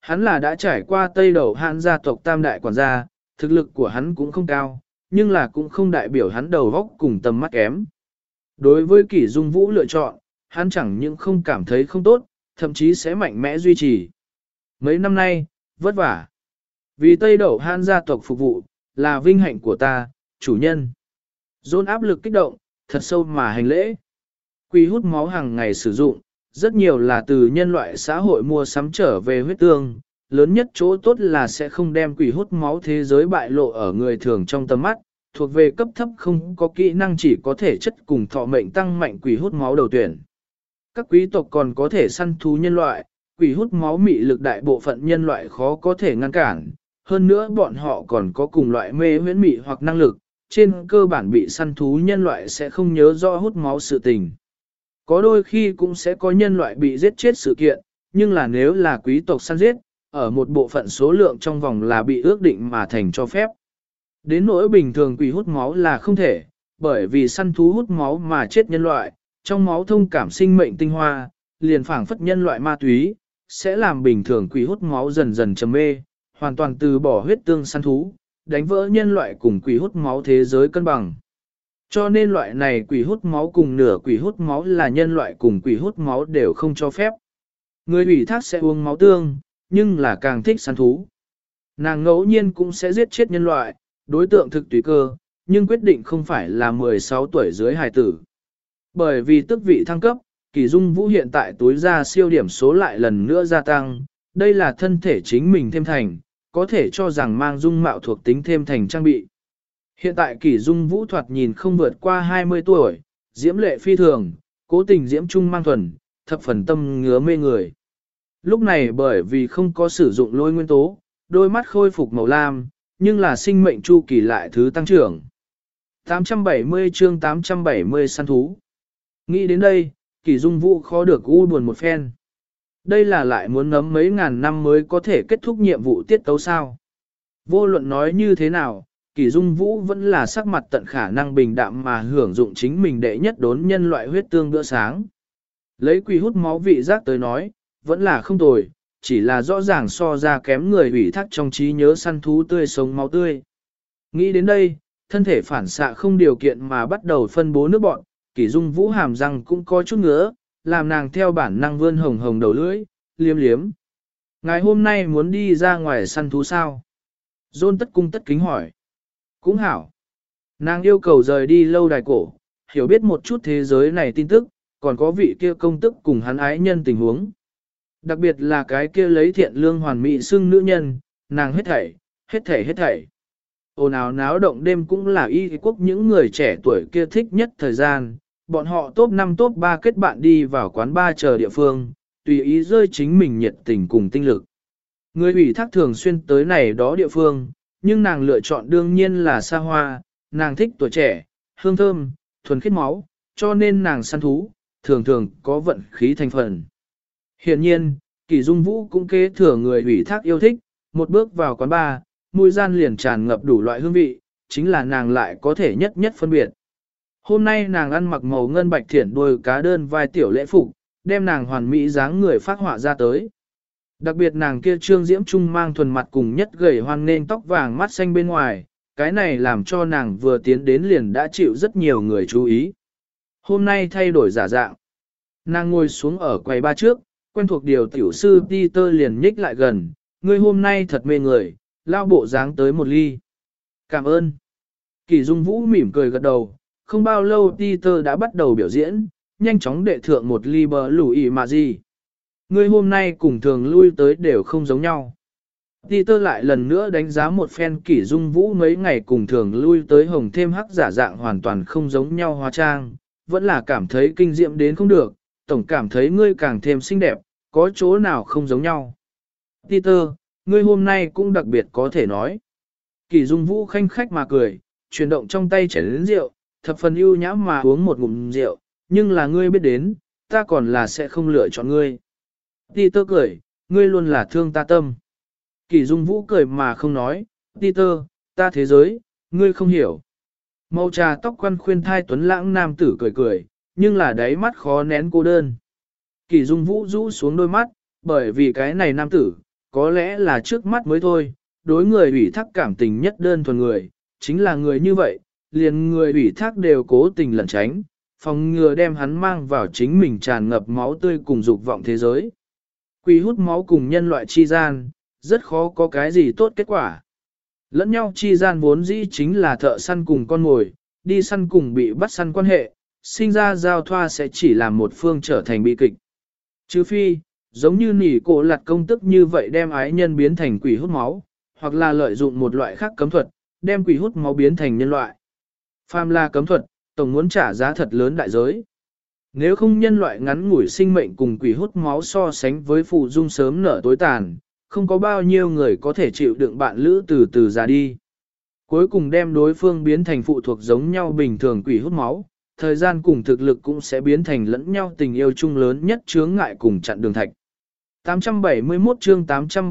Hắn là đã trải qua Tây Đầu Hãn gia tộc tam đại quản gia, thực lực của hắn cũng không cao, nhưng là cũng không đại biểu hắn đầu góc cùng tầm mắt kém. Đối với Kỷ Dung Vũ lựa chọn, hắn chẳng những không cảm thấy không tốt, thậm chí sẽ mạnh mẽ duy trì. Mấy năm nay, vất vả. Vì Tây Đậu Han gia tộc phục vụ, là vinh hạnh của ta, chủ nhân. Dôn áp lực kích động, thật sâu mà hành lễ. Quỷ hút máu hàng ngày sử dụng, rất nhiều là từ nhân loại xã hội mua sắm trở về huyết tương. Lớn nhất chỗ tốt là sẽ không đem quỷ hút máu thế giới bại lộ ở người thường trong tầm mắt, thuộc về cấp thấp không có kỹ năng chỉ có thể chất cùng thọ mệnh tăng mạnh quỷ hút máu đầu tuyển. Các quý tộc còn có thể săn thú nhân loại, quỷ hút máu mị lực đại bộ phận nhân loại khó có thể ngăn cản, hơn nữa bọn họ còn có cùng loại mê huyễn mị hoặc năng lực, trên cơ bản bị săn thú nhân loại sẽ không nhớ rõ hút máu sự tình. Có đôi khi cũng sẽ có nhân loại bị giết chết sự kiện, nhưng là nếu là quý tộc săn giết, ở một bộ phận số lượng trong vòng là bị ước định mà thành cho phép. Đến nỗi bình thường quỷ hút máu là không thể, bởi vì săn thú hút máu mà chết nhân loại, trong máu thông cảm sinh mệnh tinh hoa, liền phảng phất nhân loại ma túy, sẽ làm bình thường quỷ hút máu dần dần trầm mê, hoàn toàn từ bỏ huyết tương săn thú, đánh vỡ nhân loại cùng quỷ hút máu thế giới cân bằng. Cho nên loại này quỷ hút máu cùng nửa quỷ hút máu là nhân loại cùng quỷ hút máu đều không cho phép. Người ủy thác sẽ uống máu tương, nhưng là càng thích săn thú. Nàng ngẫu nhiên cũng sẽ giết chết nhân loại, đối tượng thực tùy cơ, nhưng quyết định không phải là 16 tuổi dưới hài tử. Bởi vì tước vị thăng cấp, Kỷ Dung Vũ hiện tại túi ra siêu điểm số lại lần nữa gia tăng, đây là thân thể chính mình thêm thành, có thể cho rằng mang dung mạo thuộc tính thêm thành trang bị. Hiện tại Kỷ Dung Vũ thoạt nhìn không vượt qua 20 tuổi, diễm lệ phi thường, cố tình diễm trung mang thuần, thập phần tâm ngứa mê người. Lúc này bởi vì không có sử dụng lôi nguyên tố, đôi mắt khôi phục màu lam, nhưng là sinh mệnh chu kỳ lại thứ tăng trưởng. 870 chương 870 săn thú. Nghĩ đến đây, Kỷ Dung Vũ khó được u buồn một phen. Đây là lại muốn ngấm mấy ngàn năm mới có thể kết thúc nhiệm vụ tiết tấu sao. Vô luận nói như thế nào, Kỷ Dung Vũ vẫn là sắc mặt tận khả năng bình đạm mà hưởng dụng chính mình đệ nhất đốn nhân loại huyết tương bữa sáng. Lấy quỷ hút máu vị giác tới nói, vẫn là không tồi, chỉ là rõ ràng so ra kém người ủy thác trong trí nhớ săn thú tươi sống máu tươi. Nghĩ đến đây, thân thể phản xạ không điều kiện mà bắt đầu phân bố nước bọn, Kỷ Dung Vũ hàm răng cũng có chút ngứa, làm nàng theo bản năng vươn hồng hồng đầu lưỡi, liếm liếm. Ngày hôm nay muốn đi ra ngoài săn thú sao? Dôn tất cung tất kính hỏi. Cũng hảo. Nàng yêu cầu rời đi lâu đài cổ, hiểu biết một chút thế giới này tin tức, còn có vị kia công tức cùng hắn ái nhân tình huống. Đặc biệt là cái kia lấy thiện lương hoàn mỹ xưng nữ nhân, nàng hết thảy. Ồn ào náo động đêm cũng là y quốc những người trẻ tuổi kia thích nhất thời gian, bọn họ top 5 top 3 kết bạn đi vào quán bar chờ địa phương, tùy ý rơi chính mình nhiệt tình cùng tinh lực. Người ủy thác thường xuyên tới này đó địa phương, nhưng nàng lựa chọn đương nhiên là xa hoa, nàng thích tuổi trẻ, hương thơm, thuần khiết máu, cho nên nàng săn thú, thường thường có vận khí thành phần. Hiện nhiên, Kỷ Dung Vũ cũng kế thừa người ủy thác yêu thích, một bước vào quán bar, mùi gian liền tràn ngập đủ loại hương vị, chính là nàng lại có thể nhất nhất phân biệt. Hôm nay nàng ăn mặc màu ngân bạch thiển đuôi cá đơn vai tiểu lễ phục, đem nàng hoàn mỹ dáng người phát họa ra tới. Đặc biệt nàng kia trương diễm trung mang thuần mặt cùng nhất gầy hoang nên tóc vàng mắt xanh bên ngoài, cái này làm cho nàng vừa tiến đến liền đã chịu rất nhiều người chú ý. Hôm nay thay đổi giả dạng. Nàng ngồi xuống ở quầy ba trước, quen thuộc điều tiểu sư Peter liền nhích lại gần, ngươi hôm nay thật mê người, lao bộ dáng tới một ly. Cảm ơn. Kỷ Dung Vũ mỉm cười gật đầu, không bao lâu Peter đã bắt đầu biểu diễn, nhanh chóng đệ thượng một ly bờ lù ỉ mà gì. Ngươi hôm nay cùng thường lui tới đều không giống nhau. Peter lại lần nữa đánh giá một phen Kỷ Dung Vũ mấy ngày cùng thường lui tới hồng thêm hắc giả dạng hoàn toàn không giống nhau hóa trang, vẫn là cảm thấy kinh diệm đến không được, tổng cảm thấy ngươi càng thêm xinh đẹp, có chỗ nào không giống nhau. Peter, ngươi hôm nay cũng đặc biệt có thể nói. Kỷ Dung Vũ khanh khách mà cười, chuyển động trong tay chén lớn rượu, thập phần ưu nhã mà uống một ngụm rượu, nhưng là ngươi biết đến, ta còn là sẽ không lựa chọn ngươi. Peter cười, ngươi luôn là thương ta tâm. Kỷ Dung Vũ cười mà không nói, Peter, ta thế giới, ngươi không hiểu. Màu trà tóc quăn khuyên thai tuấn lãng nam tử cười cười, nhưng là đáy mắt khó nén cô đơn. Kỷ Dung Vũ rũ xuống đôi mắt, bởi vì cái này nam tử, có lẽ là trước mắt mới thôi, đối người ủy thác cảm tình nhất đơn thuần người, chính là người như vậy, liền người ủy thác đều cố tình lẩn tránh, phòng ngừa đem hắn mang vào chính mình tràn ngập máu tươi cùng dục vọng thế giới. Quỷ hút máu cùng nhân loại chi gian, rất khó có cái gì tốt kết quả. Lẫn nhau chi gian vốn dĩ chính là thợ săn cùng con mồi, đi săn cùng bị bắt săn quan hệ, sinh ra giao thoa sẽ chỉ làm một phương trở thành bi kịch. Trừ phi, giống như nỉ cổ lạt công tức như vậy đem ái nhân biến thành quỷ hút máu, hoặc là lợi dụng một loại khác cấm thuật, đem quỷ hút máu biến thành nhân loại. Phàm là cấm thuật, tổng muốn trả giá thật lớn đại giới. Nếu không nhân loại ngắn ngủi sinh mệnh cùng quỷ hút máu so sánh với phụ dung sớm nở tối tàn, không có bao nhiêu người có thể chịu đựng bạn lữ từ từ ra đi. Cuối cùng đem đối phương biến thành phụ thuộc giống nhau bình thường quỷ hút máu, thời gian cùng thực lực cũng sẽ biến thành lẫn nhau tình yêu chung lớn nhất chướng ngại cùng chặn đường thạch. 871 chương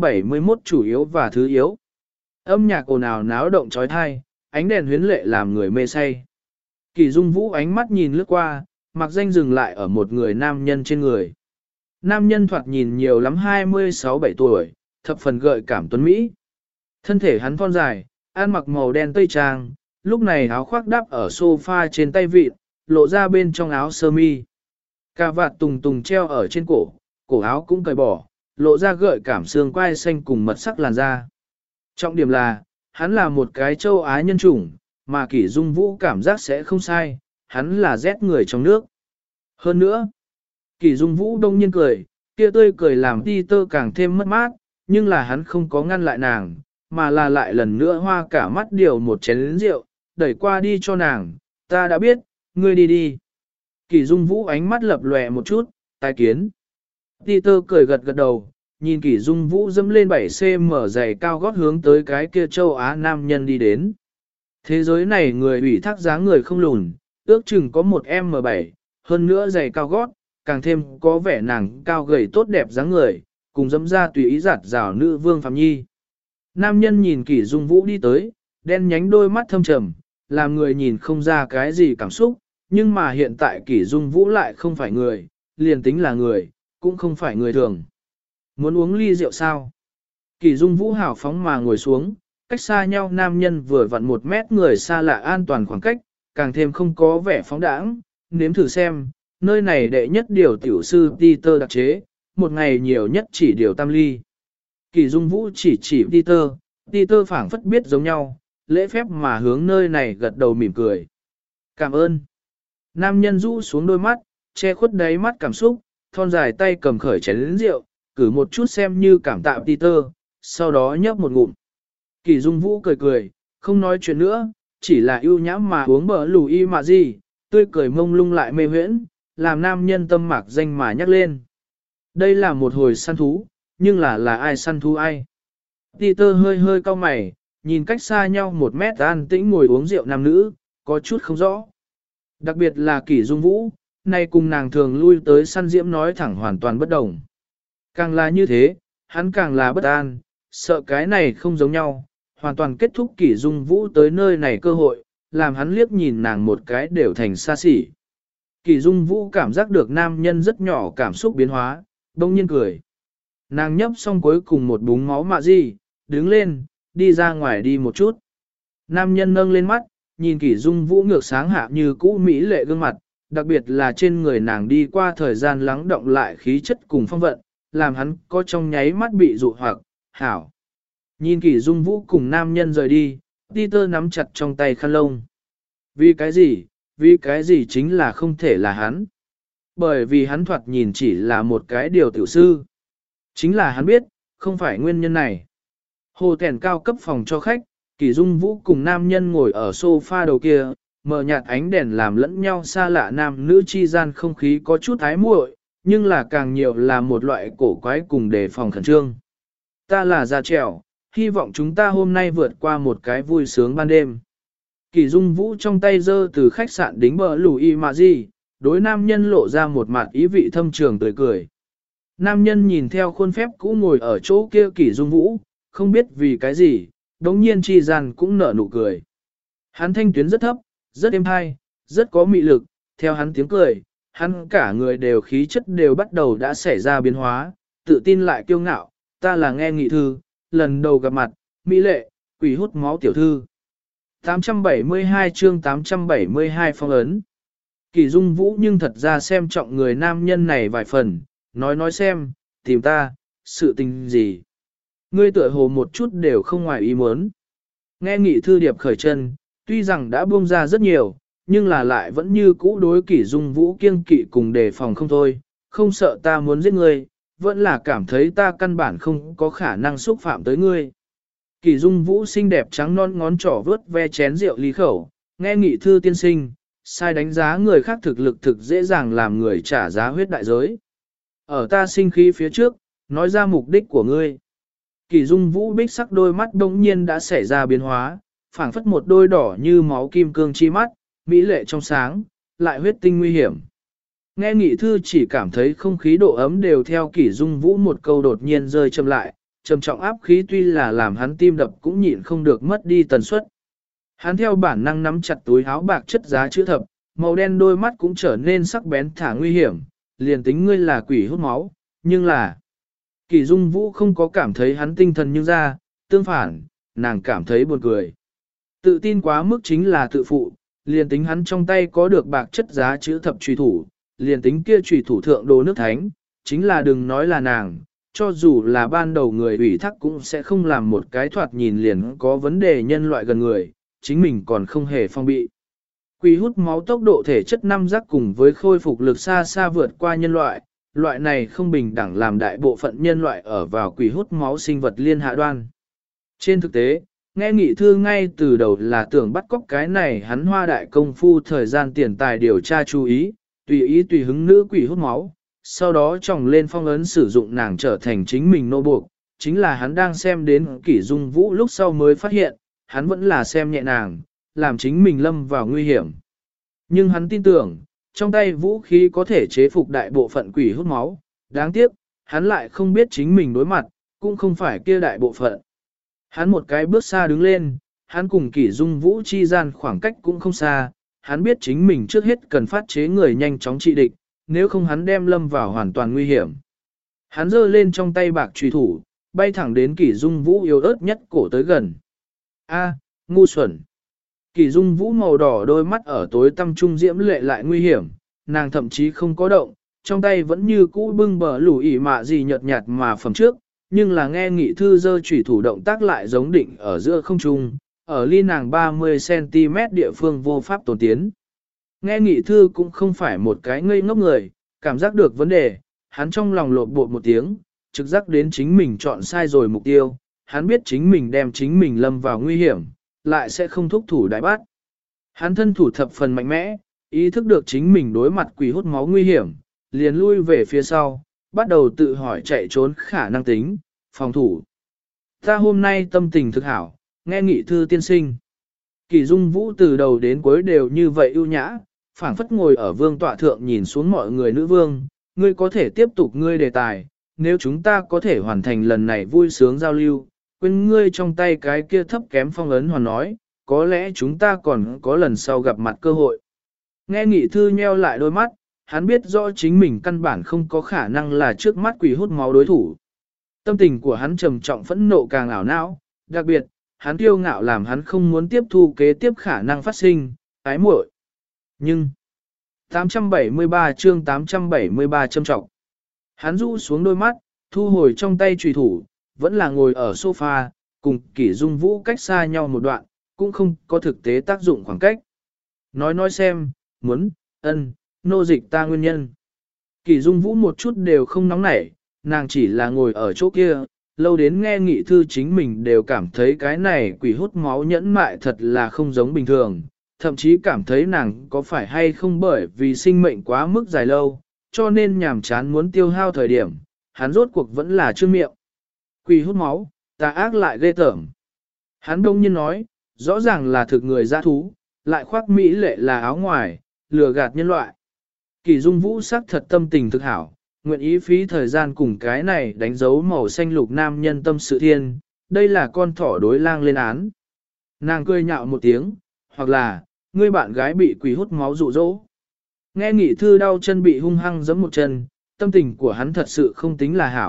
871 chủ yếu và thứ yếu. Âm nhạc ồn ào náo động trói thai, ánh đèn huyến lệ làm người mê say. Kỳ Dung Vũ ánh mắt nhìn lướt qua, mặc danh dừng lại ở một người nam nhân trên người. Nam nhân thoạt nhìn nhiều lắm 26-7 tuổi, thập phần gợi cảm tuấn Mỹ. Thân thể hắn thon dài, ăn mặc màu đen tây trang, lúc này áo khoác đắp ở sofa trên tay vịt, lộ ra bên trong áo sơ mi. Cà vạt tùng tùng treo ở trên cổ, cổ áo cũng cởi bỏ, lộ ra gợi cảm xương quai xanh cùng mật sắc làn da. Trọng điểm là, hắn là một cái châu Á nhân chủng, mà Kỷ Dung Vũ cảm giác sẽ không sai, hắn là rét người trong nước. Hơn nữa, Kỷ Dung Vũ đông nhiên cười, kia tươi cười làm Peter càng thêm mất mát, nhưng là hắn không có ngăn lại nàng, mà là lại lần nữa hoa cả mắt điều một chén rượu, đẩy qua đi cho nàng, ta đã biết, ngươi đi đi. Kỷ Dung Vũ ánh mắt lập lòe một chút, tai kiến. Peter cười gật gật đầu, nhìn Kỷ Dung Vũ dẫm lên 7cm giày cao gót hướng tới cái kia châu Á nam nhân đi đến. Thế giới này người ủy thác dáng người không lùn, ước chừng có một M7, hơn nữa giày cao gót, càng thêm có vẻ nàng cao gầy tốt đẹp dáng người, cùng dẫm ra tùy ý giặt rào nữ vương Phạm Nhi. Nam nhân nhìn Kỷ Dung Vũ đi tới, đen nhánh đôi mắt thâm trầm, làm người nhìn không ra cái gì cảm xúc, nhưng mà hiện tại Kỷ Dung Vũ lại không phải người, liền tính là người, cũng không phải người thường. Muốn uống ly rượu sao? Kỷ Dung Vũ hào phóng mà ngồi xuống, cách xa nhau nam nhân vừa vặn 1 mét người xa lạ an toàn khoảng cách, càng thêm không có vẻ phóng đãng, nếm thử xem, nơi này đệ nhất điều tiểu sư Peter đặc chế, một ngày nhiều nhất chỉ điều tam ly. Kỷ Dung Vũ chỉ Peter phảng phất biết giống nhau, lễ phép mà hướng nơi này gật đầu mỉm cười. Cảm ơn. Nam nhân rũ xuống đôi mắt, che khuất đáy mắt cảm xúc, thon dài tay cầm khởi chén rượu, cử một chút xem như cảm tạ Peter, sau đó nhấp một ngụm. Kỷ Dung Vũ cười cười, không nói chuyện nữa, chỉ là ưu nhã mà uống bờ lùi mà gì, tươi cười mông lung lại mê huyễn, làm nam nhân tâm mạc danh mà nhắc lên. Đây là một hồi săn thú, nhưng là ai săn thú ai? Peter hơi hơi cau mày, nhìn cách xa nhau 1 mét an tĩnh ngồi uống rượu nam nữ, có chút không rõ. Đặc biệt là Kỷ Dung Vũ, nay cùng nàng thường lui tới săn diễm nói thẳng hoàn toàn bất đồng. Càng là như thế, hắn càng là bất an, sợ cái này không giống nhau, hoàn toàn kết thúc Kỷ Dung Vũ tới nơi này cơ hội, làm hắn liếc nhìn nàng một cái đều thành xa xỉ. Kỷ Dung Vũ cảm giác được nam nhân rất nhỏ cảm xúc biến hóa, bỗng nhiên cười. Nàng nhấp xong cuối cùng một búng máu mạ gì, đứng lên, đi ra ngoài đi một chút. Nam nhân nâng lên mắt, nhìn Kỷ Dung Vũ ngược sáng hạ như cũ mỹ lệ gương mặt, đặc biệt là trên người nàng đi qua thời gian lắng động lại khí chất cùng phong vận, làm hắn có trong nháy mắt bị dụ hoặc, hảo. Nhìn Kỷ Dung Vũ cùng nam nhân rời đi, Peter nắm chặt trong tay khăn lông. Vì cái gì chính là không thể là hắn. Bởi vì hắn thoạt nhìn chỉ là một cái điều tiểu sư. Chính là hắn biết, không phải nguyên nhân này. Hồ thèn cao cấp phòng cho khách, Kỷ Dung Vũ cùng nam nhân ngồi ở sofa đầu kia, mờ nhạt ánh đèn làm lẫn nhau xa lạ nam nữ chi gian không khí có chút ái muội, nhưng là càng nhiều là một loại cổ quái cùng đề phòng khẩn trương. Ta là già trẻo, hy vọng chúng ta hôm nay vượt qua một cái vui sướng ban đêm. Kỷ Dung Vũ trong tay giơ từ khách sạn đính bờ lùi mà gì, đối nam nhân lộ ra một mặt ý vị thâm trường tươi cười. Nam nhân nhìn theo khuôn phép cũ ngồi ở chỗ kia Kỷ Dung Vũ, không biết vì cái gì, đống nhiên chi gian cũng nở nụ cười. Hắn thanh tuyến rất thấp, rất êm hay, rất có mị lực, theo hắn tiếng cười, hắn cả người đều khí chất đều bắt đầu đã xảy ra biến hóa, tự tin lại kiêu ngạo, ta là nghe nghị thư, lần đầu gặp mặt, mỹ lệ, quỷ hút máu tiểu thư. 872 chương 872 phong ấn. Kỳ Dung Vũ nhưng thật ra xem trọng người nam nhân này vài phần, nói xem, tìm ta, sự tình gì. Ngươi tựa hồ một chút đều không ngoài ý muốn. Nghe nghị thư điệp khởi chân, tuy rằng đã buông ra rất nhiều, nhưng là lại vẫn như cũ đối Kỷ Dung Vũ kiêng kỵ cùng đề phòng không thôi, không sợ ta muốn giết ngươi, vẫn là cảm thấy ta căn bản không có khả năng xúc phạm tới ngươi. Kỷ Dung Vũ xinh đẹp trắng non ngón trỏ vớt ve chén rượu ly khẩu, nghe nghị thư tiên sinh, sai đánh giá người khác thực lực thực dễ dàng làm người trả giá huyết đại giới. Ở ta sinh khí phía trước, nói ra mục đích của ngươi. Kỷ Dung Vũ bích sắc đôi mắt bỗng nhiên đã xảy ra biến hóa, phảng phất một đôi đỏ như máu kim cương chi mắt, mỹ lệ trong sáng, lại huyết tinh nguy hiểm. Nghe nghị thư chỉ cảm thấy không khí độ ấm đều theo Kỷ Dung Vũ một câu đột nhiên rơi chậm lại, trầm trọng áp khí tuy là làm hắn tim đập cũng nhịn không được mất đi tần suất. Hắn theo bản năng nắm chặt túi áo bạc chất giá chữ thập, màu đen đôi mắt cũng trở nên sắc bén thả nguy hiểm, liền tính ngươi là quỷ hút máu, nhưng là... Kỷ Dung Vũ không có cảm thấy hắn tinh thần như ra, tương phản, nàng cảm thấy buồn cười. Tự tin quá mức chính là tự phụ, liền tính hắn trong tay có được bạc chất giá chữ thập trùy thủ, liền tính kia trùy thủ thượng đồ nước thánh, chính là đừng nói là nàng, cho dù là ban đầu người ủy thác cũng sẽ không làm một cái thoạt nhìn liền có vấn đề nhân loại gần người, chính mình còn không hề phong bị. Quỷ hút máu tốc độ thể chất năm giác cùng với khôi phục lực xa xa vượt qua nhân loại, loại này không bình đẳng làm đại bộ phận nhân loại ở vào quỷ hút máu sinh vật liên hạ đoan. Trên thực tế, nghe nghị thư ngay từ đầu là tưởng bắt cóc cái này hắn hoa đại công phu thời gian tiền tài điều tra chú ý, tùy hứng nữ quỷ hút máu, sau đó tròng lên phong ấn sử dụng nàng trở thành chính mình nô buộc, chính là hắn đang xem đến Kỷ Dung Vũ lúc sau mới phát hiện, hắn vẫn là xem nhẹ nàng, làm chính mình lâm vào nguy hiểm. Nhưng hắn tin tưởng, trong tay vũ khí có thể chế phục đại bộ phận quỷ hút máu, đáng tiếc, hắn lại không biết chính mình đối mặt, cũng không phải kia đại bộ phận. Hắn một cái bước xa đứng lên, hắn cùng Kỷ Dung Vũ chi gian khoảng cách cũng không xa, hắn biết chính mình trước hết cần phát chế người nhanh chóng trị địch, nếu không hắn đem lâm vào hoàn toàn nguy hiểm. Hắn giơ lên trong tay bạc truy thủ, bay thẳng đến Kỷ Dung Vũ yếu ớt nhất cổ tới gần. A, ngu xuẩn. Kỷ Dung Vũ màu đỏ đôi mắt ở tối tăm trung diễm lệ lại nguy hiểm, nàng thậm chí không có động, trong tay vẫn như cũ bưng bờ lủ ỉ mạ gì nhợt nhạt mà phẩm trước, nhưng là nghe nghị thư giơ chủy thủ động tác lại giống định ở giữa không trung, ở ly nàng 30cm địa phương vô pháp tồn tiến. Nghe nghị thư cũng không phải một cái ngây ngốc người, cảm giác được vấn đề, hắn trong lòng lột bột một tiếng, trực giác đến chính mình chọn sai rồi mục tiêu, hắn biết chính mình đem chính mình lâm vào nguy hiểm, lại sẽ không thúc thủ đại bát. Hắn thân thủ thập phần mạnh mẽ, ý thức được chính mình đối mặt quỷ hút máu nguy hiểm, liền lui về phía sau, bắt đầu tự hỏi chạy trốn khả năng tính, phòng thủ. Ta hôm nay tâm tình thực hảo, nghe nghị thư tiên sinh. Kỷ Dung Vũ từ đầu đến cuối đều như vậy ưu nhã, phảng phất ngồi ở vương tọa thượng nhìn xuống mọi người nữ vương, ngươi có thể tiếp tục ngươi đề tài, nếu chúng ta có thể hoàn thành lần này vui sướng giao lưu, quên ngươi trong tay cái kia thấp kém phong ấn hoàn nói, có lẽ chúng ta còn có lần sau gặp mặt cơ hội. Nghe nghị thư nheo lại đôi mắt, hắn biết rõ chính mình căn bản không có khả năng là trước mắt quỷ hút máu đối thủ. Tâm tình của hắn trầm trọng phẫn nộ càng ảo não, đặc biệt, hắn kiêu ngạo làm hắn không muốn tiếp thu kế tiếp khả năng phát sinh, ái muội. Nhưng, 873 chương 873 châm trọng. Hắn rũ xuống đôi mắt, thu hồi trong tay chùy thủ, vẫn là ngồi ở sofa, cùng Kỷ Dung Vũ cách xa nhau một đoạn, cũng không có thực tế tác dụng khoảng cách. Nói xem, nô dịch ta nguyên nhân. Kỷ Dung Vũ một chút đều không nóng nảy, nàng chỉ là ngồi ở chỗ kia, lâu đến nghe nghị thư chính mình đều cảm thấy cái này quỷ hút máu nhẫn mại thật là không giống bình thường, thậm chí cảm thấy nàng có phải hay không bởi vì sinh mệnh quá mức dài lâu, cho nên nhàm chán muốn tiêu hao thời điểm, hắn rốt cuộc vẫn là chưa miệng. Quỷ hút máu, tà ác lại ghê tởm. Hắn đông nhiên nói, rõ ràng là thực người dã thú, lại khoác mỹ lệ là áo ngoài, lừa gạt nhân loại. Kỷ Dung Vũ sắc thật tâm tình thực hảo, nguyện ý phí thời gian cùng cái này đánh dấu màu xanh lục nam nhân tâm sự thiên, đây là con thỏ đối lang lên án. Nàng cười nhạo một tiếng, hoặc là, ngươi bạn gái bị quỷ hút máu dụ dỗ. Nghe nghị thư đau chân bị hung hăng giẫm một chân, tâm tình của hắn thật sự không tính là hảo,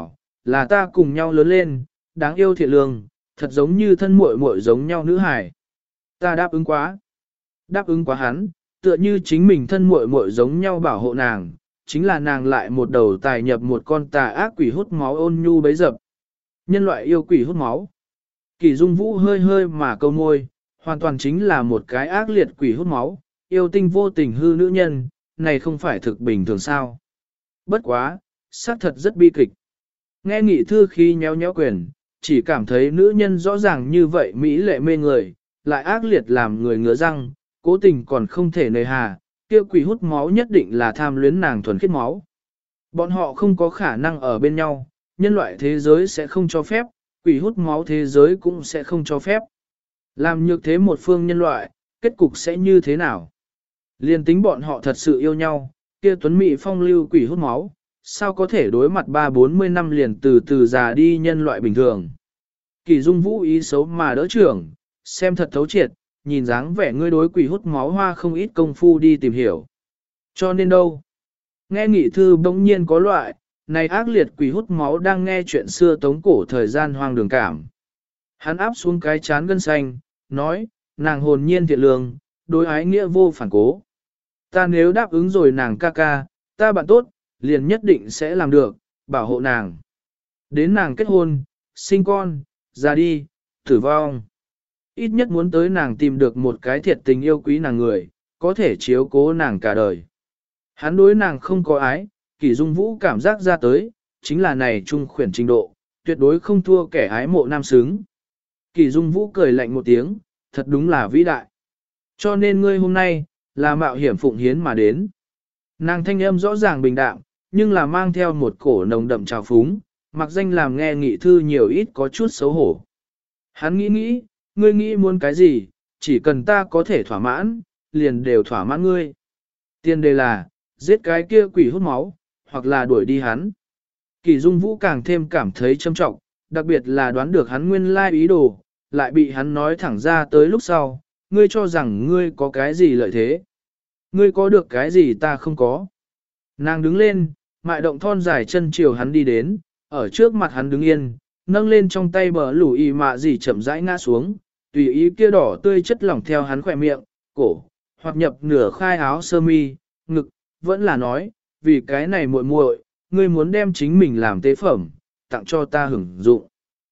là ta cùng nhau lớn lên, đáng yêu thiện lương, thật giống như thân muội muội giống nhau nữ hài. Ta đáp ứng quá. Đáp ứng quá hắn, tựa như chính mình thân muội muội giống nhau bảo hộ nàng, chính là nàng lại một đầu tài nhập một con tà ác quỷ hút máu ôn nhu bấy dập. Nhân loại yêu quỷ hút máu. Kỳ Dung Vũ hơi hơi mà câu môi, hoàn toàn chính là một cái ác liệt quỷ hút máu, yêu tinh vô tình hư nữ nhân, này không phải thực bình thường sao. Bất quá, xác thật rất bi kịch. Nghe nghị thư khi nhéo nhéo quyền, chỉ cảm thấy nữ nhân rõ ràng như vậy mỹ lệ mê người, lại ác liệt làm người ngứa răng, cố tình còn không thể nề hà, kia quỷ hút máu nhất định là tham luyến nàng thuần khiết máu. Bọn họ không có khả năng ở bên nhau, nhân loại thế giới sẽ không cho phép, quỷ hút máu thế giới cũng sẽ không cho phép. Làm như thế một phương nhân loại, kết cục sẽ như thế nào? Liên tính bọn họ thật sự yêu nhau, kia tuấn mỹ phong lưu quỷ hút máu, sao có thể đối mặt 3-40 năm liền từ từ già đi nhân loại bình thường? Kỳ Dung Vũ ý xấu mà đỡ trưởng, xem thật thấu triệt, nhìn dáng vẻ ngươi đối quỷ hút máu hoa không ít công phu đi tìm hiểu. Cho nên đâu? Nghe nghị thư bỗng nhiên có loại, này ác liệt quỷ hút máu đang nghe chuyện xưa tống cổ thời gian hoang đường cảm. Hắn áp xuống cái chán gân xanh, nói, nàng hồn nhiên thiện lương, đối ái nghĩa vô phản cố. Ta nếu đáp ứng rồi nàng ca ca, ta bạn tốt, liền nhất định sẽ làm được, bảo hộ nàng. Đến nàng kết hôn, sinh con, ra đi, tử vong. Ít nhất muốn tới nàng tìm được một cái thiệt tình yêu quý nàng người, có thể chiếu cố nàng cả đời. Hắn đối nàng không có ái, Kỷ Dung Vũ cảm giác ra tới, chính là này trung khuyển trình độ, tuyệt đối không thua kẻ ái mộ nam xứng. Kỷ Dung Vũ cười lạnh một tiếng, thật đúng là vĩ đại. Cho nên ngươi hôm nay, là mạo hiểm phụng hiến mà đến. Nàng thanh âm rõ ràng bình đạm, nhưng là mang theo một cổ nồng đậm trào phúng, mặc danh làm nghe nghị thư nhiều ít có chút xấu hổ. Hắn nghĩ, ngươi nghĩ muốn cái gì, chỉ cần ta có thể thỏa mãn, liền đều thỏa mãn ngươi. Tiên đề là, giết cái kia quỷ hút máu, hoặc là đuổi đi hắn. Kỳ Dung Vũ càng thêm cảm thấy trâm trọng, đặc biệt là đoán được hắn nguyên lai ý đồ, lại bị hắn nói thẳng ra tới lúc sau, ngươi cho rằng ngươi có cái gì lợi thế. Ngươi có được cái gì ta không có. Nàng đứng lên, mại động thon dài chân chiều hắn đi đến, ở trước mặt hắn đứng yên, nâng lên trong tay bờ lủ y mạ gì chậm rãi ngã xuống, tùy ý kia đỏ tươi chất lỏng theo hắn khỏe miệng, cổ, hoặc nhập nửa khai áo sơ mi, ngực, vẫn là nói, vì cái này muội muội, ngươi muốn đem chính mình làm tế phẩm, tặng cho ta hưởng dụng.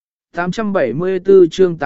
874 chương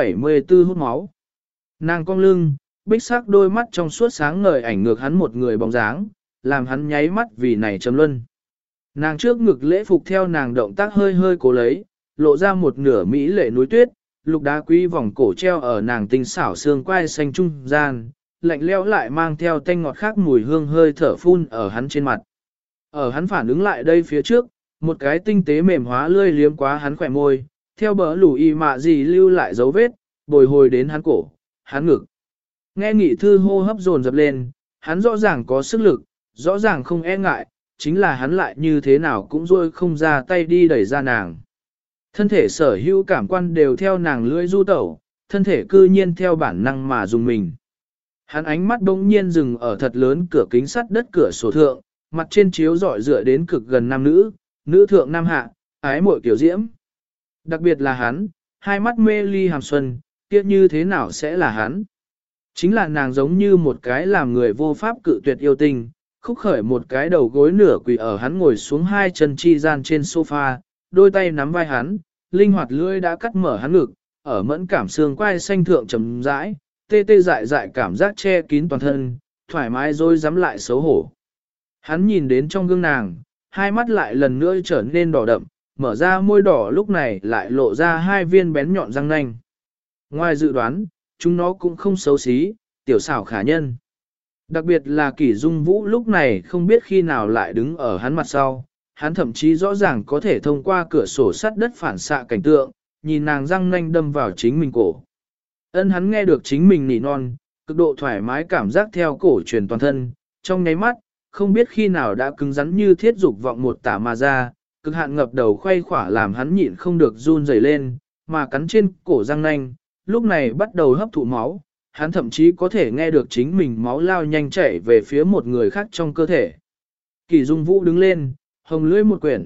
874 hút máu. Nàng cong lưng, bích sắc đôi mắt trong suốt sáng ngời ảnh ngược hắn một người bóng dáng, làm hắn nháy mắt vì này trầm luân. Nàng trước ngực lễ phục theo nàng động tác hơi hơi cố lấy, lộ ra một nửa mỹ lệ núi tuyết, lục đá quý vòng cổ treo ở nàng tinh xảo xương quai xanh trung gian, lạnh lẽo lại mang theo tanh ngọt khác mùi hương hơi thở phun ở hắn trên mặt. Ở hắn phản ứng lại đây phía trước, một cái tinh tế mềm hóa lươi liếm quá hắn khỏe môi, theo bờ lủ y mạ gì lưu lại dấu vết, bồi hồi đến hắn cổ, hắn ngực. Nghe nghị thư hô hấp dồn dập lên, hắn rõ ràng có sức lực, rõ ràng không e ngại, chính là hắn lại như thế nào cũng rôi không ra tay đi đẩy ra nàng. Thân thể sở hữu cảm quan đều theo nàng lưỡi du tẩu, thân thể cư nhiên theo bản năng mà dùng mình. Hắn ánh mắt bỗng nhiên dừng ở thật lớn cửa kính sắt đất cửa sổ thượng, mặt trên chiếu rọi dựa đến cực gần nam nữ, nữ thượng nam hạ, ái muội kiểu diễm. Đặc biệt là hắn, hai mắt mê ly hàm xuân, kia như thế nào sẽ là hắn? Chính là nàng giống như một cái làm người vô pháp cự tuyệt yêu tình, khúc khởi một cái đầu gối nửa quỳ ở hắn ngồi xuống hai chân chi gian trên sofa, đôi tay nắm vai hắn, linh hoạt lưỡi đã cắt mở hắn ngực, ở mẫn cảm xương quai xanh thượng trầm rãi, tê tê dại dại cảm giác che kín toàn thân, thoải mái rồi dám lại xấu hổ. Hắn nhìn đến trong gương nàng, hai mắt lại lần nữa trở nên đỏ đậm, mở ra môi đỏ lúc này lại lộ ra hai viên bén nhọn răng nanh. Ngoài dự đoán, chúng nó cũng không xấu xí, tiểu xảo khả nhân. Đặc biệt là Kỷ Dung Vũ lúc này không biết khi nào lại đứng ở hắn mặt sau, hắn thậm chí rõ ràng có thể thông qua cửa sổ sắt đất phản xạ cảnh tượng, nhìn nàng răng nanh đâm vào chính mình cổ. Hắn nghe được chính mình nỉ non, cực độ thoải mái cảm giác theo cổ truyền toàn thân, trong nháy mắt, không biết khi nào đã cứng rắn như thiết dục vọng một tả mà ra, cực hạn ngập đầu khoay khỏa làm hắn nhịn không được run rẩy lên, mà cắn trên cổ răng nanh, lúc này bắt đầu hấp thụ máu, hắn thậm chí có thể nghe được chính mình máu lao nhanh chảy về phía một người khác trong cơ thể. Kỷ Dung Vũ đứng lên, hồng lưỡi một quyển,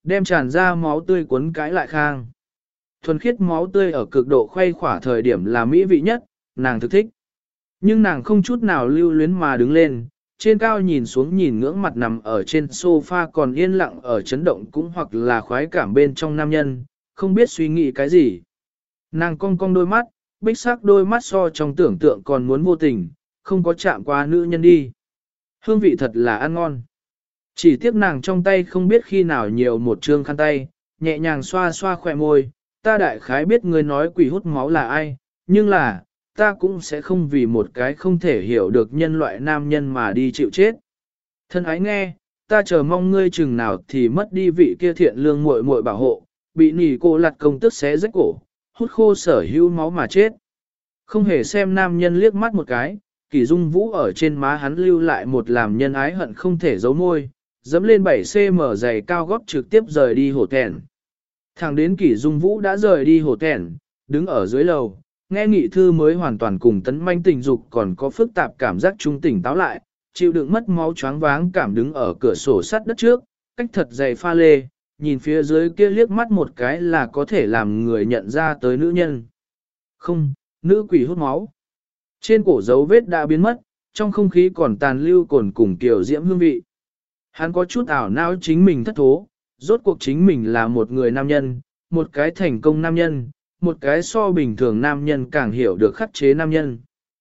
đem tràn ra máu tươi cuốn cái lại khang. Thuần khiết máu tươi ở cực độ khuây khỏa thời điểm là mỹ vị nhất, nàng thực thích. Nhưng nàng không chút nào lưu luyến mà đứng lên, trên cao nhìn xuống nhìn ngưỡng mặt nằm ở trên sofa còn yên lặng ở chấn động cũng hoặc là khoái cảm bên trong nam nhân, không biết suy nghĩ cái gì. Nàng cong cong đôi mắt, bích sắc đôi mắt so trong tưởng tượng còn muốn vô tình, không có chạm qua nữ nhân đi. Hương vị thật là ăn ngon. Chỉ tiếc nàng trong tay không biết khi nào nhiều một trương khăn tay, nhẹ nhàng xoa xoa khỏe môi, ta đại khái biết người nói quỷ hút máu là ai, nhưng là, ta cũng sẽ không vì một cái không thể hiểu được nhân loại nam nhân mà đi chịu chết. Thân ái nghe, ta chờ mong ngươi chừng nào thì mất đi vị kia thiện lương muội muội bảo hộ, bị nỉ cô lặt công tức xé rách cổ, hút khô sở hữu máu mà chết. Không hề xem nam nhân liếc mắt một cái, Kỷ Dung Vũ ở trên má hắn lưu lại một làm nhân ái hận không thể giấu môi, dẫm lên 7cm giày cao gót trực tiếp rời đi hồ thẹn. Thẳng đến Kỷ Dung Vũ đã rời đi hồ thẹn, đứng ở dưới lầu, nghe nghị thư mới hoàn toàn cùng tấn manh tình dục còn có phức tạp cảm giác trung tỉnh táo lại, chịu đựng mất máu choáng váng cảm đứng ở cửa sổ sắt đất trước, cách thật dày pha lê, nhìn phía dưới kia liếc mắt một cái là có thể làm người nhận ra tới nữ nhân. Không, nữ quỷ hút máu. Trên cổ dấu vết đã biến mất, trong không khí còn tàn lưu cồn cùng kiểu diễm hương vị. Hắn có chút ảo não chính mình thất thố, rốt cuộc chính mình là một người nam nhân, một cái thành công nam nhân, một cái so bình thường nam nhân càng hiểu được khắc chế nam nhân.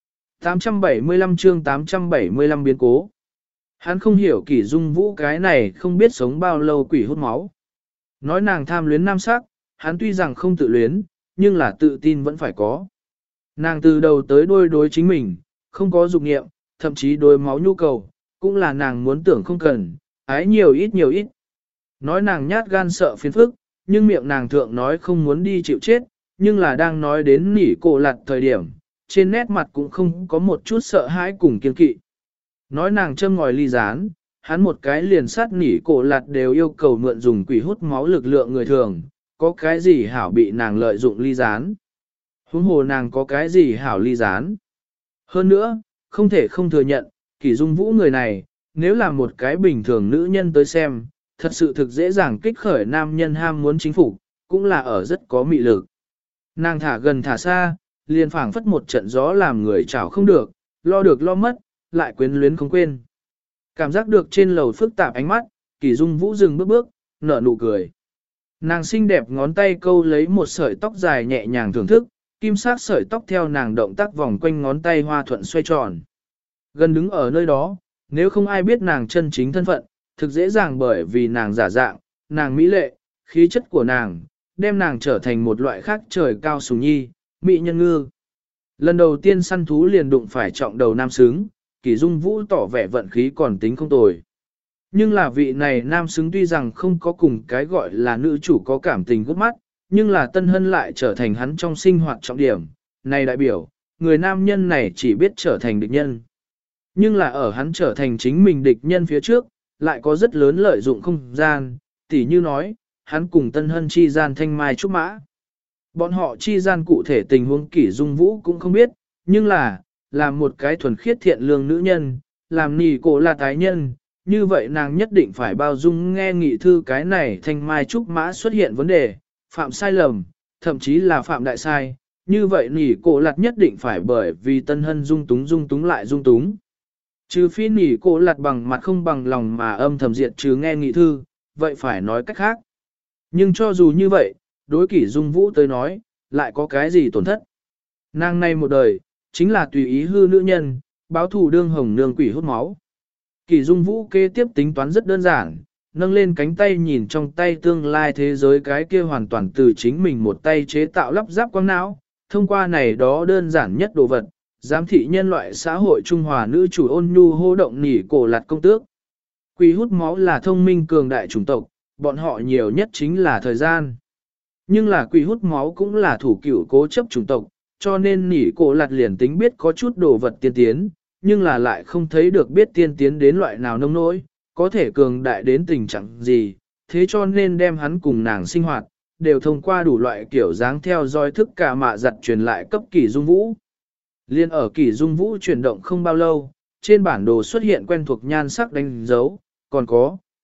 875 chương 875 biến cố. Hắn không hiểu Kỷ Dung Vũ cái này không biết sống bao lâu quỷ hút máu. Nói nàng tham luyến nam sắc, hắn tuy rằng không tự luyến, nhưng là tự tin vẫn phải có. Nàng từ đầu tới đuôi đối chính mình, không có dục nghiệm, thậm chí đối máu nhu cầu, cũng là nàng muốn tưởng không cần, ái nhiều ít. Nói nàng nhát gan sợ phiền phức, nhưng miệng nàng thượng nói không muốn đi chịu chết, nhưng là đang nói đến nỉ cổ lặt thời điểm, trên nét mặt cũng không có một chút sợ hãi cùng kiên kỵ. Nói nàng châm ngòi ly gián, hắn một cái liền sát nỉ cổ lặt đều yêu cầu mượn dùng quỷ hút máu lực lượng người thường, có cái gì hảo bị nàng lợi dụng ly gián. Huống hồ nàng có cái gì hảo ly gián. Hơn nữa, không thể không thừa nhận, Kỷ Dung Vũ người này, nếu là một cái bình thường nữ nhân tới xem, thật sự thực dễ dàng kích khởi nam nhân ham muốn chính phủ, cũng là ở rất có mị lực. Nàng thả gần thả xa, liền phảng phất một trận gió làm người chảo không được lo mất, lại quyến luyến không quên. Cảm giác được trên lầu phức tạp ánh mắt, Kỷ Dung Vũ dừng bước, nở nụ cười. Nàng xinh đẹp ngón tay câu lấy một sợi tóc dài nhẹ nhàng thưởng thức, kim sắc sợi tóc theo nàng động tác vòng quanh ngón tay hoa thuận xoay tròn. Gần đứng ở nơi đó, nếu không ai biết nàng chân chính thân phận, thực dễ dàng bởi vì nàng giả dạng, nàng mỹ lệ, khí chất của nàng, đem nàng trở thành một loại khác trời cao sùng nhi, mỹ nhân ngư. Lần đầu tiên săn thú liền đụng phải trọng đầu nam xứng, Kỷ Dung Vũ tỏ vẻ vận khí còn tính không tồi. Nhưng là vị này nam xứng tuy rằng không có cùng cái gọi là nữ chủ có cảm tình gút mắt, nhưng là Tân Hân lại trở thành hắn trong sinh hoạt trọng điểm. Này đại biểu, người nam nhân này chỉ biết trở thành địch nhân. Nhưng là ở hắn trở thành chính mình địch nhân phía trước, lại có rất lớn lợi dụng không gian, tỉ như nói, hắn cùng Tân Hân chi gian thanh mai trúc mã. Bọn họ chi gian cụ thể tình huống Kỷ Dung Vũ cũng không biết, nhưng là, làm một cái thuần khiết thiện lương nữ nhân, làm nì cổ là tái nhân, như vậy nàng nhất định phải bao dung nghe nghị thư cái này thanh mai trúc mã xuất hiện vấn đề, phạm sai lầm, thậm chí là phạm đại sai, như vậy nỉ cổ lạt nhất định phải bởi vì Tân Hân dung túng lại dung túng. Trừ phi nỉ cổ lạt bằng mặt không bằng lòng mà âm thầm diệt trừ nghe nghị thư, vậy phải nói cách khác. Nhưng cho dù như vậy, đối Kỷ Dung Vũ tới nói, lại có cái gì tổn thất. Nàng này một đời, chính là tùy ý hư nữ nhân, báo thù đương hồng nương quỷ hút máu. Kỷ Dung Vũ kế tiếp tính toán rất đơn giản, nâng lên cánh tay nhìn trong tay tương lai thế giới cái kia hoàn toàn từ chính mình một tay chế tạo lắp ráp quang não, thông qua này đó đơn giản nhất đồ vật, giám thị nhân loại xã hội Trung Hòa nữ chủ ôn nhu hô động nỉ cổ lạt công tước. Quỷ hút máu là thông minh cường đại chủng tộc, bọn họ nhiều nhất chính là thời gian. Nhưng là quỷ hút máu cũng là thủ cửu cố chấp chủng tộc, cho nên nỉ cổ lạt liền tính biết có chút đồ vật tiên tiến, nhưng là lại không thấy được biết tiên tiến đến loại nào nông nỗi, có thể cường đại đến tình trạng gì, thế cho nên đem hắn cùng nàng sinh hoạt, đều thông qua đủ loại kiểu dáng theo dõi thức cả mạ giặt truyền lại cấp Kỷ Dung Vũ. Liên ở Kỷ Dung Vũ chuyển động không bao lâu, trên bản đồ xuất hiện quen thuộc nhan sắc đánh dấu, còn có,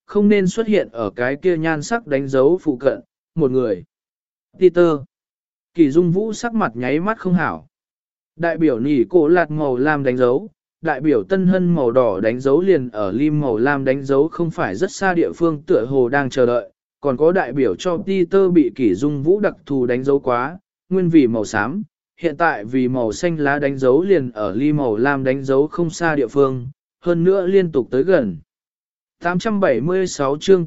không nên xuất hiện ở cái kia nhan sắc đánh dấu phụ cận, một người. Peter. Kỳ Dung Vũ sắc mặt nháy mắt không hảo. Đại biểu nỉ cổ lạt màu lam đánh dấu, đại biểu tân hân màu đỏ đánh dấu liền ở lim màu lam đánh dấu không phải rất xa địa phương tựa hồ đang chờ đợi, còn có đại biểu cho Peter bị Kỷ Dung Vũ đặc thù đánh dấu quá, nguyên vì màu xám, hiện tại vì màu xanh lá đánh dấu liền ở ly màu lam đánh dấu không xa địa phương, hơn nữa liên tục tới gần. 876 chương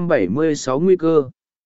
876 nguy cơ.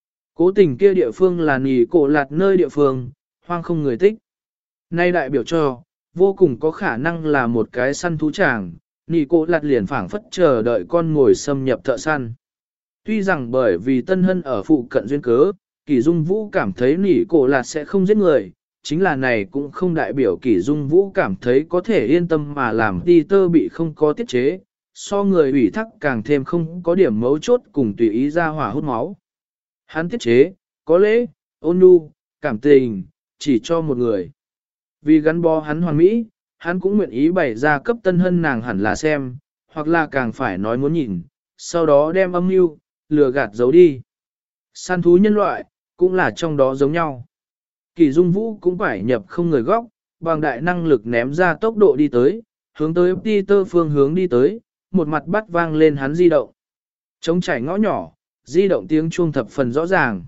Cố tình kia địa phương là nỉ cổ lạt nơi địa phương, hoang không người tích. Nay đại biểu cho, vô cùng có khả năng là một cái săn thú tràng, nỉ cổ lạt liền phảng phất chờ đợi con ngồi xâm nhập thợ săn. Tuy rằng bởi vì Tân Hân ở phụ cận duyên cớ, Kỷ Dung Vũ cảm thấy nỉ cổ lạt sẽ không giết người, chính là này cũng không đại biểu Kỷ Dung Vũ cảm thấy có thể yên tâm mà làm Peter bị không có tiết chế, so người ủy thác càng thêm không có điểm mấu chốt cùng tùy ý ra hỏa hút máu. Hắn tiết chế, có lẽ, ôn nhu, cảm tình, chỉ cho một người. Vì gắn bó hắn hoàn mỹ, hắn cũng nguyện ý bày ra cấp Tân Hân nàng hẳn là xem, hoặc là càng phải nói muốn nhìn, sau đó đem âm mưu lừa gạt giấu đi. Săn thú nhân loại, cũng là trong đó giống nhau. Kỳ Dung Vũ cũng phải nhập không người góc, bằng đại năng lực ném ra tốc độ đi tới, hướng tới Peter phương hướng đi tới, một mặt bắt vang lên hắn di động. Trống chảy ngõ nhỏ, di động tiếng chuông thập phần rõ ràng.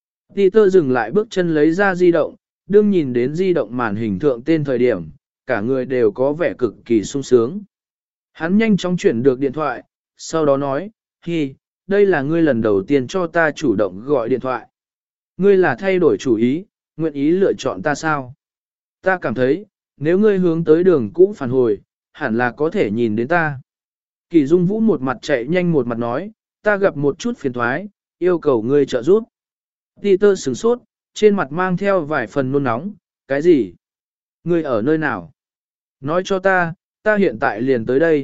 Peter dừng lại bước chân lấy ra di động, đương nhìn đến di động màn hình thượng tên thời điểm, cả người đều có vẻ cực kỳ sung sướng. Hắn nhanh chóng chuyển được điện thoại, sau đó nói, hi, đây là ngươi lần đầu tiên cho ta chủ động gọi điện thoại. Ngươi là thay đổi chủ ý, nguyện ý lựa chọn ta sao? Ta cảm thấy, nếu ngươi hướng tới đường cũ phản hồi, hẳn là có thể nhìn đến ta. Kỳ Dung Vũ một mặt chạy nhanh một mặt nói, ta gặp một chút phiền thoái, yêu cầu ngươi trợ giúp. Peter sửng sốt, trên mặt mang theo vài phần nôn nóng, cái gì? Ngươi ở nơi nào? Nói cho ta, ta hiện tại liền tới đây.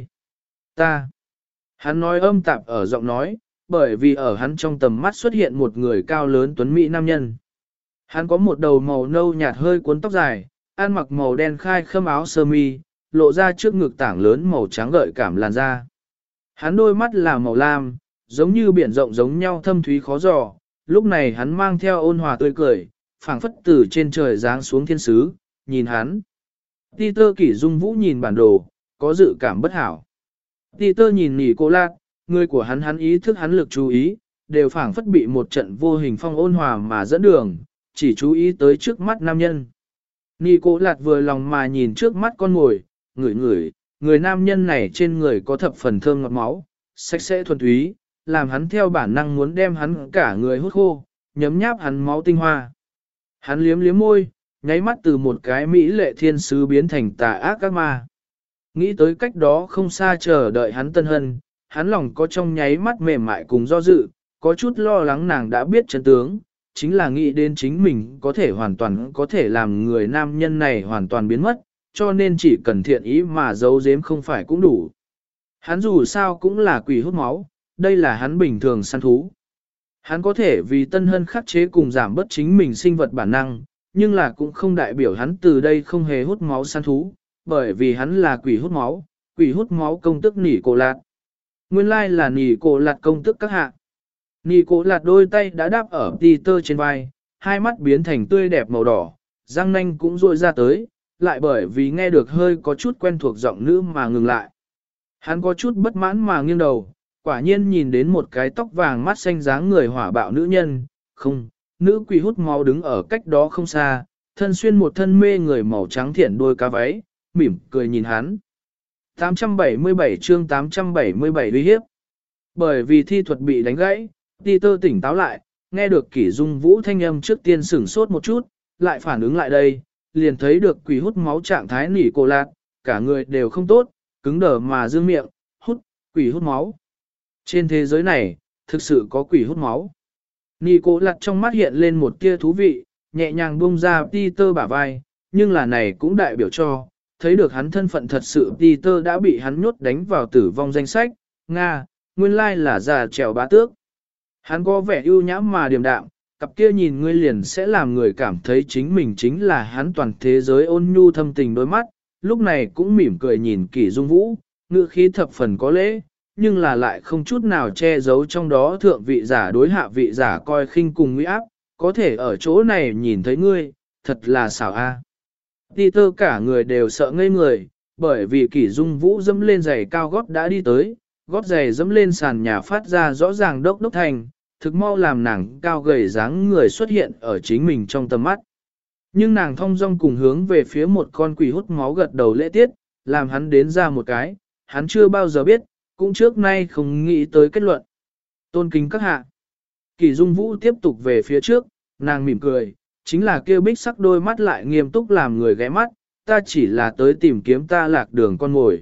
Ta. Hắn nói âm tạp ở giọng nói, bởi vì ở hắn trong tầm mắt xuất hiện một người cao lớn tuấn mỹ nam nhân. Hắn có một đầu màu nâu nhạt hơi cuốn tóc dài, ăn mặc màu đen khai khâm áo sơ mi, lộ ra trước ngực tảng lớn màu trắng gợi cảm làn da. Hắn đôi mắt là màu lam, giống như biển rộng giống nhau thâm thúy khó dò, lúc này hắn mang theo ôn hòa tươi cười, phảng phất từ trên trời giáng xuống thiên sứ, nhìn hắn. Peter Kỷ Dung Vũ nhìn bản đồ, có dự cảm bất hảo. Peter nhìn nỉ cô lạc, người của hắn ý thức hắn lực chú ý, đều phảng phất bị một trận vô hình phong ôn hòa mà dẫn đường, chỉ chú ý tới trước mắt nam nhân. Nỉ cô lạc vừa lòng mà nhìn trước mắt con ngồi, ngửi, người nam nhân này trên người có thập phần thơm ngọt máu, sạch sẽ thuần túy, làm hắn theo bản năng muốn đem hắn cả người hút khô, nhấm nháp hắn máu tinh hoa. Hắn liếm liếm môi, nháy mắt từ một cái mỹ lệ thiên sứ biến thành tà ác các ma. Nghĩ tới cách đó không xa chờ đợi hắn Tân Hân, hắn lòng có trong nháy mắt mềm mại cùng do dự, có chút lo lắng nàng đã biết chân tướng, chính là nghĩ đến chính mình có thể hoàn toàn có thể làm người nam nhân này hoàn toàn biến mất, cho nên chỉ cần thiện ý mà giấu giếm không phải cũng đủ. Hắn dù sao cũng là quỷ hút máu, đây là hắn bình thường săn thú. Hắn có thể vì Tân Hân khắc chế cùng giảm bớt chính mình sinh vật bản năng, nhưng là cũng không đại biểu hắn từ đây không hề hút máu săn thú, bởi vì hắn là quỷ hút máu công tức nỉ cổ lạt. Nguyên lai là nỉ cổ lạt công tức các hạ. Nỉ cổ lạt đôi tay đã đáp ở Peter trên vai, hai mắt biến thành tươi đẹp màu đỏ, răng nanh cũng rội ra tới, lại bởi vì nghe được hơi có chút quen thuộc giọng nữ mà ngừng lại. Hắn có chút bất mãn mà nghiêng đầu, quả nhiên nhìn đến một cái tóc vàng mắt xanh dáng người hỏa bạo nữ nhân, không, nữ quỷ hút máu đứng ở cách đó không xa, thân xuyên một thân mê người màu trắng thiển đôi cá váy, mỉm cười nhìn hắn. 877 chương 877 uy hiếp. Bởi vì thi thuật bị đánh gãy, Peter tỉnh táo lại, nghe được Kỷ Dung Vũ thanh âm trước tiên sửng sốt một chút, lại phản ứng lại đây, liền thấy được quỷ hút máu trạng thái nỉ cổ lạc, cả người đều không tốt, cứng đờ mà dương miệng, quỷ hút máu. Trên thế giới này, thực sự có quỷ hút máu. Nỉ cổ lạc trong mắt hiện lên một tia thú vị, nhẹ nhàng buông ra Peter bả vai, nhưng là này cũng đại biểu cho, thấy được hắn thân phận thật sự Peter đã bị hắn nhốt đánh vào tử vong danh sách, Nga, nguyên lai là già trèo bá tước. Hắn có vẻ ưu nhãm mà điềm đạm, cặp kia nhìn ngươi liền sẽ làm người cảm thấy chính mình chính là hắn toàn thế giới ôn nhu thâm tình đôi mắt, lúc này cũng mỉm cười nhìn Kỷ Dung Vũ, ngữ khí thập phần có lễ, nhưng là lại không chút nào che giấu trong đó thượng vị giả đối hạ vị giả coi khinh cùng nguy áp, có thể ở chỗ này nhìn thấy ngươi, thật là xảo a. Peter cả người đều sợ ngây người, bởi vì Kỷ Dung Vũ dẫm lên giày cao gót đã đi tới, gót giày dẫm lên sàn nhà phát ra rõ ràng đốc đốc thành, thực mau làm nàng cao gầy dáng người xuất hiện ở chính mình trong tầm mắt. Nhưng nàng thong dong cùng hướng về phía một con quỷ hút máu gật đầu lễ tiết, làm hắn đến ra một cái, hắn chưa bao giờ biết, cũng trước nay không nghĩ tới kết luận. Tôn kính các hạ. Kỷ Dung Vũ tiếp tục về phía trước, nàng mỉm cười, chính là kêu bích sắc đôi mắt lại nghiêm túc làm người ghé mắt, ta chỉ là tới tìm kiếm ta lạc đường con ngồi.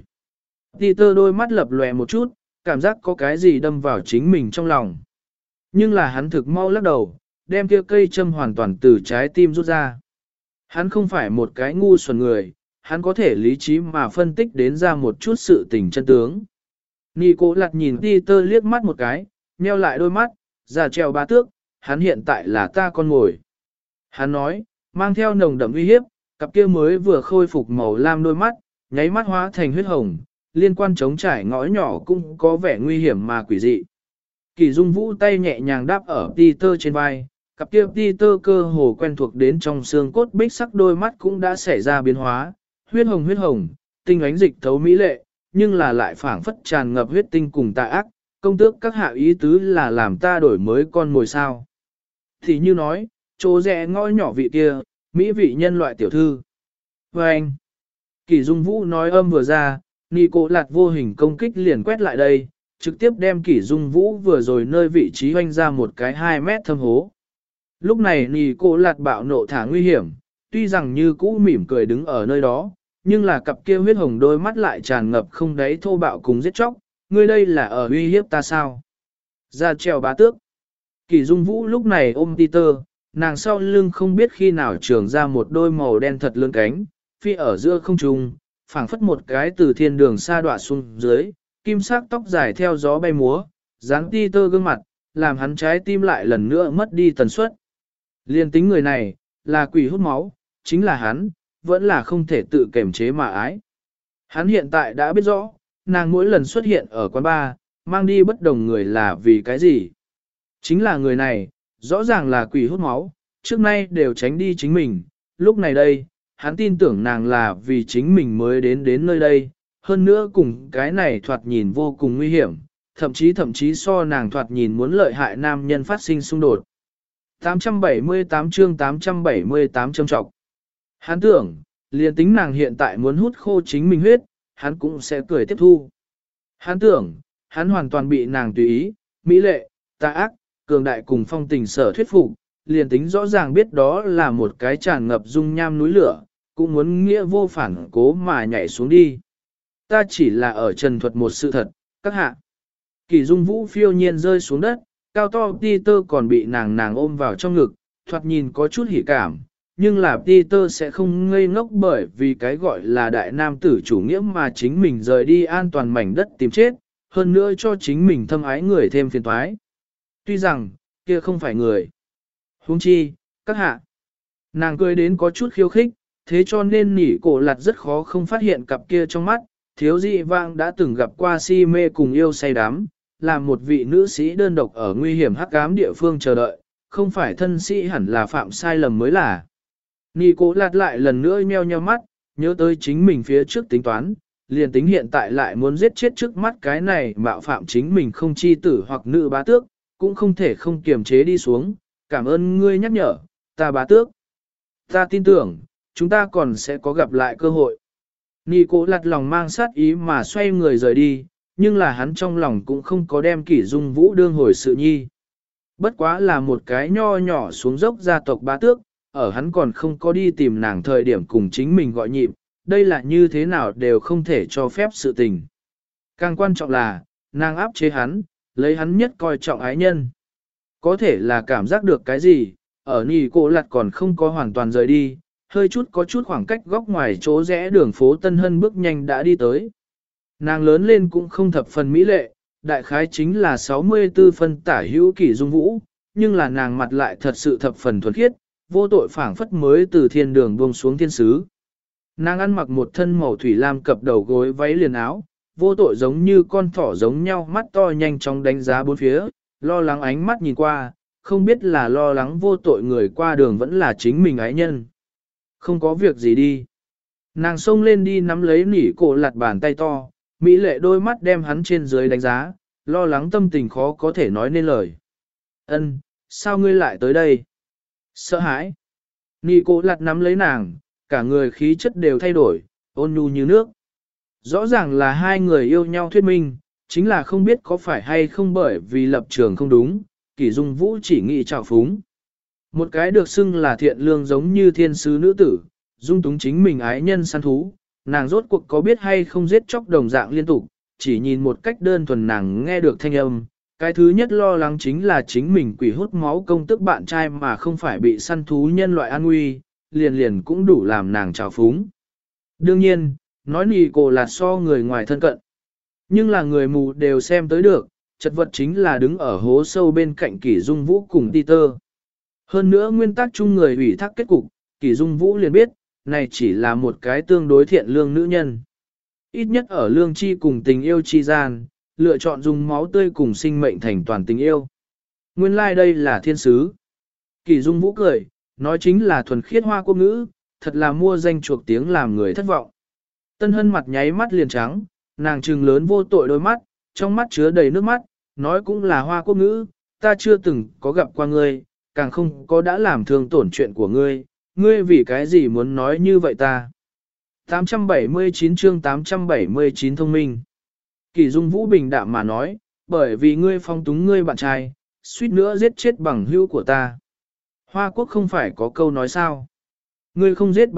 Peter đôi mắt lập lòe một chút, cảm giác có cái gì đâm vào chính mình trong lòng. Nhưng là hắn thực mau lắc đầu, đem kia cây châm hoàn toàn từ trái tim rút ra. Hắn không phải một cái ngu xuẩn người, hắn có thể lý trí mà phân tích đến ra một chút sự tình chân tướng. Nico lặt nhìn Peter liếc mắt một cái, nheo lại đôi mắt, già treo ba tước, hắn hiện tại là ta con ngồi. Hắn nói, mang theo nồng đậm uy hiếp, cặp kia mới vừa khôi phục màu lam đôi mắt, nháy mắt hóa thành huyết hồng, liên quan chống trải ngõ nhỏ cũng có vẻ nguy hiểm mà quỷ dị. Kỷ Dung Vũ tay nhẹ nhàng đáp ở Peter trên vai, cặp kia Peter cơ hồ quen thuộc đến trong xương cốt bích sắc đôi mắt cũng đã xảy ra biến hóa, huyết hồng, tinh ánh dịch thấu mỹ lệ, nhưng là lại phảng phất tràn ngập huyết tinh cùng tà ác, công tước các hạ ý tứ là làm ta đổi mới con mồi sao. Thì như nói, chỗ rẽ ngõ nhỏ vị kia, mỹ vị nhân loại tiểu thư. Và anh, Kỷ Dung Vũ nói âm vừa ra, Nico lạt vô hình công kích liền quét lại đây, trực tiếp đem Kỷ Dung Vũ vừa rồi nơi vị trí hoanh ra một cái 2 mét thâm hố. Lúc này Nico lạt bạo nộ thả nguy hiểm, tuy rằng như cũ mỉm cười đứng ở nơi đó, nhưng là cặp kia huyết hồng đôi mắt lại tràn ngập không đáy thô bạo cùng giết chóc, ngươi đây là ở uy hiếp ta sao? Ra trèo bá tước. Kỷ Dung Vũ lúc này ôm Peter, nàng sau lưng không biết khi nào trường ra một đôi màu đen thật lớn cánh, phi ở giữa không trung, phảng phất một cái từ thiên đường xa đọa xuống dưới, kim sắc tóc dài theo gió bay múa, dáng Peter gương mặt, làm hắn trái tim lại lần nữa mất đi tần suất. Liên tính người này, là quỷ hút máu, chính là hắn, vẫn là không thể tự kiềm chế mà ái. Hắn hiện tại đã biết rõ, nàng mỗi lần xuất hiện ở quán bar, mang đi bất đồng người là vì cái gì. Chính là người này, rõ ràng là quỷ hút máu, trước nay đều tránh đi chính mình, lúc này đây, hắn tin tưởng nàng là vì chính mình mới đến nơi đây, hơn nữa cùng cái này thoạt nhìn vô cùng nguy hiểm, thậm chí so nàng thoạt nhìn muốn lợi hại nam nhân phát sinh xung đột. 878 chương 878 châm trọng. Hắn tưởng, liền tính nàng hiện tại muốn hút khô chính mình huyết, hắn cũng sẽ cười tiếp thu. Hắn tưởng, hắn hoàn toàn bị nàng tùy ý, mỹ lệ, tà ác, cường đại cùng phong tình sở thuyết phục, liền tính rõ ràng biết đó là một cái tràn ngập dung nham núi lửa, cũng muốn nghĩa vô phản cố mà nhảy xuống đi. Ta chỉ là ở trần thuật một sự thật, các hạ. Kỷ Dung Vũ phiêu nhiên rơi xuống đất, cao to Peter còn bị nàng ôm vào trong ngực, thoạt nhìn có chút hỉ cảm, nhưng là Peter sẽ không ngây ngốc bởi vì cái gọi là đại nam tử chủ nghĩa mà chính mình rời đi an toàn mảnh đất tìm chết, hơn nữa cho chính mình thâm ái người thêm phiền toái. Tuy rằng, kia không phải người. Huống chi, các hạ. Nàng cười đến có chút khiêu khích, thế cho nên nỉ cổ lạt rất khó không phát hiện cặp kia trong mắt, thiếu dị vang đã từng gặp qua si mê cùng yêu say đắm, làm một vị nữ sĩ đơn độc ở nguy hiểm hắc ám địa phương chờ đợi, không phải thân sĩ hẳn là phạm sai lầm mới là. Nỉ cổ lạt lại lần nữa nheo nheo mắt, nhớ tới chính mình phía trước tính toán, liền tính hiện tại lại muốn giết chết trước mắt cái này mạo phạm chính mình không chi tử hoặc nữ bá tước, cũng không thể không kiềm chế đi xuống, cảm ơn ngươi nhắc nhở, ta bá tước. Ta tin tưởng, chúng ta còn sẽ có gặp lại cơ hội. Nico lặt lòng mang sát ý mà xoay người rời đi, nhưng là hắn trong lòng cũng không có đem Kỷ Dung Vũ đương hồi sự nhi. Bất quá là một cái nho nhỏ xuống dốc gia tộc bá tước, ở hắn còn không có đi tìm nàng thời điểm cùng chính mình gọi nhịp, đây là như thế nào đều không thể cho phép sự tình. Càng quan trọng là, nàng áp chế hắn, lấy hắn nhất coi trọng ái nhân. Có thể là cảm giác được cái gì, ở Nico lặt còn không có hoàn toàn rời đi, hơi chút có chút khoảng cách góc ngoài chỗ rẽ đường phố Tân Hân bước nhanh đã đi tới. Nàng lớn lên cũng không thập phần mỹ lệ, đại khái chính là 64 phân tả hữu Kỷ Dung Vũ, nhưng là nàng mặt lại thật sự thập phần thuần khiết, vô tội phảng phất mới từ thiên đường buông xuống thiên sứ. Nàng ăn mặc một thân màu thủy lam cập đầu gối váy liền áo, vô tội giống như con thỏ giống nhau mắt to nhanh chóng đánh giá bốn phía, lo lắng ánh mắt nhìn qua, không biết là lo lắng vô tội người qua đường vẫn là chính mình ái nhân. Không có việc gì đi. Nàng xông lên đi nắm lấy nỉ cổ lặt bàn tay to, mỹ lệ đôi mắt đem hắn trên dưới đánh giá, lo lắng tâm tình khó có thể nói nên lời. Ân, sao ngươi lại tới đây? Sợ hãi. Nỉ cổ lặt nắm lấy nàng, cả người khí chất đều thay đổi, ôn nhu như nước. Rõ ràng là hai người yêu nhau thuyết minh, chính là không biết có phải hay không bởi vì lập trường không đúng, Kỷ Dung Vũ chỉ nghĩ trào phúng. Một cái được xưng là thiện lương giống như thiên sứ nữ tử, dung túng chính mình ái nhân săn thú, nàng rốt cuộc có biết hay không giết chóc đồng dạng liên tục, chỉ nhìn một cách đơn thuần nàng nghe được thanh âm. Cái thứ nhất lo lắng chính là chính mình quỷ hút máu công tức bạn trai mà không phải bị săn thú nhân loại an nguy, liền cũng đủ làm nàng trào phúng. Đương nhiên, nói nì cổ là so người ngoài thân cận. Nhưng là người mù đều xem tới được, chật vật chính là đứng ở hố sâu bên cạnh Kỷ Dung Vũ cùng Peter. Hơn nữa nguyên tắc chung người ủy thác kết cục, Kỷ Dung Vũ liền biết, này chỉ là một cái tương đối thiện lương nữ nhân. Ít nhất ở lương chi cùng tình yêu chi gian, lựa chọn dùng máu tươi cùng sinh mệnh thành toàn tình yêu. Nguyên lai like đây là thiên sứ. Kỷ Dung Vũ cười, nói chính là thuần khiết hoa quốc ngữ, thật là mua danh chuộc tiếng làm người thất vọng. Tân Hân mặt nháy mắt liền trắng, nàng trừng lớn vô tội đôi mắt, trong mắt chứa đầy nước mắt, nói cũng là hoa quốc ngữ, ta chưa từng có gặp qua ngươi, càng không có đã làm thương tổn chuyện của ngươi, ngươi vì cái gì muốn nói như vậy ta. 879 chương 879 thông minh. Kỷ Dung Vũ bình đạm mà nói, bởi vì ngươi phong túng ngươi bạn trai, suýt nữa giết chết bằng hữu của ta. Hoa quốc không phải có câu nói sao? Ngươi không giết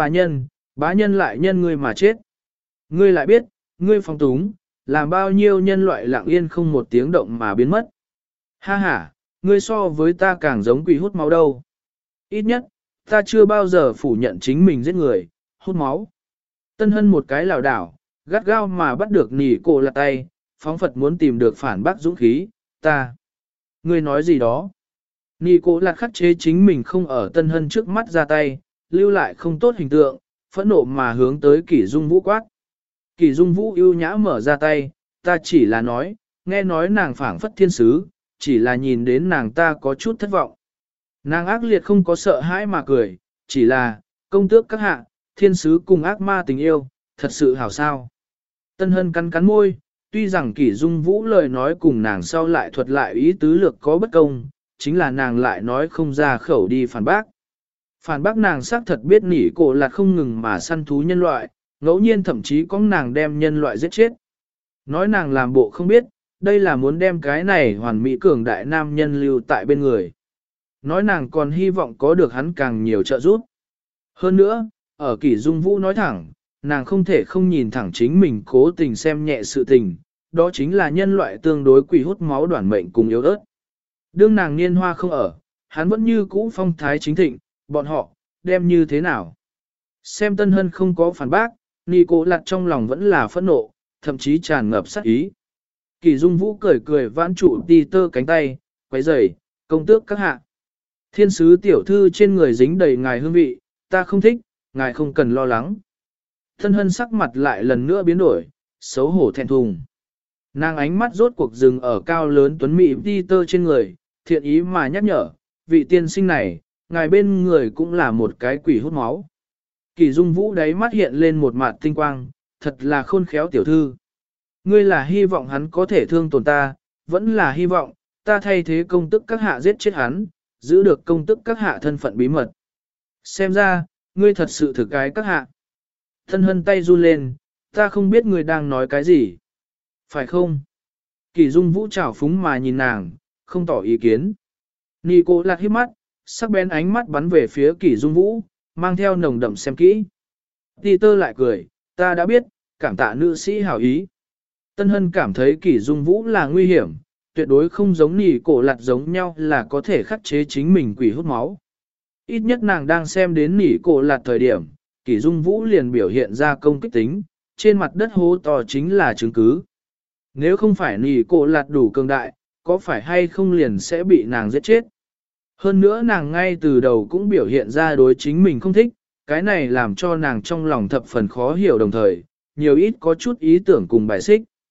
bá nhân lại nhân ngươi mà chết. Ngươi lại biết, ngươi phong túng, làm bao nhiêu nhân loại lặng yên không một tiếng động mà biến mất. Ha ha, ngươi so với ta càng giống quỷ hút máu đâu. Ít nhất, ta chưa bao giờ phủ nhận chính mình giết người, hút máu. Tân Hân một cái lảo đảo, gắt gao mà bắt được nỉ cổ lặt tay, phóng Phật muốn tìm được phản bác dũng khí, ta. Ngươi nói gì đó? Nỉ cổ lặt khắc chế chính mình không ở Tân Hân trước mắt ra tay, lưu lại không tốt hình tượng, phẫn nộ mà hướng tới Kỷ Dung Vũ quát. Kỷ Dung Vũ ưu nhã mở ra tay, ta chỉ là nói, nghe nói nàng phảng phất thiên sứ, chỉ là nhìn đến nàng ta có chút thất vọng. Nàng ác liệt không có sợ hãi mà cười, chỉ là, công tước các hạ, thiên sứ cùng ác ma tình yêu, thật sự hảo sao. Tân Hân cắn cắn môi, tuy rằng Kỷ Dung Vũ lời nói cùng nàng sau lại thuật lại ý tứ lược có bất công, chính là nàng lại nói không ra khẩu đi phản bác. Phản bác nàng xác thật biết nỉ cổ là không ngừng mà săn thú nhân loại, ngẫu nhiên thậm chí có nàng đem nhân loại giết chết. Nói nàng làm bộ không biết, đây là muốn đem cái này hoàn mỹ cường đại nam nhân lưu tại bên người. Nói nàng còn hy vọng có được hắn càng nhiều trợ giúp. Hơn nữa, ở Kỷ Dung Vũ nói thẳng, nàng không thể không nhìn thẳng chính mình cố tình xem nhẹ sự tình, đó chính là nhân loại tương đối quỷ hút máu đoản mệnh cùng yếu ớt. Đương nàng niên hoa không ở, hắn vẫn như cũ phong thái chính thịnh, bọn họ, đem như thế nào? Xem Tân Hân không có phản bác, Nị Cổ Lạt trong lòng vẫn là phẫn nộ, thậm chí tràn ngập sát ý. Kỷ Dung Vũ cười cười vãn trụ Peter cánh tay, quấy rầy, công tước các hạ. Thiên sứ tiểu thư trên người dính đầy ngài hương vị, ta không thích, ngài không cần lo lắng. Tân Hân sắc mặt lại lần nữa biến đổi, xấu hổ thẹn thùng. Nàng ánh mắt rốt cuộc dừng ở cao lớn tuấn mỹ Peter trên người, thiện ý mà nhắc nhở, vị tiên sinh này, ngài bên người cũng là một cái quỷ hút máu. Kỷ Dung Vũ đáy mắt hiện lên một mặt tinh quang, thật là khôn khéo tiểu thư. Ngươi là hy vọng hắn có thể thương tổn ta, vẫn là hy vọng, ta thay thế công tức các hạ giết chết hắn, giữ được công tức các hạ thân phận bí mật. Xem ra, ngươi thật sự thực cái các hạ. Thân Hân tay run lên, ta không biết ngươi đang nói cái gì. Phải không? Kỷ Dung Vũ trào phúng mà nhìn nàng, không tỏ ý kiến. Nị Cổ Lạt híp mắt, sắc bén ánh mắt bắn về phía Kỷ Dung Vũ, mang theo nồng đậm xem kỹ. Peter lại cười, ta đã biết, cảm tạ nữ sĩ hảo ý. Tân Hân cảm thấy Kỷ Dung Vũ là nguy hiểm, tuyệt đối không giống Nị Cổ Lạt giống nhau là có thể khắc chế chính mình quỷ hút máu. Ít nhất nàng đang xem đến Nị Cổ Lạt thời điểm, Kỷ Dung Vũ liền biểu hiện ra công kích tính, trên mặt đất hố to chính là chứng cứ. Nếu không phải Nị Cổ Lạt đủ cường đại, có phải hay không liền sẽ bị nàng giết chết. Hơn nữa nàng ngay từ đầu cũng biểu hiện ra đối chính mình không thích, cái này làm cho nàng trong lòng thập phần khó hiểu đồng thời, nhiều ít có chút ý tưởng cùng bài xích.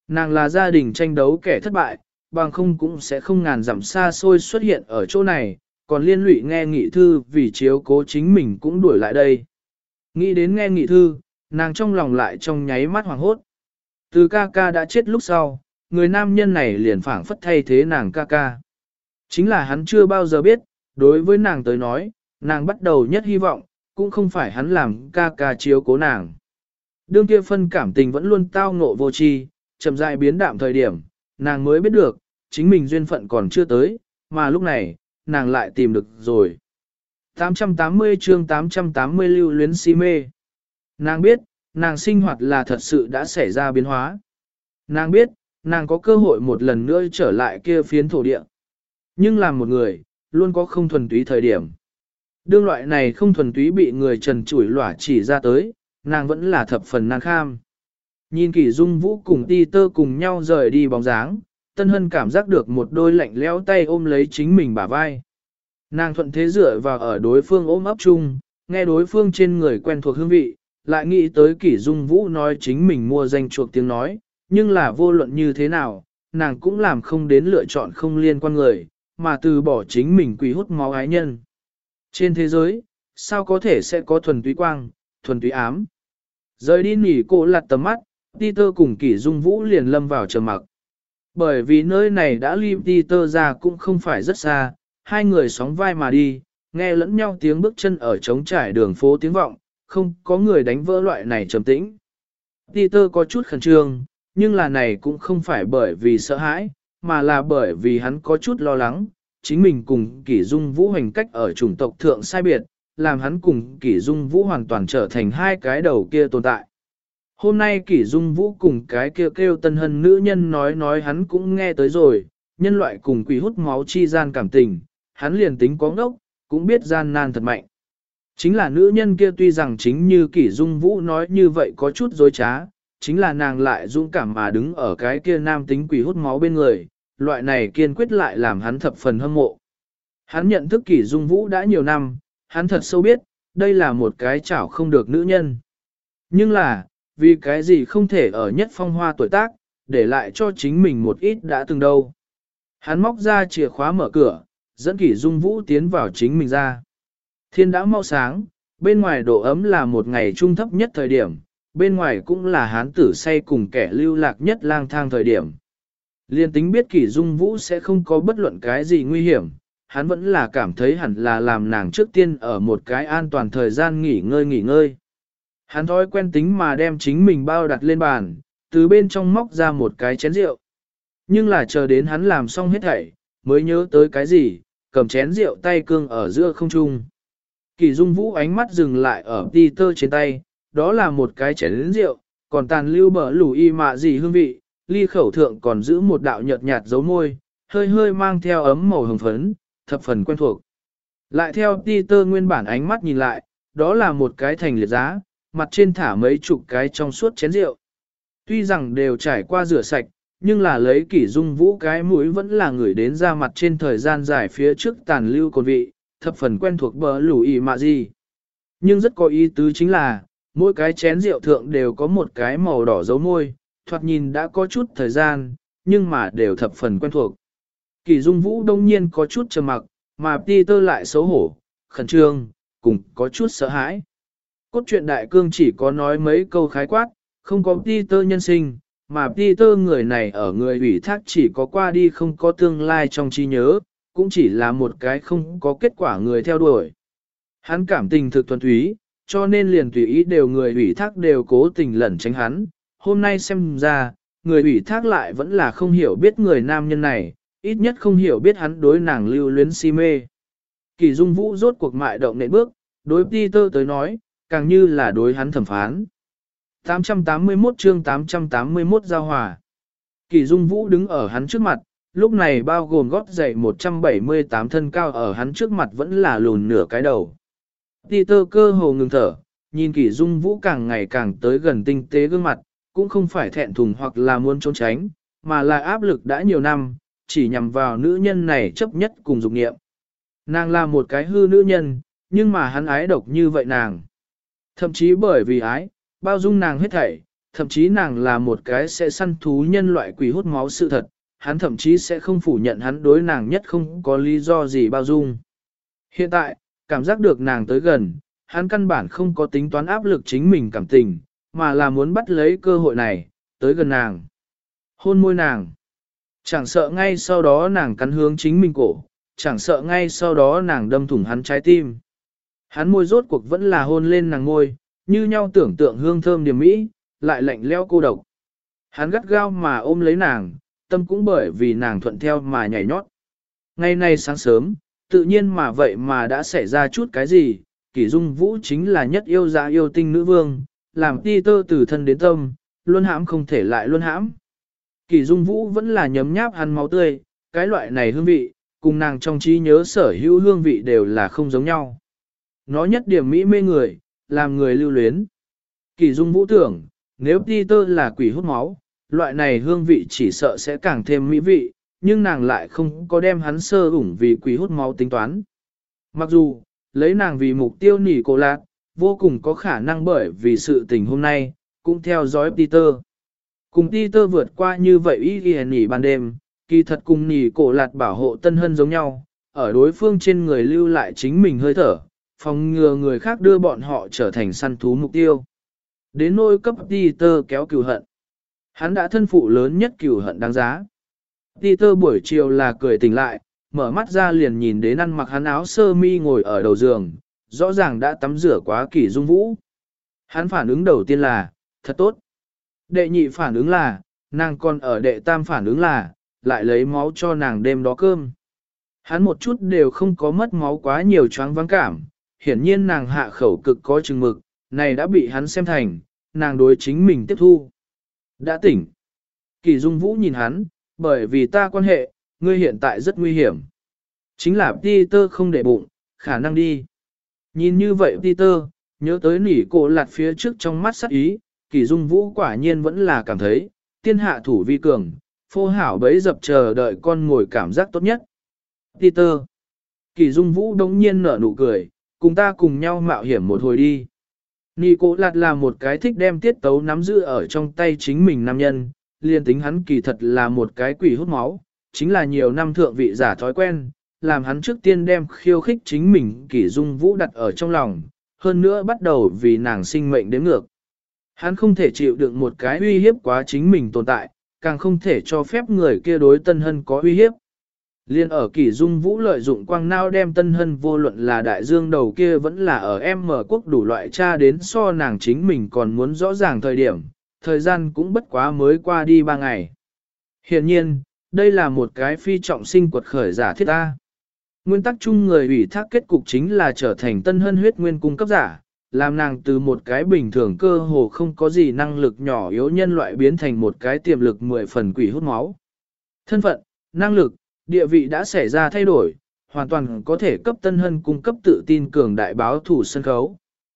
Nàng là gia đình tranh đấu kẻ thất bại, bằng không cũng sẽ không ngàn dặm xa xôi xuất hiện ở chỗ này, còn liên lụy nghe nghị thư vì chiếu cố chính mình cũng đuổi lại đây. Nghĩ đến nghe nghị thư, nàng trong lòng lại trong nháy mắt hoảng hốt. Từ ca ca đã chết lúc sau, người nam nhân này liền phảng phất thay thế nàng ca ca. Chính là hắn chưa bao giờ biết, đối với nàng tới nói, nàng bắt đầu nhất hy vọng, cũng không phải hắn làm ca ca chiếu cố nàng. Đương kia phân cảm tình vẫn luôn tao ngộ vô tri, chậm rãi biến đạm thời điểm, nàng mới biết được, chính mình duyên phận còn chưa tới, mà lúc này, nàng lại tìm được rồi. 880 chương 880 lưu luyến si mê. Nàng biết, nàng sinh hoạt là thật sự đã xảy ra biến hóa. Nàng biết, nàng có cơ hội một lần nữa trở lại kia phiến thổ địa. Nhưng làm một người, luôn có không thuần túy thời điểm. Đương loại này không thuần túy bị người trần chủi lỏa chỉ ra tới, nàng vẫn là thập phần nan kham. Nhìn Kỷ Dung Vũ cùng Ti Tơ cùng nhau rời đi bóng dáng, Tân Hân cảm giác được một đôi lạnh lẽo tay ôm lấy chính mình bả vai. Nàng thuận thế dựa vào ở đối phương ôm ấp chung, nghe đối phương trên người quen thuộc hương vị, lại nghĩ tới Kỷ Dung Vũ nói chính mình mua danh chuộc tiếng nói, nhưng là vô luận như thế nào, nàng cũng làm không đến lựa chọn không liên quan người, mà từ bỏ chính mình quỷ hút máu ái nhân. Trên thế giới, sao có thể sẽ có thuần túy quang, thuần túy ám? Rời đi nỉ cô lặt tầm mắt, Peter cùng Kỷ Dung Vũ liền lâm vào trầm mặc. Bởi vì nơi này đã ly Peter ra cũng không phải rất xa, hai người sóng vai mà đi, nghe lẫn nhau tiếng bước chân ở trống trải đường phố tiếng vọng, không có người đánh vỡ loại này trầm tĩnh. Peter có chút khẩn trương, nhưng là này cũng không phải bởi vì sợ hãi, mà là bởi vì hắn có chút lo lắng, chính mình cùng Kỷ Dung Vũ hành cách ở chủng tộc thượng sai biệt, làm hắn cùng Kỷ Dung Vũ hoàn toàn trở thành hai cái đầu kia tồn tại. Hôm nay Kỷ Dung Vũ cùng cái kia kêu Tân Hân nữ nhân nói hắn cũng nghe tới rồi, nhân loại cùng quỷ hút máu chi gian cảm tình, hắn liền tính có ngốc, cũng biết gian nan thật mạnh. Chính là nữ nhân kia tuy rằng chính như Kỷ Dung Vũ nói như vậy có chút dối trá, chính là nàng lại dũng cảm mà đứng ở cái kia nam tính quỷ hút máu bên người, loại này kiên quyết lại làm hắn thập phần hâm mộ. Hắn nhận thức Kỷ Dung Vũ đã nhiều năm, hắn thật sâu biết, đây là một cái chảo không được nữ nhân. Nhưng là, vì cái gì không thể ở nhất phong hoa tuổi tác, để lại cho chính mình một ít đã từng đâu. Hắn móc ra chìa khóa mở cửa, dẫn Kỷ Dung Vũ tiến vào chính mình ra. Thiên đã mau sáng, bên ngoài độ ấm là một ngày trung thấp nhất thời điểm, bên ngoài cũng là hán tử say cùng kẻ lưu lạc nhất lang thang thời điểm. Liên tính biết Kỷ Dung Vũ sẽ không có bất luận cái gì nguy hiểm, hắn vẫn là cảm thấy hẳn là làm nàng trước tiên ở một cái an toàn thời gian nghỉ ngơi. Hắn thói quen tính mà đem chính mình bao đặt lên bàn, từ bên trong móc ra một cái chén rượu. Nhưng là chờ đến hắn làm xong hết thảy, mới nhớ tới cái gì, cầm chén rượu tay cương ở giữa không trung. Kỷ Dung Vũ ánh mắt dừng lại ở Peter trên tay, đó là một cái chén rượu, còn tàn lưu bờ lù y mạ gì hương vị, ly khẩu thượng còn giữ một đạo nhợt nhạt dấu môi, hơi hơi mang theo ấm màu hồng phấn, thập phần quen thuộc. Lại theo Peter nguyên bản ánh mắt nhìn lại, đó là một cái thành liệt giá, mặt trên thả mấy chục cái trong suốt chén rượu. Tuy rằng đều trải qua rửa sạch, nhưng là lấy Kỷ Dung Vũ cái mũi vẫn là người đến ra mặt trên thời gian dài phía trước tàn lưu cồn vị, thập phần quen thuộc bờ lù y mạ gì. Nhưng rất có ý tứ chính là, mỗi cái chén rượu thượng đều có một cái màu đỏ dấu môi, thoạt nhìn đã có chút thời gian, nhưng mà đều thập phần quen thuộc. Kỷ Dung Vũ đông nhiên có chút trầm mặc, mà Peter lại xấu hổ, khẩn trương, cùng có chút sợ hãi. Cốt truyện đại cương chỉ có nói mấy câu khái quát, không có Peter nhân sinh, mà Peter người này ở người ủy thác chỉ có qua đi không có tương lai trong trí nhớ, cũng chỉ là một cái không có kết quả người theo đuổi. Hắn cảm tình thực thuần túy, cho nên liền tùy ý đều người ủy thác đều cố tình lẩn tránh hắn. Hôm nay xem ra, người ủy thác lại vẫn là không hiểu biết người nam nhân này, ít nhất không hiểu biết hắn đối nàng lưu luyến si mê. Kỷ Dung Vũ rốt cuộc mại động nện bước, đối Peter tới nói, càng như là đối hắn thẩm phán. 881 chương 881 giao hòa. Kỷ Dung Vũ đứng ở hắn trước mặt, lúc này bao gồm gót giày 178 thân cao ở hắn trước mặt vẫn là lùn nửa cái đầu. Peter cơ hồ ngừng thở, nhìn Kỷ Dung Vũ càng ngày càng tới gần tinh tế gương mặt, cũng không phải thẹn thùng hoặc là muốn trốn tránh, mà là áp lực đã nhiều năm, chỉ nhằm vào nữ nhân này chấp nhất cùng dục nghiệm. Nàng là một cái hư nữ nhân, nhưng mà hắn ái độc như vậy nàng. Thậm chí bởi vì ái, bao dung nàng hết thảy, thậm chí nàng là một cái sẽ săn thú nhân loại quỷ hút máu sự thật, hắn thậm chí sẽ không phủ nhận hắn đối nàng nhất không có lý do gì bao dung. Hiện tại, cảm giác được nàng tới gần, hắn căn bản không có tính toán áp lực chính mình cảm tình, mà là muốn bắt lấy cơ hội này, tới gần nàng. Hôn môi nàng. Chẳng sợ ngay sau đó nàng cắn hướng chính mình cổ, chẳng sợ ngay sau đó nàng đâm thủng hắn trái tim. Hắn môi rốt cuộc vẫn là hôn lên nàng môi, như nhau tưởng tượng hương thơm điểm mỹ, lại lạnh lẽo cô độc. Hắn gắt gao mà ôm lấy nàng, tâm cũng bởi vì nàng thuận theo mà nhảy nhót. Ngày nay sáng sớm, tự nhiên mà vậy mà đã xảy ra chút cái gì, Kỷ Dung Vũ chính là nhất yêu dạ yêu tinh nữ vương, làm Peter từ thân đến tâm, luôn hãm không thể lại luôn hãm. Kỷ Dung Vũ vẫn là nhấm nháp hắn máu tươi, cái loại này hương vị, cùng nàng trong trí nhớ sở hữu hương vị đều là không giống nhau. Nó nhất điểm mỹ mê người, làm người lưu luyến. Kỷ Dung Vũ tưởng, nếu Peter là quỷ hút máu, loại này hương vị chỉ sợ sẽ càng thêm mỹ vị, nhưng nàng lại không có đem hắn sơ ủng vì quỷ hút máu tính toán. Mặc dù, lấy nàng vì mục tiêu nỉ cổ lạc, vô cùng có khả năng bởi vì sự tình hôm nay, cũng theo dõi Peter. Cùng Peter vượt qua như vậy ý ghi nỉ ban đêm, kỳ thật cùng nỉ cổ lạc bảo hộ Tân Hân giống nhau, ở đối phương trên người lưu lại chính mình hơi thở, phòng ngừa người khác đưa bọn họ trở thành săn thú mục tiêu. Đến nỗi cấp Peter kéo cừu hận. Hắn đã thân phụ lớn nhất cừu hận đáng giá. Peter buổi chiều là cười tỉnh lại, mở mắt ra liền nhìn đến ăn mặc hắn áo sơ mi ngồi ở đầu giường, rõ ràng đã tắm rửa quá Kỷ Dung Vũ. Hắn phản ứng đầu tiên là, thật tốt. Đệ nhị phản ứng là, nàng còn ở đệ tam phản ứng là, lại lấy máu cho nàng đêm đó cơm. Hắn một chút đều không có mất máu quá nhiều choáng vắng cảm, hiển nhiên nàng hạ khẩu cực có chừng mực, này đã bị hắn xem thành, nàng đối chính mình tiếp thu. Đã tỉnh. Kỷ Dung Vũ nhìn hắn, bởi vì ta quan hệ, ngươi hiện tại rất nguy hiểm. Chính là Peter không để bụng, khả năng đi. Nhìn như vậy Peter, nhớ tới nỉ cổ lạt phía trước trong mắt sắc ý, Kỷ Dung Vũ quả nhiên vẫn là cảm thấy, tiên hạ thủ vi cường, phô hảo bấy dập chờ đợi con ngồi cảm giác tốt nhất. Peter. Kỷ Dung Vũ đống nhiên nở nụ cười, cùng ta cùng nhau mạo hiểm một hồi đi. Nỉ cổ lạt là một cái thích đem tiết tấu nắm giữ ở trong tay chính mình nam nhân, liên tính hắn kỳ thật là một cái quỷ hút máu, chính là nhiều năm thượng vị giả thói quen, làm hắn trước tiên đem khiêu khích chính mình Kỷ Dung Vũ đặt ở trong lòng, hơn nữa bắt đầu vì nàng sinh mệnh đếm ngược. Hắn không thể chịu đựng một cái uy hiếp quá chính mình tồn tại, càng không thể cho phép người kia đối Tân Hân có uy hiếp. Liên ở Kỷ Dung Vũ lợi dụng quang nao đem Tân Hân vô luận là đại dương đầu kia vẫn là ở M quốc đủ loại tra đến so nàng chính mình còn muốn rõ ràng thời điểm, thời gian cũng bất quá mới qua đi 3 ngày. Hiện nhiên, đây là một cái phi trọng sinh quật khởi giả thiết A. Nguyên tắc chung người ủy thác kết cục chính là trở thành Tân Hân huyết nguyên cung cấp giả, làm nàng từ một cái bình thường cơ hồ không có gì năng lực nhỏ yếu nhân loại biến thành một cái tiềm lực 10 phần quỷ hút máu. Thân phận, năng lực, địa vị đã xảy ra thay đổi, hoàn toàn có thể cấp Tân Hân cung cấp tự tin cường đại báo thủ sân khấu.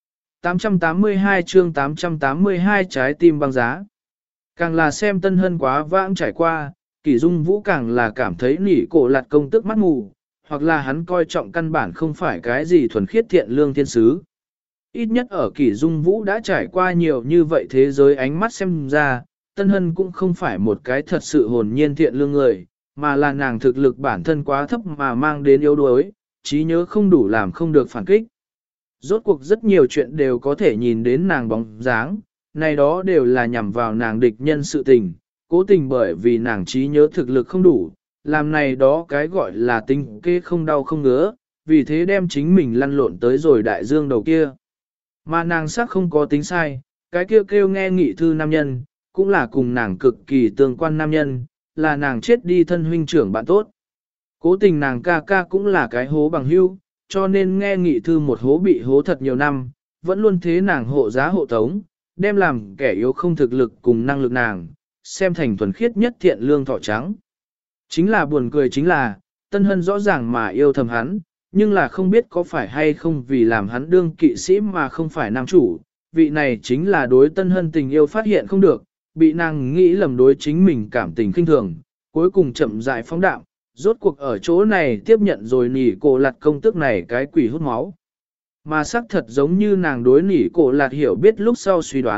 882 chương 882 trái tim băng giá. Càng là xem Tân Hân quá vãng trải qua, Kỷ Dung Vũ càng là cảm thấy nỉ cổ lạt công tức mắt mù, hoặc là hắn coi trọng căn bản không phải cái gì thuần khiết thiện lương thiên sứ. Ít nhất ở Kỷ Dung Vũ đã trải qua nhiều như vậy thế giới ánh mắt xem ra, Tân Hân cũng không phải một cái thật sự hồn nhiên thiện lương người, mà là nàng thực lực bản thân quá thấp mà mang đến yếu đuối, trí nhớ không đủ làm không được phản kích. Rốt cuộc rất nhiều chuyện đều có thể nhìn đến nàng bóng dáng, này đó đều là nhằm vào nàng địch nhân sự tình, cố tình bởi vì nàng trí nhớ thực lực không đủ, làm này đó cái gọi là tính kê không đau không ngứa, vì thế đem chính mình lăn lộn tới rồi đại dương đầu kia. Mà nàng sắc không có tính sai, cái kêu nghe nghị thư nam nhân, cũng là cùng nàng cực kỳ tương quan nam nhân, là nàng chết đi thân huynh trưởng bạn tốt. Cố tình nàng ca ca cũng là cái hố bằng hưu, cho nên nghe nghị thư một hố bị hố thật nhiều năm, vẫn luôn thế nàng hộ giá hộ tống, đem làm kẻ yếu không thực lực cùng năng lực nàng, xem thành thuần khiết nhất thiện lương thọ trắng. Chính là buồn cười chính là, Tân Hân rõ ràng mà yêu thầm hắn, nhưng là không biết có phải hay không vì làm hắn đương kỵ sĩ mà không phải nam chủ, vị này chính là đối Tân Hân tình yêu phát hiện không được, bị nàng nghĩ lầm đối chính mình cảm tình khinh thường, cuối cùng chậm rãi phóng đạm, rốt cuộc ở chỗ này tiếp nhận rồi nỉ cổ lạt công tức này cái quỷ hút máu. Mà xác thật giống như nàng đối nỉ cổ lạt hiểu biết lúc sau suy đoán,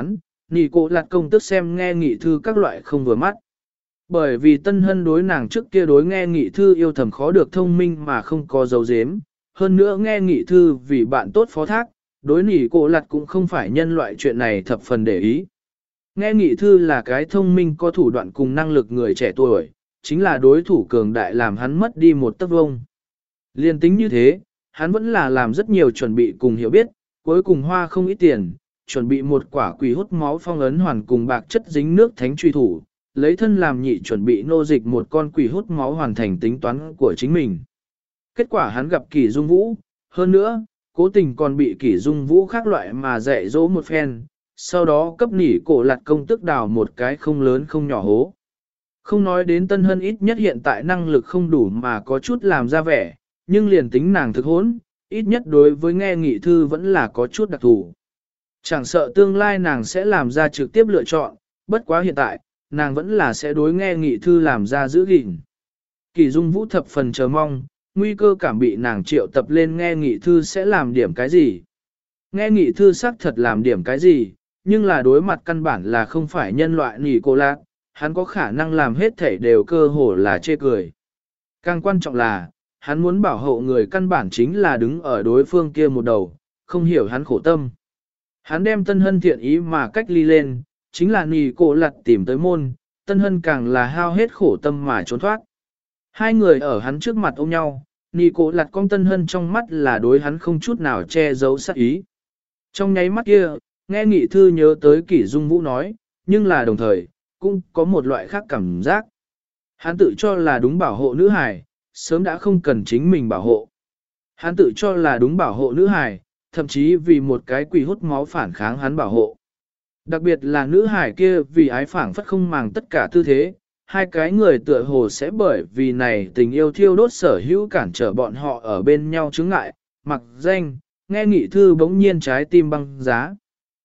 nỉ cổ lạt công tức xem nghe nghị thư các loại không vừa mắt. Bởi vì Tân Hân đối nàng trước kia đối nghe nghị thư yêu thầm khó được thông minh mà không có dấu dếm, hơn nữa nghe nghị thư vì bạn tốt phó thác, đối nỉ cổ lạt cũng không phải nhân loại chuyện này thập phần để ý. Nghe nghị thư là cái thông minh có thủ đoạn cùng năng lực người trẻ tuổi, chính là đối thủ cường đại làm hắn mất đi một tấc vông. Liên tính như thế, hắn vẫn là làm rất nhiều chuẩn bị cùng hiểu biết, cuối cùng hoa không ít tiền, chuẩn bị một quả quỷ hút máu phong ấn hoàn cùng bạc chất dính nước thánh truy thủ, lấy thân làm nhị chuẩn bị nô dịch một con quỷ hút máu hoàn thành tính toán của chính mình. Kết quả hắn gặp Kỷ Dung Vũ, hơn nữa, cố tình còn bị Kỷ Dung Vũ khác loại mà dạy dỗ một phen, sau đó cấp nỉ cổ lạt công tức đào một cái không lớn không nhỏ hố. Không nói đến Tân Hân ít nhất hiện tại năng lực không đủ mà có chút làm ra vẻ, nhưng liền tính nàng thực hốn, ít nhất đối với nghe nghị thư vẫn là có chút đặc thù. Chẳng sợ tương lai nàng sẽ làm ra trực tiếp lựa chọn, bất quá hiện tại, nàng vẫn là sẽ đối nghe nghị thư làm ra giữ gìn. Kỷ Dung Vũ thập phần chờ mong, nguy cơ cảm bị nàng triệu tập lên nghe nghị thư sẽ làm điểm cái gì. Nghe nghị thư xác thật làm điểm cái gì, nhưng là đối mặt căn bản là không phải nhân loại nỉ cô lạc, hắn có khả năng làm hết thể đều cơ hồ là chê cười. Càng quan trọng là, hắn muốn bảo hộ người căn bản chính là đứng ở đối phương kia một đầu, không hiểu hắn khổ tâm. Hắn đem Tân Hân thiện ý mà cách ly lên, chính là nỉ cô lạc tìm tới môn, Tân Hân càng là hao hết khổ tâm mà trốn thoát. Hai người ở hắn trước mặt ôm nhau, nỉ cô lạc con Tân Hân trong mắt là đối hắn không chút nào che giấu sát ý. Trong nháy mắt kia, nghe nghị thư nhớ tới Kỷ Dung Vũ nói, nhưng là đồng thời, cũng có một loại khác cảm giác. Hắn tự cho là đúng bảo hộ nữ hài, sớm đã không cần chính mình bảo hộ. Hắn tự cho là đúng bảo hộ nữ hài, thậm chí vì một cái quỷ hút máu phản kháng hắn bảo hộ. Đặc biệt là nữ hài kia vì ái phảng phất không màng tất cả tư thế, hai cái người tựa hồ sẽ bởi vì này tình yêu thiêu đốt sở hữu cản trở bọn họ ở bên nhau chướng ngại, mặc danh, nghe nghị thư bỗng nhiên trái tim băng giá.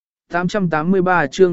883 chương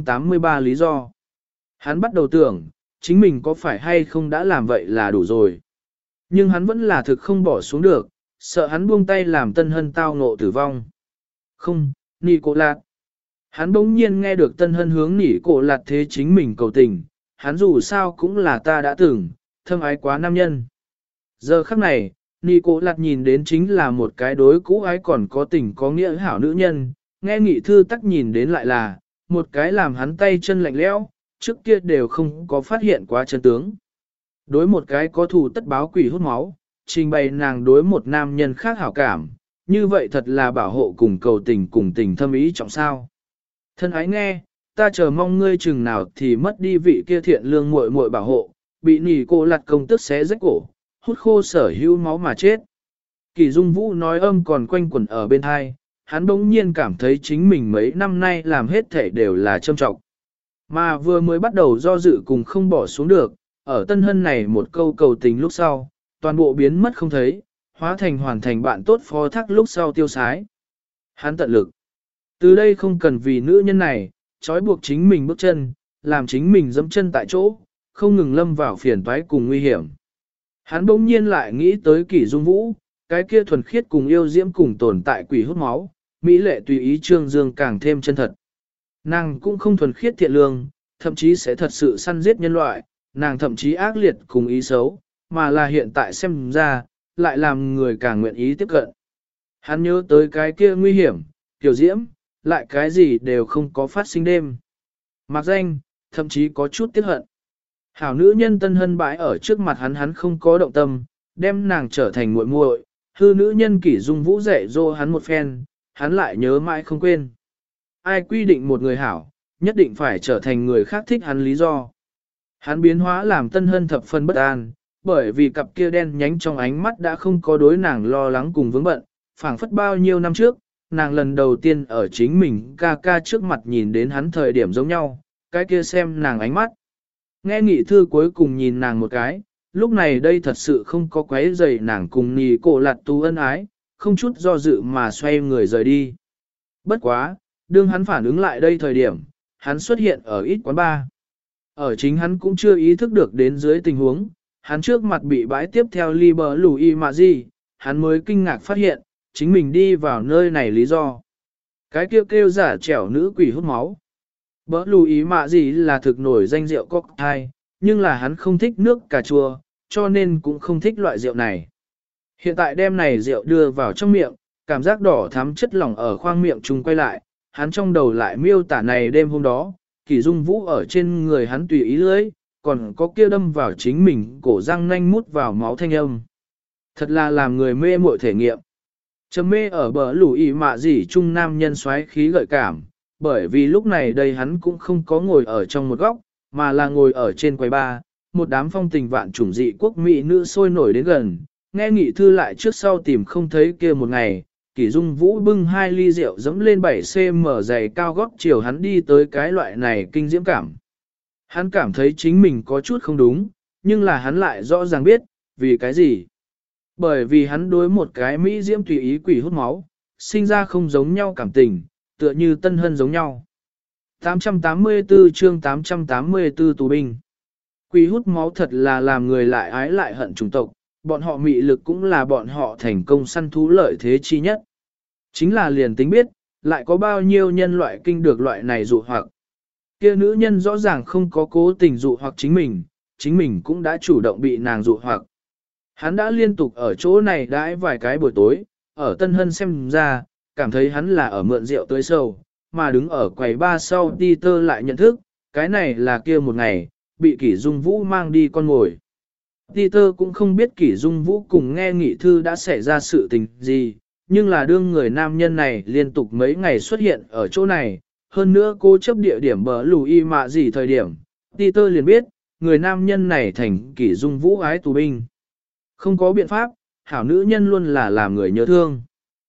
883 lý do. Hắn bắt đầu tưởng, chính mình có phải hay không đã làm vậy là đủ rồi. Nhưng hắn vẫn là thực không bỏ xuống được, sợ hắn buông tay làm Tân Hân tao ngộ tử vong. Không, nỉ cổ lạt. Hắn bỗng nhiên nghe được Tân Hân hướng nỉ cổ lạt thế chính mình cầu tình, hắn dù sao cũng là ta đã từng, thâm ái quá nam nhân. Giờ khắc này, nỉ cổ lạt nhìn đến chính là một cái đối cũ ái còn có tình có nghĩa hảo nữ nhân, nghe nghị thư tắc nhìn đến lại là, một cái làm hắn tay chân lạnh lẽo, trước kia đều không có phát hiện quá chân tướng. Đối một cái có thù tất báo quỷ hút máu, trình bày nàng đối một nam nhân khác hảo cảm, như vậy thật là bảo hộ cùng cầu tình cùng tình thâm ý trọng sao. Thân ái nghe, ta chờ mong ngươi chừng nào thì mất đi vị kia thiện lương muội muội bảo hộ, bị nỉ cô lạt công tức xé rách cổ, hút khô sở hữu máu mà chết. Kỷ Dung Vũ nói âm còn quanh quẩn ở bên hai, hắn bỗng nhiên cảm thấy chính mình mấy năm nay làm hết thể đều là châm trọng. Mà vừa mới bắt đầu do dự cùng không bỏ xuống được, ở Tân Hân này một câu cầu tình lúc sau, toàn bộ biến mất không thấy, hóa thành hoàn thành bạn tốt phó thác lúc sau tiêu sái. Hắn tận lực. Từ đây không cần vì nữ nhân này, trói buộc chính mình bước chân, làm chính mình dẫm chân tại chỗ, không ngừng lâm vào phiền toái cùng nguy hiểm. Hắn bỗng nhiên lại nghĩ tới Kỷ Dung Vũ, cái kia thuần khiết cùng yêu diễm cùng tồn tại quỷ hút máu, mỹ lệ tùy ý trương dương càng thêm chân thật. Nàng cũng không thuần khiết thiện lương, thậm chí sẽ thật sự săn giết nhân loại, nàng thậm chí ác liệt cùng ý xấu, mà là hiện tại xem ra, lại làm người càng nguyện ý tiếp cận. Hắn nhớ tới cái kia nguy hiểm, tiểu diễm, lại cái gì đều không có phát sinh đêm. Mặc danh, thậm chí có chút tiếc hận. Hảo nữ nhân Tân Hân bãi ở trước mặt hắn không có động tâm, đem nàng trở thành muội muội, hư nữ nhân Kỷ Dung Vũ dạy dỗ hắn một phen, hắn lại nhớ mãi không quên. Ai quy định một người hảo, nhất định phải trở thành người khác thích hắn lý do. Hắn biến hóa làm Tân Hân thập phân bất an, bởi vì cặp kia đen nhánh trong ánh mắt đã không có đối nàng lo lắng cùng vướng bận, phảng phất bao nhiêu năm trước, nàng lần đầu tiên ở chính mình ca ca trước mặt nhìn đến hắn thời điểm giống nhau, cái kia xem nàng ánh mắt. Nghe nghị thư cuối cùng nhìn nàng một cái, lúc này đây thật sự không có quấy rầy nàng cùng nì cổ lạt tu ân ái, không chút do dự mà xoay người rời đi. Bất quá, đương hắn phản ứng lại đây thời điểm, hắn xuất hiện ở ít quán bar. Ở chính hắn cũng chưa ý thức được đến dưới tình huống, hắn trước mặt bị bãi tiếp theo Liber Louis Maggi, hắn mới kinh ngạc phát hiện, chính mình đi vào nơi này lý do. Cái kêu kêu giả trẻo nữ quỷ hút máu. Bỡ lù ý mạ gì là thực nổi danh rượu cocktail, nhưng là hắn không thích nước cà chua, cho nên cũng không thích loại rượu này. Hiện tại đem này rượu đưa vào trong miệng, cảm giác đỏ thắm chất lỏng ở khoang miệng trùng quay lại, hắn trong đầu lại miêu tả này đêm hôm đó, Kỷ Dung Vũ ở trên người hắn tùy ý lưỡi, còn có kia đâm vào chính mình, cổ răng nanh mút vào máu thanh âm. Thật là làm người mê muội thể nghiệm. Trầm mê ở bờ lũ ý mạ gì trung nam nhân xoáy khí gợi cảm, bởi vì lúc này đây hắn cũng không có ngồi ở trong một góc, mà là ngồi ở trên quầy bar, một đám phong tình vạn chủng dị quốc mỹ nữ sôi nổi đến gần, nghe nghị thư lại trước sau tìm không thấy kia một ngày, Kỷ Dung Vũ bưng 2 ly rượu dẫm lên 7cm giày cao gót chiều hắn đi tới cái loại này kinh diễm cảm. Hắn cảm thấy chính mình có chút không đúng, nhưng là hắn lại rõ ràng biết, vì cái gì. Bởi vì hắn đối một cái Mỹ diễm tùy ý quỷ hút máu, sinh ra không giống nhau cảm tình, tựa như tân hân giống nhau. 884 chương 884 tù binh. Quỷ hút máu thật là làm người lại ái lại hận chủng tộc, bọn họ mị lực cũng là bọn họ thành công săn thú lợi thế chi nhất. Chính là liền tính biết, lại có bao nhiêu nhân loại kinh được loại này dụ hoặc. Kia nữ nhân rõ ràng không có cố tình dụ hoặc chính mình cũng đã chủ động bị nàng dụ hoặc. Hắn đã liên tục ở chỗ này đãi vài cái buổi tối, ở Tân Hân xem ra, cảm thấy hắn là ở mượn rượu tới sâu, mà đứng ở quầy ba sau Peter lại nhận thức, cái này là kia một ngày, bị Kỷ Dung Vũ mang đi con ngồi. Peter cũng không biết Kỷ Dung Vũ cùng nghe nghị thư đã xảy ra sự tình gì, nhưng là đương người nam nhân này liên tục mấy ngày xuất hiện ở chỗ này, hơn nữa cô chấp địa điểm bờ lù y mạ gì thời điểm, Peter liền biết, người nam nhân này thành Kỷ Dung Vũ ái tù binh. Không có biện pháp, hảo nữ nhân luôn là làm người nhớ thương.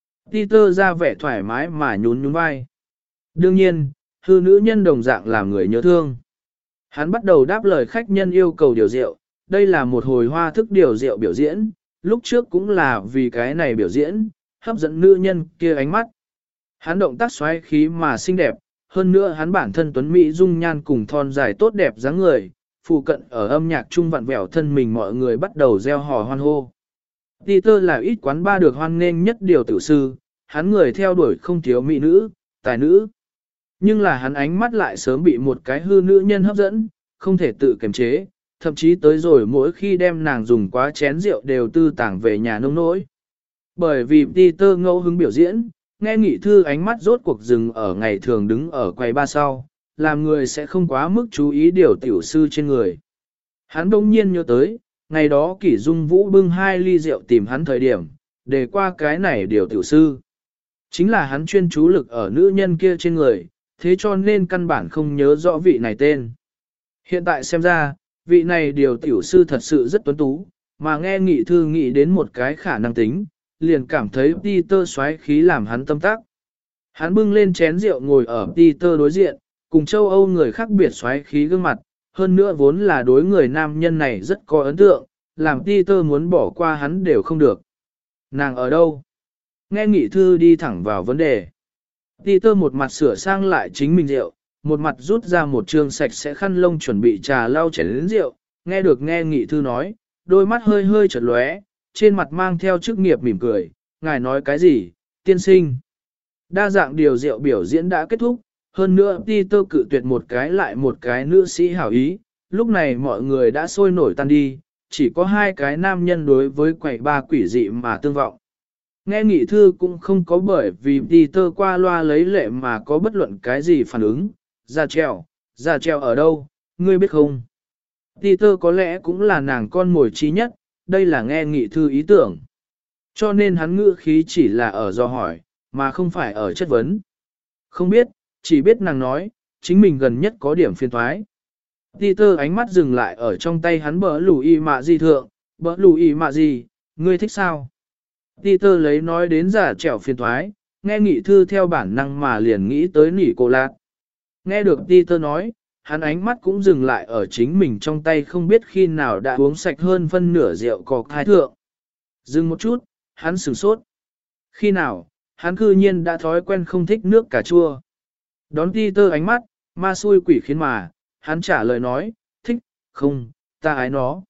Peter ra vẻ thoải mái mà nhún nhún vai. Đương nhiên, hư nữ nhân đồng dạng làm người nhớ thương. Hắn bắt đầu đáp lời khách nhân yêu cầu điều rượu, đây là một hồi hoa thức điều rượu biểu diễn, lúc trước cũng là vì cái này biểu diễn, hấp dẫn nữ nhân kia ánh mắt. Hắn động tác xoáy khí mà xinh đẹp, hơn nữa hắn bản thân tuấn mỹ dung nhan cùng thon dài tốt đẹp dáng người, phụ cận ở âm nhạc trung vặn vẹo thân mình mọi người bắt đầu reo hò hoan hô. Peter là ít quán ba được hoan nghênh nhất điều tử sư, hắn người theo đuổi không thiếu mỹ nữ, tài nữ. Nhưng là hắn ánh mắt lại sớm bị một cái hư nữ nhân hấp dẫn, không thể tự kiềm chế, thậm chí tới rồi mỗi khi đem nàng dùng quá chén rượu đều tư tàng về nhà nông nỗi. Bởi vì Peter ngẫu hứng biểu diễn, nghe nghị thư ánh mắt rốt cuộc dừng ở ngày thường đứng ở quầy ba sau, làm người sẽ không quá mức chú ý điều tiểu sư trên người. Hắn đông nhiên nhớ tới, ngày đó Kỷ Dung Vũ bưng 2 ly rượu tìm hắn thời điểm, để qua cái này điều tiểu sư. Chính là hắn chuyên chú lực ở nữ nhân kia trên người, thế cho nên căn bản không nhớ rõ vị này tên. Hiện tại xem ra, vị này điều tiểu sư thật sự rất tuấn tú, mà nghe nghị thư nghĩ đến một cái khả năng tính, liền cảm thấy Peter xoáy khí làm hắn tâm tác. Hắn bưng lên chén rượu ngồi ở Peter đối diện, cùng châu Âu người khác biệt xoáy khí gương mặt, hơn nữa vốn là đối người nam nhân này rất có ấn tượng, làm Peter muốn bỏ qua hắn đều không được. Nàng ở đâu? Nghe nghị thư đi thẳng vào vấn đề. Peter một mặt sửa sang lại chính mình rượu, một mặt rút ra một trương sạch sẽ khăn lông chuẩn bị trà lau chén đến rượu, nghe được nghe nghị thư nói, đôi mắt hơi hơi chợt lóe, trên mặt mang theo chức nghiệp mỉm cười, ngài nói cái gì, tiên sinh. Đa dạng điều rượu biểu diễn đã kết thúc, hơn nữa Peter cự tuyệt một cái lại một cái nữ sĩ hảo ý, lúc này mọi người đã sôi nổi tan đi, chỉ có 2 cái nam nhân đối với quầy ba quỷ dị mà tương vọng. Nghe nghị thư cũng không có bởi vì Peter qua loa lấy lệ mà có bất luận cái gì phản ứng, ra treo ở đâu, ngươi biết không? Peter có lẽ cũng là nàng con mồi trí nhất, đây là nghe nghị thư ý tưởng. Cho nên hắn ngữ khí chỉ là ở do hỏi, mà không phải ở chất vấn. Không biết, chỉ biết nàng nói, chính mình gần nhất có điểm phiền thoái. Peter ánh mắt dừng lại ở trong tay hắn bờ lù y mạ gì thượng, bờ lù y mạ gì, ngươi thích sao? Peter lấy nói đến giả trẻo phiền thoái, nghe nghị thư theo bản năng mà liền nghĩ tới nỉ cô lạc. Nghe được Peter nói, hắn ánh mắt cũng dừng lại ở chính mình trong tay không biết khi nào đã uống sạch hơn phân nửa rượu cò khai thượng. Dừng một chút, hắn sửng sốt. Khi nào, hắn cư nhiên đã thói quen không thích nước cà chua. Đón Peter ánh mắt, ma xui quỷ khiến mà, hắn trả lời nói, thích, không, ta ái nó.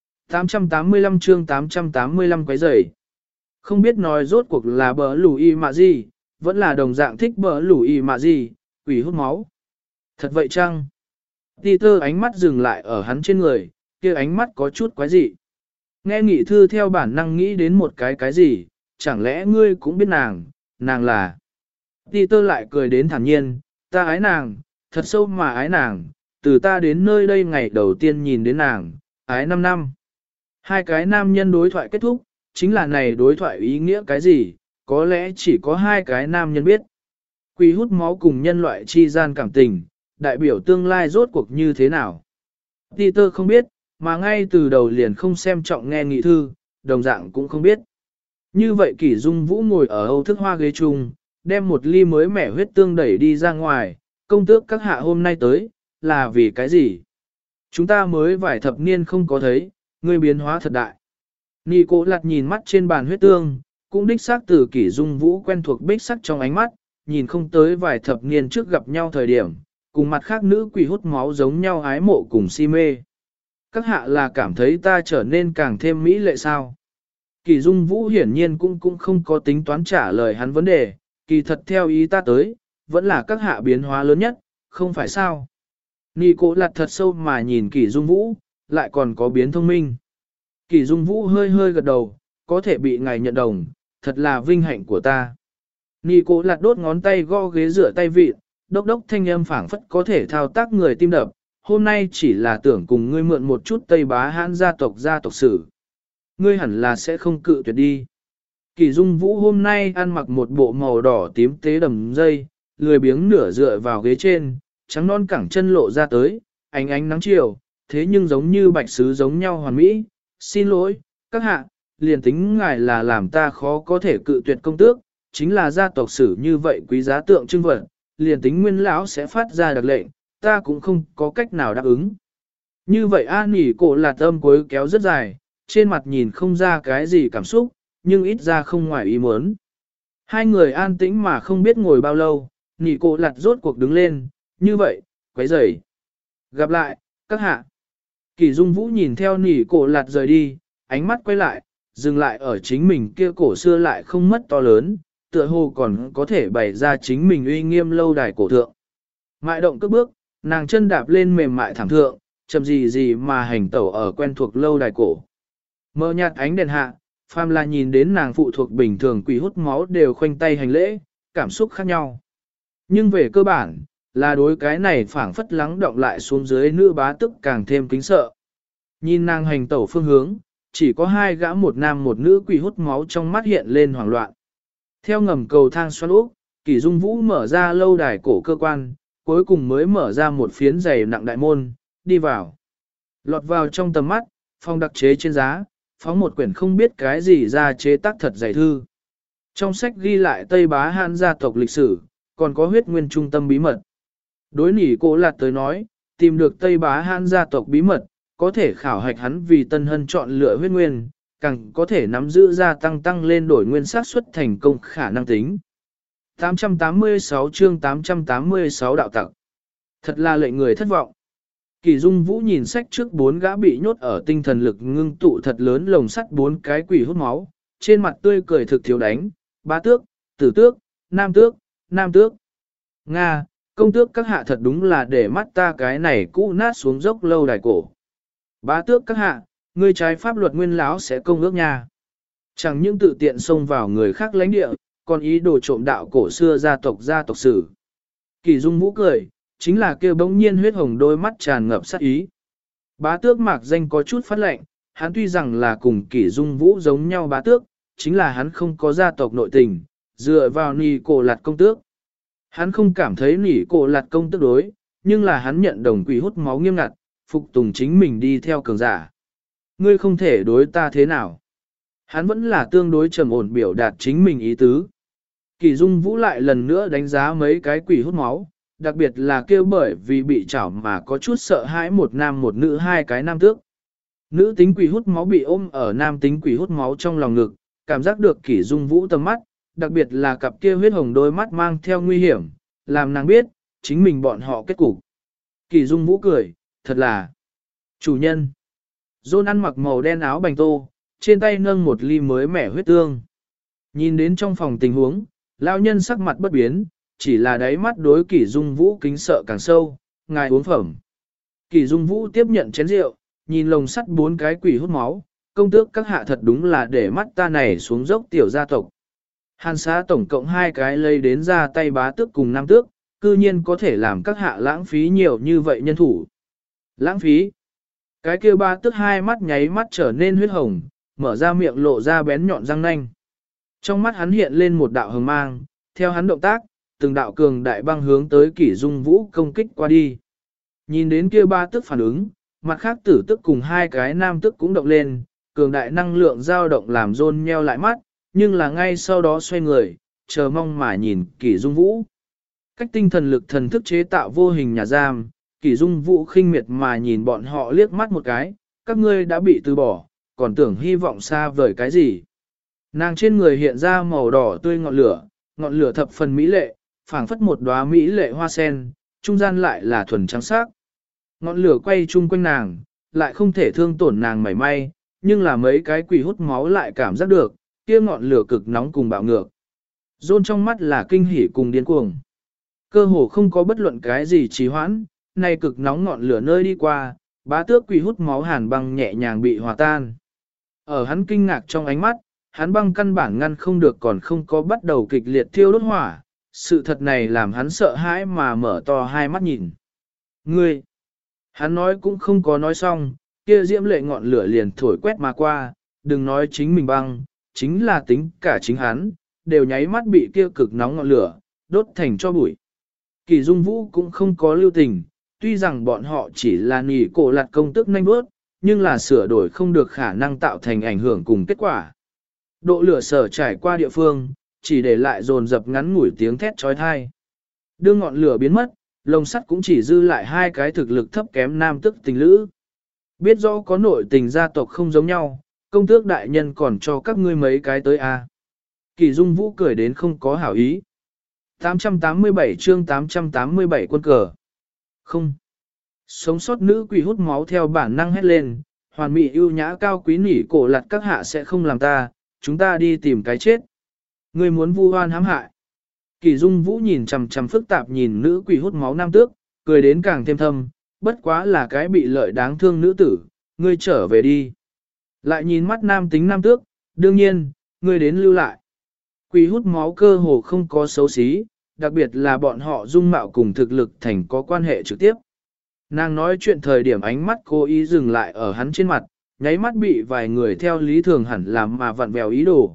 885 chương 885 quấy rầy. Không biết nói rốt cuộc là bờ lù y mạ gì, vẫn là đồng dạng thích bờ lù y mạ gì, quỷ hút máu. Thật vậy chăng? Peter ánh mắt dừng lại ở hắn trên người, kia ánh mắt có chút quái dị. Nghe nghị thư theo bản năng nghĩ đến một cái gì, chẳng lẽ ngươi cũng biết nàng, nàng là. Peter lại cười đến thản nhiên, ta ái nàng, thật sâu mà ái nàng, từ ta đến nơi đây ngày đầu tiên nhìn đến nàng, ái 5 năm. Hai cái nam nhân đối thoại kết thúc, chính là này đối thoại ý nghĩa cái gì, có lẽ chỉ có hai cái nam nhân biết. Quỷ hút máu cùng nhân loại chi gian cảm tình, đại biểu tương lai rốt cuộc như thế nào. Peter không biết, mà ngay từ đầu liền không xem trọng nghe nghị thư, đồng dạng cũng không biết. Như vậy Kỷ Dung Vũ ngồi ở Âu thức hoa ghế chung, đem một ly mới mẻ huyết tương đẩy đi ra ngoài, công tước các hạ hôm nay tới, là vì cái gì? Chúng ta mới vài thập niên không có thấy, ngươi biến hóa thật đại. Nị Cố Lạt nhìn mắt trên bàn huyết tương, cũng đích xác từ Kỷ Dung Vũ quen thuộc bích sắc trong ánh mắt, nhìn không tới vài thập niên trước gặp nhau thời điểm, cùng mặt khác nữ quỷ hút máu giống nhau ái mộ cùng si mê. Các hạ là cảm thấy ta trở nên càng thêm mỹ lệ sao? Kỷ Dung Vũ hiển nhiên cũng không có tính toán trả lời hắn vấn đề, kỳ thật theo ý ta tới, vẫn là các hạ biến hóa lớn nhất, không phải sao? Nị Cố Lạt thật sâu mà nhìn Kỷ Dung Vũ, lại còn có biến thông minh. Kỷ Dung Vũ hơi hơi gật đầu, có thể bị ngài nhận đồng, thật là vinh hạnh của ta. Nị Cố Lạt đốt ngón tay gõ ghế rửa tay vịn, đốc đốc thanh âm phảng phất có thể thao tác người tim đập, hôm nay chỉ là tưởng cùng ngươi mượn một chút Tây Bá Hãn gia tộc sử. Ngươi hẳn là sẽ không cự tuyệt đi. Kỷ Dung Vũ hôm nay ăn mặc một bộ màu đỏ tím tế đầm dây, lười biếng nửa dựa vào ghế trên, trắng non cẳng chân lộ ra tới, ánh ánh nắng chiều, thế nhưng giống như bạch sứ giống nhau hoàn mỹ. Xin lỗi, các hạ, liền tính ngài là làm ta khó có thể cự tuyệt công tước, chính là gia tộc sử như vậy quý giá tượng trưng vật, liền tính nguyên lão sẽ phát ra đặc lệnh, ta cũng không có cách nào đáp ứng. Như vậy Nị Cố Lạt âm cuối kéo rất dài, trên mặt nhìn không ra cái gì cảm xúc, nhưng ít ra không ngoài ý muốn. Hai người an tĩnh mà không biết ngồi bao lâu, Nị Cố Lạt rốt cuộc đứng lên, như vậy, quấy rầy. Gặp lại, các hạ. Kỷ Dung Vũ nhìn theo Nị Cố Lạt rời đi, ánh mắt quay lại, dừng lại ở chính mình kia cổ xưa lại không mất to lớn, tựa hồ còn có thể bày ra chính mình uy nghiêm lâu đài cổ thượng. Mại động cước bước, nàng chân đạp lên mềm mại thảm thượng, chậm gì mà hành tẩu ở quen thuộc lâu đài cổ. Mờ nhạt ánh đèn hạ, phàm là nhìn đến nàng phụ thuộc bình thường quỷ hút máu đều khoanh tay hành lễ, cảm xúc khác nhau. Nhưng về cơ bản, là đối cái này phảng phất lắng động lại xuống dưới nữ bá tức càng thêm kính sợ. Nhìn nàng hành tẩu phương hướng, chỉ có hai gã một nam một nữ quỷ hút máu trong mắt hiện lên hoảng loạn. Theo ngầm cầu thang xoắn úp, Kỷ Dung Vũ mở ra lâu đài cổ cơ quan, cuối cùng mới mở ra một phiến dày nặng đại môn, đi vào. Lọt vào trong tầm mắt, phòng đặc chế trên giá, phóng một quyển không biết cái gì ra chế tác thật dày thư. Trong sách ghi lại Tây Bá Hãn gia tộc lịch sử, còn có huyết nguyên trung tâm bí mật. Đối Nị Cố Lạt tới nói, tìm được Tây Bá Hãn gia tộc bí mật, có thể khảo hạch hắn vì Tân Hân chọn lựa huyết nguyên, càng có thể nắm giữ gia tăng lên đổi nguyên xác suất thành công khả năng tính. 886 chương 886 đạo tặc. Thật là lệnh người thất vọng. Kỷ Dung Vũ nhìn sách trước bốn gã bị nhốt ở tinh thần lực ngưng tụ thật lớn lồng sắt bốn cái quỷ hút máu, trên mặt tươi cười thực thiếu đánh, bá tước, tử tước, nam tước, nam tước. Nga, công tước các hạ thật đúng là để mắt ta cái này cũ nát xuống dốc lâu đài cổ. Bá tước các hạ, ngươi trái pháp luật nguyên lão sẽ công ước nha. Chẳng những tự tiện xông vào người khác lãnh địa, còn ý đồ trộm đạo cổ xưa gia tộc sử. Kỷ Dung Vũ cười, chính là kêu bỗng nhiên huyết hồng đôi mắt tràn ngập sát ý. Bá tước mạc danh có chút phát lệnh, hắn tuy rằng là cùng Kỷ Dung Vũ giống nhau bá tước, chính là hắn không có gia tộc nội tình, dựa vào Nị Cố Lạt công tước. Hắn không cảm thấy Nị Cố Lạt công tước đối, nhưng là hắn nhận đồng quỷ hút máu nghiêm ngặt, phục tùng chính mình đi theo cường giả. Ngươi không thể đối ta thế nào. Hắn vẫn là tương đối trầm ổn biểu đạt chính mình ý tứ. Kỷ Dung Vũ lại lần nữa đánh giá mấy cái quỷ hút máu, đặc biệt là kêu bởi vì bị chảo mà có chút sợ hãi một nam một nữ hai cái nam tước. Nữ tính quỷ hút máu bị ôm ở nam tính quỷ hút máu trong lòng ngực, cảm giác được Kỷ Dung Vũ tầm mắt, đặc biệt là cặp kia huyết hồng đôi mắt mang theo nguy hiểm, làm nàng biết, chính mình bọn họ kết cục. Kỷ Dung Vũ cười, thật là chủ nhân. John ăn mặc màu đen áo bành tô, trên tay nâng một ly mới mẻ huyết tương. Nhìn đến trong phòng tình huống, lão nhân sắc mặt bất biến, chỉ là đáy mắt đối Kỷ Dung Vũ kính sợ càng sâu, ngài uống phẩm. Kỷ Dung Vũ tiếp nhận chén rượu, nhìn lồng sắt 4 cái quỷ hút máu, công tước các hạ thật đúng là để mắt ta này xuống dốc tiểu gia tộc. Hàn xá tổng cộng 2 cái lấy đến ra tay bá tước cùng nam tước, cư nhiên có thể làm các hạ lãng phí nhiều như vậy nhân thủ. Lãng phí. Cái kia bá tước hai mắt nháy mắt trở nên huyết hồng, mở ra miệng lộ ra bén nhọn răng nanh. Trong mắt hắn hiện lên một đạo hồng mang, theo hắn động tác, từng đạo cường đại băng hướng tới Kỷ Dung Vũ công kích qua đi. Nhìn đến kia ba tức phản ứng, mặt khác tử tức cùng 2 cái nam tức cũng động lên, cường đại năng lượng dao động làm John nheo lại mắt, nhưng là ngay sau đó xoay người, chờ mong mà nhìn Kỷ Dung Vũ. Cách tinh thần lực thần thức chế tạo vô hình nhà giam, Kỷ Dung Vũ khinh miệt mà nhìn bọn họ liếc mắt một cái, các ngươi đã bị từ bỏ, còn tưởng hy vọng xa vời cái gì. Nàng trên người hiện ra màu đỏ tươi ngọn lửa thập phần mỹ lệ, phảng phất một đóa mỹ lệ hoa sen, trung gian lại là thuần trắng sắc. Ngọn lửa quay chung quanh nàng, lại không thể thương tổn nàng mảy may, nhưng là mấy cái quỷ hút máu lại cảm giác được, kia ngọn lửa cực nóng cùng bạo ngược. Rôn trong mắt là kinh hỉ cùng điên cuồng. Cơ hồ không có bất luận cái gì trì hoãn, nay cực nóng ngọn lửa nơi đi qua, bá tước quỷ hút máu hàn băng nhẹ nhàng bị hòa tan. Ở hắn kinh ngạc trong ánh mắt, hắn băng căn bản ngăn không được còn không có bắt đầu kịch liệt thiêu đốt hỏa, sự thật này làm hắn sợ hãi mà mở to hai mắt nhìn. Ngươi! Hắn nói cũng không có nói xong, kia diễm lệ ngọn lửa liền thổi quét mà qua, đừng nói chính mình băng, chính là tính cả chính hắn, đều nháy mắt bị kia cực nóng ngọn lửa, đốt thành cho bụi. Kỳ Dung Vũ cũng không có lưu tình, tuy rằng bọn họ chỉ là nỉ cổ lạt công tức nhanh bước, nhưng là sửa đổi không được khả năng tạo thành ảnh hưởng cùng kết quả. Độ lửa sở trải qua địa phương, chỉ để lại dồn dập ngắn ngủi tiếng thét trói thai. Đưa ngọn lửa biến mất, lồng sắt cũng chỉ dư lại 2 cái thực lực thấp kém nam tức tình lữ. Biết rõ có nội tình gia tộc không giống nhau, công tước đại nhân còn cho các ngươi mấy cái tới a. Kỳ Dung Vũ cười đến không có hảo ý. 887 chương 887 quân cờ. Không. Sống sót nữ quỷ hút máu theo bản năng hét lên, hoàn mỹ ưu nhã cao quý nỉ cổ lặt các hạ sẽ không làm ta, chúng ta đi tìm cái chết. Ngươi muốn vu oan hãm hại. Kỳ Dung Vũ nhìn chằm chằm phức tạp nhìn nữ quỷ hút máu nam tước, cười đến càng thêm thâm, bất quá là cái bị lợi đáng thương nữ tử, ngươi trở về đi. Lại nhìn mắt nam tính nam tước, đương nhiên, ngươi đến lưu lại. Quỷ hút máu cơ hồ không có xấu xí, đặc biệt là bọn họ dung mạo cùng thực lực thành có quan hệ trực tiếp. Nàng nói chuyện thời điểm ánh mắt cố ý dừng lại ở hắn trên mặt, nháy mắt bị vài người theo lý thường hẳn làm mà vặn vẹo ý đồ.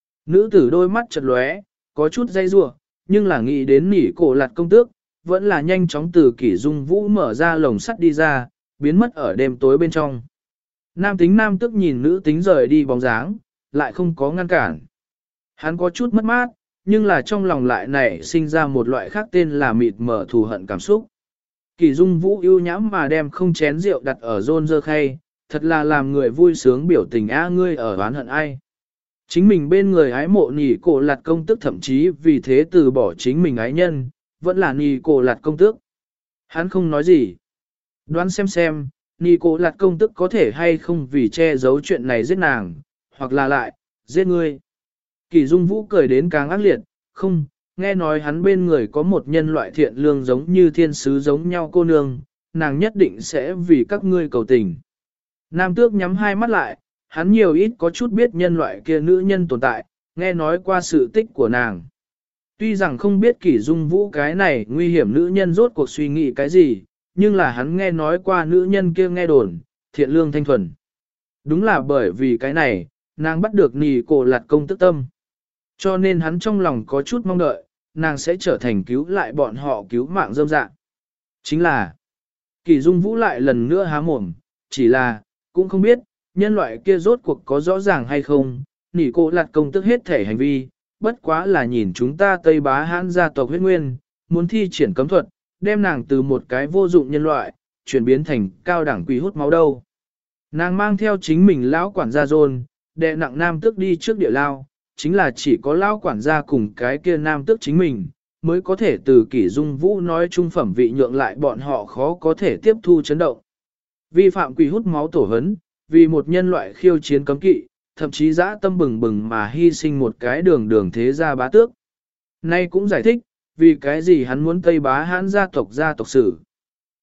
Nữ tử đôi mắt chật lóe, có chút dây rủa, nhưng là nghĩ đến nỉ cổ lạt công tước, vẫn là nhanh chóng từ Kỷ Dung Vũ mở ra lồng sắt đi ra, biến mất ở đêm tối bên trong. Nam tính nam tức nhìn nữ tính rời đi bóng dáng, lại không có ngăn cản. Hắn có chút mất mát, nhưng là trong lòng lại nảy sinh ra một loại khác tên là mịt mờ thù hận cảm xúc. Kỷ Dung Vũ ưu nhãm mà đem không chén rượu đặt ở rôn dơ khay, thật là làm người vui sướng biểu tình ngươi ở oán hận ai. Chính mình bên người ái mộ nỉ cổ lạt công tức thậm chí vì thế từ bỏ chính mình ái nhân, vẫn là nỉ cổ lạt công tước. Hắn không nói gì. Đoán xem, nỉ cổ lạt công tức có thể hay không vì che giấu chuyện này giết nàng, hoặc là lại, giết ngươi. Kỷ Dung Vũ cười đến càng ác liệt, không, nghe nói hắn bên người có một nhân loại thiện lương giống như thiên sứ giống nhau cô nương, nàng nhất định sẽ vì các ngươi cầu tình. Nam tước nhắm hai mắt lại, hắn nhiều ít có chút biết nhân loại kia nữ nhân tồn tại, nghe nói qua sự tích của nàng. Tuy rằng không biết Kỷ Dung Vũ cái này nguy hiểm nữ nhân rốt cuộc suy nghĩ cái gì, nhưng là hắn nghe nói qua nữ nhân kia nghe đồn, thiện lương thanh thuần. Đúng là bởi vì cái này, nàng bắt được nỉ cổ lạt công tức tâm. Cho nên hắn trong lòng có chút mong đợi, nàng sẽ trở thành cứu lại bọn họ cứu mạng dâm dạng. Chính là, Kỷ Dung Vũ lại lần nữa há mồm, chỉ là, cũng không biết, nhân loại kia rốt cuộc có rõ ràng hay không, nỉ cổ lạt công tức hết thể hành vi, bất quá là nhìn chúng ta Tây Bá Hãn gia tộc huyết nguyên, muốn thi triển cấm thuật, đem nàng từ một cái vô dụng nhân loại, chuyển biến thành cao đẳng quỷ hút máu đâu. Nàng mang theo chính mình lão quản gia John, đệ nặng nam tước đi trước địa lao, chính là chỉ có lão quản gia cùng cái kia nam tước chính mình, mới có thể từ Kỷ Dung Vũ nói trung phẩm vị nhượng lại bọn họ khó có thể tiếp thu chấn động. Vi phạm quỷ hút máu tổ hấn, vì một nhân loại khiêu chiến cấm kỵ, thậm chí dã tâm bừng bừng mà hy sinh một cái đường thế gia bá tước. Nay cũng giải thích, vì cái gì hắn muốn Tây Bá Hãn gia tộc sử.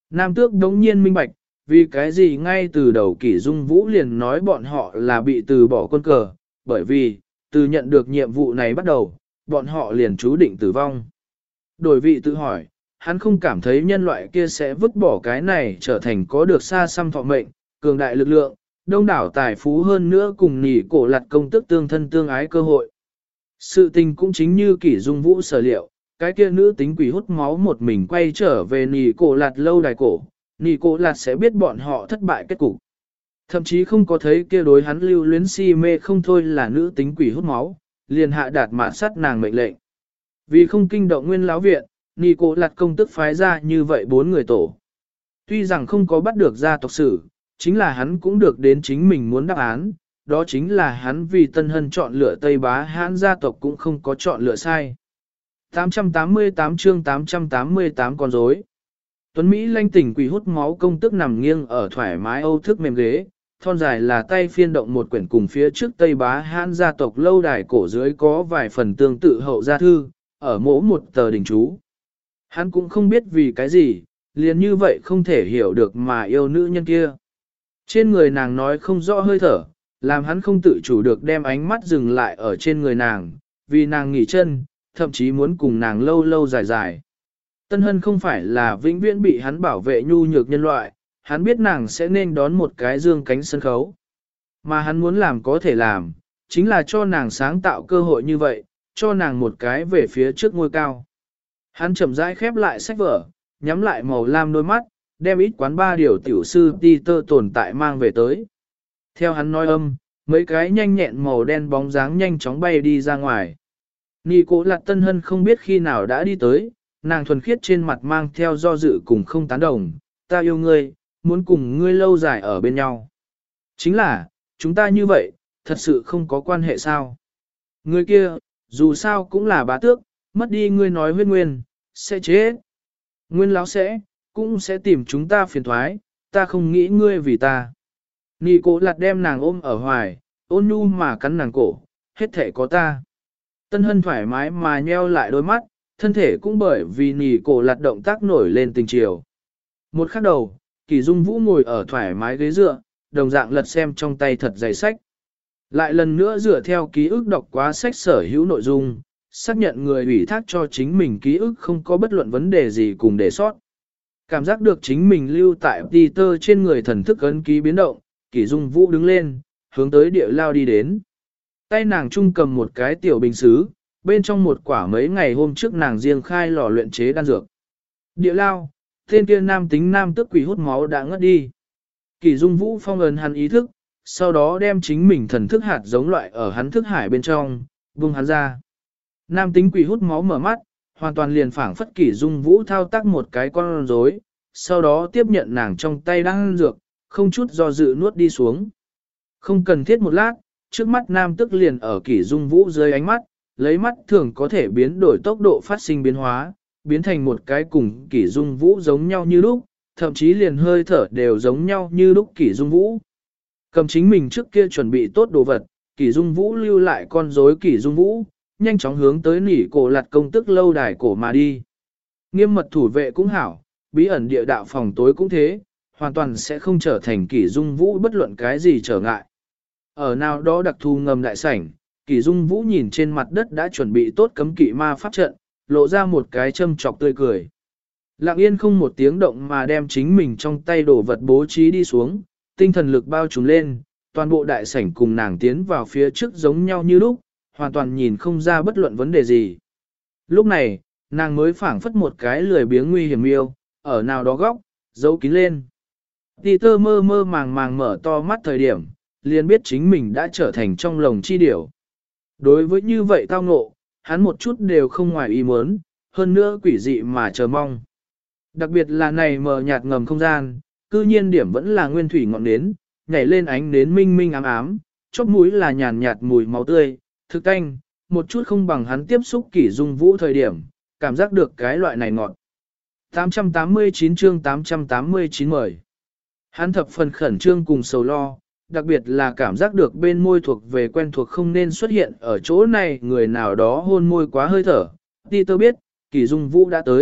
Nam tước đống nhiên minh bạch, vì cái gì ngay từ đầu Kỷ Dung Vũ liền nói bọn họ là bị từ bỏ quân cờ, bởi vì, từ nhận được nhiệm vụ này bắt đầu, bọn họ liền chú định tử vong. Đổi vị tự hỏi, hắn không cảm thấy nhân loại kia sẽ vứt bỏ cái này trở thành có được xa xăm thọ mệnh, cường đại lực lượng, đông đảo tài phú hơn nữa cùng nỉ cổ lặt công tức tương thân tương ái cơ hội. Sự tình cũng chính như Kỷ Dung Vũ sở liệu, cái kia nữ tính quỷ hút máu một mình quay trở về nỉ cổ lặt lâu đài cổ, nỉ cổ lặt sẽ biết bọn họ thất bại kết cục. Thậm chí không có thấy kia đối hắn lưu luyến si mê không thôi là nữ tính quỷ hút máu, liền hạ đạt mạn sát nàng mệnh lệnh. Vì không kinh động nguyên lão viện, nỉ cổ lặt công tức phái ra như vậy 4 người tổ. Tuy rằng không có bắt được gia tộc sử, chính là hắn cũng được đến chính mình muốn đáp án, đó chính là hắn vì Tân Hân chọn lựa Tây Bá Hãn gia tộc cũng không có chọn lựa sai. 888 chương 888 con rối. Tuấn Mỹ lanh tỉnh quỷ hút máu công tức nằm nghiêng ở thoải mái âu thức mềm ghế, thon dài là tay phiên động một quyển cùng phía trước Tây Bá Hãn gia tộc lâu đài cổ dưới có vài phần tương tự hậu gia thư, ở mỗi một tờ đình chú. Hắn cũng không biết vì cái gì, liền như vậy không thể hiểu được mà yêu nữ nhân kia. Trên người nàng nói không rõ hơi thở, làm hắn không tự chủ được đem ánh mắt dừng lại ở trên người nàng, vì nàng nghỉ chân, thậm chí muốn cùng nàng lâu lâu dài dài. Tân Hân không phải là vĩnh viễn bị hắn bảo vệ nhu nhược nhân loại, hắn biết nàng sẽ nên đón một cái dương cánh sân khấu. Mà hắn muốn làm có thể làm, chính là cho nàng sáng tạo cơ hội như vậy, cho nàng một cái về phía trước ngôi cao. Hắn chậm rãi khép lại sách vở, nhắm lại màu lam đôi mắt, đem ít quán 3 điều tiểu sư Peter tồn tại mang về tới. Theo hắn nói âm, mấy cái nhanh nhẹn màu đen bóng dáng nhanh chóng bay đi ra ngoài. Nị Cố Lạt Tân Hân không biết khi nào đã đi tới, nàng thuần khiết trên mặt mang theo do dự cùng không tán đồng, ta yêu ngươi, muốn cùng ngươi lâu dài ở bên nhau. Chính là, chúng ta như vậy, thật sự không có quan hệ sao. Người kia, dù sao cũng là bá tước, mất đi ngươi nói huyết nguyên, sẽ chết. Nguyên lão cũng sẽ tìm chúng ta phiền thoái, ta không nghĩ ngươi vì ta. Nị Cố Lạt đem nàng ôm ở hoài, ôn nhu mà cắn nàng cổ, hết thể có ta. Tân Hân thoải mái mà nheo lại đôi mắt, thân thể cũng bởi vì Nị Cố Lạt động tác nổi lên tình chiều. Một khắc đầu, Kỷ Dung Vũ ngồi ở thoải mái ghế dựa, đồng dạng lật xem trong tay thật dày sách. Lại lần nữa dựa theo ký ức đọc quá sách sở hữu nội dung, xác nhận người ủy thác cho chính mình ký ức không có bất luận vấn đề gì cùng đề sót. Cảm giác được chính mình lưu tại Peter trên người thần thức ấn ký biến động, Kỷ Dung Vũ đứng lên, hướng tới địa lao đi đến. Tay nàng trung cầm một cái tiểu bình xứ, bên trong một quả mấy ngày hôm trước nàng riêng khai lò luyện chế đan dược. Địa lao, tên kia nam tính nam tức quỷ hút máu đã ngất đi. Kỷ Dung Vũ phong ấn hắn ý thức, sau đó đem chính mình thần thức hạt giống loại ở hắn thức hải bên trong, vung hắn ra. Nam tính quỷ hút máu mở mắt, hoàn toàn liền phảng phất Kỷ Dung Vũ thao tác một cái con rối, sau đó tiếp nhận nàng trong tay đan dược, không chút do dự nuốt đi xuống. Không cần thiết một lát, trước mắt nam tức liền ở Kỷ Dung Vũ dưới ánh mắt, lấy mắt thường có thể biến đổi tốc độ phát sinh biến hóa, biến thành một cái cùng Kỷ Dung Vũ giống nhau như lúc, thậm chí liền hơi thở đều giống nhau như lúc Kỷ Dung Vũ. Cầm chính mình trước kia chuẩn bị tốt đồ vật, Kỷ Dung Vũ lưu lại con rối Kỷ Dung Vũ, nhanh chóng hướng tới Nị Cố Lạt công tức lâu đài cổ mà đi. Nghiêm mật thủ vệ cũng hảo, bí ẩn địa đạo phòng tối cũng thế, hoàn toàn sẽ không trở thành Kỷ Dung Vũ bất luận cái gì trở ngại. Ở nào đó đặc thù ngầm đại sảnh, Kỷ Dung Vũ nhìn trên mặt đất đã chuẩn bị tốt cấm kỵ ma pháp trận, lộ ra một cái châm chọc tươi cười. Lặng yên không một tiếng động mà đem chính mình trong tay đổ vật bố trí đi xuống, tinh thần lực bao trùm lên, toàn bộ đại sảnh cùng nàng tiến vào phía trước giống nhau như lúc, hoàn toàn nhìn không ra bất luận vấn đề gì. Lúc này, nàng mới phảng phất một cái lười biếng nguy hiểm yêu, ở nào đó góc, giấu kín lên. Peter mơ mơ màng màng mở to mắt thời điểm, liền biết chính mình đã trở thành trong lồng chi điểu. Đối với như vậy tao ngộ, hắn một chút đều không ngoài ý muốn, hơn nữa quỷ dị mà chờ mong. Đặc biệt là này mờ nhạt ngầm không gian, cư nhiên điểm vẫn là nguyên thủy ngọn nến, nhảy lên ánh nến minh minh ám ám, chóp mũi là nhàn nhạt mùi máu tươi, thực tanh, một chút không bằng hắn tiếp xúc Kỷ Dung Vũ thời điểm, cảm giác được cái loại này ngọt. 889 chương 889 mời. Hắn thập phần khẩn trương cùng sầu lo, đặc biệt là cảm giác được bên môi thuộc về quen thuộc không nên xuất hiện ở chỗ này người nào đó hôn môi quá hơi thở. Peter biết, Kỷ Dung Vũ đã tới,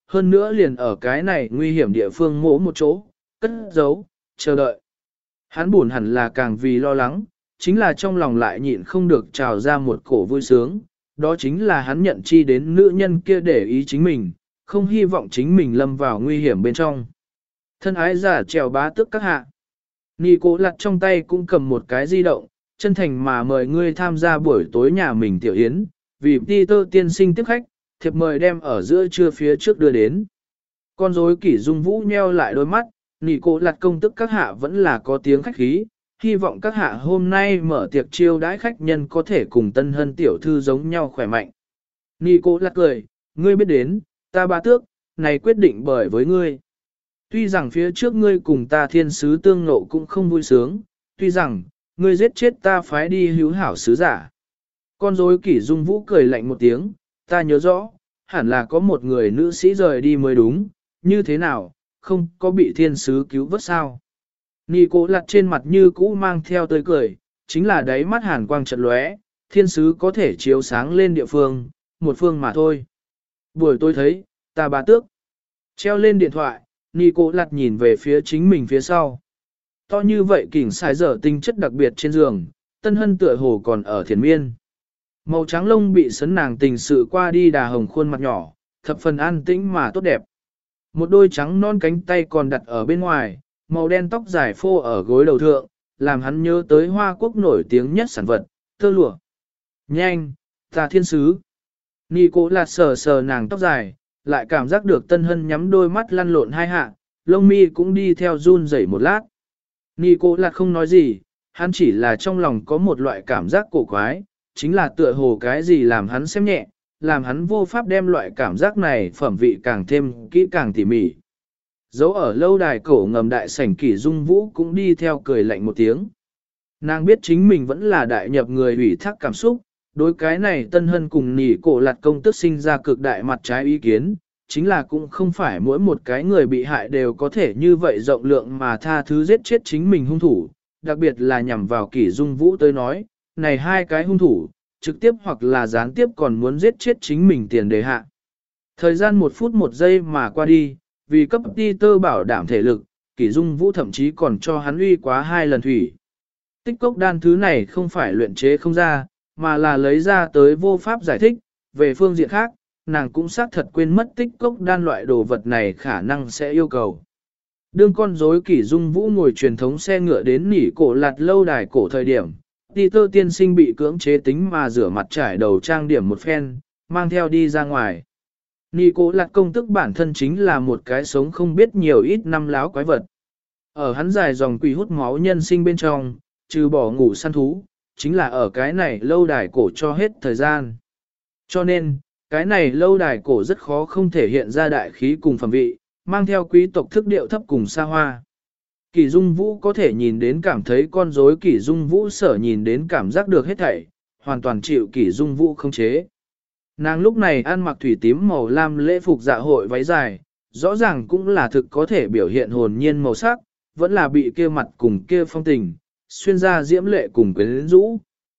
hơn nữa liền ở cái này nguy hiểm địa phương mỗ một chỗ, cất giấu, chờ đợi. Hắn buồn hẳn là càng vì lo lắng, chính là trong lòng lại nhịn không được trào ra một cổ vui sướng, đó chính là hắn nhận chi đến nữ nhân kia để ý chính mình, không hy vọng chính mình lâm vào nguy hiểm bên trong. Thân ái giả trèo bá tước các hạ. Nị cố lặt trong tay cũng cầm một cái di động, chân thành mà mời ngươi tham gia buổi tối nhà mình tiểu yến, vì Peter tiên sinh tiếp khách, thiệp mời đem ở giữa trưa phía trước đưa đến. Con rối kỷ dung vũ nheo lại đôi mắt, nị cố lặt công tức các hạ vẫn là có tiếng khách khí, hy vọng các hạ hôm nay mở tiệc chiêu đãi khách nhân có thể cùng tân hân tiểu thư giống nhau khỏe mạnh. Nị cố lặt cười, ngươi biết đến, ta bá tước, này quyết định bởi với ngươi. Tuy rằng phía trước ngươi cùng ta thiên sứ tương ngộ cũng không vui sướng, tuy rằng, ngươi giết chết ta phái đi hữu hảo sứ giả. Con rối kỷ dung vũ cười lạnh một tiếng, ta nhớ rõ, hẳn là có một người nữ sĩ rời đi mới đúng, như thế nào, không có bị thiên sứ cứu vớt sao. Nị cố lặt trên mặt như cũ mang theo tươi cười, chính là đáy mắt hàn quang trận lóe, thiên sứ có thể chiếu sáng lên địa phương, một phương mà thôi. Buổi tối thấy, ta bá tước. Treo lên điện thoại, nị cố lặt nhìn về phía chính mình phía sau. To như vậy kỉnh xài dở tinh chất đặc biệt trên giường, tân hân tựa hồ còn ở thiền miên. Màu trắng lông bị sấn nàng tình sự qua đi đà hồng khuôn mặt nhỏ, thập phần an tĩnh mà tốt đẹp. Một đôi trắng non cánh tay còn đặt ở bên ngoài, màu đen tóc dài phô ở gối đầu thượng, làm hắn nhớ tới Hoa Quốc nổi tiếng nhất sản vật, tơ lụa. Nhanh, ta thiên sứ. Nị cố lạt sờ sờ nàng tóc dài, lại cảm giác được tân hân nhắm đôi mắt lăn lộn hai hạ, lông mi cũng đi theo run rẩy một lát. Nị cố lạt không nói gì, hắn chỉ là trong lòng có một loại cảm giác cổ quái, chính là tựa hồ cái gì làm hắn xem nhẹ, làm hắn vô pháp đem loại cảm giác này phẩm vị càng thêm kỹ càng tỉ mỉ. Dấu ở lâu đài cổ ngầm đại sảnh kỷ dung vũ cũng đi theo cười lạnh một tiếng. Nàng biết chính mình vẫn là đại nhập người ủy thác cảm xúc, đối cái này tân hân cùng nỉ cổ lạt công tức sinh ra cực đại mặt trái ý kiến, chính là cũng không phải mỗi một cái người bị hại đều có thể như vậy rộng lượng mà tha thứ giết chết chính mình hung thủ, đặc biệt là nhằm vào kỷ dung vũ tới nói, này hai cái hung thủ, trực tiếp hoặc là gián tiếp còn muốn giết chết chính mình tiền đề hạ. Thời gian 1 phút 1 giây mà qua đi, vì cấp Peter bảo đảm thể lực, kỷ dung vũ thậm chí còn cho hắn uy quá 2 lần thủy. Tích cốc đan thứ này không phải luyện chế không ra, mà là lấy ra tới vô pháp giải thích, về phương diện khác, nàng cũng xác thật quên mất tích cốc đan loại đồ vật này khả năng sẽ yêu cầu. Đương con rối kỷ dung vũ ngồi truyền thống xe ngựa đến nỉ cổ lạt lâu đài cổ thời điểm, Peter tiên sinh bị cưỡng chế tính mà rửa mặt trải đầu trang điểm một phen, mang theo đi ra ngoài. Nỉ cổ lạt công tức bản thân chính là một cái sống không biết nhiều ít năm láo quái vật. Ở hắn dài dòng quỷ hút máu nhân sinh bên trong, trừ bỏ ngủ săn thú, chính là ở cái này lâu đài cổ cho hết thời gian. Cho nên, cái này lâu đài cổ rất khó không thể hiện ra đại khí cùng phẩm vị, mang theo quý tộc thức điệu thấp cùng xa hoa. Kỷ Dung Vũ có thể nhìn đến cảm thấy con rối Kỷ Dung Vũ sở nhìn đến cảm giác được hết thảy, hoàn toàn chịu Kỷ Dung Vũ không chế. Nàng lúc này ăn mặc thủy tím màu lam lễ phục dạ hội váy dài, rõ ràng cũng là thực có thể biểu hiện hồn nhiên màu sắc, vẫn là bị kia mặt cùng kia phong tình, xuyên ra diễm lệ cùng quyến rũ.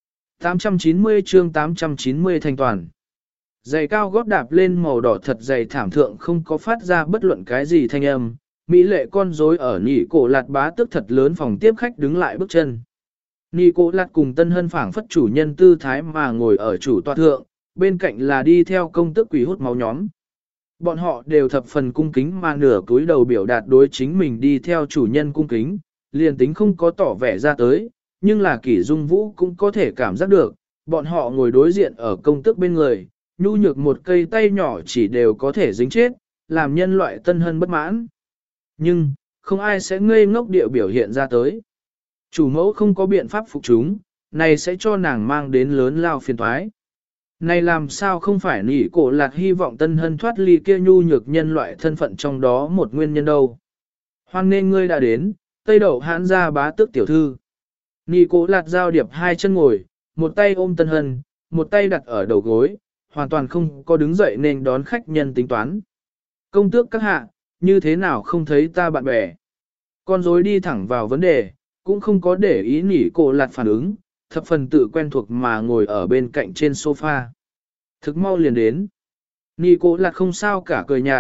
890 chương 890 thành toàn. Giày cao gót đạp lên màu đỏ thật dày thảm thượng không có phát ra bất luận cái gì thanh âm. Mỹ lệ con rối ở nỉ cổ lạt bá tức thật lớn phòng tiếp khách đứng lại bước chân. Nỉ cổ lạt cùng tân hân phảng phất chủ nhân tư thái mà ngồi ở chủ tọa thượng, bên cạnh là đi theo công tước quỷ hút máu nhóm. Bọn họ đều thập phần cung kính mà nửa cúi đầu biểu đạt đối chính mình đi theo chủ nhân cung kính, liền tính không có tỏ vẻ ra tới, nhưng là Kỷ Dung Vũ cũng có thể cảm giác được, bọn họ ngồi đối diện ở công tước bên người, nhu nhược một cây tay nhỏ chỉ đều có thể dính chết, làm nhân loại tân hân bất mãn. Nhưng, không ai sẽ ngây ngốc điệu biểu hiện ra tới. Chủ mẫu không có biện pháp phục chúng, này sẽ cho nàng mang đến lớn lao phiền toái. Này làm sao không phải nỉ cổ lạt hy vọng tân hân thoát ly kia nhu nhược nhân loại thân phận trong đó một nguyên nhân đâu. Hoan nên ngươi đã đến, Tây Đậu hãn ra bá tước tiểu thư. Nỉ cổ lạt giao điệp hai chân ngồi, một tay ôm tân hân, một tay đặt ở đầu gối, hoàn toàn không có đứng dậy nên đón khách nhân tính toán. Công tước các hạ, như thế nào không thấy ta bạn bè. Con rối đi thẳng vào vấn đề, cũng không có để ý nỉ cổ lạt phản ứng, thập phần tự quen thuộc mà ngồi ở bên cạnh trên sofa. Thực mau liền đến. Nỉ cổ lạt không sao cả cười nhạt,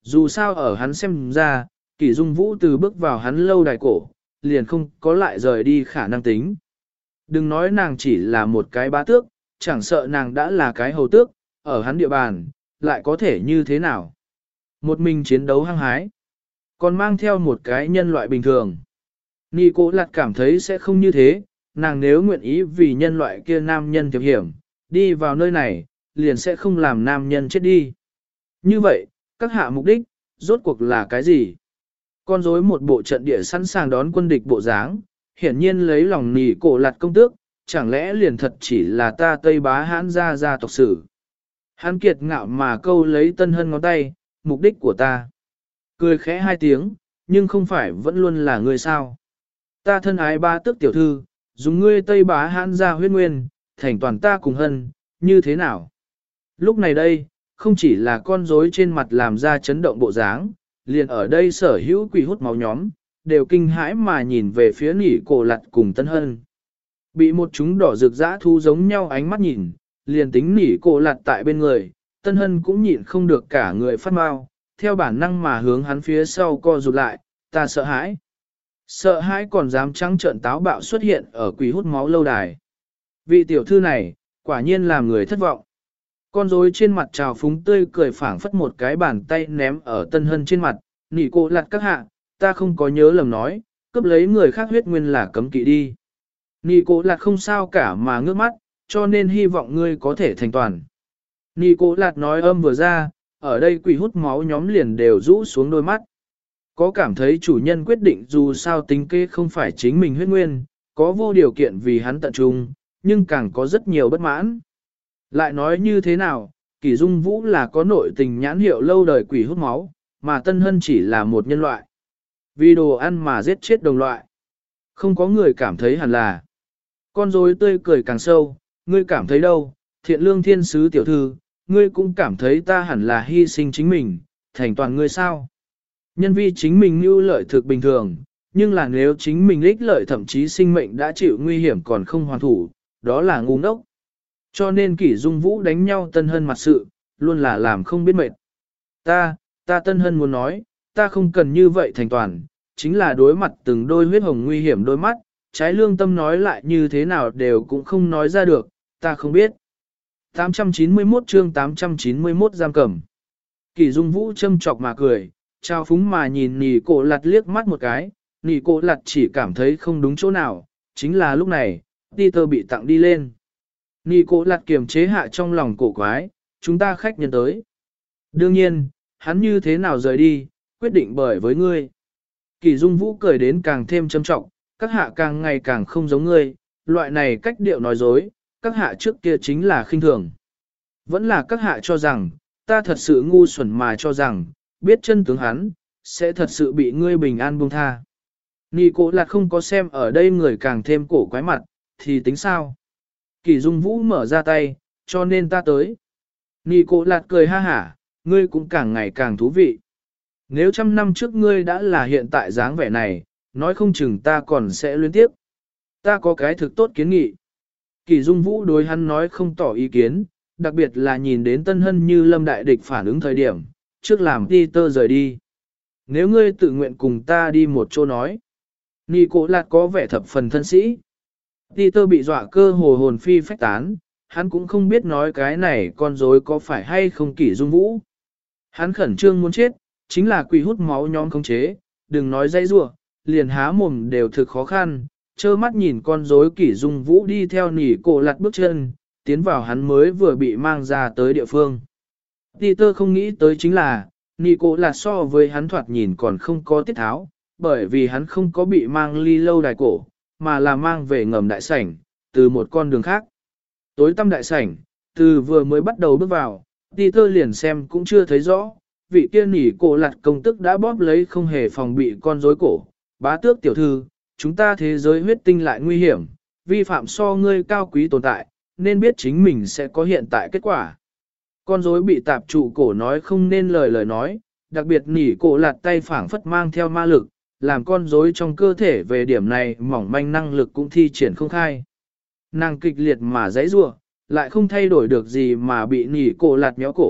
Dù sao ở hắn xem ra, Kỷ Dung Vũ từ bước vào hắn lâu đài cổ, liền không có lại rời đi khả năng tính. Đừng nói nàng chỉ là một cái bá tước, chẳng sợ nàng đã là cái hầu tước, ở hắn địa bàn, lại có thể như thế nào. Một mình chiến đấu hăng hái, còn mang theo một cái nhân loại bình thường. Nị Cô Lạt cảm thấy sẽ không như thế, nàng nếu nguyện ý vì nhân loại kia nam nhân thiệp hiểm, đi vào nơi này, liền sẽ không làm nam nhân chết đi. Như vậy, các hạ mục đích, rốt cuộc là cái gì? Con rối một bộ trận địa sẵn sàng đón quân địch bộ dáng, hiển nhiên lấy lòng Nị Cô Lạt công tước, chẳng lẽ liền thật chỉ là ta Tây Bá Hãn gia tộc sử. Hắn kiệt ngạo mà câu lấy Tân Hân ngón tay, mục đích của ta. Cười khẽ hai tiếng, nhưng không phải vẫn luôn là ngươi sao. Ta thân ái ba tước tiểu thư, dùng ngươi Tây Bá Hãn gia huyết nguyên, thành toàn ta cùng Hân, như thế nào? Lúc này đây, không chỉ là con rối trên mặt làm ra chấn động bộ dáng, liền ở đây sở hữu quỷ hút máu nhóm, đều kinh hãi mà nhìn về phía Nị Cô Lạt cùng Tân Hân. Bị một chúng đỏ rực rã thu giống nhau ánh mắt nhìn, liền tính Nị Cô Lạt tại bên người, Tân Hân cũng nhịn không được cả người phát mau, theo bản năng mà hướng hắn phía sau co rụt lại, ta sợ hãi. Sợ hãi còn dám trắng trợn táo bạo xuất hiện ở quỷ hút máu lâu đài. Vị tiểu thư này, quả nhiên làm người thất vọng. Con rối trên mặt trào phúng tươi cười phảng phất một cái bàn tay ném ở Tân Hân trên mặt, Nị Cô Lạt các hạ, ta không có nhớ lầm nói, cướp lấy người khác huyết nguyên là cấm kỵ đi. Nị Cô Lạt không sao cả mà ngước mắt, cho nên hy vọng ngươi có thể thành toàn. Nị Cô Lạt nói âm vừa ra, ở đây quỷ hút máu nhóm liền đều rũ xuống đôi mắt. Có cảm thấy chủ nhân quyết định dù sao tính kế không phải chính mình huyết nguyên, có vô điều kiện vì hắn tận trung, nhưng càng có rất nhiều bất mãn. Lại nói như thế nào, Kỷ Dung Vũ là có nội tình nhãn hiệu lâu đời quỷ hút máu, mà Tân Hân chỉ là một nhân loại. Vì đồ ăn mà giết chết đồng loại. Không có người cảm thấy hẳn là. Con rối tươi cười càng sâu, ngươi cảm thấy đâu, thiện lương thiên sứ tiểu thư, ngươi cũng cảm thấy ta hẳn là hy sinh chính mình, thành toàn ngươi sao. Nhân vi chính mình mưu lợi thực bình thường, nhưng là nếu chính mình ích lợi thậm chí sinh mệnh đã chịu nguy hiểm còn không hoàn thủ, đó là ngu ngốc. Cho nên Kỷ Dung Vũ đánh nhau Tân Hân mặt sự, luôn là làm không biết mệt. Ta Tân Hân muốn nói, ta không cần như vậy thành toàn, chính là đối mặt từng đôi huyết hồng nguy hiểm đôi mắt, trái lương tâm nói lại như thế nào đều cũng không nói ra được, ta không biết. 891 chương 891 giam cầm. Kỷ Dung Vũ châm chọc mà cười, trao phúng mà nhìn Nị Cô Lạt liếc mắt một cái, Nị Cô Lạt chỉ cảm thấy không đúng chỗ nào, chính là lúc này, Peter bị tặng đi lên. Nị Cô Lạt kiềm chế hạ trong lòng cổ quái, chúng ta khách nhân tới. Đương nhiên, hắn như thế nào rời đi, quyết định bởi với ngươi. Kỷ Dung Vũ cười đến càng thêm châm trọng, các hạ càng ngày càng không giống ngươi, loại này cách điệu nói dối, các hạ trước kia chính là khinh thường. Vẫn là các hạ cho rằng, ta thật sự ngu xuẩn mà cho rằng, biết chân tướng hắn, sẽ thật sự bị ngươi bình an buông tha. Nị Cô Lạt không có xem ở đây người càng thêm cổ quái mặt, thì tính sao? Kỷ Dung Vũ mở ra tay, cho nên ta tới. Nị Cô Lạt cười ha hả, ngươi cũng càng ngày càng thú vị. Nếu 100 năm trước ngươi đã là hiện tại dáng vẻ này, nói không chừng ta còn sẽ luyến tiếp. Ta có cái thực tốt kiến nghị. Kỷ Dung Vũ đối hắn nói không tỏ ý kiến, đặc biệt là nhìn đến Tân Hân như lâm đại địch phản ứng thời điểm, trước làm Peter rời đi. Nếu ngươi tự nguyện cùng ta đi một chỗ nói. Nị Cô Lạt có vẻ thập phần thân sĩ. Peter bị dọa cơ hồ hồn phi phách tán, hắn cũng không biết nói cái này con rối có phải hay không Kỷ Dung Vũ. Hắn khẩn trương muốn chết, chính là quỷ hút máu nhóm khống chế, đừng nói dây rủa, liền há mồm đều thực khó khăn, trơ mắt nhìn con rối Kỷ Dung Vũ đi theo Nị Cô Lạt bước chân, tiến vào hắn mới vừa bị mang ra tới địa phương. Peter không nghĩ tới chính là, Nị Cô Lạt so với hắn thoạt nhìn còn không có tiết tháo, bởi vì hắn không có bị mang ly lâu đài cổ, mà là mang về ngầm đại sảnh, từ một con đường khác. Tối tăm đại sảnh, từ vừa mới bắt đầu bước vào, Peter liền xem cũng chưa thấy rõ, vị kia Nị Cô Lạt công tức đã bóp lấy không hề phòng bị con rối cổ. Bá tước tiểu thư, chúng ta thế giới huyết tinh lại nguy hiểm, vi phạm so ngươi cao quý tồn tại, nên biết chính mình sẽ có hiện tại kết quả. Con rối bị tạp trụ cổ nói không nên lời nói, đặc biệt Nị Cô Lạt tay phảng phất mang theo ma lực, làm con rối trong cơ thể về điểm này mỏng manh năng lực cũng thi triển không khai. Nàng kịch liệt mà giãy giụa, lại không thay đổi được gì mà bị Nị Cô Lạt méo cổ,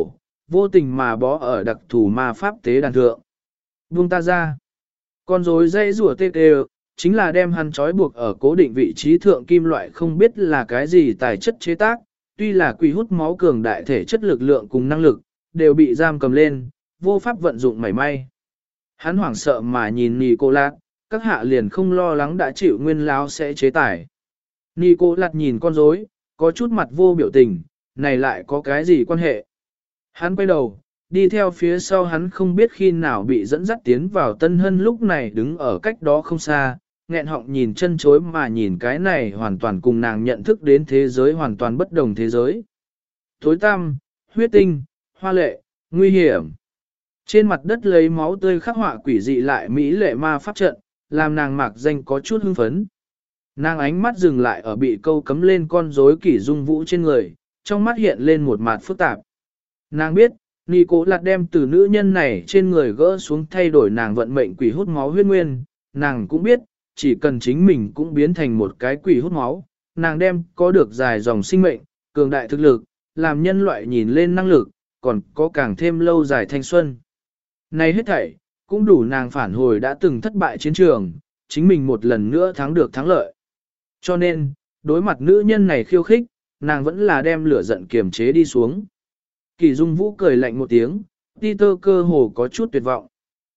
vô tình mà bó ở đặc thù ma pháp tế đàn thượng. Buông ta ra. Con rối dây rùa tê tê, chính là đem hắn trói buộc ở cố định vị trí thượng kim loại không biết là cái gì tài chất chế tác, tuy là quỷ hút máu cường đại thể chất lực lượng cùng năng lực, đều bị giam cầm lên, vô pháp vận dụng mảy may. Hắn hoảng sợ mà nhìn Nicolas, các hạ liền không lo lắng đã chịu nguyên lao sẽ chế tải. Nicolas nhìn con rối, có chút mặt vô biểu tình, này lại có cái gì quan hệ? Hắn quay đầu, đi theo phía sau hắn không biết khi nào bị dẫn dắt tiến vào Tân Hân lúc này đứng ở cách đó không xa, nghẹn họng nhìn chân chối mà nhìn cái này hoàn toàn cùng nàng nhận thức đến thế giới hoàn toàn bất đồng thế giới. Tối tăm, huyết tinh, hoa lệ, nguy hiểm. Trên mặt đất lấy máu tươi khắc họa quỷ dị lại mỹ lệ ma pháp trận, làm nàng mạc danh có chút hưng phấn. Nàng ánh mắt dừng lại ở bị câu cấm lên con rối kỷ dung vũ trên người, trong mắt hiện lên một mặt phức tạp. Nàng biết, Nicolas đem từ nữ nhân này trên người gỡ xuống thay đổi nàng vận mệnh quỷ hút máu huyết nguyên, nàng cũng biết, chỉ cần chính mình cũng biến thành một cái quỷ hút máu, nàng đem có được dài dòng sinh mệnh, cường đại thực lực, làm nhân loại nhìn lên năng lực, còn có càng thêm lâu dài thanh xuân. Này hết thảy, cũng đủ nàng phản hồi đã từng thất bại chiến trường, chính mình một lần nữa thắng được thắng lợi. Cho nên, đối mặt nữ nhân này khiêu khích, nàng vẫn là đem lửa giận kiềm chế đi xuống. Kỳ Dung Vũ cười lạnh một tiếng, Peter cơ hồ có chút tuyệt vọng.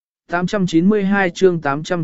892 chương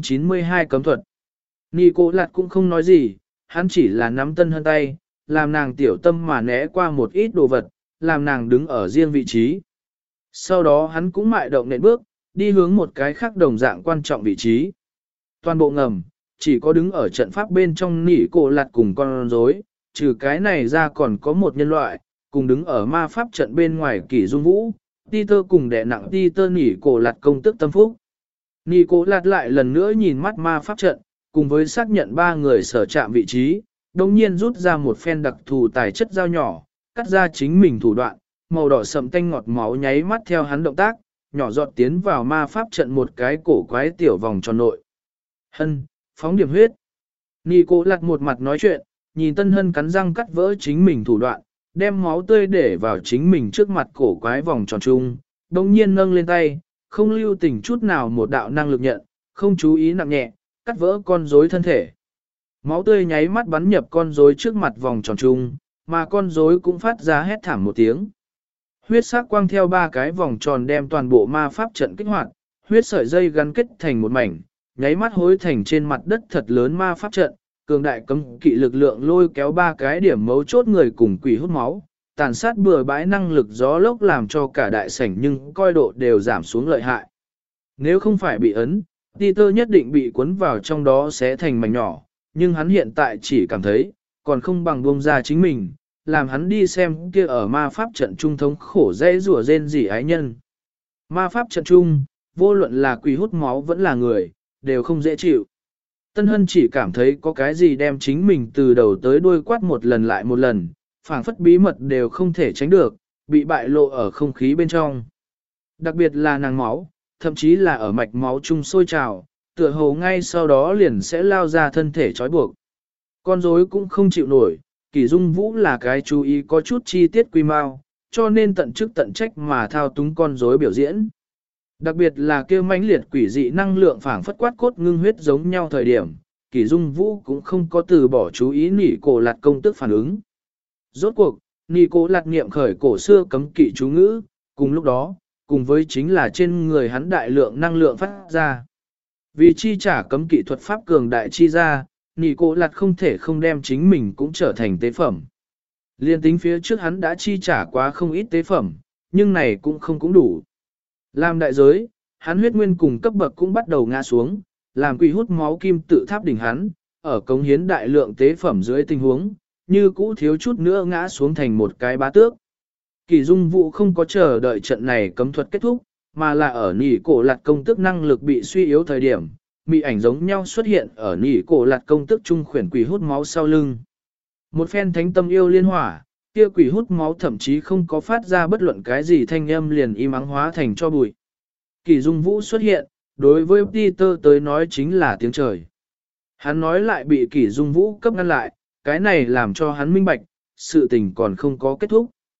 892 cấm thuật. Nicolas cũng không nói gì, hắn chỉ là nắm Tân Hân tay, làm nàng tiểu tâm mà né qua một ít đồ vật, làm nàng đứng ở riêng vị trí. Sau đó hắn cũng mại động nện bước, đi hướng một cái khác đồng dạng quan trọng vị trí. Toàn bộ ngầm, chỉ có đứng ở trận pháp bên trong Nicolas cùng con rối, trừ cái này ra còn có một nhân loại, cùng đứng ở ma pháp trận bên ngoài Kỷ Dung Vũ, Peter cùng đè nặng Peter Nicolas công tức tâm phúc. Nicolas lại lần nữa nhìn mắt ma pháp trận, cùng với xác nhận ba người sở chạm vị trí, đồng nhiên rút ra một phen đặc thù tài chất dao nhỏ, cắt ra chính mình thủ đoạn, màu đỏ sậm tanh ngọt máu nháy mắt theo hắn động tác, nhỏ giọt tiến vào ma pháp trận một cái cổ quái tiểu vòng tròn nội. Hân, phóng điểm huyết. Nicolas một mặt nói chuyện, nhìn Tân Hân cắn răng cắt vỡ chính mình thủ đoạn, đem máu tươi để vào chính mình trước mặt cổ quái vòng tròn chung, đồng nhiên nâng lên tay, không lưu tình chút nào một đạo năng lực nhận, không chú ý nặng nhẹ, cắt vỡ con rối thân thể. Máu tươi nháy mắt bắn nhập con rối trước mặt vòng tròn chung, mà con rối cũng phát ra hét thảm một tiếng. Huyết sắc quang theo ba cái vòng tròn đem toàn bộ ma pháp trận kích hoạt, huyết sợi dây gắn kết thành một mảnh, nháy mắt hối thành trên mặt đất thật lớn ma pháp trận, cường đại cấm kỵ lực lượng lôi kéo ba cái điểm mấu chốt người cùng quỷ hút máu, tàn sát bừa bãi năng lực gió lốc làm cho cả đại sảnh nhưng coi độ đều giảm xuống lợi hại. Nếu không phải bị ấn, Peter nhất định bị cuốn vào trong đó sẽ thành mảnh nhỏ, nhưng hắn hiện tại chỉ cảm thấy, còn không bằng buông ra chính mình, làm hắn đi xem kia ở ma pháp trận trung thống khổ dễ rủa rên rỉ ái nhân. Ma pháp trận trung, vô luận là quỷ hút máu vẫn là người, đều không dễ chịu. Tân Hân chỉ cảm thấy có cái gì đem chính mình từ đầu tới đuôi quát một lần lại một lần, phảng phất bí mật đều không thể tránh được, bị bại lộ ở không khí bên trong. Đặc biệt là nàng máu, thậm chí là ở mạch máu chung sôi trào, tựa hồ ngay sau đó liền sẽ lao ra thân thể trói buộc. Con rối cũng không chịu nổi, Kỷ Dung Vũ là cái chú ý có chút chi tiết quy mau, cho nên tận chức tận trách mà thao túng con rối biểu diễn. Đặc biệt là kêu mãnh liệt quỷ dị năng lượng phảng phất quát cốt ngưng huyết giống nhau thời điểm, Kỷ Dung Vũ cũng không có từ bỏ chú ý nỉ cổ lạt công tức phản ứng. Rốt cuộc, nỉ cổ lạt niệm khởi cổ xưa cấm kỵ chú ngữ, cùng lúc đó, cùng với chính là trên người hắn đại lượng năng lượng phát ra. Vì chi trả cấm kỵ thuật pháp cường đại chi ra, nỉ cổ lạt không thể không đem chính mình cũng trở thành tế phẩm. Liên tính phía trước hắn đã chi trả quá không ít tế phẩm, nhưng này cũng đủ. Làm đại giới, hắn huyết nguyên cùng cấp bậc cũng bắt đầu ngã xuống, làm quỷ hút máu kim tự tháp đỉnh hắn, ở cống hiến đại lượng tế phẩm dưới tình huống, như cũ thiếu chút nữa ngã xuống thành một cái bá tước. Kỷ Dung Vũ không có chờ đợi trận này cấm thuật kết thúc, mà là ở nỉ cổ lạt công tức năng lực bị suy yếu thời điểm, mị ảnh giống nhau xuất hiện ở nỉ cổ lạt công tức trung khuyển quỷ hút máu sau lưng. Một phen thánh tâm yêu liên hỏa, kia quỷ hút máu thậm chí không có phát ra bất luận cái gì thanh âm liền im ắng hóa thành cho bụi. Kỷ Dung Vũ xuất hiện, đối với Peter tới nói chính là tiếng trời. Hắn nói lại bị Kỷ Dung Vũ cấp ngăn lại, cái này làm cho hắn minh bạch, sự tình còn không có kết thúc.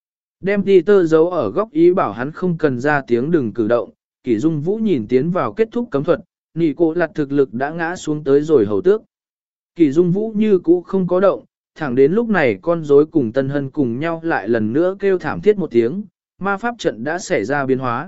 Đem Peter giấu ở góc ý bảo hắn không cần ra tiếng đừng cử động, Kỷ Dung Vũ nhìn tiến vào kết thúc cấm thuật, nỉ cổ lặt thực lực đã ngã xuống tới rồi hầu tước. Kỷ Dung Vũ như cũ không có động, thẳng đến lúc này con rối cùng Tân Hân cùng nhau lại lần nữa kêu thảm thiết một tiếng, ma pháp trận đã xảy ra biến hóa.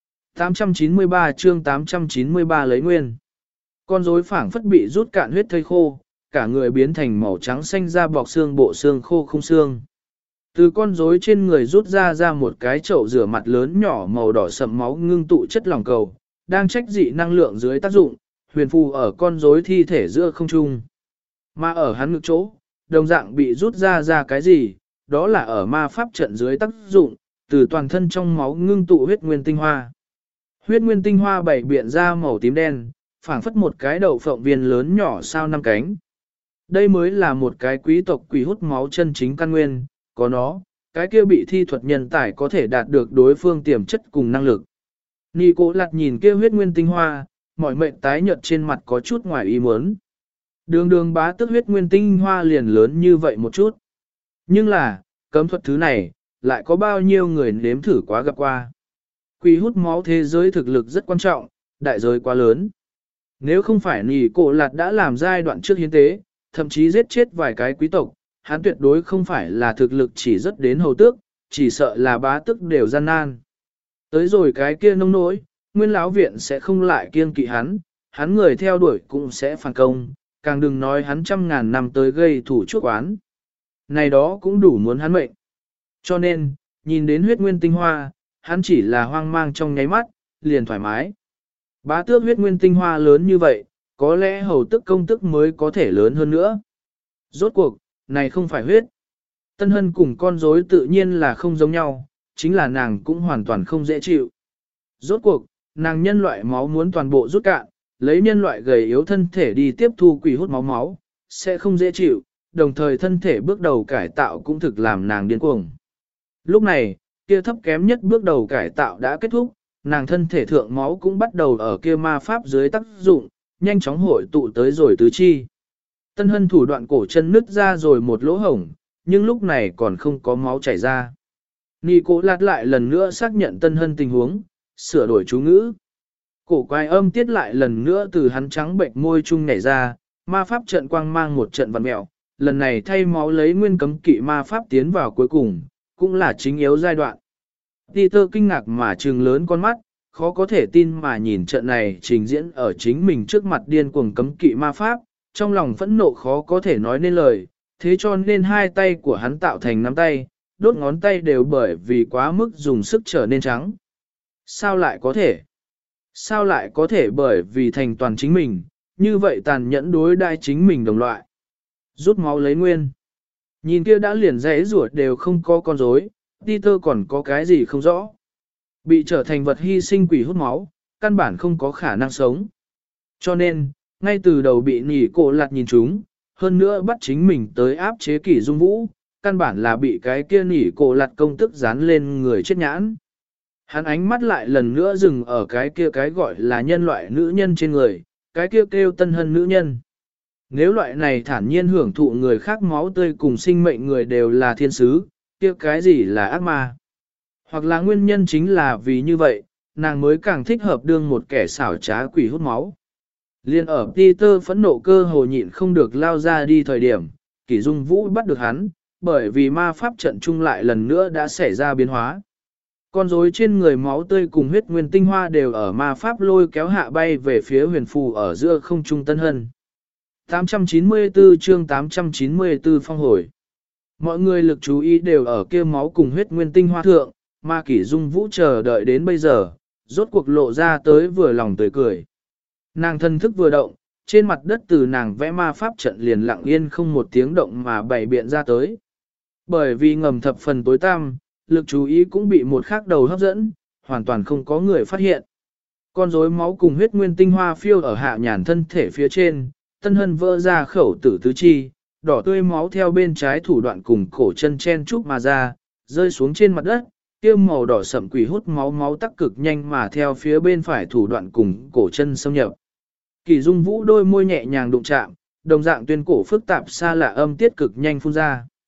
893 chương 893 lấy nguyên. Con rối phảng phất bị rút cạn huyết thây khô, cả người biến thành màu trắng xanh da bọc xương bộ xương khô không xương. Từ con rối trên người rút ra một cái chậu rửa mặt lớn nhỏ màu đỏ sậm máu ngưng tụ chất lỏng cầu, đang trách dị năng lượng dưới tác dụng, huyền phù ở con rối thi thể giữa không trung. Mà ở hắn ngực chỗ, đồng dạng bị rút ra cái gì, đó là ở ma pháp trận dưới tác dụng, từ toàn thân trong máu ngưng tụ huyết nguyên tinh hoa. Huyết nguyên tinh hoa bảy biện ra màu tím đen, phảng phất một cái đậu phộng viên lớn nhỏ sao năm cánh. Đây mới là một cái quý tộc quỷ hút máu chân chính căn nguyên, có nó, cái kia bị thi thuật nhân tài có thể đạt được đối phương tiềm chất cùng năng lực. Nị Cố Lạt nhìn kia huyết nguyên tinh hoa, mỏi mệt tái nhợt trên mặt có chút ngoài ý muốn. Đường bá tức huyết nguyên tinh hoa liền lớn như vậy một chút. Nhưng là, cấm thuật thứ này, lại có bao nhiêu người nếm thử quá gặp qua. Quỷ hút máu thế giới thực lực rất quan trọng, đại giới quá lớn. Nếu không phải Nị Cố Lạt đã làm giai đoạn trước hiến tế, thậm chí giết chết vài cái quý tộc, hắn tuyệt đối không phải là thực lực chỉ rất đến hầu tước, chỉ sợ là bá tước đều gian nan. Tới rồi cái kia nông nỗi, nguyên lão viện sẽ không lại kiêng kỵ hắn người theo đuổi cũng sẽ phản công, càng đừng nói hắn trăm ngàn năm tới gây thủ chuốc oán. Này đó cũng đủ muốn hắn mệnh. Cho nên, nhìn đến huyết nguyên tinh hoa, hắn chỉ là hoang mang trong nháy mắt, liền thoải mái. Bá tước huyết nguyên tinh hoa lớn như vậy, có lẽ hầu tức công tức mới có thể lớn hơn nữa. Rốt cuộc, này không phải huyết. Tân Hân cùng con rối tự nhiên là không giống nhau, chính là nàng cũng hoàn toàn không dễ chịu. Rốt cuộc, nàng nhân loại máu muốn toàn bộ rút cạn, lấy nhân loại gầy yếu thân thể đi tiếp thu quỷ hút máu, sẽ không dễ chịu, đồng thời thân thể bước đầu cải tạo cũng thực làm nàng điên cuồng. Lúc này, kia thấp kém nhất bước đầu cải tạo đã kết thúc, nàng thân thể thượng máu cũng bắt đầu ở kia ma pháp dưới tác dụng, nhanh chóng hội tụ tới rồi tứ chi. Tân Hân thủ đoạn cổ chân nứt ra rồi một lỗ hổng, nhưng lúc này còn không có máu chảy ra. Nị Cố Lạt lại lần nữa xác nhận Tân Hân tình huống, sửa đổi chú ngữ. Cổ quái âm tiết lại lần nữa từ hắn trắng bệnh môi trung nhảy ra, ma pháp trận quang mang một trận vặn mẹo, lần này thay máu lấy nguyên cấm kỵ ma pháp tiến vào cuối cùng, cũng là chính yếu giai đoạn. Peter kinh ngạc mà trừng lớn con mắt, khó có thể tin mà nhìn trận này trình diễn ở chính mình trước mặt điên cuồng cấm kỵ ma pháp, trong lòng phẫn nộ khó có thể nói nên lời, thế cho nên hai tay của hắn tạo thành nắm tay, đốt ngón tay đều bởi vì quá mức dùng sức trở nên trắng. Sao lại có thể? Sao lại có thể bởi vì thành toàn chính mình, như vậy tàn nhẫn đối đai chính mình đồng loại? Rút máu lấy nguyên. Nhìn kia đã liền rẽ ruột đều không có con rối, Peter còn có cái gì không rõ. Bị trở thành vật hy sinh quỷ hút máu, căn bản không có khả năng sống. Cho nên, ngay từ đầu bị Nị Cố Lạt nhìn chúng, hơn nữa bắt chính mình tới áp chế Kỷ Dung Vũ, căn bản là bị cái kia Nị Cố Lạt công tức dán lên người chết nhãn. Hắn ánh mắt lại lần nữa dừng ở cái kia cái gọi là nhân loại nữ nhân trên người, cái kia kêu Tân Hân nữ nhân. Nếu loại này thản nhiên hưởng thụ người khác máu tươi cùng sinh mệnh người đều là thiên sứ, kia cái gì là ác ma? Hoặc là nguyên nhân chính là vì như vậy, nàng mới càng thích hợp đương một kẻ xảo trá quỷ hút máu. Liên ở Peter phẫn nộ cơ hồ nhịn không được lao ra đi thời điểm, Kỷ Dung Vũ bắt được hắn, bởi vì ma pháp trận chung lại lần nữa đã xảy ra biến hóa. Con rối trên người máu tươi cùng huyết nguyên tinh hoa đều ở ma pháp lôi kéo hạ bay về phía huyền phù ở giữa không trung Tân Hân. 894 chương 894 phong hồi. Mọi người lực chú ý đều ở kia máu cùng huyết nguyên tinh hoa thượng, mà Kỷ Dung Vũ chờ đợi đến bây giờ, rốt cuộc lộ ra tới vừa lòng tươi cười. Nàng thân thức vừa động, trên mặt đất từ nàng vẽ ma pháp trận liền lặng yên không một tiếng động mà bày biện ra tới. Bởi vì ngầm thập phần tối tăm, lực chú ý cũng bị một khác đầu hấp dẫn, hoàn toàn không có người phát hiện. Con rối máu cùng huyết nguyên tinh hoa phiêu ở hạ nhàn thân thể phía trên, Tân Hân vỡ ra khẩu tử tứ chi, đỏ tươi máu theo bên trái thủ đoạn cùng cổ chân chen chúc mà ra, rơi xuống trên mặt đất, kia màu đỏ sậm quỷ hút máu tắc cực nhanh mà theo phía bên phải thủ đoạn cùng cổ chân xâm nhập. Kỷ Dung Vũ đôi môi nhẹ nhàng đụng chạm, đồng dạng tuyên cổ phức tạp xa lạ âm tiết cực nhanh phun ra.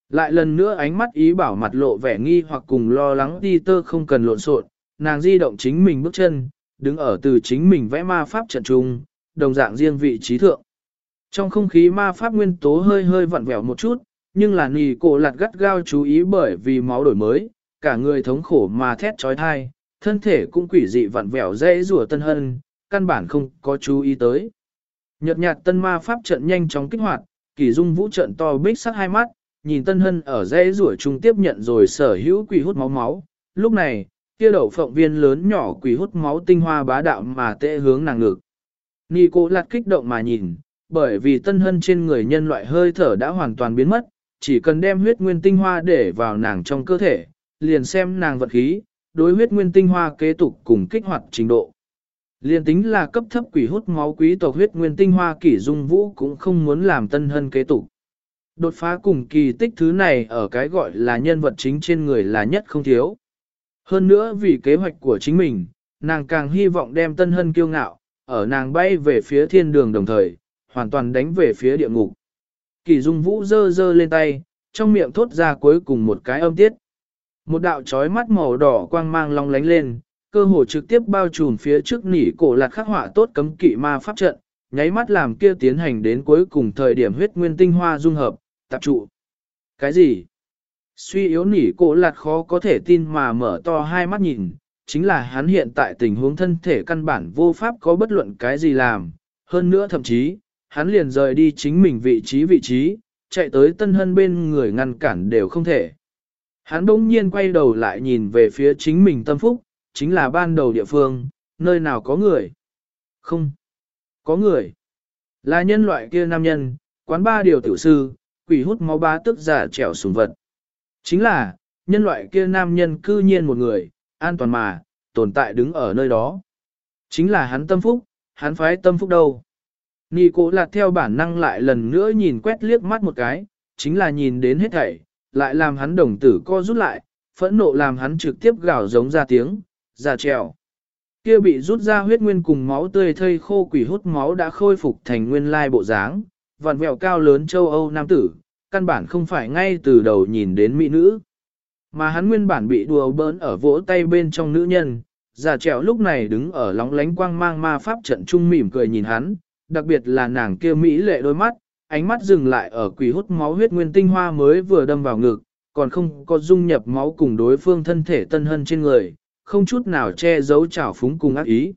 Lại lần nữa ánh mắt ý bảo mặt lộ vẻ nghi hoặc cùng lo lắng Peter không cần lộn xộn, nàng di động chính mình bước chân, đứng ở từ chính mình vẽ ma pháp trận trung, đồng dạng riêng vị trí thượng. Trong không khí ma pháp nguyên tố hơi hơi vặn vẹo một chút, nhưng là nì cổ lạt gắt gao chú ý bởi vì máu đổi mới, cả người thống khổ mà thét trói thai, thân thể cũng quỷ dị vặn vẹo dễ rủa Tân Hân, căn bản không có chú ý tới. Nhật nhạt tân ma pháp trận nhanh chóng kích hoạt, Kỷ Dung Vũ trận to bích sắc hai mắt, nhìn Tân Hân ở dễ rủa chung tiếp nhận rồi sở hữu quỷ hút máu máu. Lúc này, kia đậu phộng viên lớn nhỏ quỷ hút máu tinh hoa bá đạo mà tệ hướng nàng ngực. Nì cổ lạt kích động mà nhìn, bởi vì Tân Hân trên người nhân loại hơi thở đã hoàn toàn biến mất, chỉ cần đem huyết nguyên tinh hoa để vào nàng trong cơ thể, liền xem nàng vật khí, đối huyết nguyên tinh hoa kế tục cùng kích hoạt trình độ. Liền tính là cấp thấp quỷ hút máu quý tộc huyết nguyên tinh hoa Kỷ Dung Vũ cũng không muốn làm Tân Hân kế tục. Đột phá cùng kỳ tích thứ này ở cái gọi là nhân vật chính trên người là nhất không thiếu. Hơn nữa vì kế hoạch của chính mình, nàng càng hy vọng đem Tân Hân kiêu ngạo, ở nàng bay về phía thiên đường đồng thời, hoàn toàn đánh về phía địa ngục. Kỷ Dung Vũ giơ giơ lên tay, trong miệng thốt ra cuối cùng một cái âm tiết. Một đạo chói mắt màu đỏ quang mang long lánh lên, cơ hồ trực tiếp bao trùm phía trước nỉ cổ lạt khắc họa tốt cấm kỵ ma pháp trận, nháy mắt làm kia tiến hành đến cuối cùng thời điểm huyết nguyên tinh hoa dung hợp, tập trụ. Cái gì? Suy yếu nỉ cổ lạt khó có thể tin mà mở to hai mắt nhìn, chính là hắn hiện tại tình huống thân thể căn bản vô pháp có bất luận cái gì làm, hơn nữa thậm chí, hắn liền rời đi chính mình vị trí, chạy tới Tân Hân bên người ngăn cản đều không thể. Hắn bỗng nhiên quay đầu lại nhìn về phía chính mình tâm phúc, chính là ban đầu địa phương, nơi nào có người. Không, có người. Là nhân loại kia nam nhân, quán ba điều tiểu sư, quỷ hút máu bá tức giả trẻo sùng vật. Chính là, nhân loại kia nam nhân cư nhiên một người, an toàn mà, tồn tại đứng ở nơi đó. Chính là hắn tâm phúc, hắn phái tâm phúc đâu. Nị cổ lạt theo bản năng lại lần nữa nhìn quét liếc mắt một cái, chính là nhìn đến hết thảy, lại làm hắn đồng tử co rút lại, phẫn nộ làm hắn trực tiếp gào giống ra tiếng, giả trèo. Kia bị rút ra huyết nguyên cùng máu tươi thây khô quỷ hút máu đã khôi phục thành nguyên lai bộ dáng, vằn vẹo cao lớn châu Âu nam tử, căn bản không phải ngay từ đầu nhìn đến mỹ nữ. Mà hắn nguyên bản bị đùa bỡn ở vỗ tay bên trong nữ nhân, giả trèo lúc này đứng ở lóng lánh quang mang ma pháp trận trung mỉm cười nhìn hắn, đặc biệt là nàng kia mỹ lệ đôi mắt, ánh mắt dừng lại ở quỷ hút máu huyết nguyên tinh hoa mới vừa đâm vào ngực, còn không có dung nhập máu cùng đối phương thân thể Tân Hân trên người, không chút nào che giấu trào phúng cùng ác ý.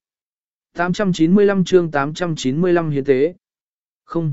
895 chương 895 hiến tế. Không.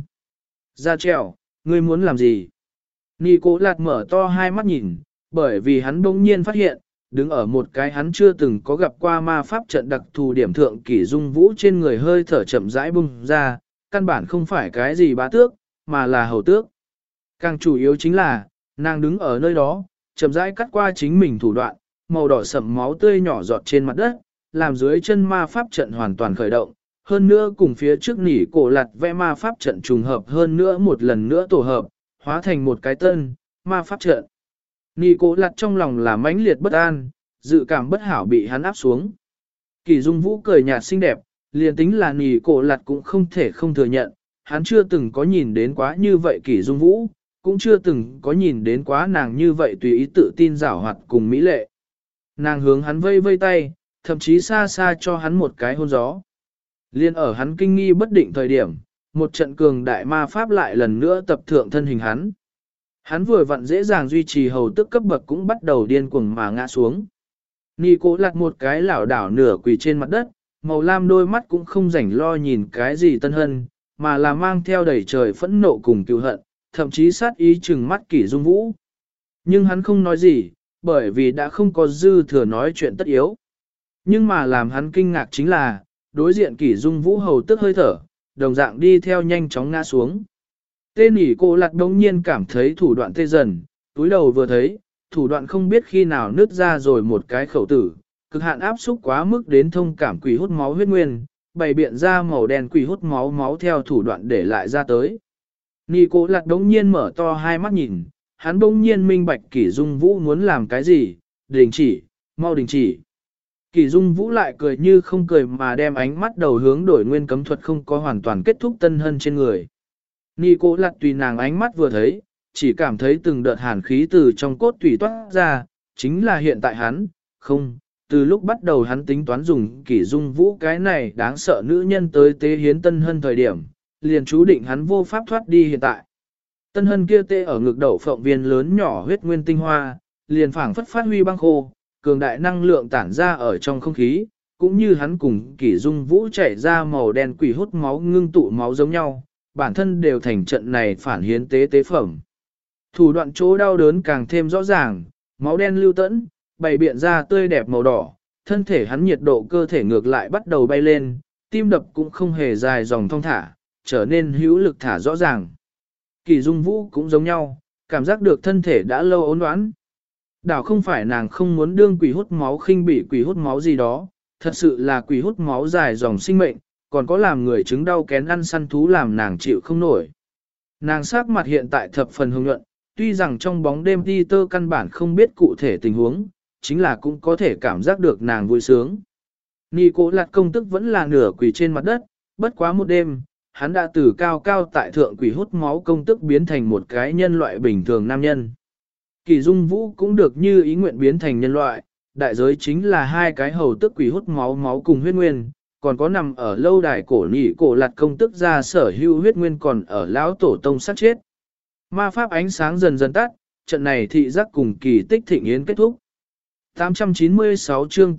Ra trèo, ngươi muốn làm gì? Nị cổ lạt mở to hai mắt nhìn, bởi vì hắn bỗng nhiên phát hiện, đứng ở một cái hắn chưa từng có gặp qua ma pháp trận đặc thù điểm thượng Kỷ Dung Vũ trên người hơi thở chậm rãi bung ra, căn bản không phải cái gì bá tước, mà là hầu tước. Càng chủ yếu chính là, nàng đứng ở nơi đó, chậm rãi cắt qua chính mình thủ đoạn, màu đỏ sẫm máu tươi nhỏ giọt trên mặt đất, làm dưới chân ma pháp trận hoàn toàn khởi động, hơn nữa cùng phía trước nỉ cổ lạt vẽ ma pháp trận trùng hợp hơn nữa một lần nữa tổ hợp, hóa thành một cái tân, ma pháp trận. Nỉ cổ lạt trong lòng là mãnh liệt bất an, dự cảm bất hảo bị hắn áp xuống. Kỷ Dung Vũ cười nhạt xinh đẹp, liền tính là nỉ cổ lạt cũng không thể không thừa nhận, hắn chưa từng có nhìn đến quá như vậy Kỷ Dung Vũ, cũng chưa từng có nhìn đến quá nàng như vậy tùy ý tự tin giảo hoạt cùng mỹ lệ. Nàng hướng hắn vây vây tay, thậm chí xa xa cho hắn một cái hôn gió. Liên ở hắn kinh nghi bất định thời điểm, một trận cường đại ma pháp lại lần nữa tập thượng thân hình hắn. Hắn vừa vặn dễ dàng duy trì hầu tức cấp bậc cũng bắt đầu điên cuồng mà ngã xuống. Nị cổ lạt một cái lảo đảo nửa quỳ trên mặt đất, màu lam đôi mắt cũng không rảnh lo nhìn cái gì Tân Hân, mà là mang theo đầy trời phẫn nộ cùng cừu hận, thậm chí sát ý chừng mắt Kỷ Dung Vũ. Nhưng hắn không nói gì, bởi vì đã không có dư thừa nói chuyện tất yếu. Nhưng mà làm hắn kinh ngạc chính là, đối diện Kỷ Dung Vũ hầu tức hơi thở, đồng dạng đi theo nhanh chóng ngã xuống. Tê nỉ cô lạt đống nhiên cảm thấy thủ đoạn tê dần, túi đầu vừa thấy, thủ đoạn không biết khi nào nứt ra rồi một cái khẩu tử, cực hạn áp xúc quá mức đến thông cảm quỷ hút máu huyết nguyên, bày biện ra màu đen quỷ hút máu máu theo thủ đoạn để lại ra tới. Nỉ cô lạt đống nhiên mở to hai mắt nhìn, hắn đống nhiên minh bạch Kỷ Dung Vũ muốn làm cái gì, đình chỉ, mau đình chỉ. Kỷ Dung Vũ lại cười như không cười mà đem ánh mắt đầu hướng đổi nguyên cấm thuật không có hoàn toàn kết thúc Tân Hân trên người. Nị cổ lạt tùy nàng ánh mắt vừa thấy, chỉ cảm thấy từng đợt hàn khí từ trong cốt tủy toát ra, chính là hiện tại hắn, không, từ lúc bắt đầu hắn tính toán dùng Kỷ Dung Vũ cái này đáng sợ nữ nhân tới tế hiến Tân Hân thời điểm, liền chú định hắn vô pháp thoát đi hiện tại. Tân Hân kia tê ở ngực đậu phộng viên lớn nhỏ huyết nguyên tinh hoa, liền phảng phất phát huy băng khô, cường đại năng lượng tản ra ở trong không khí, cũng như hắn cùng Kỷ Dung Vũ chảy ra màu đen quỷ hút máu ngưng tụ máu giống nhau, bản thân đều thành trận này phản hiến tế phẩm. Thủ đoạn chỗ đau đớn càng thêm rõ ràng, máu đen lưu tẫn, bày biện ra tươi đẹp màu đỏ, thân thể hắn nhiệt độ cơ thể ngược lại bắt đầu bay lên, tim đập cũng không hề dài dòng thong thả, trở nên hữu lực thả rõ ràng. Kỷ Dung Vũ cũng giống nhau, cảm giác được thân thể đã lâu ốn đoán. Đảo không phải nàng không muốn đương quỷ hút máu khinh bị quỷ hút máu gì đó, thật sự là quỷ hút máu dài dòng sinh mệnh, còn có làm người chứng đau kén ăn săn thú làm nàng chịu không nổi. Nàng sắc mặt hiện tại thập phần hưng nhuận, tuy rằng trong bóng đêm Peter căn bản không biết cụ thể tình huống, chính là cũng có thể cảm giác được nàng vui sướng. Nico Lạt công tức vẫn là nửa quỷ trên mặt đất, bất quá một đêm, hắn đã từ cao cao tại thượng quỷ hút máu công tức biến thành một cái nhân loại bình thường nam nhân. Kỷ Dung Vũ cũng được như ý nguyện biến thành nhân loại, đại giới chính là hai cái hầu tức quỷ hút máu cùng huyết nguyên, còn có nằm ở lâu đài cổ Nico Lạt công tức ra sở hữu huyết nguyên còn ở lão tổ tông sát chết. Ma pháp ánh sáng dần dần tắt, trận này thị giác cùng kỳ tích thịnh yến kết thúc. 896 chương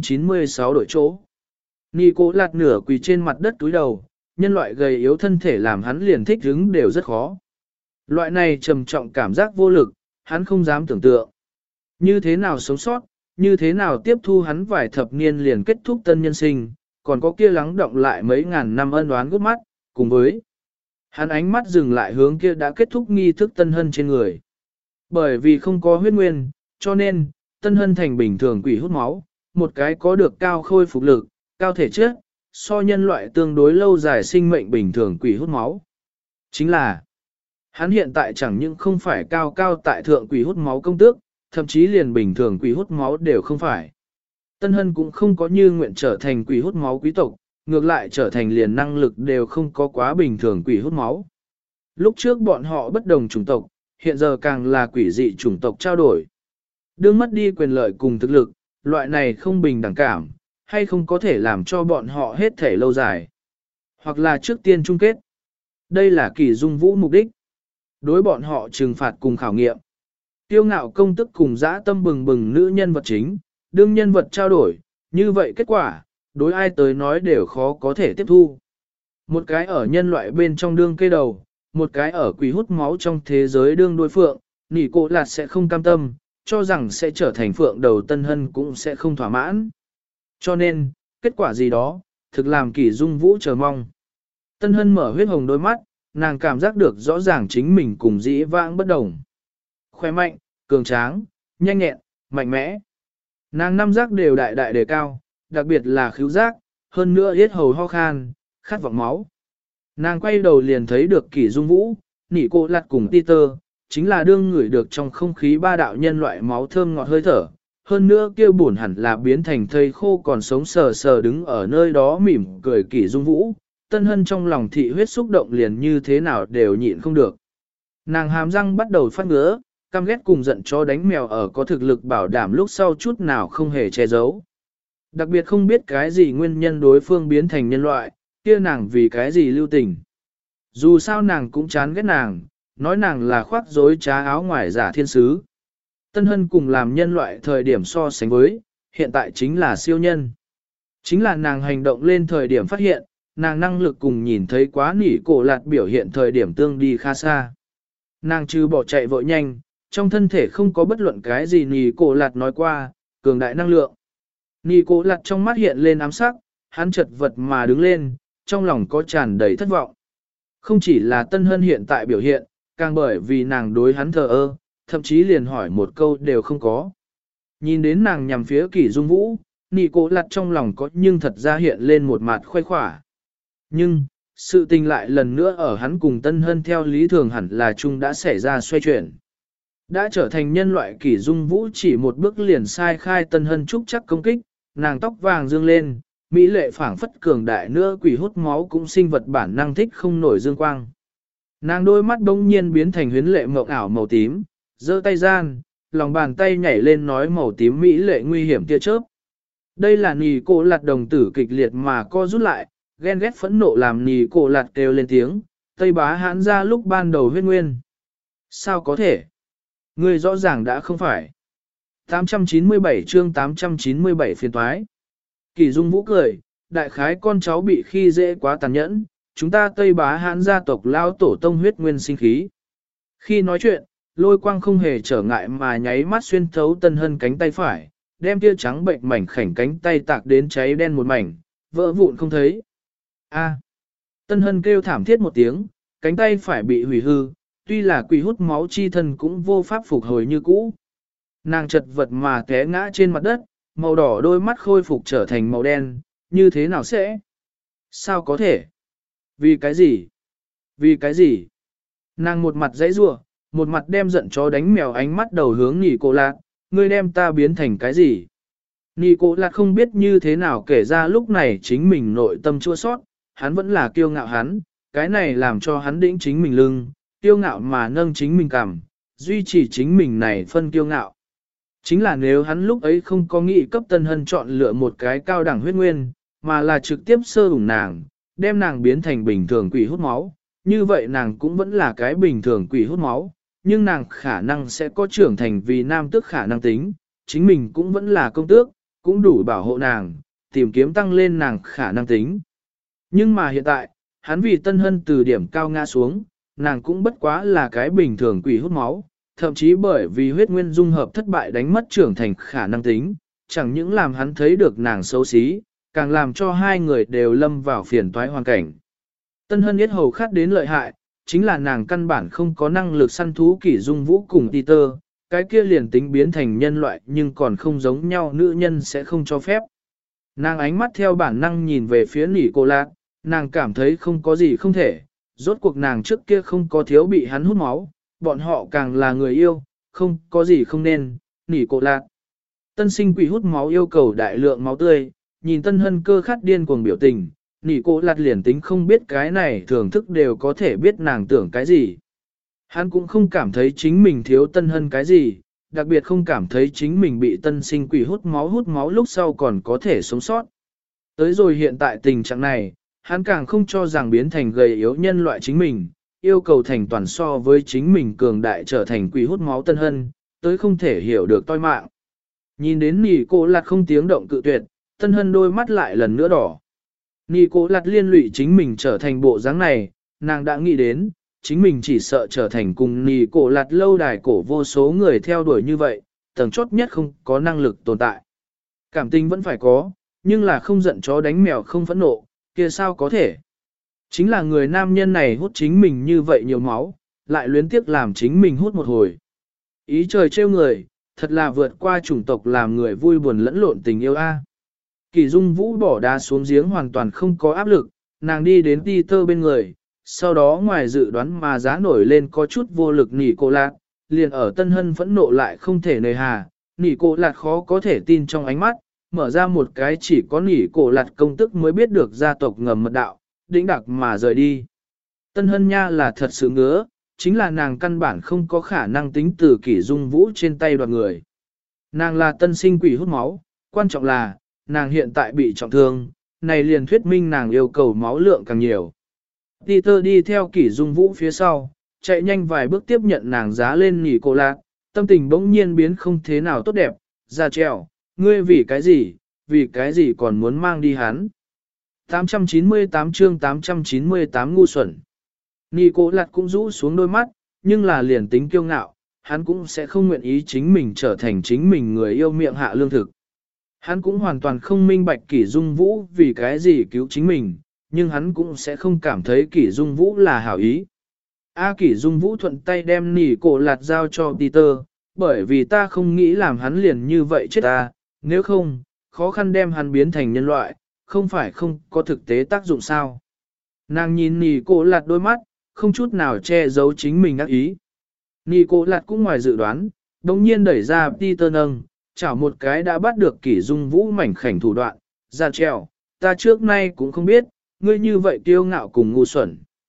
896 đổi chỗ. Nico Lạt nửa quỳ trên mặt đất túi đầu, nhân loại gầy yếu thân thể làm hắn liền thích hứng đều rất khó. Loại này trầm trọng cảm giác vô lực, hắn không dám tưởng tượng. Như thế nào sống sót, như thế nào tiếp thu hắn vài thập niên liền kết thúc tân nhân sinh, còn có kia lắng động lại mấy ngàn năm ân oán gút mắt, cùng với hắn ánh mắt dừng lại hướng kia đã kết thúc nghi thức Tân Hân trên người. Bởi vì không có huyết nguyên, cho nên, Tân Hân thành bình thường quỷ hút máu, một cái có được cao khôi phục lực, cao thể chất, so nhân loại tương đối lâu dài sinh mệnh bình thường quỷ hút máu. Chính là, hắn hiện tại chẳng những không phải cao tại thượng quỷ hút máu công tước, thậm chí liền bình thường quỷ hút máu đều không phải. Tân Hân cũng không có như nguyện trở thành quỷ hút máu quý tộc, ngược lại trở thành liền năng lực đều không có quá bình thường quỷ hút máu. Lúc trước bọn họ bất đồng chủng tộc, hiện giờ càng là quỷ dị chủng tộc trao đổi. Đương mất đi quyền lợi cùng thực lực, loại này không bình đẳng cảm, hay không có thể làm cho bọn họ hết thể lâu dài. Hoặc là trước tiên chung kết. Đây là Kỷ Dung Vũ mục đích. Đối bọn họ trừng phạt cùng khảo nghiệm. Tiêu ngạo công tức cùng dã tâm bừng bừng nữ nhân vật chính, đương nhân vật trao đổi, như vậy kết quả, đối ai tới nói đều khó có thể tiếp thu. Một cái ở nhân loại bên trong đương cây đầu, một cái ở quỷ hút máu trong thế giới đương đối phượng, Nico Lạt sẽ không cam tâm, cho rằng sẽ trở thành phượng đầu Tân Hân cũng sẽ không thỏa mãn. Cho nên, kết quả gì đó, thực làm Kỷ Dung Vũ chờ mong. Tân Hân mở huyết hồng đôi mắt, nàng cảm giác được rõ ràng chính mình cùng dĩ vãng bất đồng. Khỏe mạnh, cường tráng, nhanh nhẹn, mạnh mẽ. Nàng năm giác đều đại đại đề cao, đặc biệt là khứu giác, hơn nữa yết hầu ho khan, khát vọng máu. Nàng quay đầu liền thấy được Kỷ Dung Vũ, Nico Lạt cùng Peter, chính là đương ngửi được trong không khí ba đạo nhân loại máu thơm ngọt hơi thở. Hơn nữa kia buồn hẳn là biến thành thây khô còn sống sờ sờ đứng ở nơi đó mỉm cười Kỷ Dung Vũ, Tân Hân trong lòng thị huyết xúc động liền như thế nào đều nhịn không được. Nàng hàm răng bắt đầu phát ngứa, căm ghét cùng giận chó đánh mèo ở có thực lực bảo đảm lúc sau chút nào không hề che giấu. Đặc biệt không biết cái gì nguyên nhân đối phương biến thành nhân loại, kia nàng vì cái gì lưu tình. Dù sao nàng cũng chán ghét nàng, nói nàng là khoác dối trá áo ngoài giả thiên sứ. Tân Hân cùng làm nhân loại thời điểm so sánh với, hiện tại chính là siêu nhân. Chính là nàng hành động lên thời điểm phát hiện, nàng năng lực cùng nhìn thấy quá nỉ cổ lạt biểu hiện thời điểm tương đi khá xa. Nàng trừ bỏ chạy vội nhanh, trong thân thể không có bất luận cái gì nỉ cổ lạt nói qua, cường đại năng lượng. Nỉ cổ lạt trong mắt hiện lên ám sắc, hắn chật vật mà đứng lên, trong lòng có tràn đầy thất vọng. Không chỉ là Tân Hân hiện tại biểu hiện, càng bởi vì nàng đối hắn thờ ơ, thậm chí liền hỏi một câu đều không có. Nhìn đến nàng nhằm phía Kỷ Dung Vũ, Nico Lạt trong lòng có nhưng thật ra hiện lên một mặt khoái khỏa. Nhưng, sự tình lại lần nữa ở hắn cùng Tân Hân theo lý thường hẳn là chung đã xảy ra xoay chuyển. Đã trở thành nhân loại Kỷ Dung Vũ chỉ một bước liền sai khai Tân Hân trúc chắc công kích, nàng tóc vàng dương lên, mỹ lệ phảng phất cường đại nữa quỷ hút máu cũng sinh vật bản năng thích không nổi dương quang. Nàng đôi mắt bỗng nhiên biến thành huyến lệ mộng ảo màu tím, giơ tay gian, lòng bàn tay nhảy lên nói màu tím mỹ lệ nguy hiểm tia chớp. Đây là nì cô lạt đồng tử kịch liệt mà co rút lại, ghen ghét phẫn nộ làm nì cô lạt kêu lên tiếng, Tây Bá Hãn ra lúc ban đầu huyết nguyên. Sao có thể? Người rõ ràng đã không phải. 897 chương 897 phiên toái. Kỷ Dung Vũ cười, đại khái con cháu bị khi dễ quá tàn nhẫn, chúng ta Tây Bá Hãn gia tộc lao tổ tông huyết nguyên sinh khí. Khi nói chuyện, lôi quang không hề trở ngại mà nháy mắt xuyên thấu Tân Hân cánh tay phải, đem tia trắng bệnh mảnh khảnh cánh tay tạc đến cháy đen một mảnh, vỡ vụn không thấy. A. Tân Hân kêu thảm thiết một tiếng, cánh tay phải bị hủy hư, tuy là quỷ hút máu chi thân cũng vô pháp phục hồi như cũ. Nàng chật vật mà té ngã trên mặt đất, màu đỏ đôi mắt khôi phục trở thành màu đen, như thế nào sẽ? Sao có thể? Vì cái gì? Vì cái gì? Nàng một mặt dãy rủa, một mặt đem giận chó đánh mèo ánh mắt đầu hướng Nị Cô Lạt, ngươi đem ta biến thành cái gì? Nị Cô Lạt không biết như thế nào kể ra lúc này chính mình nội tâm chua sót, hắn vẫn là kiêu ngạo hắn, cái này làm cho hắn đĩnh chính mình lưng, kiêu ngạo mà nâng chính mình cằm, duy trì chính mình này phân kiêu ngạo. Chính là nếu hắn lúc ấy không có nghĩ cấp Tân Hân chọn lựa một cái cao đẳng huyết nguyên, mà là trực tiếp sơ ủng nàng, đem nàng biến thành bình thường quỷ hút máu, như vậy nàng cũng vẫn là cái bình thường quỷ hút máu, nhưng nàng khả năng sẽ có trưởng thành vì nam tước khả năng tính, chính mình cũng vẫn là công tước, cũng đủ bảo hộ nàng, tìm kiếm tăng lên nàng khả năng tính. Nhưng mà hiện tại, hắn vì Tân Hân từ điểm cao ngã xuống, nàng cũng bất quá là cái bình thường quỷ hút máu, thậm chí bởi vì huyết nguyên dung hợp thất bại đánh mất trưởng thành khả năng tính, chẳng những làm hắn thấy được nàng xấu xí, càng làm cho hai người đều lâm vào phiền toái hoàn cảnh. Tân Hân yết hầu khát đến lợi hại, chính là nàng căn bản không có năng lực săn thú Kỷ Dung Vũ cùng Peter, cái kia liền tính biến thành nhân loại nhưng còn không giống nhau nữ nhân sẽ không cho phép. Nàng ánh mắt theo bản năng nhìn về phía Nị Cô Lạt, nàng cảm thấy không có gì không thể, rốt cuộc nàng trước kia không có thiếu bị hắn hút máu, bọn họ càng là người yêu, không có gì không nên, Nị Cô Lạt. Tân sinh quỷ hút máu yêu cầu đại lượng máu tươi, nhìn Tân Hân cơ khát điên cuồng biểu tình, Nị Cô Lạt liền tính không biết cái này thưởng thức đều có thể biết nàng tưởng cái gì. Hắn cũng không cảm thấy chính mình thiếu Tân Hân cái gì, đặc biệt không cảm thấy chính mình bị tân sinh quỷ hút máu lúc sau còn có thể sống sót. Tới rồi hiện tại tình trạng này, hắn càng không cho rằng biến thành gầy yếu nhân loại chính mình, yêu cầu thành toàn so với chính mình cường đại trở thành quỷ hút máu Tân Hân, tới không thể hiểu được toi mạng. Nhìn đến Nị Cô Lạt không tiếng động cự tuyệt, Tân Hân đôi mắt lại lần nữa đỏ. Nị Cô Lạt liên lụy chính mình trở thành bộ dáng này, nàng đã nghĩ đến, chính mình chỉ sợ trở thành cùng Nị Cô Lạt lâu đài cổ vô số người theo đuổi như vậy, tầng chốt nhất không có năng lực tồn tại. Cảm tình vẫn phải có, nhưng là không giận chó đánh mèo không phẫn nộ, kia sao có thể. Chính là người nam nhân này hút chính mình như vậy nhiều máu, lại luyến tiếc làm chính mình hút một hồi. Ý trời trêu người, thật là vượt qua chủng tộc làm người vui buồn lẫn lộn tình yêu a. Kỷ Dung Vũ bỏ đá xuống giếng hoàn toàn không có áp lực, nàng đi đến Peter bên người, sau đó ngoài dự đoán mà giá nổi lên có chút vô lực Nị Cô Lạt, liền ở Tân Hân phẫn nộ lại không thể nề hà, Nị Cô Lạt khó có thể tin trong ánh mắt, mở ra một cái chỉ có Nị Cô Lạt công tức mới biết được gia tộc ngầm mật đạo, đĩnh đặc mà rời đi. Tân Hân nha là thật sự ngứa, chính là nàng căn bản không có khả năng tính từ Kỷ Dung Vũ trên tay đoạt người. Nàng là tân sinh quỷ hút máu, quan trọng là, nàng hiện tại bị trọng thương, này liền thuyết minh nàng yêu cầu máu lượng càng nhiều. Peter đi theo Kỷ Dung Vũ phía sau, chạy nhanh vài bước tiếp nhận nàng giá lên Nị Cô Lạt, tâm tình bỗng nhiên biến không thế nào tốt đẹp, ra trèo, ngươi vì cái gì còn muốn mang đi hắn. 898 chương 898 ngu xuẩn. Nị Cô Lạt cũng rũ xuống đôi mắt, nhưng là liền tính kiêu ngạo, hắn cũng sẽ không nguyện ý chính mình trở thành chính mình người yêu miệng hạ lương thực. Hắn cũng hoàn toàn không minh bạch Kỷ Dung Vũ vì cái gì cứu chính mình, nhưng hắn cũng sẽ không cảm thấy Kỷ Dung Vũ là hảo ý. Kỷ Dung Vũ thuận tay đem Nị Cô Lạt giao cho Peter, bởi vì ta không nghĩ làm hắn liền như vậy chết ta, nếu không, khó khăn đem hắn biến thành nhân loại, không phải không có thực tế tác dụng sao. Nàng nhìn Nị Cô Lạt đôi mắt, không chút nào che giấu chính mình ác ý. Nị Cô Lạt cũng ngoài dự đoán, đồng nhiên đẩy ra Peter nâng, chảo một cái đã bắt được Kỷ Dung Vũ mảnh khảnh thủ đoạn, ra treo, ta trước nay cũng không biết, ngươi như vậy kiêu ngạo cùng ngu xuẩn.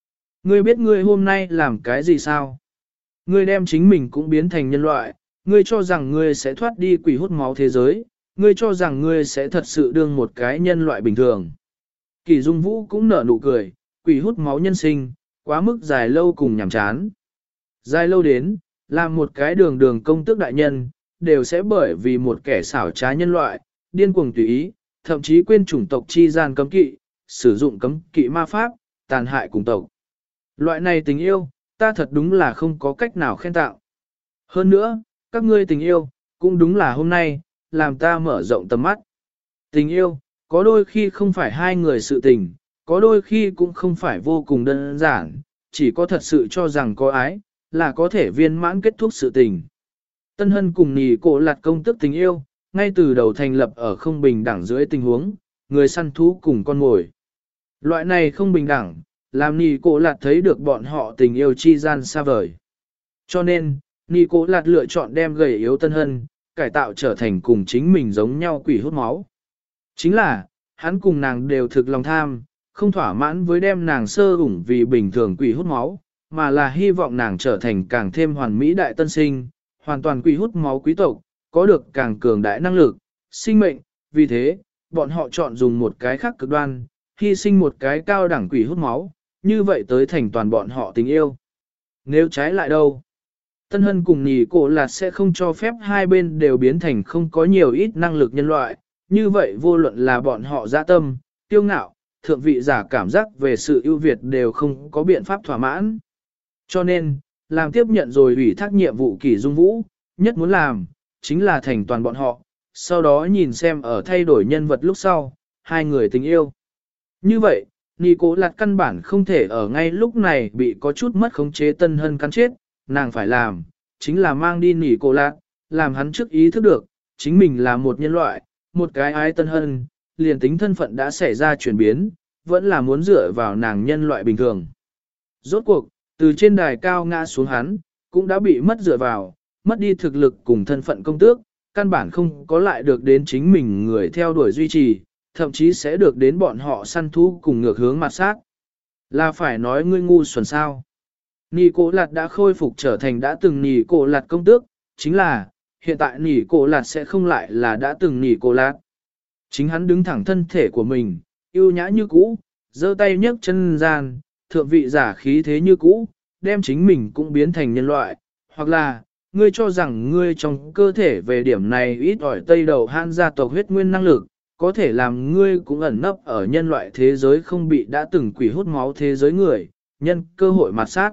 Ngươi biết ngươi hôm nay làm cái gì sao? Ngươi đem chính mình cũng biến thành nhân loại, ngươi cho rằng ngươi sẽ thoát đi quỷ hút máu thế giới, ngươi cho rằng ngươi sẽ thật sự đương một cái nhân loại bình thường. Kỳ Dung Vũ cũng nở nụ cười, quỷ hút máu nhân sinh, quá mức dài lâu cùng nhàm chán. Dài lâu đến, làm một cái đường đường công tước đại nhân, đều sẽ bởi vì một kẻ xảo trá nhân loại, điên cuồng tùy ý, thậm chí quên chủng tộc chi gian cấm kỵ, sử dụng cấm kỵ ma pháp, tàn hại cùng tộc. Loại này tình yêu, ta thật đúng là không có cách nào khen tạo. Hơn nữa, các ngươi tình yêu, cũng đúng là hôm nay, làm ta mở rộng tầm mắt. Tình yêu, có đôi khi không phải hai người sự tình, có đôi khi cũng không phải vô cùng đơn giản, chỉ có thật sự cho rằng có ái, là có thể viên mãn kết thúc sự tình. Tân Hân cùng Nì Cổ Lạt công tức tình yêu, ngay từ đầu thành lập ở không bình đẳng dưới tình huống, người săn thú cùng con mồi. Loại này không bình đẳng, làm Nì Cổ Lạt thấy được bọn họ tình yêu chi gian xa vời. Cho nên, Nì Cổ Lạt lựa chọn đem gầy yếu Tân Hân, cải tạo trở thành cùng chính mình giống nhau quỷ hút máu. Chính là, hắn cùng nàng đều thực lòng tham, không thỏa mãn với đem nàng sơ ủng vì bình thường quỷ hút máu, mà là hy vọng nàng trở thành càng thêm hoàn mỹ đại tân sinh, hoàn toàn quỷ hút máu quý tộc, có được càng cường đại năng lực, sinh mệnh, vì thế, bọn họ chọn dùng một cái khác cực đoan, hy sinh một cái cao đẳng quỷ hút máu, như vậy tới thành toàn bọn họ tình yêu. Nếu trái lại đâu? Tân Hân cùng Nì Cổ Lạt sẽ không cho phép hai bên đều biến thành không có nhiều ít năng lực nhân loại, như vậy vô luận là bọn họ dạ tâm, kiêu ngạo, thượng vị giả cảm giác về sự ưu việt đều không có biện pháp thỏa mãn. Cho nên, làm tiếp nhận rồi ủy thác nhiệm vụ Kỷ Dung Vũ, nhất muốn làm, chính là thành toàn bọn họ, sau đó nhìn xem ở thay đổi nhân vật lúc sau, hai người tình yêu. Như vậy, Nì Cổ Lạt căn bản không thể ở ngay lúc này bị có chút mất khống chế Tân Hân cắn chết, nàng phải làm, chính là mang đi Nì Cổ Lạt, làm hắn trước ý thức được, chính mình là một nhân loại, một cái ái Tân Hân, liền tính thân phận đã xảy ra chuyển biến, vẫn là muốn dựa vào nàng nhân loại bình thường. Rốt cuộc, từ trên đài cao ngã xuống hắn, cũng đã bị mất dựa vào, mất đi thực lực cùng thân phận công tước, căn bản không có lại được đến chính mình người theo đuổi duy trì, thậm chí sẽ được đến bọn họ săn thú cùng ngược hướng mặt sát. Là phải nói ngươi ngu xuẩn sao. Nì Cổ Lạt đã khôi phục trở thành đã từng Nì Cổ Lạt công tước, chính là, hiện tại Nì Cổ Lạt sẽ không lại là đã từng Nì Cổ Lạt. Chính hắn đứng thẳng thân thể của mình, yêu nhã như cũ, giơ tay nhấc chân gian, thượng vị giả khí thế như cũ, đem chính mình cũng biến thành nhân loại, hoặc là, ngươi cho rằng ngươi trong cơ thể về điểm này ít ỏi tây đầu han gia tộc huyết nguyên năng lực, có thể làm ngươi cũng ẩn nấp ở nhân loại thế giới không bị đã từng quỷ hút máu thế giới người, nhân cơ hội mặt sát.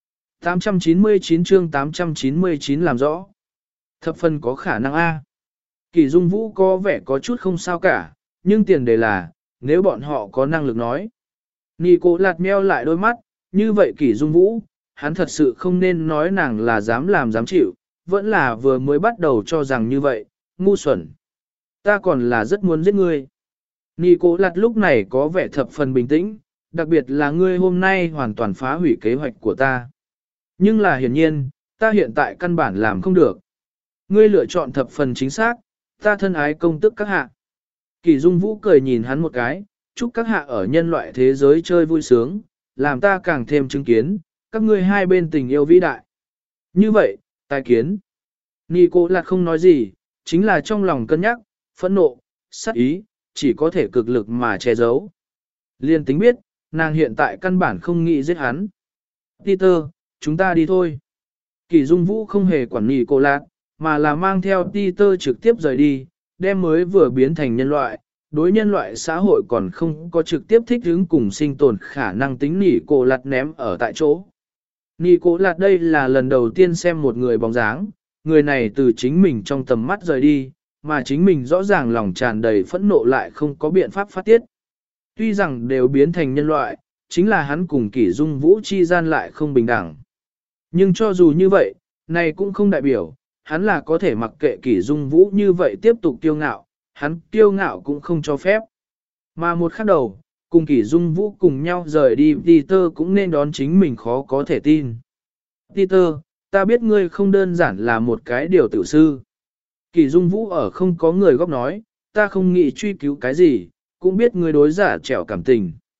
899 chương 899 làm rõ. Thập phần có khả năng A. Kỷ Dung Vũ có vẻ có chút không sao cả, nhưng tiền đề là, nếu bọn họ có năng lực nói. Nì Cổ Lạt meo lại đôi mắt, như vậy Kỷ Dung Vũ, hắn thật sự không nên nói nàng là dám làm dám chịu, vẫn là vừa mới bắt đầu cho rằng như vậy, ngu xuẩn. Ta còn là rất muốn giết ngươi. Nì Cổ Lạt lúc này có vẻ thập phần bình tĩnh, đặc biệt là ngươi hôm nay hoàn toàn phá hủy kế hoạch của ta. Nhưng là hiển nhiên, ta hiện tại căn bản làm không được. Ngươi lựa chọn thập phần chính xác, ta thân ái công tức các hạ. Kỷ Dung Vũ cười nhìn hắn một cái, chúc các hạ ở nhân loại thế giới chơi vui sướng, làm ta càng thêm chứng kiến, các ngươi hai bên tình yêu vĩ đại. Như vậy, tài kiến. Nì Cổ Lạt không nói gì, chính là trong lòng cân nhắc, phẫn nộ, sát ý, chỉ có thể cực lực mà che giấu. Liên tính biết, nàng hiện tại căn bản không nghĩ giết hắn. Peter, chúng ta đi thôi. Kỷ Dung Vũ không hề quản Nì Cổ Lạt, mà là mang theo Peter trực tiếp rời đi, đem mới vừa biến thành nhân loại, đối nhân loại xã hội còn không có trực tiếp thích ứng cùng sinh tồn khả năng tính Nì Cổ Lạt ném ở tại chỗ. Nì Cổ Lạt đây là lần đầu tiên xem một người bóng dáng, người này từ chính mình trong tầm mắt rời đi, mà chính mình rõ ràng lòng tràn đầy phẫn nộ lại không có biện pháp phát tiết. Tuy rằng đều biến thành nhân loại, chính là hắn cùng Kỷ Dung Vũ chi gian lại không bình đẳng. Nhưng cho dù như vậy, này cũng không đại biểu, hắn là có thể mặc kệ Kỷ Dung Vũ như vậy tiếp tục kiêu ngạo, hắn kiêu ngạo cũng không cho phép. Mà một khắc đầu, cùng Kỷ Dung Vũ cùng nhau rời đi Peter cũng nên đón chính mình khó có thể tin. Peter, ta biết ngươi không đơn giản là một cái điều tiểu sư. Kỷ Dung Vũ ở không có người góp nói, ta không nghĩ truy cứu cái gì, cũng biết ngươi đối giả trẻo cảm tình.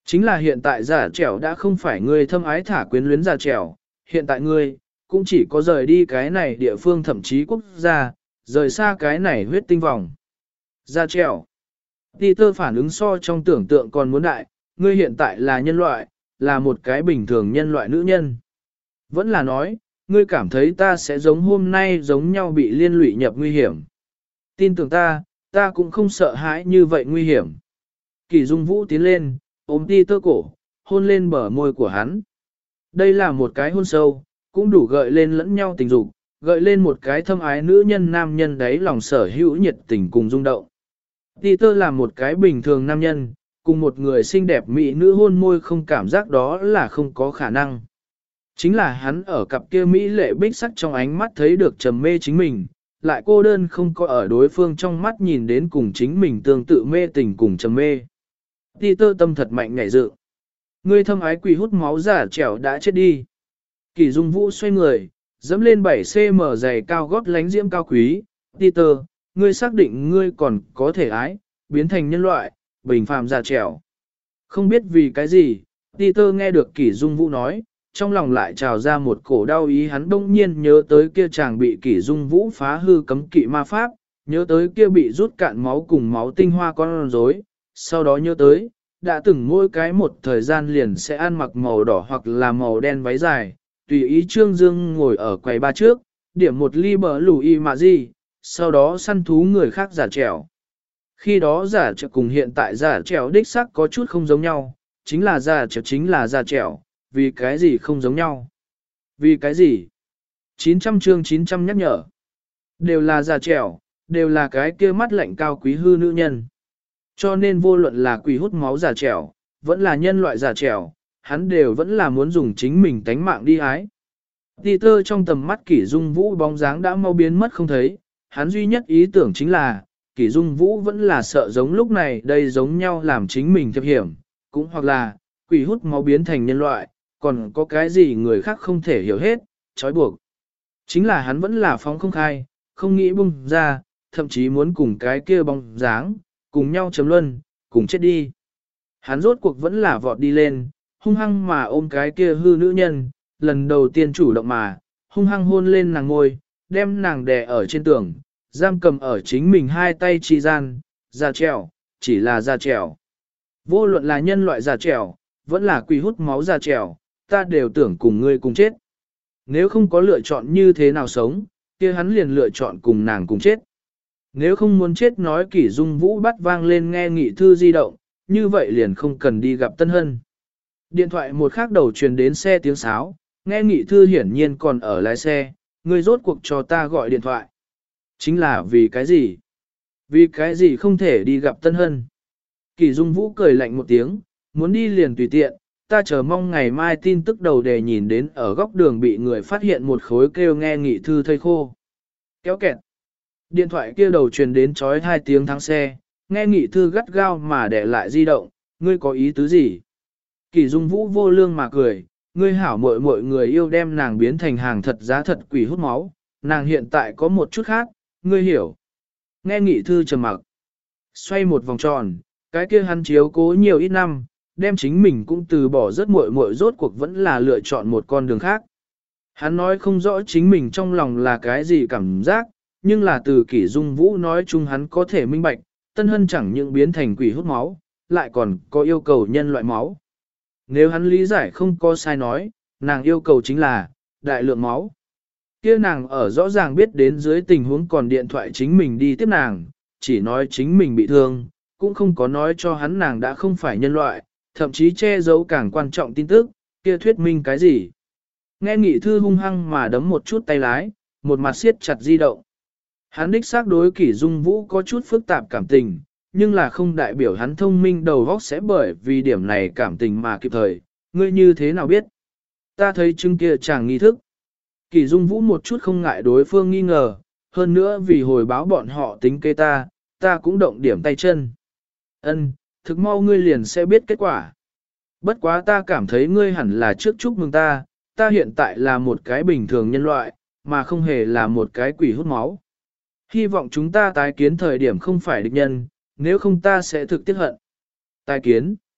Chính là hiện tại giả trẻo đã không phải ngươi thâm ái thả quyến luyến giả trẻo, hiện tại ngươi, cũng chỉ có rời đi cái này địa phương thậm chí quốc gia, rời xa cái này huyết tinh vòng. Giả trẻo. Peter phản ứng so trong tưởng tượng còn muốn đại, ngươi hiện tại là nhân loại, là một cái bình thường nhân loại nữ nhân. Vẫn là nói, ngươi cảm thấy ta sẽ giống hôm nay giống nhau bị liên lụy nhập nguy hiểm. Tin tưởng ta cũng không sợ hãi như vậy nguy hiểm. Kỳ Dung Vũ tiến lên, ôm Peter cổ, hôn lên bờ môi của hắn. Đây là một cái hôn sâu, cũng đủ gợi lên lẫn nhau tình dục, gợi lên một cái thâm ái nữ nhân nam nhân đấy lòng sở hữu nhiệt tình cùng rung động. Peter là một cái bình thường nam nhân, cùng một người xinh đẹp mỹ nữ hôn môi không cảm giác đó là không có khả năng. Chính là hắn ở cặp kia mỹ lệ bích sắc trong ánh mắt thấy được trầm mê chính mình, lại cô đơn không có ở đối phương trong mắt nhìn đến cùng chính mình tương tự mê tình cùng trầm mê. Peter tâm thật mạnh nhảy dự. Ngươi thâm ái quỷ hút máu giả trẻo đã chết đi. Kỳ Dung Vũ xoay người, dẫm lên 7cm giày cao gót lánh diễm cao quý. Peter, ngươi xác định ngươi còn có thể ái, biến thành nhân loại, bình phàm giả trẻo. Không biết vì cái gì, Peter nghe được Kỳ Dung Vũ nói, trong lòng lại trào ra một cổ đau ý, hắn đông nhiên nhớ tới kia chàng bị Kỳ Dung Vũ phá hư cấm kỵ ma pháp, nhớ tới kia bị rút cạn máu cùng máu tinh hoa con rối, sau đó nhớ tới, đã từng mỗi cái một thời gian liền sẽ ăn mặc màu đỏ hoặc là màu đen váy dài, tùy ý Trương Dương ngồi ở quầy ba trước, điểm một ly bờ lù y mà gì, sau đó săn thú người khác giả trẻo. Khi đó giả trẻo cùng hiện tại giả trẻo đích xác có chút không giống nhau, chính là giả trẻo chính là giả trẻo, vì cái gì không giống nhau? Vì cái gì? 900 chương 900 nhắc nhở. Đều là giả trẻo, đều là cái kia mắt lạnh cao quý hư nữ nhân. Cho nên vô luận là quỷ hút máu giả trẻo, vẫn là nhân loại giả trẻo, hắn đều vẫn là muốn dùng chính mình tánh mạng đi ái. Peter trong tầm mắt Kỷ Dung Vũ bóng dáng đã mau biến mất không thấy, hắn duy nhất ý tưởng chính là, Kỷ Dung Vũ vẫn là sợ giống lúc này đây giống nhau làm chính mình thiệp hiểm, cũng hoặc là, quỷ hút máu biến thành nhân loại, còn có cái gì người khác không thể hiểu hết, trói buộc. Chính là hắn vẫn là phóng không khai, không nghĩ bung ra, thậm chí muốn cùng cái kia bóng dáng, cùng nhau chấm luân, cùng chết đi. Hắn rốt cuộc vẫn là vọt đi lên, hung hăng mà ôm cái kia hư nữ nhân, lần đầu tiên chủ động mà, hung hăng hôn lên nàng ngôi, đem nàng đè ở trên tường, giam cầm ở chính mình hai tay chi gian, da trèo, chỉ là da trèo. Vô luận là nhân loại da trèo, vẫn là quỷ hút máu da trèo, ta đều tưởng cùng ngươi cùng chết. Nếu không có lựa chọn như thế nào sống, kia hắn liền lựa chọn cùng nàng cùng chết. Nếu không muốn chết nói Kỷ Dung Vũ bắt vang lên nghe nghị thư di động, như vậy liền không cần đi gặp Tân Hân. Điện thoại một khắc đầu truyền đến xe tiếng sáo, nghe nghị thư hiển nhiên còn ở lái xe, ngươi rốt cuộc cho ta gọi điện thoại. Chính là vì cái gì? Vì cái gì không thể đi gặp Tân Hân? Kỷ Dung Vũ cười lạnh một tiếng, muốn đi liền tùy tiện, ta chờ mong ngày mai tin tức đầu đề nhìn đến ở góc đường bị người phát hiện một khối kêu nghe nghị thư thây khô. Kéo kẹt. Điện thoại kia đầu truyền đến chói 2 tiếng thắng xe, nghe nghị thư gắt gao mà để lại di động, ngươi có ý tứ gì? Kỷ Dung Vũ vô lương mà cười, ngươi hảo mọi người yêu đem nàng biến thành hàng thật giá thật quỷ hút máu, nàng hiện tại có một chút khác, ngươi hiểu. Nghe nghị thư trầm mặc, xoay một vòng tròn, cái kia hắn chiếu cố nhiều ít năm, đem chính mình cũng từ bỏ rất muội rốt cuộc vẫn là lựa chọn một con đường khác. Hắn nói không rõ chính mình trong lòng là cái gì cảm giác, nhưng là từ Kỷ Dung Vũ nói chung hắn có thể minh bạch, Tân Hân chẳng những biến thành quỷ hút máu, lại còn có yêu cầu nhân loại máu. Nếu hắn lý giải không có sai nói, nàng yêu cầu chính là đại lượng máu. Kia nàng ở rõ ràng biết đến dưới tình huống còn điện thoại chính mình đi tiếp nàng, chỉ nói chính mình bị thương, cũng không có nói cho hắn nàng đã không phải nhân loại, thậm chí che giấu càng quan trọng tin tức, kia thuyết minh cái gì. Nghe nghị thư hung hăng mà đấm một chút tay lái, một mặt siết chặt di động. Hắn đích xác đối Kỷ Dung Vũ có chút phức tạp cảm tình, nhưng là không đại biểu hắn thông minh đầu óc sẽ bởi vì điểm này cảm tình mà kịp thời. Ngươi như thế nào biết? Ta thấy chứng kia chàng nghi thức. Kỷ Dung Vũ một chút không ngại đối phương nghi ngờ, hơn nữa vì hồi báo bọn họ tính kế ta cũng động điểm tay chân. Ân, thực mau ngươi liền sẽ biết kết quả. Bất quá ta cảm thấy ngươi hẳn là trước chúc mừng ta hiện tại là một cái bình thường nhân loại, mà không hề là một cái quỷ hút máu. Hy vọng chúng ta tái kiến thời điểm không phải địch nhân, nếu không ta sẽ thực tiếc hận. Tái kiến.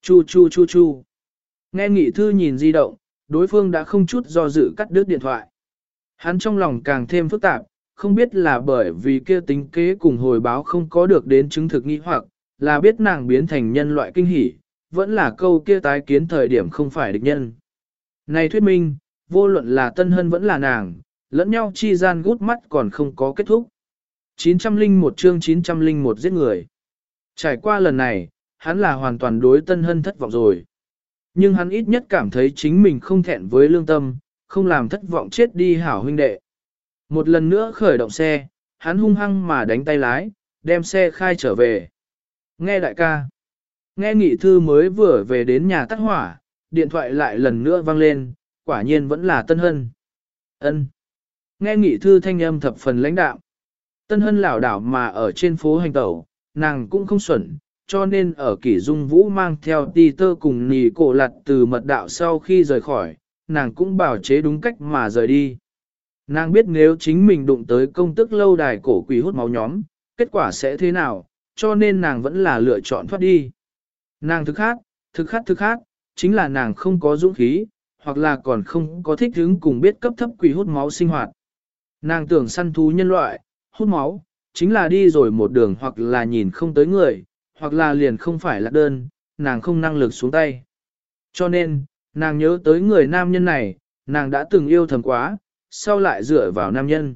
Chu chu chu chu. Nghe Nghị Thư nhìn di động, đối phương đã không chút do dự cắt đứt điện thoại. Hắn trong lòng càng thêm phức tạp, không biết là bởi vì kia tính kế cùng hồi báo không có được đến chứng thực nghi hoặc, là biết nàng biến thành nhân loại kinh hỉ, vẫn là câu kia tái kiến thời điểm không phải địch nhân. Này thuyết minh, vô luận là Tân Hân vẫn là nàng, lẫn nhau chi gian gút mắt còn không có kết thúc. 901 chương 901 giết người. Trải qua lần này, hắn là hoàn toàn đối Tân Hân thất vọng rồi. Nhưng hắn ít nhất cảm thấy chính mình không thẹn với lương tâm, không làm thất vọng chết đi hảo huynh đệ. Một lần nữa khởi động xe, hắn hung hăng mà đánh tay lái, đem xe khai trở về. Nghe đại ca. Nghe Nghị Thư mới vừa về đến nhà tắt hỏa, điện thoại lại lần nữa vang lên, quả nhiên vẫn là Tân Hân. Ân. Nghe Nghị Thư thanh âm thập phần lãnh đạm. Tân Hân lảo đảo mà ở trên phố hành tẩu, nàng cũng không xuẩn, cho nên ở Kỷ Dung Vũ mang theo ti tơ cùng nì cổ lặt từ mật đạo sau khi rời khỏi, nàng cũng bảo chế đúng cách mà rời đi. Nàng biết nếu chính mình đụng tới công tức lâu đài cổ quỷ hút máu nhóm, kết quả sẽ thế nào, cho nên nàng vẫn là lựa chọn thoát đi. Nàng thực khác, chính là nàng không có dũng khí, hoặc là còn không có thích hứng cùng biết cấp thấp quỷ hút máu sinh hoạt. Nàng tưởng săn thú nhân loại, hút máu, chính là đi rồi một đường hoặc là nhìn không tới người, hoặc là liền không phải là đơn, nàng không năng lực xuống tay. Cho nên, nàng nhớ tới người nam nhân này, nàng đã từng yêu thầm quá, sau lại dựa vào nam nhân.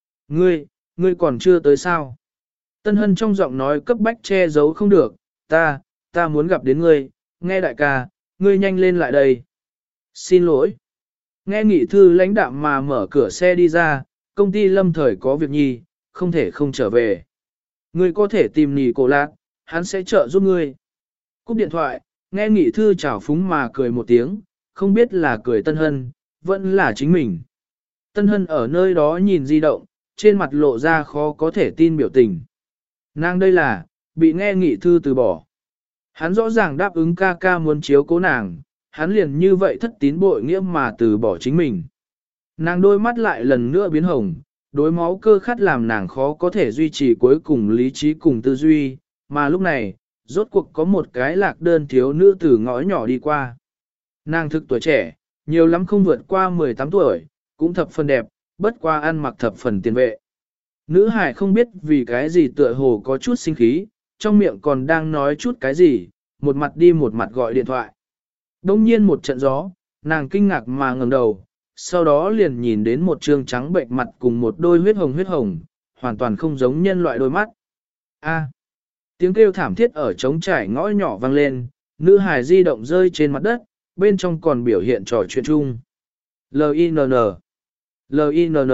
Ngươi còn chưa tới sao? Tân Hân trong giọng nói cấp bách che giấu không được, ta muốn gặp đến ngươi, nghe đại ca, ngươi nhanh lên lại đây. Xin lỗi. Nghe Nghị Thư lãnh đạm mà mở cửa xe đi ra, công ty lâm thời có việc nhi, không thể không trở về. Ngươi có thể tìm nì cổ lạc, hắn sẽ trợ giúp ngươi. Cúp điện thoại, nghe Nghị Thư chào phúng mà cười một tiếng, không biết là cười Tân Hân, vẫn là chính mình. Tân Hân ở nơi đó nhìn di động, trên mặt lộ ra khó có thể tin biểu tình. Nàng đây là, bị nghe Nghị Thư từ bỏ. Hắn rõ ràng đáp ứng ca ca muốn chiếu cố nàng, hắn liền như vậy thất tín bội nghĩa mà từ bỏ chính mình. Nàng đôi mắt lại lần nữa biến hồng, đối máu cơ khát làm nàng khó có thể duy trì cuối cùng lý trí cùng tư duy, mà lúc này, rốt cuộc có một cái lạc đơn thiếu nữ từ ngõ nhỏ đi qua. Nàng thực tuổi trẻ, nhiều lắm không vượt qua 18 tuổi, cũng thập phần đẹp, bất qua ăn mặc thập phần tiền vệ. Nữ hải không biết vì cái gì tựa hồ có chút sinh khí, trong miệng còn đang nói chút cái gì, một mặt đi một mặt gọi điện thoại. Đông nhiên một trận gió, nàng kinh ngạc mà ngẩng đầu, sau đó liền nhìn đến một trương trắng bệnh mặt cùng một đôi huyết hồng, hoàn toàn không giống nhân loại đôi mắt. A. Tiếng kêu thảm thiết ở trống trải ngõ nhỏ vang lên, nữ hài di động rơi trên mặt đất, bên trong còn biểu hiện trò chuyện chung. L.I.N.N. L.I.N.N.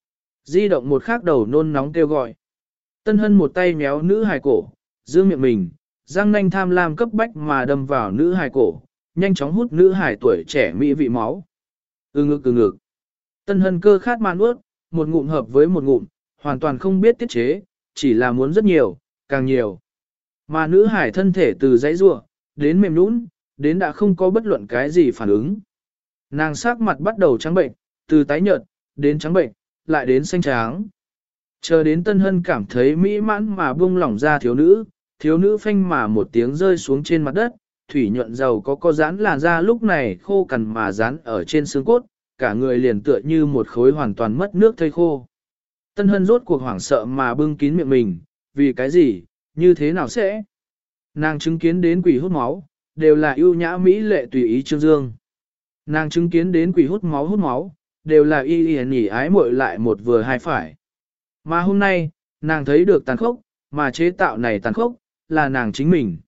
Di động một khắc đầu nôn nóng kêu gọi. Tân Hân một tay méo nữ hài cổ, dương miệng mình, răng nanh tham lam cấp bách mà đâm vào nữ hài cổ, nhanh chóng hút nữ hài tuổi trẻ mỹ vị máu. Ừ ngực. Tân Hân cơ khát man ướt, một ngụm hợp với một ngụm, hoàn toàn không biết tiết chế, chỉ là muốn rất nhiều, càng nhiều. Mà nữ hải thân thể từ dãy rua, đến mềm nũng, đến đã không có bất luận cái gì phản ứng. Nàng sắc mặt bắt đầu trắng bệnh, từ tái nhợt, đến trắng bệnh, lại đến xanh trắng. Chờ đến Tân Hân cảm thấy mỹ mãn mà buông lỏng ra thiếu nữ phanh mà một tiếng rơi xuống trên mặt đất, thủy nhuận dầu có giãn làn da lúc này khô cằn mà dán ở trên xương cốt, cả người liền tựa như một khối hoàn toàn mất nước thây khô. Tân Hân rốt cuộc hoảng sợ mà bưng kín miệng mình, vì cái gì, như thế nào sẽ? Nàng chứng kiến đến quỷ hút máu, đều là ưu nhã mỹ lệ tùy ý trương dương. Nàng chứng kiến đến quỷ hút máu, đều là y nhỉ ái muội lại một vừa hai phải. Mà hôm nay, nàng thấy được tàn khốc, mà chế tạo này tàn khốc, là nàng chính mình.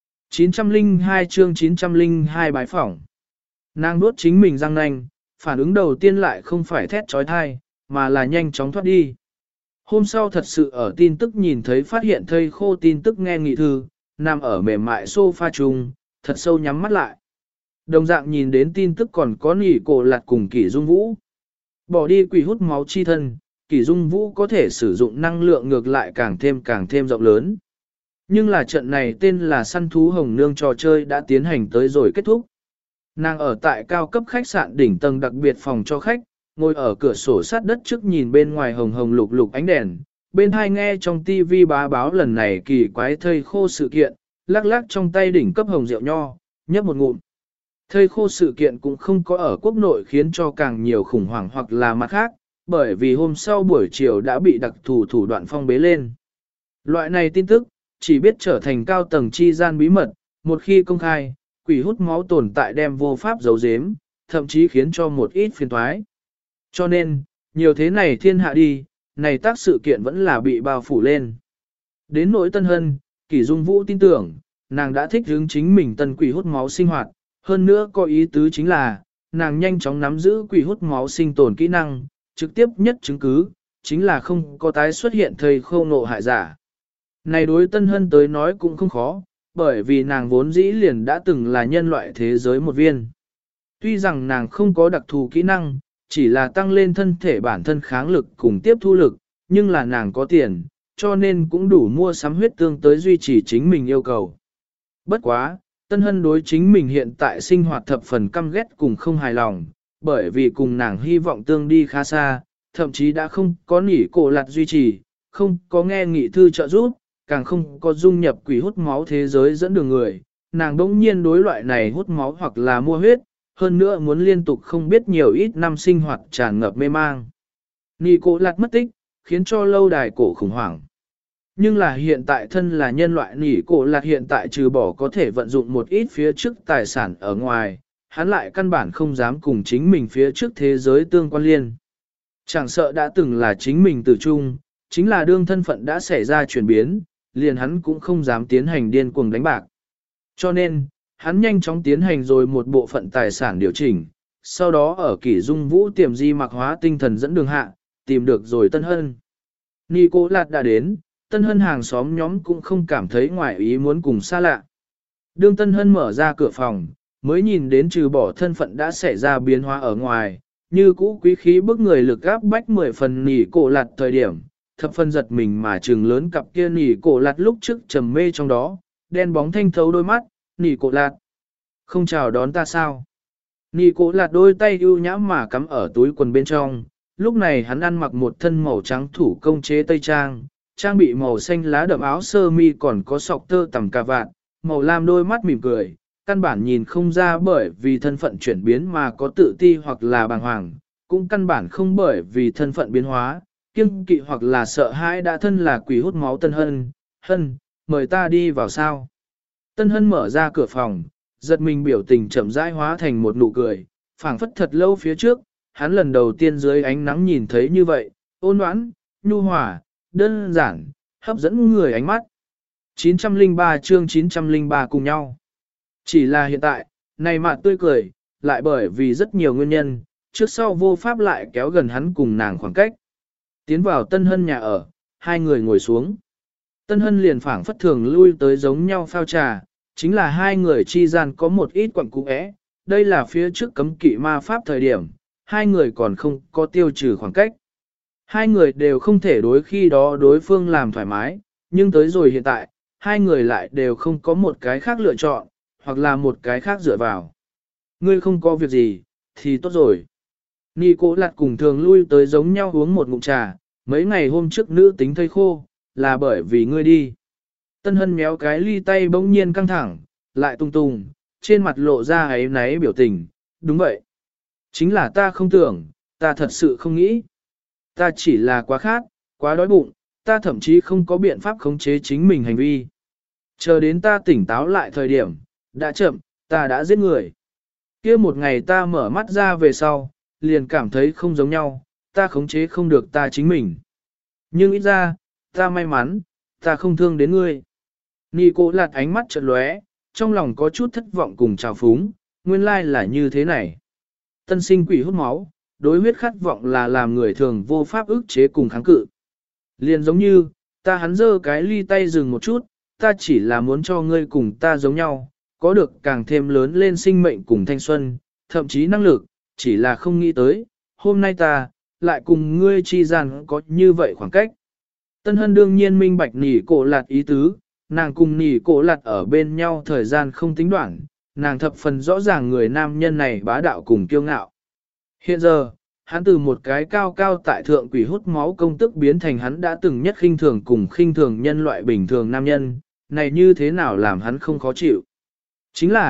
902 chương 902 bái phỏng. Nàng nuốt chính mình răng nanh, phản ứng đầu tiên lại không phải thét trói thai, mà là nhanh chóng thoát đi. Hôm sau thật sự ở tin tức nhìn thấy phát hiện thây khô tin tức nghe Nghị Thư, nằm ở mềm mại sofa chung, thật sâu nhắm mắt lại. Đồng dạng nhìn đến tin tức còn có nỉ cổ lạt cùng Kỷ Dung Vũ. Bỏ đi quỷ hút máu chi thân, Kỷ Dung Vũ có thể sử dụng năng lượng ngược lại càng thêm rộng lớn. Nhưng là trận này tên là săn thú hồng nương trò chơi đã tiến hành tới rồi kết thúc. Nàng ở tại cao cấp khách sạn đỉnh tầng đặc biệt phòng cho khách, ngồi ở cửa sổ sát đất trước nhìn bên ngoài hồng lục ánh đèn, bên hai nghe trong tivi bá báo lần này kỳ quái thây khô sự kiện, lắc trong tay đỉnh cấp hồng rượu nho, nhấp một ngụm. Thây khô sự kiện cũng không có ở quốc nội khiến cho càng nhiều khủng hoảng hoặc là mặt khác, bởi vì hôm sau buổi chiều đã bị đặc thù thủ đoạn phong bế lên. Loại này tin tức, chỉ biết trở thành cao tầng chi gian bí mật, một khi công khai, quỷ hút máu tồn tại đem vô pháp giấu giếm, thậm chí khiến cho một ít phiền toái. Cho nên, nhiều thế này thiên hạ đi, này tác sự kiện vẫn là bị bao phủ lên. Đến nỗi Tân Hân, Kỷ Dung Vũ tin tưởng, nàng đã thích hướng chính mình tân quỷ hút máu sinh hoạt, hơn nữa có ý tứ chính là, nàng nhanh chóng nắm giữ quỷ hút máu sinh tồn kỹ năng, trực tiếp nhất chứng cứ, chính là không có tái xuất hiện thầy khô nộ hại giả. Này đối Tân Hân tới nói cũng không khó, bởi vì nàng vốn dĩ liền đã từng là nhân loại thế giới một viên. Tuy rằng nàng không có đặc thù kỹ năng, chỉ là tăng lên thân thể bản thân kháng lực cùng tiếp thu lực, nhưng là nàng có tiền, cho nên cũng đủ mua sắm huyết tương tới duy trì chính mình yêu cầu. Bất quá, Tân Hân đối chính mình hiện tại sinh hoạt thập phần căm ghét cùng không hài lòng, bởi vì cùng nàng hy vọng tương đi khá xa, thậm chí đã không có nỉ cổ lạt duy trì, không có nghe nghị thư trợ giúp, càng không có dung nhập quỷ hút máu thế giới dẫn đường người. Nàng đỗng nhiên đối loại này hút máu hoặc là mua huyết, hơn nữa muốn liên tục không biết nhiều ít năm sinh hoạt tràn ngập mê mang. Nỉ cổ lạt mất tích, khiến cho lâu đài cổ khủng hoảng. Nhưng là hiện tại thân là nhân loại nỉ cổ lạt hiện tại trừ bỏ có thể vận dụng một ít phía trước tài sản ở ngoài, hắn lại căn bản không dám cùng chính mình phía trước thế giới tương quan liên. Chẳng sợ đã từng là chính mình tử trung, chính là đương thân phận đã xảy ra chuyển biến, liền hắn cũng không dám tiến hành điên cuồng đánh bạc. Cho nên, hắn nhanh chóng tiến hành rồi một bộ phận tài sản điều chỉnh, sau đó ở Kỷ Dung Vũ tiềm di mặc hóa tinh thần dẫn đường hạ, tìm được rồi Tân Hân. Nị Cô Lạt đã đến, Tân Hân hàng xóm nhóm cũng không cảm thấy ngoài ý muốn cùng xa lạ. Đương Tân Hân mở ra cửa phòng, mới nhìn đến trừ bỏ thân phận đã xảy ra biến hóa ở ngoài, như cũ quý khí bức người lực gáp bách 10 phần Nỉ Cổ Lạt thời điểm, thập phần giật mình mà trừng lớn cặp kia Nỉ Cổ Lạt lúc trước trầm mê trong đó, đen bóng thanh thấu đôi mắt, Nỉ Cổ Lạt. Không chào đón ta sao? Nỉ Cổ Lạt đôi tay ưu nhã mà cắm ở túi quần bên trong, lúc này hắn ăn mặc một thân màu trắng thủ công chế tây trang, trang bị màu xanh lá đậm áo sơ mi còn có sọc tơ tằm cà vạt, màu lam đôi mắt mỉm cười, căn bản nhìn không ra bởi vì thân phận chuyển biến mà có tự ti hoặc là bàng hoàng, cũng căn bản không bởi vì thân phận biến hóa, kiêng kỵ hoặc là sợ hãi đã thân là quỷ hút máu Tân Hân. Hân, mời ta đi vào sao? Tân Hân mở ra cửa phòng, giật mình biểu tình chậm rãi hóa thành một nụ cười, phảng phất thật lâu phía trước, hắn lần đầu tiên dưới ánh nắng nhìn thấy như vậy, ôn đoán, nhu hòa, đơn giản, hấp dẫn người ánh mắt. 903 chương 903 cùng nhau. Chỉ là hiện tại, này mặt tươi cười, lại bởi vì rất nhiều nguyên nhân, trước sau vô pháp lại kéo gần hắn cùng nàng khoảng cách. Tiến vào Tân Hân nhà ở, hai người ngồi xuống. Tân Hân liền phảng phất thường lui tới giống nhau phao trà, chính là hai người chi gian có một ít quặng cũ é, đây là phía trước cấm kỵ ma pháp thời điểm, hai người còn không có tiêu trừ khoảng cách. Hai người đều không thể đối khi đó đối phương làm thoải mái, nhưng tới rồi hiện tại, hai người lại đều không có một cái khác lựa chọn, hoặc là một cái khác dựa vào. Ngươi không có việc gì, thì tốt rồi. Nị Cổ Lạt cùng thường lui tới giống nhau uống một ngụm trà, mấy ngày hôm trước nữ tính thây khô, là bởi vì ngươi đi. Tân Hân méo cái ly tay bỗng nhiên căng thẳng, lại tung tung, trên mặt lộ ra ấy náy biểu tình, đúng vậy. Chính là ta không tưởng, ta thật sự không nghĩ. Ta chỉ là quá khát, quá đói bụng, ta thậm chí không có biện pháp khống chế chính mình hành vi. Chờ đến ta tỉnh táo lại thời điểm, đã chậm, ta đã giết người. Kia một ngày ta mở mắt ra về sau, liền cảm thấy không giống nhau, ta khống chế không được ta chính mình. Nhưng ít ra, ta may mắn, ta không thương đến ngươi. Nị Cổ Lạt ánh mắt chợt lóe, trong lòng có chút thất vọng cùng trào phúng, nguyên lai là như thế này. Tân sinh quỷ hút máu, đối huyết khát vọng là làm người thường vô pháp ức chế cùng kháng cự. Liền giống như, ta hắn giơ cái ly tay dừng một chút, ta chỉ là muốn cho ngươi cùng ta giống nhau, có được càng thêm lớn lên sinh mệnh cùng thanh xuân, thậm chí năng lực, chỉ là không nghĩ tới, hôm nay ta, lại cùng ngươi chi gian có như vậy khoảng cách. Tân Hân đương nhiên minh bạch Nị Cổ Lạt ý tứ, nàng cùng Nị Cổ Lạt ở bên nhau thời gian không tính đoạn, nàng thập phần rõ ràng người nam nhân này bá đạo cùng kiêu ngạo. Hiện giờ, hắn từ một cái cao cao tại thượng quỷ hút máu công tức biến thành hắn đã từng nhất khinh thường cùng khinh thường nhân loại bình thường nam nhân, này như thế nào làm hắn không khó chịu. Chính là,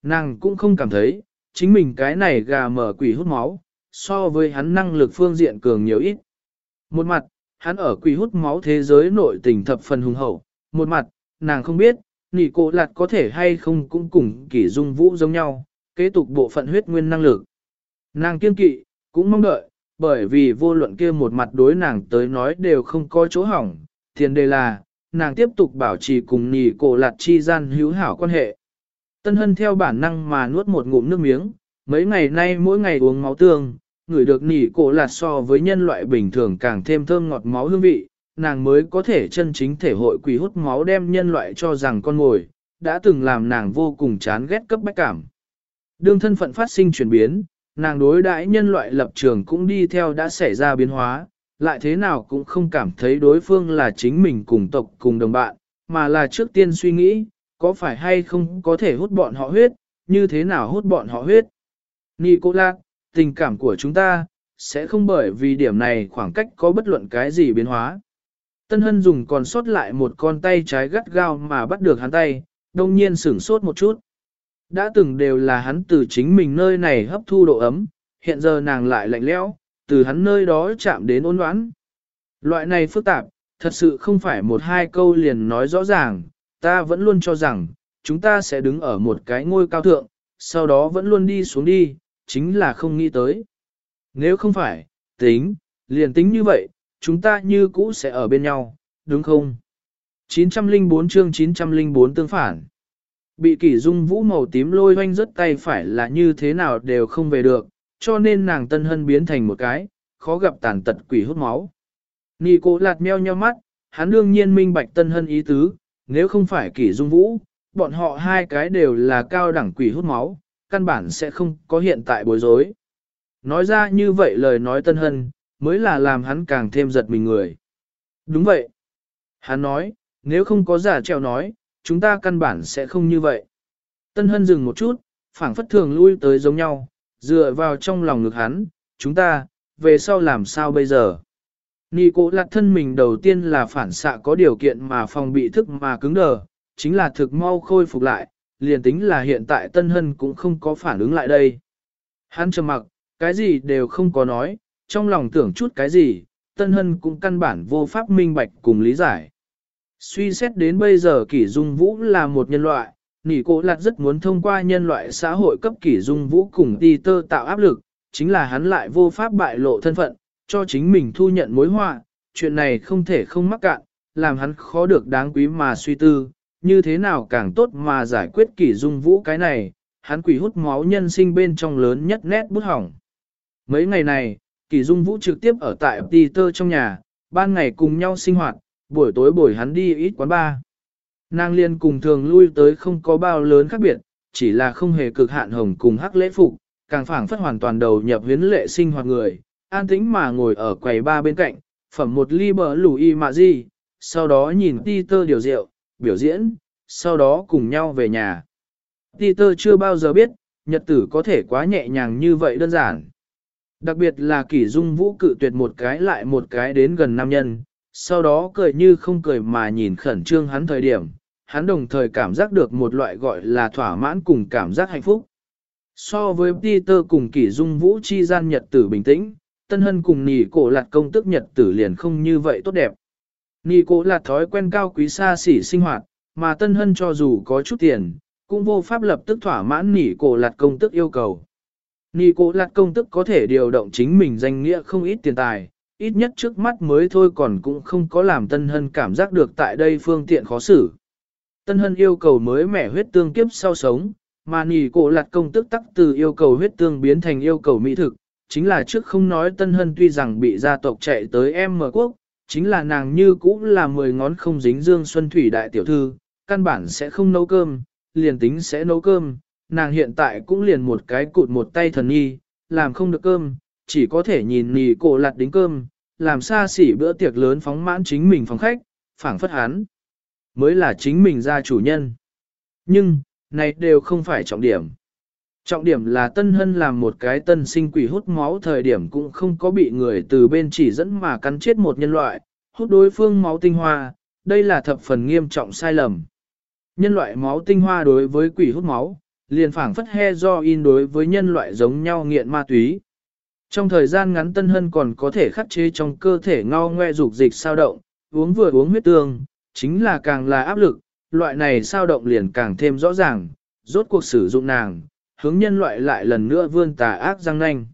Nàng cũng không cảm thấy, chính mình cái này gà mở quỷ hút máu, so với hắn năng lực phương diện cường nhiều ít. Một mặt, hắn ở quỷ hút máu thế giới nội tình thập phần hùng hậu, một mặt, nàng không biết, nị cổ lạt có thể hay không cũng cùng kỷ dung vũ giống nhau, kế tục bộ phận huyết nguyên năng lực. Nàng kiên kỵ, cũng mong đợi, bởi vì vô luận kia một mặt đối nàng tới nói đều không có chỗ hỏng, tiền đề là, nàng tiếp tục bảo trì cùng nị cổ lạt chi gian hữu hảo quan hệ. Tân Hân theo bản năng mà nuốt một ngụm nước miếng, mấy ngày nay mỗi ngày uống máu tương, ngửi được nỉ cổ lạt so với nhân loại bình thường càng thêm thơm ngọt máu hương vị, nàng mới có thể chân chính thể hội quỷ hút máu đem nhân loại cho rằng con mồi, đã từng làm nàng vô cùng chán ghét cấp bách cảm. Đương thân phận phát sinh chuyển biến, nàng đối đãi nhân loại lập trường cũng đi theo đã xảy ra biến hóa, lại thế nào cũng không cảm thấy đối phương là chính mình cùng tộc cùng đồng bạn, mà là trước tiên suy nghĩ, có phải hay không có thể hút bọn họ huyết, như thế nào hút bọn họ huyết. Nicolas, tình cảm của chúng ta, sẽ không bởi vì điểm này khoảng cách có bất luận cái gì biến hóa. Tân Hân dùng còn sót lại một con tay trái gắt gao mà bắt được hắn tay, đông nhiên sửng sốt một chút. Đã từng đều là hắn từ chính mình nơi này hấp thu độ ấm, hiện giờ nàng lại lạnh lẽo, từ hắn nơi đó chạm đến ôn oán. Loại này phức tạp, thật sự không phải một hai câu liền nói rõ ràng, ta vẫn luôn cho rằng, chúng ta sẽ đứng ở một cái ngôi cao thượng, sau đó vẫn luôn đi xuống đi, chính là không nghĩ tới. Nếu không phải, liền tính như vậy, chúng ta như cũ sẽ ở bên nhau, đúng không? 904 chương 904 tương phản. Bị kỷ dung vũ màu tím lôi hoanh rất tay phải là như thế nào đều không về được, cho nên nàng Tân Hân biến thành một cái, khó gặp tàn tật quỷ hút máu. Nị cổ lạt meo nheo mắt, hắn đương nhiên minh bạch Tân Hân ý tứ, nếu không phải kỷ dung vũ, bọn họ hai cái đều là cao đẳng quỷ hút máu, căn bản sẽ không có hiện tại bối rối. Nói ra như vậy lời nói Tân Hân, mới là làm hắn càng thêm giật mình người. Đúng vậy. Hắn nói, nếu không có giả treo nói, chúng ta căn bản sẽ không như vậy. Tân Hân dừng một chút, phảng phất thường lui tới giống nhau, dựa vào trong lòng ngực hắn, chúng ta, về sau làm sao bây giờ? Nị cổ lạt thân mình đầu tiên là phản xạ có điều kiện mà phòng bị thức mà cứng đờ, chính là thực mau khôi phục lại, liền tính là hiện tại Tân Hân cũng không có phản ứng lại đây. Hắn trầm mặc, cái gì đều không có nói, trong lòng tưởng chút cái gì, Tân Hân cũng căn bản vô pháp minh bạch cùng lý giải. Suy xét đến bây giờ Kỷ Dung Vũ là một nhân loại, Nị cổ lạt rất muốn thông qua nhân loại xã hội cấp Kỷ Dung Vũ cùng Peter tạo áp lực, chính là hắn lại vô pháp bại lộ thân phận, cho chính mình thu nhận mối họa, chuyện này không thể không mắc cạn, làm hắn khó được đáng quý mà suy tư, như thế nào càng tốt mà giải quyết Kỷ Dung Vũ cái này, hắn quỷ hút máu nhân sinh bên trong lớn nhất nét bút hỏng. Mấy ngày này, Kỷ Dung Vũ trực tiếp ở tại Peter trong nhà, ban ngày cùng nhau sinh hoạt, buổi tối bồi hắn đi ít quán bar. Nàng liên cùng thường lui tới không có bao lớn khác biệt, chỉ là không hề cực hạn hồng cùng hắc lễ phục, càng phảng phất hoàn toàn đầu nhập huyến lệ sinh hoạt người, an tĩnh mà ngồi ở quầy bar bên cạnh, phẩm một ly bờ lùi mạ gì, sau đó nhìn Peter điều rượu, biểu diễn, sau đó cùng nhau về nhà. Peter chưa bao giờ biết, nhật tử có thể quá nhẹ nhàng như vậy đơn giản. Đặc biệt là Kỷ Dung Vũ cự tuyệt một cái lại một cái đến gần nam nhân, sau đó cười như không cười mà nhìn khẩn trương hắn thời điểm, hắn đồng thời cảm giác được một loại gọi là thỏa mãn cùng cảm giác hạnh phúc. So với Peter cùng Kỷ Dung Vũ chi gian nhật tử bình tĩnh, Tân Hân cùng Nị cổ lạt công tức nhật tử liền không như vậy tốt đẹp. Nị cổ lạt thói quen cao quý xa xỉ sinh hoạt, mà Tân Hân cho dù có chút tiền, cũng vô pháp lập tức thỏa mãn Nị cổ lạt công tức yêu cầu. Nị cổ lạt công tức có thể điều động chính mình danh nghĩa không ít tiền tài, ít nhất trước mắt mới thôi còn cũng không có làm Tân Hân cảm giác được tại đây phương tiện khó xử. Tân Hân yêu cầu mới mẻ huyết tương kiếp sau sống, mà Nị cổ lạt công tức tắc từ yêu cầu huyết tương biến thành yêu cầu mỹ thực, chính là trước không nói Tân Hân tuy rằng bị gia tộc chạy tới em mở quốc, chính là nàng như cũ là 10 ngón không dính dương xuân thủy đại tiểu thư, căn bản sẽ không nấu cơm, liền tính sẽ nấu cơm, nàng hiện tại cũng liền một cái cụt một tay thần nhi, làm không được cơm, chỉ có thể nhìn Nị cổ lạt đính cơm, làm xa xỉ bữa tiệc lớn phóng mãn chính mình phòng khách, phảng phất hắn mới là chính mình gia chủ nhân. Nhưng, này đều không phải trọng điểm. Trọng điểm là Tân Hân làm một cái tân sinh quỷ hút máu thời điểm cũng không có bị người từ bên chỉ dẫn mà cắn chết một nhân loại, hút đối phương máu tinh hoa, đây là thập phần nghiêm trọng sai lầm. Nhân loại máu tinh hoa đối với quỷ hút máu, liền phảng phất heroin đối với nhân loại giống nhau nghiện ma túy. Trong thời gian ngắn Tân Hân còn có thể khắc chế trong cơ thể ngao ngoe dục dịch sao động, uống vừa uống huyết tương, chính là càng là áp lực, loại này sao động liền càng thêm rõ ràng, rốt cuộc sử dụng nàng, hướng nhân loại lại lần nữa vươn tà ác răng nanh.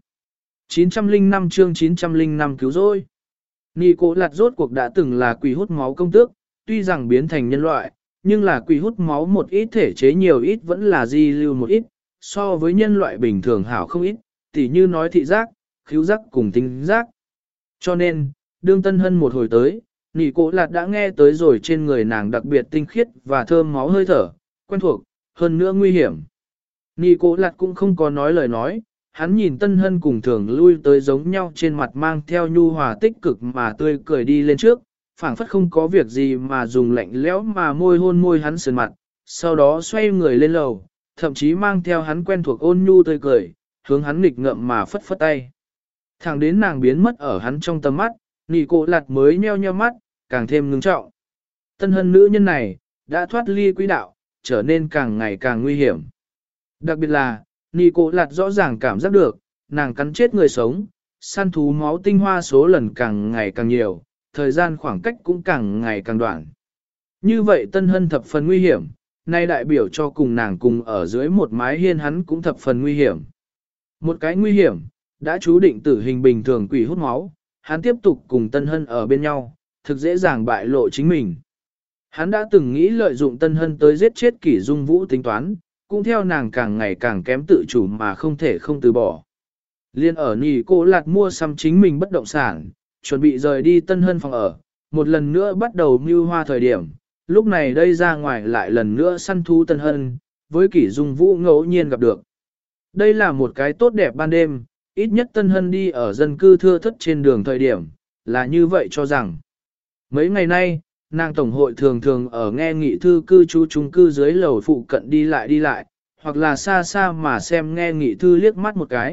905 chương 905 cứu rỗi. Nị Cổ Lạt rốt cuộc đã từng là quỷ hút máu công tước, tuy rằng biến thành nhân loại, nhưng là quỷ hút máu một ít thể chế nhiều ít vẫn là di lưu một ít, so với nhân loại bình thường hảo không ít, tỉ như nói thị giác, khứu giác cùng tính giác. Cho nên, đương Tân Hân một hồi tới, Nị Cổ Lạt đã nghe tới rồi trên người nàng đặc biệt tinh khiết và thơm máu hơi thở, quen thuộc, hơn nữa nguy hiểm. Nị Cổ Lạt cũng không có nói lời nói, hắn nhìn Tân Hân cùng thường lui tới giống nhau trên mặt mang theo nhu hòa tích cực mà tươi cười đi lên trước, phảng phất không có việc gì mà dùng lạnh lẽo mà môi hôn môi hắn sườn mặt, sau đó xoay người lên lầu, thậm chí mang theo hắn quen thuộc ôn nhu tươi cười, hướng hắn nghịch ngợm mà phất phất tay. Thẳng đến nàng biến mất ở hắn trong tầm mắt, Nị Cổ Lạt mới nheo nheo mắt, càng thêm ngưng trọng. Tân Hân nữ nhân này, đã thoát ly quỹ đạo, trở nên càng ngày càng nguy hiểm. Đặc biệt là, Nị Cổ Lạt rõ ràng cảm giác được, nàng cắn chết người sống, săn thú máu tinh hoa số lần càng ngày càng nhiều, thời gian khoảng cách cũng càng ngày càng đoạn. Như vậy Tân Hân thập phần nguy hiểm, nay đại biểu cho cùng nàng cùng ở dưới một mái hiên hắn cũng thập phần nguy hiểm. Một cái nguy hiểm, đã chú định tử hình bình thường quỷ hút máu, hắn tiếp tục cùng Tân Hân ở bên nhau, thực dễ dàng bại lộ chính mình. Hắn đã từng nghĩ lợi dụng Tân Hân tới giết chết Kỷ Dung Vũ tính toán, cũng theo nàng càng ngày càng kém tự chủ mà không thể không từ bỏ. Liên ở Nị Cổ Lạt mua xăm chính mình bất động sản, chuẩn bị rời đi Tân Hân phòng ở, một lần nữa bắt đầu mưu hoa thời điểm, lúc này đây ra ngoài lại lần nữa săn thú Tân Hân, với Kỷ Dung Vũ ngẫu nhiên gặp được. Đây là một cái tốt đẹp ban đêm, ít nhất Tân Hân đi ở dân cư thưa thất trên đường thời điểm, là như vậy cho rằng. Mấy ngày nay, nàng tổng hội thường thường ở nghe nghị thư cư trú chung cư dưới lầu phụ cận đi lại, hoặc là xa xa mà xem nghe nghị thư liếc mắt một cái.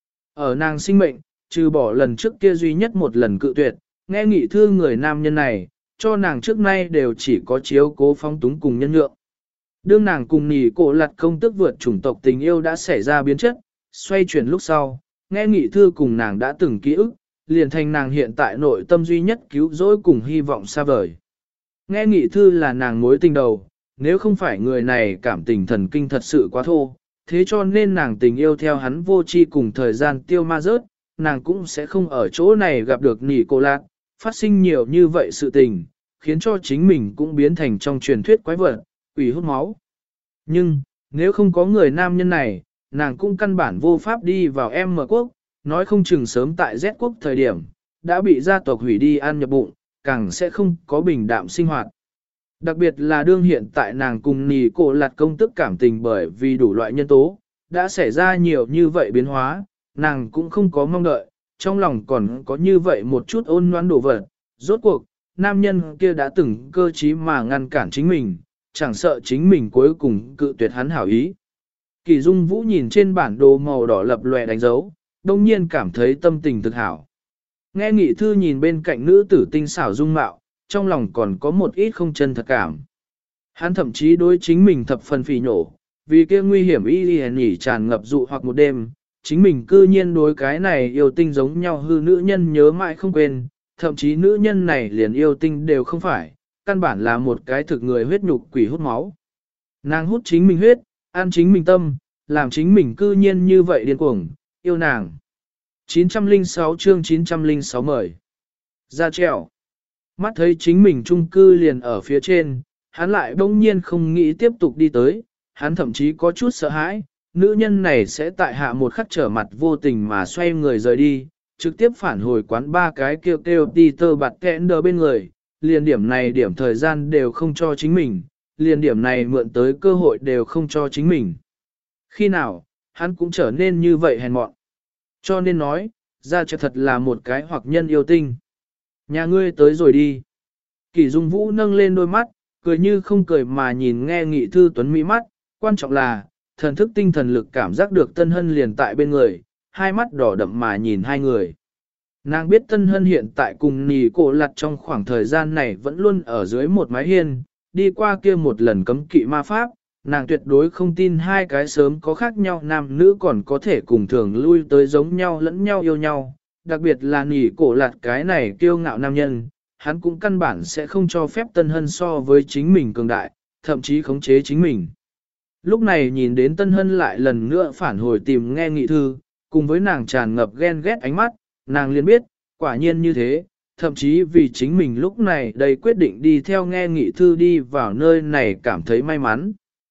Ở nàng sinh mệnh, trừ bỏ lần trước kia duy nhất một lần cự tuyệt, nghe nghị thư người nam nhân này, cho nàng trước nay đều chỉ có chiếu cố phong túng cùng nhân nhượng. Đương nàng cùng Nị Cổ Lạt công tức vượt chủng tộc tình yêu đã xảy ra biến chất, xoay chuyển lúc sau, nghe nghị thư cùng nàng đã từng ký ức, liền thành nàng hiện tại nội tâm duy nhất cứu rỗi cùng hy vọng xa vời. Nghe nghị thư là nàng mối tình đầu, nếu không phải người này cảm tình thần kinh thật sự quá thô, thế cho nên nàng tình yêu theo hắn vô tri cùng thời gian tiêu ma rớt, nàng cũng sẽ không ở chỗ này gặp được Nị Cổ Lạt, phát sinh nhiều như vậy sự tình, khiến cho chính mình cũng biến thành trong truyền thuyết quái vật, quỷ hút máu. Nhưng, nếu không có người nam nhân này, nàng cũng căn bản vô pháp đi vào M quốc, nói không chừng sớm tại Z quốc thời điểm, đã bị gia tộc hủy đi ăn nhập bụng, càng sẽ không có bình đạm sinh hoạt. Đặc biệt là đương hiện tại nàng cùng Nị Cổ Lạt công tức cảm tình bởi vì đủ loại nhân tố, đã xảy ra nhiều như vậy biến hóa, nàng cũng không có mong đợi, trong lòng còn có như vậy một chút ôn nhoãn đổ vật. Rốt cuộc, nam nhân kia đã từng cơ trí mà ngăn cản chính mình, chẳng sợ chính mình cuối cùng cự tuyệt hắn hảo ý. Kỷ Dung Vũ nhìn trên bản đồ màu đỏ lập lòe đánh dấu, đông nhiên cảm thấy tâm tình thực hảo. Nghe nghị thư nhìn bên cạnh nữ tử tinh xảo dung mạo, trong lòng còn có một ít không chân thật cảm. Hắn thậm chí đối chính mình thập phần phỉ nhổ, vì kia nguy hiểm y nhỉ tràn ngập dụ hoặc một đêm, chính mình cư nhiên đối cái này yêu tinh giống nhau hư nữ nhân nhớ mãi không quên, thậm chí nữ nhân này liền yêu tinh đều không phải, căn bản là một cái thực người huyết nhục quỷ hút máu. Nàng hút chính mình huyết, ăn chính mình tâm, làm chính mình cư nhiên như vậy điên cuồng, yêu nàng. 906 chương 906 mời. Ra treo. Mắt thấy chính mình chung cư liền ở phía trên, hắn lại bỗng nhiên không nghĩ tiếp tục đi tới, hắn thậm chí có chút sợ hãi, nữ nhân này sẽ tại hạ một khắc trở mặt vô tình mà xoay người rời đi, trực tiếp phản hồi quán ba cái kêu kêu Peter bạt kẽn đờ bên người, liền điểm này điểm thời gian đều không cho chính mình, liền điểm này mượn tới cơ hội đều không cho chính mình. Khi nào, hắn cũng trở nên như vậy hèn mọn. Cho nên nói, ra cho thật là một cái hoặc nhân yêu tinh. Nhà ngươi tới rồi đi. Kỷ Dung Vũ nâng lên đôi mắt, cười như không cười mà nhìn nghe nghị thư tuấn mỹ mắt, quan trọng là, thần thức tinh thần lực cảm giác được Tân Hân liền tại bên người, hai mắt đỏ đậm mà nhìn hai người. Nàng biết Tân Hân hiện tại cùng Nị Cổ Lạt trong khoảng thời gian này vẫn luôn ở dưới một mái hiên, đi qua kia một lần cấm kỵ ma pháp, nàng tuyệt đối không tin hai cái sớm có khác nhau nam nữ còn có thể cùng thường lui tới giống nhau lẫn nhau yêu nhau, đặc biệt là nỉ cổ lạt cái này kiêu ngạo nam nhân, hắn cũng căn bản sẽ không cho phép Tân Hân so với chính mình cường đại, thậm chí khống chế chính mình. Lúc này nhìn đến Tân Hân lại lần nữa phản hồi tìm nghe nghị thư, cùng với nàng tràn ngập ghen ghét ánh mắt, nàng liền biết, quả nhiên như thế, thậm chí vì chính mình lúc này đây quyết định đi theo nghe nghị thư đi vào nơi này cảm thấy may mắn.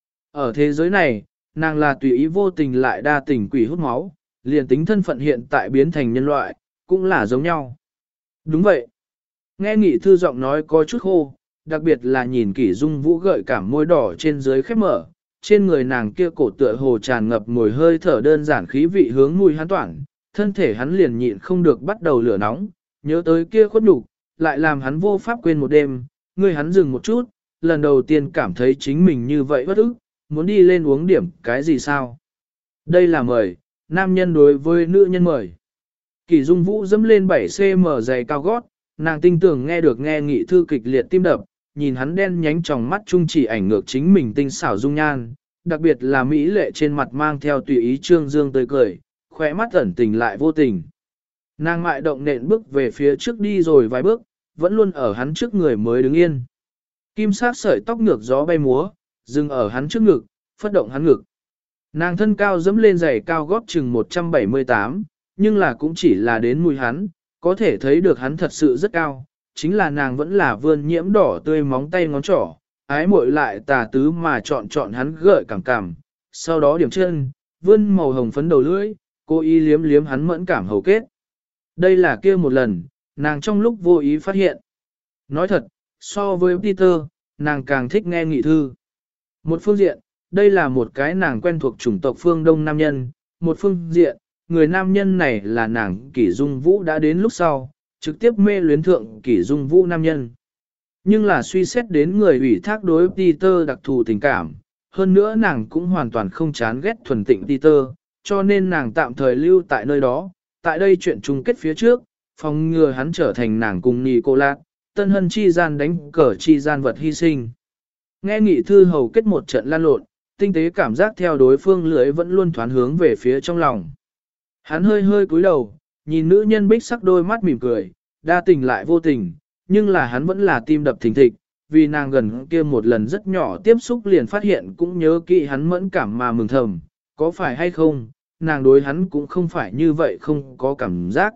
Ở thế giới này, nàng là tùy ý vô tình lại đa tình quỷ hút máu, liền tính thân phận hiện tại biến thành nhân loại, cũng là giống nhau. Đúng vậy. Nghe nghị thư giọng nói có chút khô, đặc biệt là nhìn Kỷ Dung Vũ gợi cảm môi đỏ trên dưới khép mở, trên người nàng kia cổ tựa hồ tràn ngập mùi hơi thở đơn giản khí vị hướng mùi hắn toản, thân thể hắn liền nhịn không được bắt đầu lửa nóng, nhớ tới kia khuất nhục, lại làm hắn vô pháp quên một đêm, người hắn dừng một chút, lần đầu tiên cảm thấy chính mình như vậy bất ức, muốn đi lên uống điểm cái gì sao? Đây là mời, nam nhân đối với nữ nhân mời. Kỷ Dung Vũ dẫm lên 7cm giày cao gót, nàng tinh tưởng nghe được nghe nghị thư kịch liệt tim đập, nhìn hắn đen nhánh tròng mắt chung chỉ ảnh ngược chính mình tinh xảo dung nhan, đặc biệt là mỹ lệ trên mặt mang theo tùy ý trương dương tươi cười, khỏe mắt ẩn tình lại vô tình. Nàng mại động nện bước về phía trước đi rồi vài bước, vẫn luôn ở hắn trước người mới đứng yên. Kim sát sợi tóc ngược gió bay múa, dừng ở hắn trước ngực, phất động hắn ngực. Nàng thân cao dẫm lên giày cao gót chừng 178, nhưng là cũng chỉ là đến mùi hắn, có thể thấy được hắn thật sự rất cao, chính là nàng vẫn là vươn nhiễm đỏ tươi móng tay ngón trỏ, ái muội lại tà tứ mà chọn hắn gợi cảm cảm, sau đó điểm chân, vươn màu hồng phấn đầu lưỡi, cố ý liếm liếm hắn mẫn cảm hầu kết. Đây là kia một lần, nàng trong lúc vô ý phát hiện. Nói thật, so với Peter, nàng càng thích nghe nghị thư. Một phương diện, đây là một cái nàng quen thuộc chủng tộc phương Đông nam nhân, một phương diện, người nam nhân này là nàng Kỷ Dung Vũ đã đến lúc sau, trực tiếp mê luyến thượng Kỷ Dung Vũ nam nhân. Nhưng là suy xét đến người ủy thác đối Peter đặc thù tình cảm, hơn nữa nàng cũng hoàn toàn không chán ghét thuần tịnh Peter, cho nên nàng tạm thời lưu tại nơi đó, tại đây chuyện chung kết phía trước, phòng ngừa hắn trở thành nàng cùng Nicolas, Tân Hân chi gian đánh cờ chi gian vật hy sinh. Nghe nghị thư hầu kết một trận lan lộn, tinh tế cảm giác theo đối phương lưới vẫn luôn thoán hướng về phía trong lòng. Hắn hơi hơi cúi đầu, nhìn nữ nhân bích sắc đôi mắt mỉm cười, đa tình lại vô tình, nhưng là hắn vẫn là tim đập thình thịch, vì nàng gần kia một lần rất nhỏ tiếp xúc liền phát hiện cũng nhớ kỹ hắn mẫn cảm mà mừng thầm, có phải hay không, nàng đối hắn cũng không phải như vậy không có cảm giác.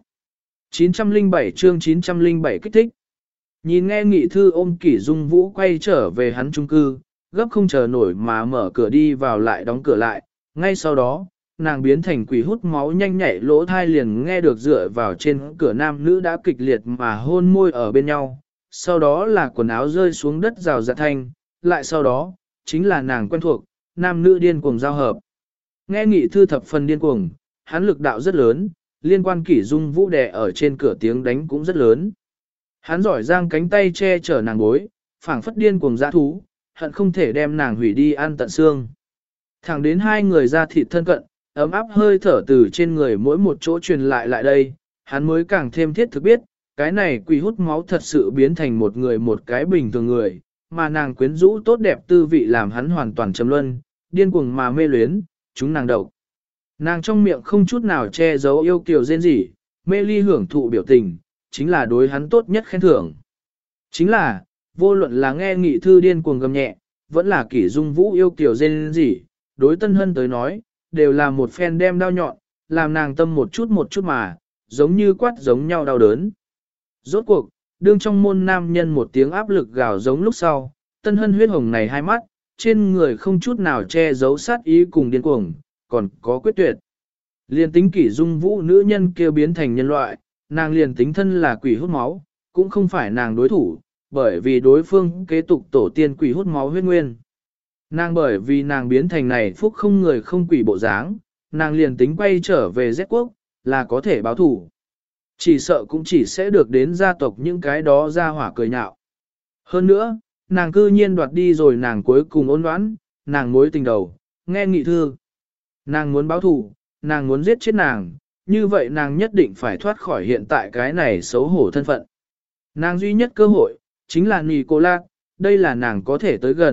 907 chương 907 kích thích. Nhìn nghe nghị thư ôm Kỷ Dung Vũ quay trở về hắn chung cư, gấp không chờ nổi mà mở cửa đi vào lại đóng cửa lại, ngay sau đó, nàng biến thành quỷ hút máu nhanh nhạy lỗ thai liền nghe được dựa vào trên cửa nam nữ đã kịch liệt mà hôn môi ở bên nhau, sau đó là quần áo rơi xuống đất rào rạt thanh, lại sau đó, chính là nàng quen thuộc, nam nữ điên cuồng giao hợp. Nghe nghị thư thập phần điên cuồng, hắn lực đạo rất lớn, liên quan Kỷ Dung Vũ đè ở trên cửa tiếng đánh cũng rất lớn. Hắn giỏi giang cánh tay che chở nàng gối, phảng phất điên cuồng dã thú, hận không thể đem nàng hủy đi ăn tận xương. Thẳng đến hai người ra thịt thân cận, ấm áp hơi thở từ trên người mỗi một chỗ truyền lại đây, hắn mới càng thêm thiết thực biết, cái này quỷ hút máu thật sự biến thành một người một cái bình thường người, mà nàng quyến rũ tốt đẹp tư vị làm hắn hoàn toàn trầm luân, điên cuồng mà mê luyến, chúng nàng độc. Nàng trong miệng không chút nào che giấu yêu kiều rên rỉ, mê ly hưởng thụ biểu tình, chính là đối hắn tốt nhất khen thưởng. Chính là, vô luận là nghe nghị thư điên cuồng gầm nhẹ, vẫn là Kỷ Dung Vũ yêu kiều rên rỉ, đối Tân Hân tới nói, đều là một phen đem đao nhọn, làm nàng tâm một chút mà, giống như quát giống nhau đau đớn. Rốt cuộc, đương trong môn nam nhân một tiếng áp lực gào giống lúc sau, Tân Hân huyết hồng này hai mắt, trên người không chút nào che giấu sát ý cùng điên cuồng, còn có quyết tuyệt. Liền tính Kỷ Dung Vũ nữ nhân kia biến thành nhân loại, nàng liền tính thân là quỷ hút máu, cũng không phải nàng đối thủ, bởi vì đối phương kế tục tổ tiên quỷ hút máu huyết nguyên. Nàng bởi vì nàng biến thành này phúc không người không quỷ bộ dáng, nàng liền tính quay trở về Z quốc, là có thể báo thủ. Chỉ sợ cũng chỉ sẽ được đến gia tộc những cái đó ra hỏa cười nhạo. Hơn nữa, nàng cư nhiên đoạt đi rồi nàng cuối cùng ôn đoán, nàng mối tình đầu, nghe nghị thư. Nàng muốn báo thủ, nàng muốn giết chết nàng, như vậy nàng nhất định phải thoát khỏi hiện tại cái này xấu hổ thân phận. Nàng duy nhất cơ hội, chính là Nicolas, đây là nàng có thể tới gần,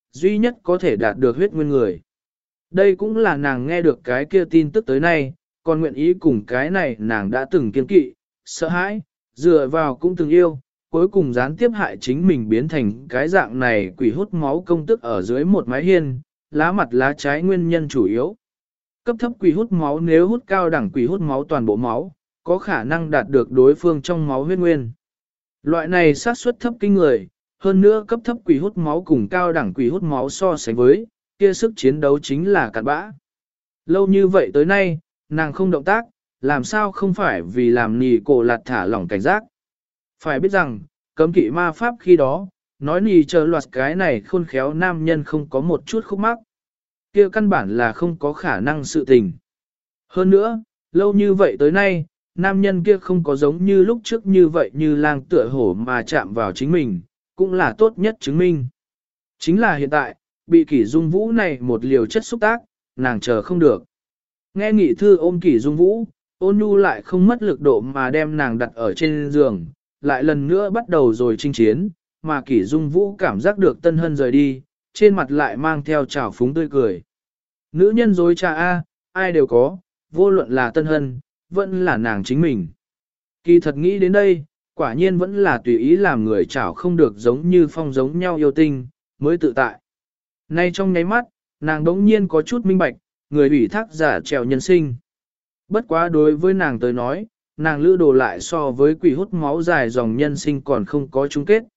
duy nhất có thể đạt được huyết nguyên người. Đây cũng là nàng nghe được cái kia tin tức tới nay, còn nguyện ý cùng cái này nàng đã từng kiên kỵ, sợ hãi, dựa vào cũng từng yêu, cuối cùng gián tiếp hại chính mình biến thành cái dạng này quỷ hút máu công tức ở dưới một mái hiên, lá mặt lá trái nguyên nhân chủ yếu. Cấp thấp quỷ hút máu nếu hút cao đẳng quỷ hút máu toàn bộ máu, có khả năng đạt được đối phương trong máu huyết nguyên. Loại này xác suất thấp kinh người, hơn nữa cấp thấp quỷ hút máu cùng cao đẳng quỷ hút máu so sánh với, kia sức chiến đấu chính là cặn bã. Lâu như vậy tới nay, nàng không động tác, làm sao không phải vì làm nì cổ lạt thả lỏng cảnh giác. Phải biết rằng, cấm kỵ ma pháp khi đó, nói nì chờ loạt cái này khôn khéo nam nhân không có một chút khúc mắc. Kia căn bản là không có khả năng sự tình. Hơn nữa, lâu như vậy tới nay, nam nhân kia không có giống như lúc trước như vậy như lang tựa hổ mà chạm vào chính mình, cũng là tốt nhất chứng minh. Chính là hiện tại, bị kỷ dung vũ này một liều chất xúc tác, nàng chờ không được. Nghe nghị thư ôm kỷ dung vũ, ôn nhu lại không mất lực độ mà đem nàng đặt ở trên giường, lại lần nữa bắt đầu rồi chinh chiến, mà kỷ dung vũ cảm giác được tân hân rời đi, trên mặt lại mang theo trào phúng tươi cười. Nữ nhân dối trá A, ai đều có, vô luận là tân hân, vẫn là nàng chính mình. Kỳ thật nghĩ đến đây, quả nhiên vẫn là tùy ý làm người chảo không được giống như phong giống nhau yêu tinh, mới tự tại. Nay trong nháy mắt, nàng đống nhiên có chút minh bạch, người ủy thác giả trèo nhân sinh. Bất quá đối với nàng tới nói, nàng lữ đồ lại so với quỷ hút máu dài dòng nhân sinh còn không có chung kết.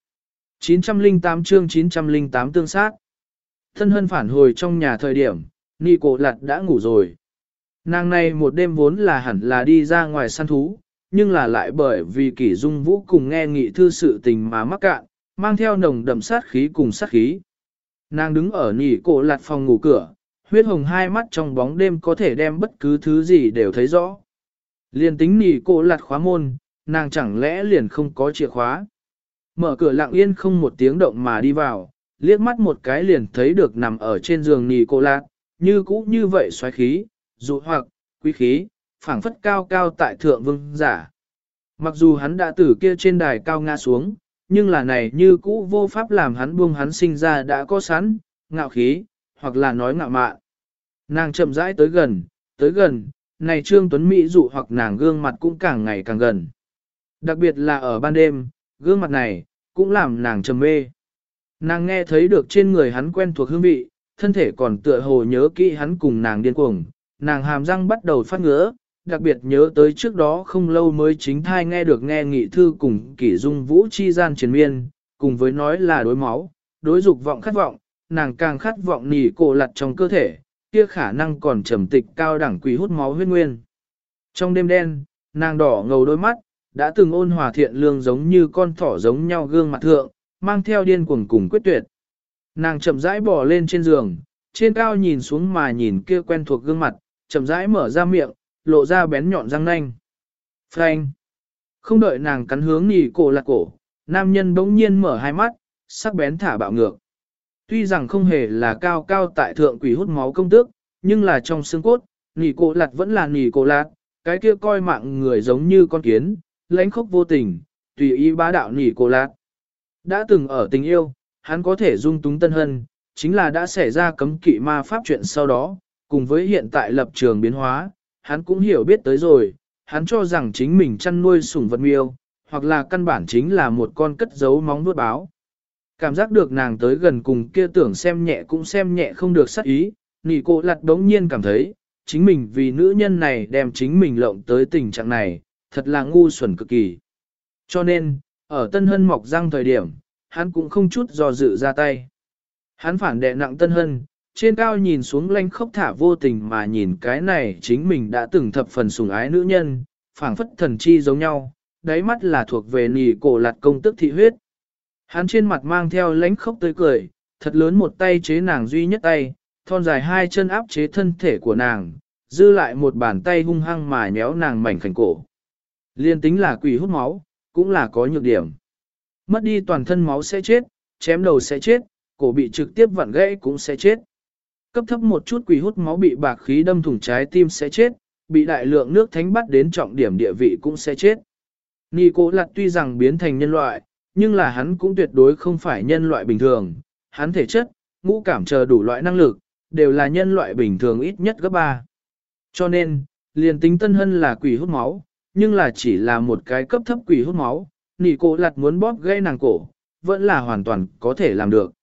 908 chương 908 tương sát. Thân hân phản hồi trong nhà thời điểm, Nị Cổ Lạt đã ngủ rồi. Nàng này một đêm vốn là hẳn là đi ra ngoài săn thú, nhưng là lại bởi vì kỷ dung vũ cùng nghe nghị thư sự tình mà mắc cạn, mang theo nồng đậm sát khí cùng sát khí. Nàng đứng ở Nị Cổ Lạt phòng ngủ cửa, huyết hồng hai mắt trong bóng đêm có thể đem bất cứ thứ gì đều thấy rõ. Liền tính Nị Cổ Lạt khóa môn, nàng chẳng lẽ liền không có chìa khóa. Mở cửa lặng yên không một tiếng động mà đi vào, liếc mắt một cái liền thấy được nằm ở trên giường Nị Cổ Lạt, như cũ như vậy xoáy khí, dụ hoặc, quý khí, phảng phất cao cao tại thượng vương giả. Mặc dù hắn đã từ kia trên đài cao ngã xuống, nhưng là này như cũ vô pháp làm hắn buông hắn sinh ra đã có sẵn, ngạo khí, hoặc là nói ngạo mạn. Nàng chậm rãi tới gần, này Trương Tuấn Mỹ dụ hoặc nàng gương mặt cũng càng ngày càng gần. Đặc biệt là ở ban đêm, gương mặt này, cũng làm nàng trầm mê. Nàng nghe thấy được trên người hắn quen thuộc hương vị, thân thể còn tựa hồ nhớ kỹ hắn cùng nàng điên cuồng, nàng hàm răng bắt đầu phát ngứa, đặc biệt nhớ tới trước đó không lâu mới chính thai nghe được nghe nghị thư cùng kỷ dung vũ chi gian triền miên, cùng với nói là đối máu, đối dục vọng khát vọng, nàng càng khát vọng Nị Cổ Lạt trong cơ thể, kia khả năng còn trầm tịch cao đẳng quỷ hút máu huyết nguyên. Trong đêm đen, nàng đỏ ngầu đôi mắt, đã từng ôn hòa thiện lương giống như con thỏ giống nhau gương mặt thượng, mang theo điên cuồng cùng quyết tuyệt. Nàng chậm rãi bò lên trên giường, trên cao nhìn xuống mà nhìn kia quen thuộc gương mặt, chậm rãi mở ra miệng, lộ ra bén nhọn răng nanh. Phanh! Không đợi nàng cắn hướng Nị Cổ Lạt cổ, nam nhân bỗng nhiên mở hai mắt, sắc bén thả bạo ngược. Tuy rằng không hề là cao cao tại thượng quỷ hút máu công tước, nhưng là trong xương cốt, Nị Cổ Lạt vẫn là Nị Cổ Lạt, cái kia coi mạng người giống như con kiến, lãnh khốc vô tình, tùy ý bá đạo Nị Cổ Lạt. Đã từng ở tình yêu, hắn có thể dung túng tân hân, chính là đã xảy ra cấm kỵ ma pháp chuyện sau đó, cùng với hiện tại lập trường biến hóa, hắn cũng hiểu biết tới rồi, hắn cho rằng chính mình chăn nuôi sủng vật miêu, hoặc là căn bản chính là một con cất giấu móng vuốt báo. Cảm giác được nàng tới gần cùng kia tưởng xem nhẹ cũng xem nhẹ không được sát ý, Nị Cổ Lạt đống nhiên cảm thấy, chính mình vì nữ nhân này đem chính mình lộng tới tình trạng này, thật là ngu xuẩn cực kỳ. Cho nên, ở tân hân mọc răng thời điểm, hắn cũng không chút do dự ra tay. Hắn phản đệ nặng tân hân, trên cao nhìn xuống lanh khốc thả vô tình mà nhìn cái này chính mình đã từng thập phần sủng ái nữ nhân, phảng phất thần chi giống nhau, đáy mắt là thuộc về Nị Cổ Lạt công tức thị huyết. Hắn trên mặt mang theo lãnh khốc tươi cười, thật lớn một tay chế nàng duy nhất tay, thon dài hai chân áp chế thân thể của nàng, dư lại một bàn tay hung hăng mà nhéo nàng mảnh khảnh cổ. Liên tính là quỷ hút máu, cũng là có nhược điểm. Mất đi toàn thân máu sẽ chết, chém đầu sẽ chết, cổ bị trực tiếp vặn gãy cũng sẽ chết. Cấp thấp một chút quỷ hút máu bị bạc khí đâm thủng trái tim sẽ chết, bị đại lượng nước thánh bắt đến trọng điểm địa vị cũng sẽ chết. Nị Cổ Lạt tuy rằng biến thành nhân loại, nhưng là hắn cũng tuyệt đối không phải nhân loại bình thường, hắn thể chất, ngũ cảm chờ đủ loại năng lực, đều là nhân loại bình thường ít nhất gấp 3. Cho nên, liền tính Tân Hân là quỷ hút máu, nhưng là chỉ là một cái cấp thấp quỷ hút máu, nỉ cổ lặt muốn bóp gãy nàng cổ, vẫn là hoàn toàn có thể làm được.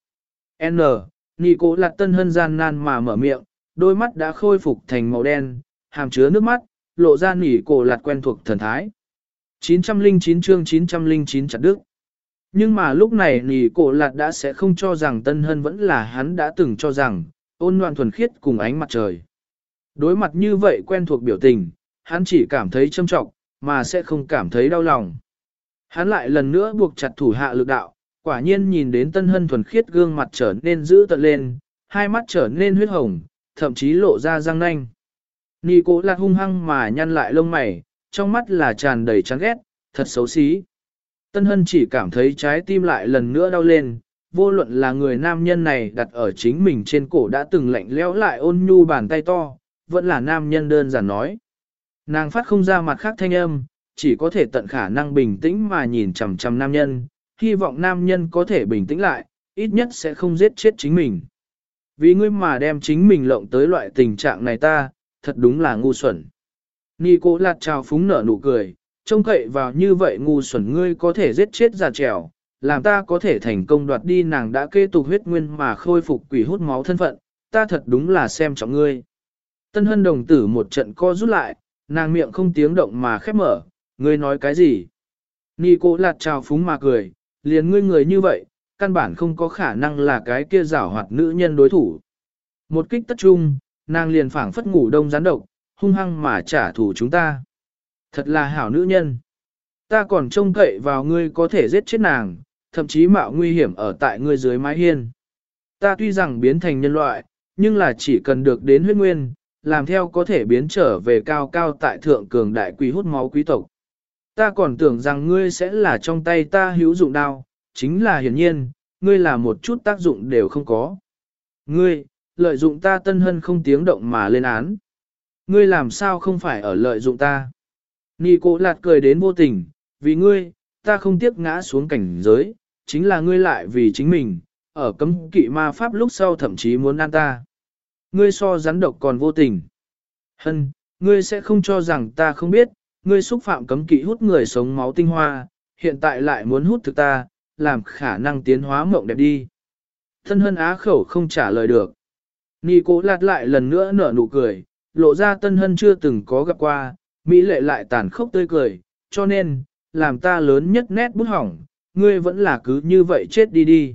Nỉ cổ lặt Tân Hân gian nan mà mở miệng, đôi mắt đã khôi phục thành màu đen, hàm chứa nước mắt, lộ ra nỉ cổ lặt quen thuộc thần thái. 909 chương 909 chặt đức. Nhưng mà lúc này nỉ cổ lặt đã sẽ không cho rằng Tân Hân vẫn là hắn đã từng cho rằng, ôn nhoan thuần khiết cùng ánh mặt trời. Đối mặt như vậy quen thuộc biểu tình, hắn chỉ cảm thấy châm trọng, mà sẽ không cảm thấy đau lòng. Hắn lại lần nữa buộc chặt thủ hạ lực đạo, quả nhiên nhìn đến Tân Hân thuần khiết gương mặt trở nên dữ tợn lên, hai mắt trở nên huyết hồng, thậm chí lộ ra răng nanh. Nị cố lạt hung hăng mà nhăn lại lông mày, trong mắt là tràn đầy chán ghét, thật xấu xí. Tân Hân chỉ cảm thấy trái tim lại lần nữa đau lên, vô luận là người nam nhân này đặt ở chính mình trên cổ đã từng lạnh lẽo lại ôn nhu bàn tay to, vẫn là nam nhân đơn giản nói. Nàng phát không ra mặt khác thanh âm, chỉ có thể tận khả năng bình tĩnh mà nhìn chằm chằm nam nhân, hy vọng nam nhân có thể bình tĩnh lại, ít nhất sẽ không giết chết chính mình. Vì ngươi mà đem chính mình lộng tới loại tình trạng này ta, thật đúng là ngu xuẩn. Nị cố lạt trào phúng nở nụ cười, trông cậy vào như vậy ngu xuẩn ngươi có thể giết chết già trèo, làm ta có thể thành công đoạt đi nàng đã kế tục huyết nguyên mà khôi phục quỷ hút máu thân phận, ta thật đúng là xem trọng ngươi. Tân Hân đồng tử một trận co rút lại, nàng miệng không tiếng động mà khép mở, ngươi nói cái gì? Nị cố lạt trào phúng mà cười, liền ngươi người như vậy, căn bản không có khả năng là cái kia giảo hoạt nữ nhân đối thủ. Một kích tất trung, nàng liền phảng phất ngủ đông rắn độc, hung hăng mà trả thù chúng ta. Thật là hảo nữ nhân. Ta còn trông cậy vào ngươi có thể giết chết nàng, thậm chí mạo nguy hiểm ở tại ngươi dưới mái hiên. Ta tuy rằng biến thành nhân loại, nhưng là chỉ cần được đến huyết nguyên, làm theo có thể biến trở về cao cao tại thượng cường đại quý hút máu quý tộc. Ta còn tưởng rằng ngươi sẽ là trong tay ta hữu dụng đao, chính là hiển nhiên, ngươi là một chút tác dụng đều không có. Ngươi, lợi dụng ta Tân Hân không tiếng động mà lên án. Ngươi làm sao không phải ở lợi dụng ta? Nị cố lạt cười đến vô tình, vì ngươi, ta không tiếc ngã xuống cảnh giới, chính là ngươi lại vì chính mình, ở cấm kỵ ma pháp lúc sau thậm chí muốn ăn ta. Ngươi so rắn độc còn vô tình. Hân, ngươi sẽ không cho rằng ta không biết, ngươi xúc phạm cấm kỵ hút người sống máu tinh hoa, hiện tại lại muốn hút thực ta, làm khả năng tiến hóa mộng đẹp đi. Tân Hân á khẩu không trả lời được. Nị cố lạt lại lần nữa nở nụ cười, lộ ra Tân Hân chưa từng có gặp qua, mỹ lệ lại tàn khốc tươi cười, cho nên, làm ta lớn nhất nét bút hỏng, ngươi vẫn là cứ như vậy chết đi đi.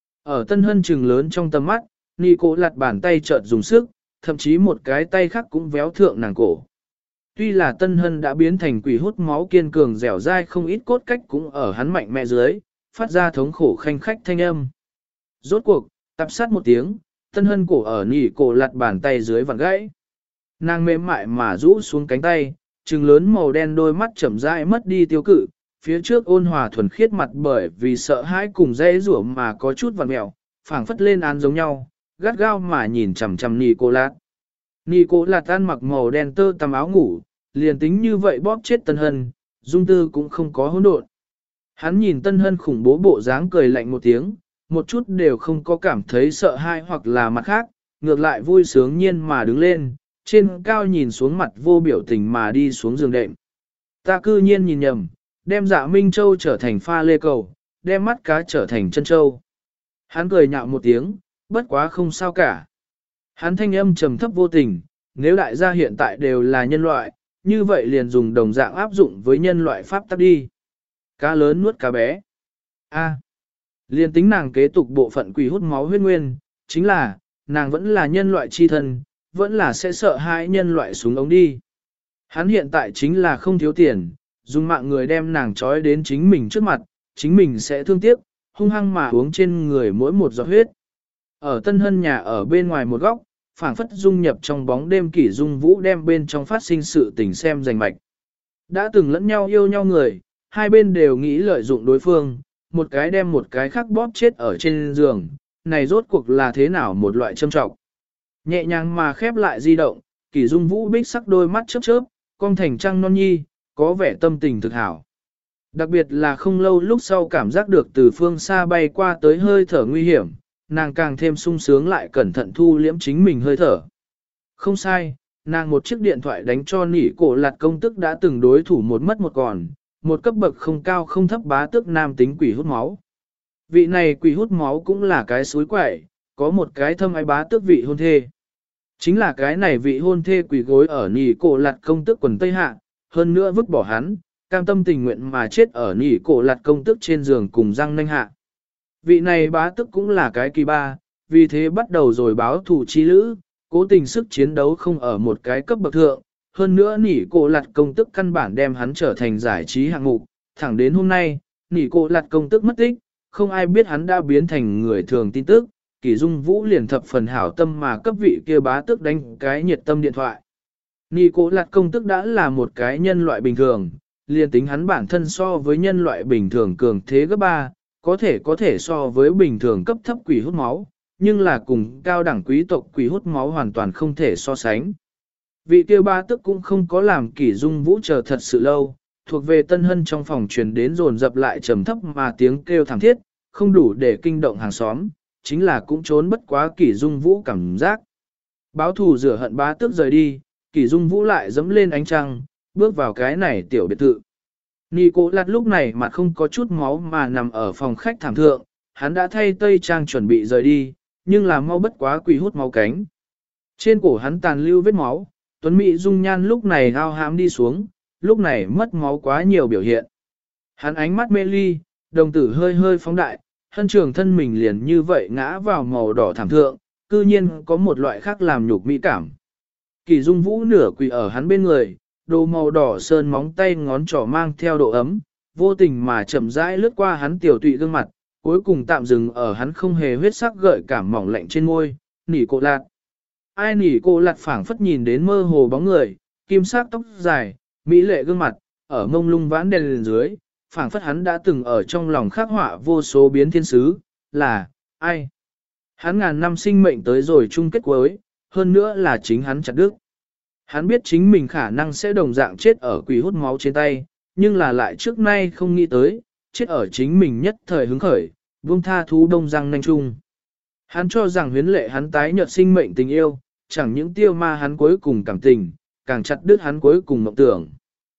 Ở Tân Hân trừng lớn trong tầm mắt, nị cố lạt bàn tay chợt dùng sức, thậm chí một cái tay khác cũng véo thượng nàng cổ. Tuy là Tân Hân đã biến thành quỷ hút máu kiên cường dẻo dai không ít cốt cách cũng ở hắn mạnh mẽ dưới, phát ra thống khổ khanh khách thanh âm. Rốt cuộc, tập sát một tiếng, Tân Hân cổ ở nỉ cổ lặt bàn tay dưới vặn gãy. Nàng mềm mại mà rũ xuống cánh tay, trừng lớn màu đen đôi mắt chậm rãi mất đi tiêu cự, phía trước ôn hòa thuần khiết mặt bởi vì sợ hãi cùng dễ rủa mà có chút vặn mẹo, phảng phất lên án giống nhau, gắt gao mà nhìn chằm chằm nỉ cổ lặt. Nỉ cổ lặt ăn mặc màu đen tơ tằm áo ngủ, liền tính như vậy bóp chết Tân Hân, dung tư cũng không có hỗn độn. Hắn nhìn Tân Hân khủng bố bộ dáng cười lạnh một tiếng, một chút đều không có cảm thấy sợ hãi hoặc là mặt khác, ngược lại vui sướng nhiên mà đứng lên, trên cao nhìn xuống mặt vô biểu tình mà đi xuống giường đệm. Ta cư nhiên nhìn nhầm, đem Dạ Minh Châu trở thành pha lê cầu, đem mắt cá trở thành chân châu. Hắn cười nhạo một tiếng, bất quá không sao cả. Hắn thanh âm trầm thấp vô tình, nếu đại gia hiện tại đều là nhân loại, như vậy liền dùng đồng dạng áp dụng với nhân loại pháp tắc đi. Cá lớn nuốt cá bé. A. Liên tính nàng kế tục bộ phận quỷ hút máu huyết nguyên, chính là, nàng vẫn là nhân loại chi thân, vẫn là sẽ sợ hãi nhân loại súng ống đi. Hắn hiện tại chính là không thiếu tiền, dùng mạng người đem nàng trói đến chính mình trước mặt, chính mình sẽ thương tiếc, hung hăng mà uống trên người mỗi một giọt huyết. Ở Tân Hân nhà ở bên ngoài một góc, phảng phất dung nhập trong bóng đêm kỷ dung vũ đem bên trong phát sinh sự tình xem rành mạch. Đã từng lẫn nhau yêu nhau người, hai bên đều nghĩ lợi dụng đối phương, một cái đem một cái khác bóp chết ở trên giường, này rốt cuộc là thế nào một loại châm trọng. Nhẹ nhàng mà khép lại di động, kỷ dung vũ bích sắc đôi mắt chớp chớp, cong thành trăng non nhi, có vẻ tâm tình thực hảo. Đặc biệt là không lâu lúc sau cảm giác được từ phương xa bay qua tới hơi thở nguy hiểm, nàng càng thêm sung sướng lại cẩn thận thu liễm chính mình hơi thở. Không sai, nàng một chiếc điện thoại đánh cho nỉ cổ lạt công tức đã từng đối thủ một mất một còn, một cấp bậc không cao không thấp bá tước nam tính quỷ hút máu. Vị này quỷ hút máu cũng là cái suối quậy, có một cái thâm ái bá tước vị hôn thê. Chính là cái này vị hôn thê quỷ gối ở nỉ cổ lạt công tức quần Tây Hạ, hơn nữa vứt bỏ hắn, cam tâm tình nguyện mà chết ở nỉ cổ lạt công tức trên giường cùng răng nanh hạ. Vị này bá tước cũng là cái kỳ ba, vì thế bắt đầu rồi báo thù chi lữ, cố tình sức chiến đấu không ở một cái cấp bậc thượng, hơn nữa nỉ cổ lạt công tức căn bản đem hắn trở thành giải trí hạng mục, thẳng đến hôm nay, nỉ cổ lạt công tức mất tích, không ai biết hắn đã biến thành người thường tin tức, Kỷ Dung Vũ liền thập phần hảo tâm mà cấp vị kia bá tước đánh cái nhiệt tâm điện thoại. Nỉ cổ lạt công tức đã là một cái nhân loại bình thường, liền tính hắn bản thân so với nhân loại bình thường cường thế gấp 3, có thể so với bình thường cấp thấp quỷ hút máu, nhưng là cùng cao đẳng quý tộc quỷ hút máu hoàn toàn không thể so sánh. Vị kia ba tức cũng không có làm Kỷ Dung Vũ chờ thật sự lâu, thuộc về Tân Hân trong phòng truyền đến dồn dập lại trầm thấp mà tiếng kêu thảm thiết, không đủ để kinh động hàng xóm, chính là cũng trốn bất quá Kỷ Dung Vũ cảm giác. Báo thù rửa hận bá tước rời đi, Kỷ Dung Vũ lại dẫm lên ánh trăng, bước vào cái này tiểu biệt thự. Nị Cố Lạt lúc này mặt không có chút máu mà nằm ở phòng khách thảm thượng, hắn đã thay tây trang chuẩn bị rời đi, nhưng là mau bất quá quỷ hút máu cánh. Trên cổ hắn tàn lưu vết máu, Tuấn Mỹ dung nhan lúc này ao hám đi xuống, lúc này mất máu quá nhiều biểu hiện. Hắn ánh mắt mê ly, đồng tử hơi hơi phóng đại, thân trường thân mình liền như vậy ngã vào màu đỏ thảm thượng, cư nhiên có một loại khác làm nhục mỹ cảm. Kỳ Dung Vũ nửa quỳ ở hắn bên người, đồ màu đỏ sơn móng tay ngón trỏ mang theo độ ấm, vô tình mà chậm rãi lướt qua hắn tiểu tụy gương mặt, cuối cùng tạm dừng ở hắn không hề huyết sắc gợi cảm mỏng lạnh trên môi, nỉ Cố Lạt. Ai nỉ Cố Lạt phảng phất nhìn đến mơ hồ bóng người, kim sắc tóc dài, mỹ lệ gương mặt, ở mông lung vãn đèn lên dưới, phảng phất hắn đã từng ở trong lòng khắc họa vô số biến thiên sứ, là, ai? Hắn ngàn năm sinh mệnh tới rồi chung kết cuối, hơn nữa là chính hắn chặt đứt. Hắn biết chính mình khả năng sẽ đồng dạng chết ở quỷ hút máu trên tay, nhưng là lại trước nay không nghĩ tới, chết ở chính mình nhất thời hứng khởi, buông tha thú đông răng nanh chung. Hắn cho rằng huyến lệ hắn tái nhợt sinh mệnh tình yêu, chẳng những tiêu ma hắn cuối cùng cảm tình, càng chặt đứt hắn cuối cùng mộng tưởng.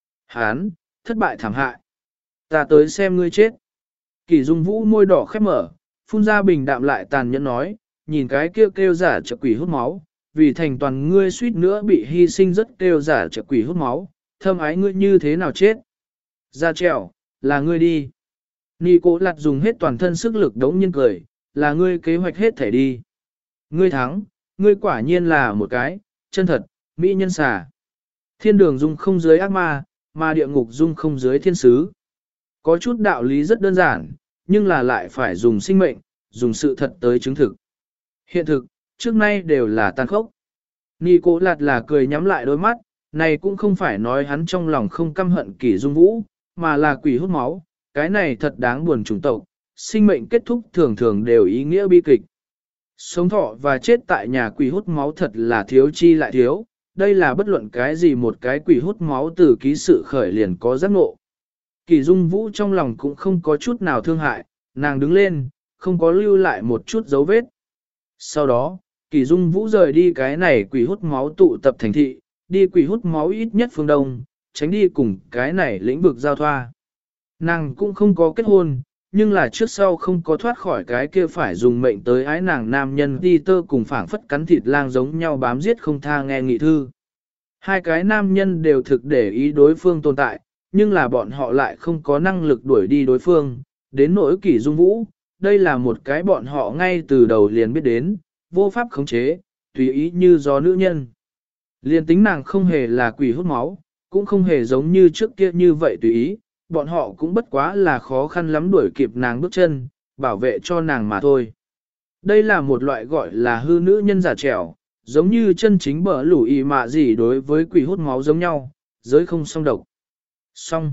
Hắn, thất bại thảm hại. Ta tới xem ngươi chết. Kỳ Dung Vũ môi đỏ khép mở, phun ra bình đạm lại tàn nhẫn nói, nhìn cái kêu giả trợ quỷ hút máu, vì thành toàn ngươi suýt nữa bị hy sinh rất kêu giả trợ quỷ hút máu, thâm ái ngươi như thế nào chết. Ra trèo, là ngươi đi. Nị Cố Lạt dùng hết toàn thân sức lực đống nhiên cười, là ngươi kế hoạch hết thể đi. Ngươi thắng, ngươi quả nhiên là một cái, chân thật, mỹ nhân xà. Thiên đường dung không dưới ác ma, mà địa ngục dung không dưới thiên sứ. Có chút đạo lý rất đơn giản, nhưng là lại phải dùng sinh mệnh, dùng sự thật tới chứng thực. Hiện thực, trước nay đều là tàn khốc. Nị Cố Lạt là cười nhắm lại đôi mắt, này cũng không phải nói hắn trong lòng không căm hận Kỷ Dung Vũ, mà là quỷ hút máu, cái này thật đáng buồn chủng tộc, sinh mệnh kết thúc thường thường đều ý nghĩa bi kịch. Sống thọ và chết tại nhà quỷ hút máu thật là thiếu chi lại thiếu, đây là bất luận cái gì một cái quỷ hút máu từ ký sự khởi liền có giác ngộ. Kỷ Dung Vũ trong lòng cũng không có chút nào thương hại, nàng đứng lên, không có lưu lại một chút dấu vết. Sau đó, Kỷ Dung Vũ rời đi cái này quỷ hút máu tụ tập thành thị, đi quỷ hút máu ít nhất phương Đông, tránh đi cùng cái này lĩnh vực giao thoa. Nàng cũng không có kết hôn, nhưng là trước sau không có thoát khỏi cái kia phải dùng mệnh tới ái nàng nam nhân đi tơ cùng phảng phất cắn thịt lang giống nhau bám giết không tha nghe nghị thư. Hai cái nam nhân đều thực để ý đối phương tồn tại, nhưng là bọn họ lại không có năng lực đuổi đi đối phương, đến nỗi Kỷ Dung Vũ, đây là một cái bọn họ ngay từ đầu liền biết đến, vô pháp khống chế, tùy ý như gió nữ nhân. Liền tính nàng không hề là quỷ hút máu, cũng không hề giống như trước kia như vậy tùy ý, bọn họ cũng bất quá là khó khăn lắm đuổi kịp nàng bước chân, bảo vệ cho nàng mà thôi. Đây là một loại gọi là hư nữ nhân giả trẻo, giống như chân chính bở lũ y mạ gì đối với quỷ hút máu giống nhau, giới không song độc. Xong.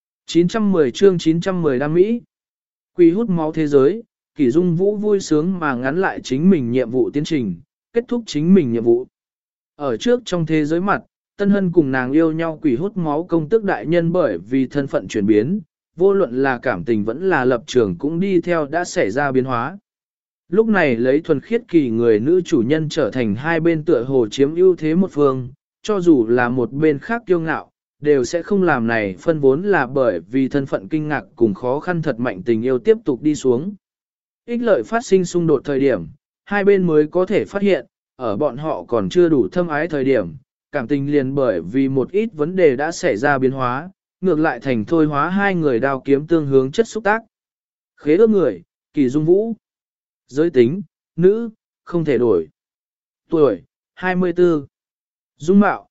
910 chương 910 đam Mỹ. Quỷ hút máu thế giới, Kỷ Dung Vũ vui sướng mà ngắn lại chính mình nhiệm vụ tiến trình, kết thúc chính mình nhiệm vụ. Ở trước trong thế giới mặt, Tân Hân cùng nàng yêu nhau quỷ hút máu công tước đại nhân bởi vì thân phận chuyển biến, vô luận là cảm tình vẫn là lập trường cũng đi theo đã xảy ra biến hóa. Lúc này lấy thuần khiết kỳ người nữ chủ nhân trở thành hai bên tựa hồ chiếm ưu thế một phương, cho dù là một bên khác kiêu ngạo, đều sẽ không làm này phân vốn là bởi vì thân phận kinh ngạc cùng khó khăn thật mạnh tình yêu tiếp tục đi xuống. Ích lợi phát sinh xung đột thời điểm, hai bên mới có thể phát hiện, ở bọn họ còn chưa đủ thâm ái thời điểm, cảm tình liền bởi vì một ít vấn đề đã xảy ra biến hóa, ngược lại thành thôi hóa hai người đao kiếm tương hướng chất xúc tác. Khế ước người, Kỳ Dung Vũ. Giới tính, nữ, không thể đổi. Tuổi, 24. Dung mạo,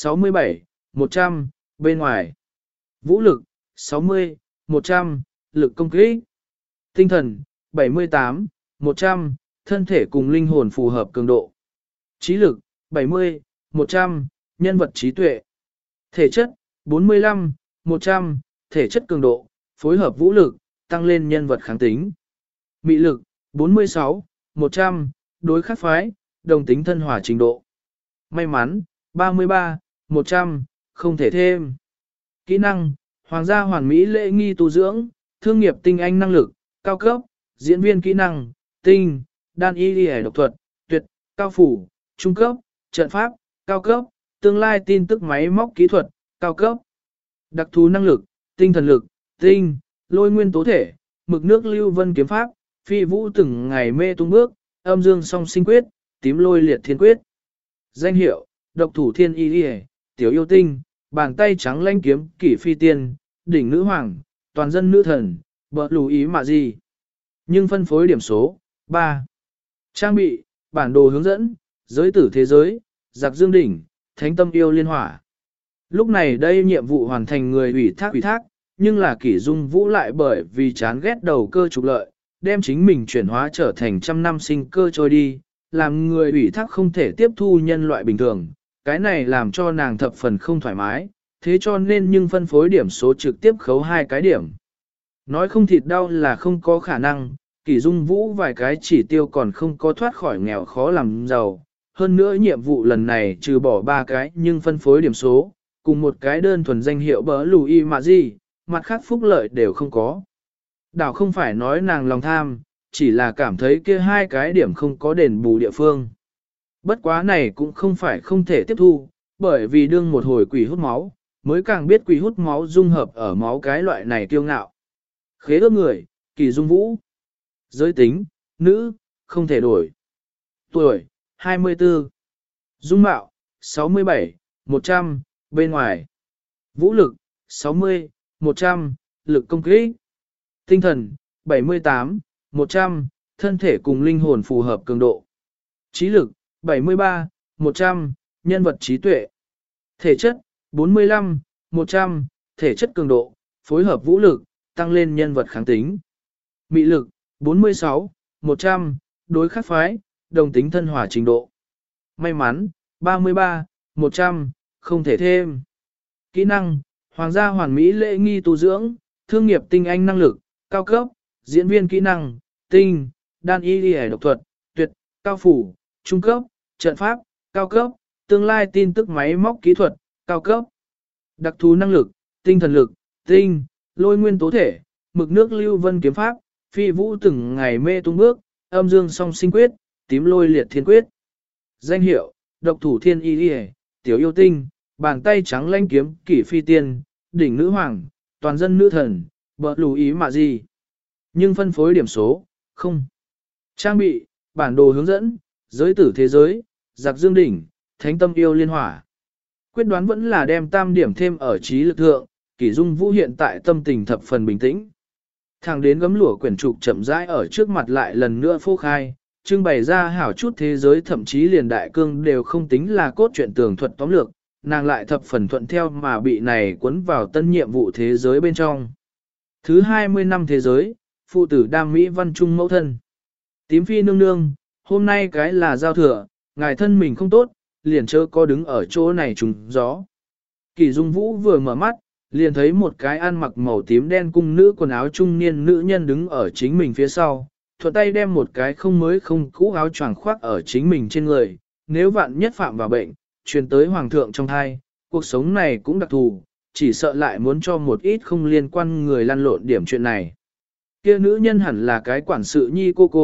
67, 100, bên ngoài. Vũ lực, 60, 100, lực công kích. Tinh thần, 78, 100, thân thể cùng linh hồn phù hợp cường độ. Trí lực, 70, 100, nhân vật trí tuệ. Thể chất, 45, 100, thể chất cường độ, phối hợp vũ lực, tăng lên nhân vật kháng tính. Mị lực, 46, 100, đối khắc phái, đồng tính thân hòa trình độ. May mắn, 33, 100, không thể thêm. Kỹ năng, hoàng gia hoàn mỹ lễ nghi tu dưỡng, thương nghiệp tinh anh năng lực, cao cấp, diễn viên kỹ năng, tinh, đan y y độc thuật, tuyệt, cao phủ, trung cấp, trận pháp, cao cấp, tương lai tin tức máy móc kỹ thuật, cao cấp. Đặc thù năng lực, tinh thần lực, tinh, lôi nguyên tố thể, mực nước lưu vân kiếm pháp, phi vũ từng ngày mê tung bước, âm dương song sinh quyết, tím lôi liệt thiên quyết. Danh hiệu, độc thủ thiên y y, tiểu yêu tinh, bàn tay trắng lanh kiếm, kỷ phi tiên, đỉnh nữ hoàng, toàn dân nữ thần, bờ lù ý mà gì. Nhưng phân phối điểm số, 3. Trang bị, bản đồ hướng dẫn, giới tử thế giới, giặc dương đỉnh, thánh tâm yêu liên hỏa. Lúc này đây nhiệm vụ hoàn thành người ủy thác, nhưng là Kỷ Dung Vũ lại bởi vì chán ghét đầu cơ trục lợi, đem chính mình chuyển hóa trở thành trăm năm sinh cơ trôi đi, làm người ủy thác không thể tiếp thu nhân loại bình thường, cái này làm cho nàng thập phần không thoải mái, thế cho nên nhưng phân phối điểm số trực tiếp khấu 2 cái điểm. Nói không thịt đau là không có khả năng, Kỷ Dung Vũ vài cái chỉ tiêu còn không có thoát khỏi nghèo khó làm giàu, hơn nữa nhiệm vụ lần này trừ bỏ 3 cái nhưng phân phối điểm số, cùng một cái đơn thuần danh hiệu bớ lù y mà gì, mặt khác phúc lợi đều không có. Đảo không phải nói nàng lòng tham, chỉ là cảm thấy kia 2 cái điểm không có đền bù địa phương. Bất quá này cũng không phải không thể tiếp thu, bởi vì đương một hồi quỷ hút máu, mới càng biết quỷ hút máu dung hợp ở máu cái loại này kiêu ngạo. Khế ước người, Kỳ Dung Vũ. Giới tính, nữ, không thể đổi. Tuổi, 24. Dung mạo, 67, 100, bên ngoài. Vũ lực, 60, 100, lực công kích. Tinh thần, 78, 100, thân thể cùng linh hồn phù hợp cường độ. Trí lực, 73, 100, nhân vật trí tuệ. Thể chất, 45, 100, thể chất cường độ, phối hợp vũ lực, tăng lên nhân vật kháng tính. Mị lực, 46, 100, đối khắc phái, đồng tính thân hòa trình độ. May mắn, 33, 100, không thể thêm. Kỹ năng, hoàng gia hoàn mỹ lễ nghi tu dưỡng, thương nghiệp tinh anh năng lực, cao cấp, diễn viên kỹ năng, tinh, đan y y độc thuật, tuyệt, cao phủ, trung cấp, trận pháp, cao cấp, tương lai tin tức máy móc kỹ thuật, cao cấp. Đặc thù năng lực, tinh thần lực, tinh, lôi nguyên tố thể, mực nước lưu vân kiếm pháp, phi vũ từng ngày mê tung bước, âm dương song sinh quyết, tím lôi liệt thiên quyết. Danh hiệu, độc thủ thiên y y, tiểu yêu tinh, bàn tay trắng lanh kiếm, kỷ phi tiên, đỉnh nữ hoàng, toàn dân nữ thần, bờ lù ý mà gì. Nhưng phân phối điểm số, không. Trang bị, bản đồ hướng dẫn, giới tử thế giới, giặc dương đỉnh, thánh tâm yêu liên hỏa. Quyết đoán vẫn là đem tam điểm thêm ở trí lực thượng, Kỷ Dung Vũ hiện tại tâm tình thập phần bình tĩnh. Thẳng đến gấm lụa quyển trục chậm rãi ở trước mặt lại lần nữa phô khai, trưng bày ra hảo chút thế giới thậm chí liền đại cương đều không tính là cốt truyện tường thuật tóm lược, nàng lại thập phần thuận theo mà bị này cuốn vào tân nhiệm vụ thế giới bên trong. Thứ 20 năm thế giới, phụ tử đam mỹ văn trung mẫu thân. Tím phi nương nương, hôm nay cái là giao thừa, ngài thân mình không tốt, liền chớ có đứng ở chỗ này trùng gió. Kỷ Dung Vũ vừa mở mắt, liền thấy một cái ăn mặc màu tím đen cung nữ quần áo trung niên nữ nhân đứng ở chính mình phía sau, thuận tay đem một cái không mới không cũ áo choàng khoác ở chính mình trên người, nếu vạn nhất phạm vào bệnh, truyền tới hoàng thượng trong thai, cuộc sống này cũng đặc thù, chỉ sợ lại muốn cho một ít không liên quan người lăn lộn điểm chuyện này. Kia nữ nhân hẳn là cái quản sự nhi cô,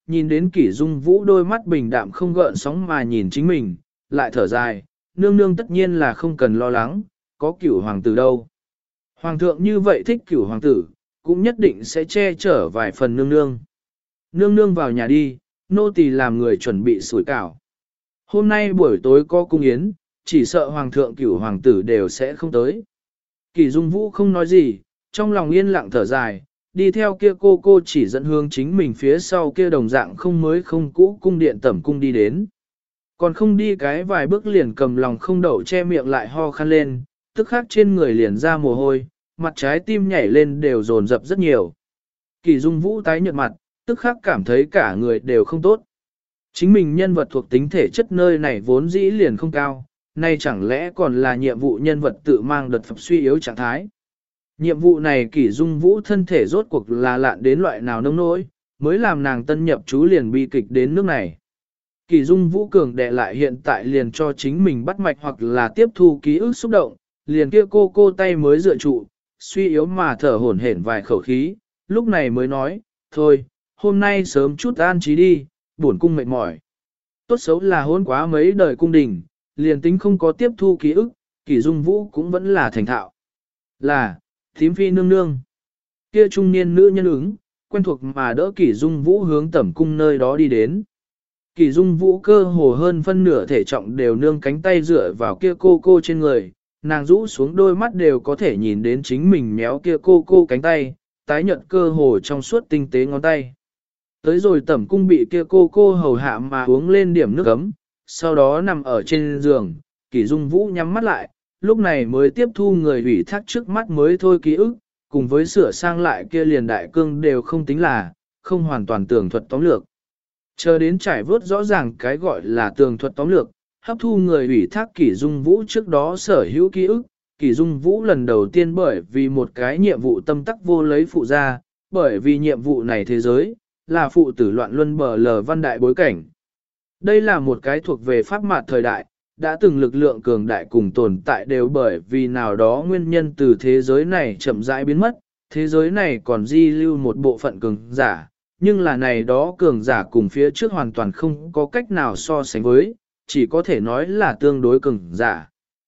nhìn đến Kỷ Dung Vũ đôi mắt bình đạm không gợn sóng mà nhìn chính mình, lại thở dài, nương nương tất nhiên là không cần lo lắng, có Cửu hoàng tử đâu. Hoàng thượng như vậy thích Cửu hoàng tử, cũng nhất định sẽ che chở vài phần nương nương. Nương nương vào nhà đi, nô tỳ làm người chuẩn bị sủi cảo. Hôm nay buổi tối có cung yến, chỉ sợ hoàng thượng Cửu hoàng tử đều sẽ không tới. Kỷ Dung Vũ không nói gì, trong lòng yên lặng thở dài, đi theo kia cô chỉ dẫn hướng chính mình phía sau kia đồng dạng không mới không cũ cung điện tẩm cung đi đến. Còn không đi cái vài bước liền cầm lòng không đậu che miệng lại ho khăn lên, tức khắc trên người liền ra mồ hôi, mặt trái tim nhảy lên đều dồn dập rất nhiều. Kỷ Dung Vũ tái nhợt mặt, tức khắc cảm thấy cả người đều không tốt. Chính mình nhân vật thuộc tính thể chất nơi này vốn dĩ liền không cao, nay chẳng lẽ còn là nhiệm vụ nhân vật tự mang đợt phập suy yếu trạng thái. Nhiệm vụ này Kỷ Dung Vũ thân thể rốt cuộc là lạn đến loại nào nông nỗi, mới làm nàng tân nhập chú liền bi kịch đến nước này. Kỷ Dung Vũ cường đệ lại hiện tại liền cho chính mình bắt mạch hoặc là tiếp thu ký ức xúc động, liền kia cô tay mới dựa trụ, suy yếu mà thở hổn hển vài khẩu khí, lúc này mới nói, thôi, hôm nay sớm chút an trí đi, buồn cung mệt mỏi. Tốt xấu là hôn quá mấy đời cung đình, liền tính không có tiếp thu ký ức, Kỷ Dung Vũ cũng vẫn là thành thạo. Là, thím phi nương nương. Kia trung niên nữ nhân ứng, quen thuộc mà đỡ Kỷ Dung Vũ hướng tẩm cung nơi đó đi đến. Kỷ Dung Vũ cơ hồ hơn phân nửa thể trọng đều nương cánh tay dựa vào kia cô trên người, nàng rũ xuống đôi mắt đều có thể nhìn đến chính mình méo kia cô cánh tay, tái nhợt cơ hồ trong suốt tinh tế ngón tay. Tới rồi tẩm cung bị kia cô hầu hạ mà uống lên điểm nước ấm, sau đó nằm ở trên giường, Kỷ Dung Vũ nhắm mắt lại, lúc này mới tiếp thu người ủy thác trước mắt mới thôi ký ức, cùng với sửa sang lại kia liền đại cương đều không tính là, không hoàn toàn tường thuật tóm lược. Chờ đến trải vớt rõ ràng cái gọi là tường thuật tóm lược, hấp thu người ủy thác Kỷ Dung Vũ trước đó sở hữu ký ức, Kỷ Dung Vũ lần đầu tiên bởi vì một cái nhiệm vụ tâm tắc vô lấy phụ ra, bởi vì nhiệm vụ này thế giới, là phụ tử loạn luân bờ lờ văn đại bối cảnh. Đây là một cái thuộc về pháp mạt thời đại, đã từng lực lượng cường đại cùng tồn tại đều bởi vì nào đó nguyên nhân từ thế giới này chậm rãi biến mất, thế giới này còn di lưu một bộ phận cường giả, nhưng là này đó cường giả cùng phía trước hoàn toàn không có cách nào so sánh với, chỉ có thể nói là tương đối cường giả.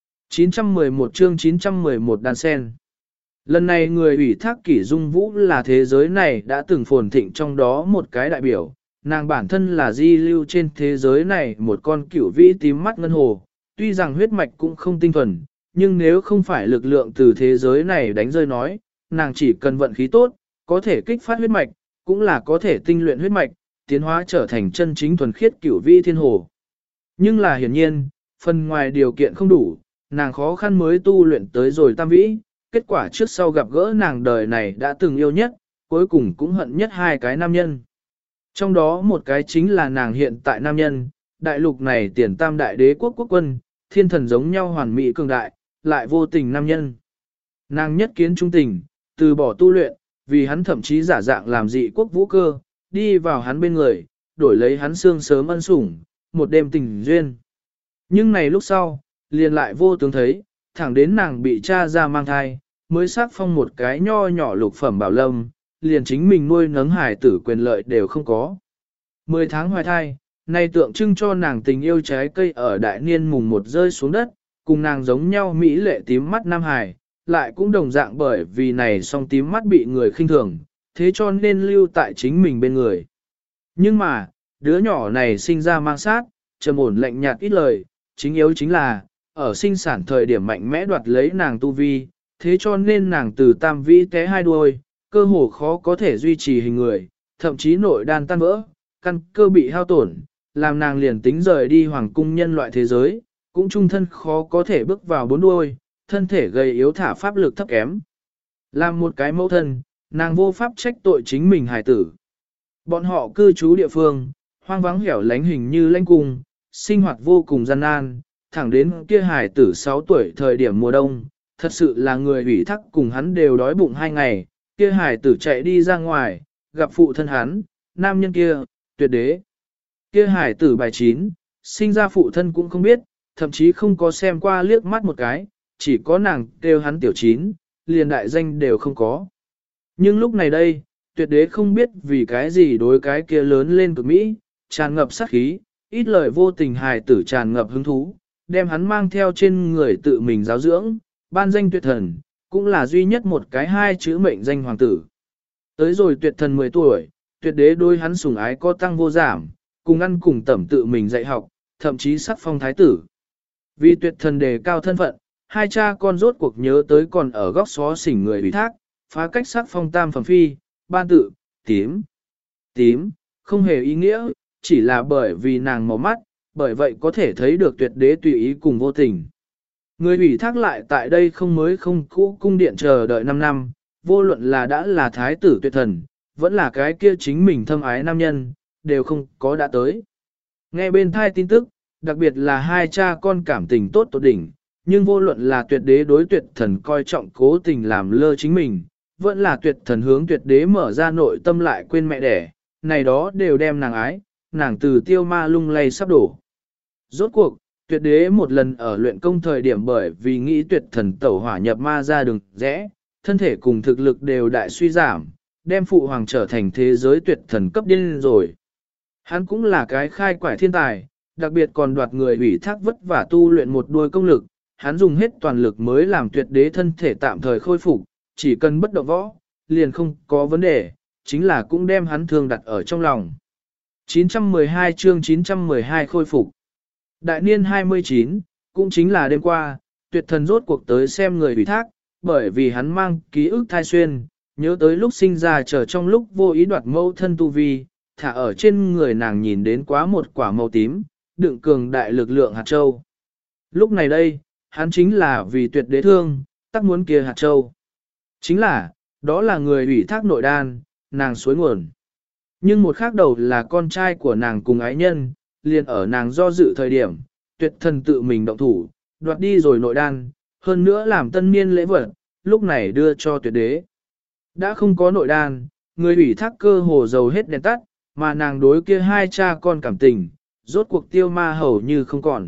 911 chương 911 đan sen. Lần này người ủy thác Kỷ Dung Vũ là thế giới này đã từng phồn thịnh trong đó một cái đại biểu, nàng bản thân là di lưu trên thế giới này một con cửu vĩ tím mắt ngân hồ, tuy rằng huyết mạch cũng không tinh thuần, nhưng nếu không phải lực lượng từ thế giới này đánh rơi nói, nàng chỉ cần vận khí tốt, có thể kích phát huyết mạch, cũng là có thể tinh luyện huyết mạch, tiến hóa trở thành chân chính thuần khiết cửu vĩ thiên hồ. Nhưng là hiển nhiên, phần ngoài điều kiện không đủ, nàng khó khăn mới tu luyện tới rồi tam vĩ, kết quả trước sau gặp gỡ nàng đời này đã từng yêu nhất, cuối cùng cũng hận nhất hai cái nam nhân. Trong đó một cái chính là nàng hiện tại nam nhân, đại lục này tiền tam đại đế quốc quốc quân, thiên thần giống nhau hoàn mỹ cường đại, lại vô tình nam nhân. Nàng nhất kiến trung tình, từ bỏ tu luyện, vì hắn thậm chí giả dạng làm dị quốc vũ cơ, đi vào hắn bên người, đổi lấy hắn xương sớm ân sủng, một đêm tình duyên. Nhưng này lúc sau, liền lại vô tướng thấy, thẳng đến nàng bị cha ra mang thai, mới xác phong một cái nho nhỏ lục phẩm bảo lâm, liền chính mình nuôi nấng hài tử quyền lợi đều không có. 10 tháng hoài thai, nay tượng trưng cho nàng tình yêu trái cây ở đại niên mùng một rơi xuống đất, cùng nàng giống nhau mỹ lệ tím mắt nam hài, lại cũng đồng dạng bởi vì này song tím mắt bị người khinh thường, thế cho nên lưu tại chính mình bên người. Nhưng mà, đứa nhỏ này sinh ra mang sát, trầm ổn lạnh nhạt ít lời, chính yếu chính là, ở sinh sản thời điểm mạnh mẽ đoạt lấy nàng tu vi, thế cho nên nàng từ tam vĩ té hai đuôi, cơ hồ khó có thể duy trì hình người, thậm chí nội đan tan vỡ, căn cơ bị hao tổn, làm nàng liền tính rời đi hoàng cung nhân loại thế giới, cũng trung thân khó có thể bước vào bốn đuôi, thân thể gầy yếu thả pháp lực thấp kém. Làm một cái mẫu thân, nàng vô pháp trách tội chính mình hài tử. Bọn họ cư trú địa phương, hoang vắng hẻo lánh hình như lãnh cung, sinh hoạt vô cùng gian nan, thẳng đến kia hài tử 6 tuổi thời điểm mùa đông, thật sự là người ủy thác cùng hắn đều đói bụng 2 ngày, kia hài tử chạy đi ra ngoài, gặp phụ thân hắn, nam nhân kia, tuyệt đế. Kia hài tử bài 9, sinh ra phụ thân cũng không biết, thậm chí không có xem qua liếc mắt một cái, chỉ có nàng kêu hắn tiểu 9, liền đại danh đều không có. Nhưng lúc này đây, tuyệt đế không biết vì cái gì đối cái kia lớn lên cực Mỹ, tràn ngập sát khí, ít lời vô tình hài tử tràn ngập hứng thú, đem hắn mang theo trên người tự mình giáo dưỡng, ban danh tuyệt thần, cũng là duy nhất một cái hai chữ mệnh danh hoàng tử. Tới rồi tuyệt thần 10 tuổi, tuyệt đế đối hắn sủng ái có tăng vô giảm, cùng ăn cùng tẩm tự mình dạy học, thậm chí sắc phong thái tử. Vì tuyệt thần đề cao thân phận, hai cha con rốt cuộc nhớ tới còn ở góc xó xỉnh người ủy thác, phá cách sắc phong tam phẩm phi, ban tự, tím. Tím, không hề ý nghĩa, chỉ là bởi vì nàng màu mắt, bởi vậy có thể thấy được tuyệt đế tùy ý cùng vô tình. Người ủy thác lại tại đây không mới không cũ cung điện chờ đợi 5 năm, vô luận là đã là thái tử tuyệt thần, vẫn là cái kia chính mình thâm ái nam nhân, đều không có đã tới. Nghe bên thai tin tức, đặc biệt là hai cha con cảm tình tốt tột đỉnh, nhưng vô luận là tuyệt đế đối tuyệt thần coi trọng cố tình làm lơ chính mình, vẫn là tuyệt thần hướng tuyệt đế mở ra nội tâm lại quên mẹ đẻ, này đó đều đem nàng ái, nàng từ tiêu ma lung lay sắp đổ. Rốt cuộc, tuyệt đế một lần ở luyện công thời điểm bởi vì nghĩ tuyệt thần tẩu hỏa nhập ma ra đường rẽ, thân thể cùng thực lực đều đại suy giảm, đem phụ hoàng trở thành thế giới tuyệt thần cấp điên rồi. Hắn cũng là cái khai quải thiên tài, đặc biệt còn đoạt người ủy thác vất vả tu luyện một đuôi công lực, hắn dùng hết toàn lực mới làm tuyệt đế thân thể tạm thời khôi phục, chỉ cần bất động võ, liền không có vấn đề, chính là cũng đem hắn thương đặt ở trong lòng. 912 chương 912 khôi phục. Đại niên 29, cũng chính là đêm qua, tuyệt thần rốt cuộc tới xem người ủy thác, bởi vì hắn mang ký ức thai xuyên, nhớ tới lúc sinh ra chờ trong lúc vô ý đoạt mẫu thân tu vi, thả ở trên người nàng nhìn đến quá một quả màu tím, đựng cường đại lực lượng hạt châu. Lúc này đây, hắn chính là vì tuyệt đế thương, tắc muốn kia hạt châu. Chính là, đó là người ủy thác nội đan, nàng suối nguồn. Nhưng một khác đầu là con trai của nàng cùng ái nhân, liền ở nàng do dự thời điểm, tuyệt thần tự mình động thủ, đoạt đi rồi nội đan, hơn nữa làm tân niên lễ vật, lúc này đưa cho tuyệt đế. Đã không có nội đan, người ủy thác cơ hồ dầu hết đèn tắt, mà nàng đối kia hai cha con cảm tình, rốt cuộc tiêu ma hầu như không còn.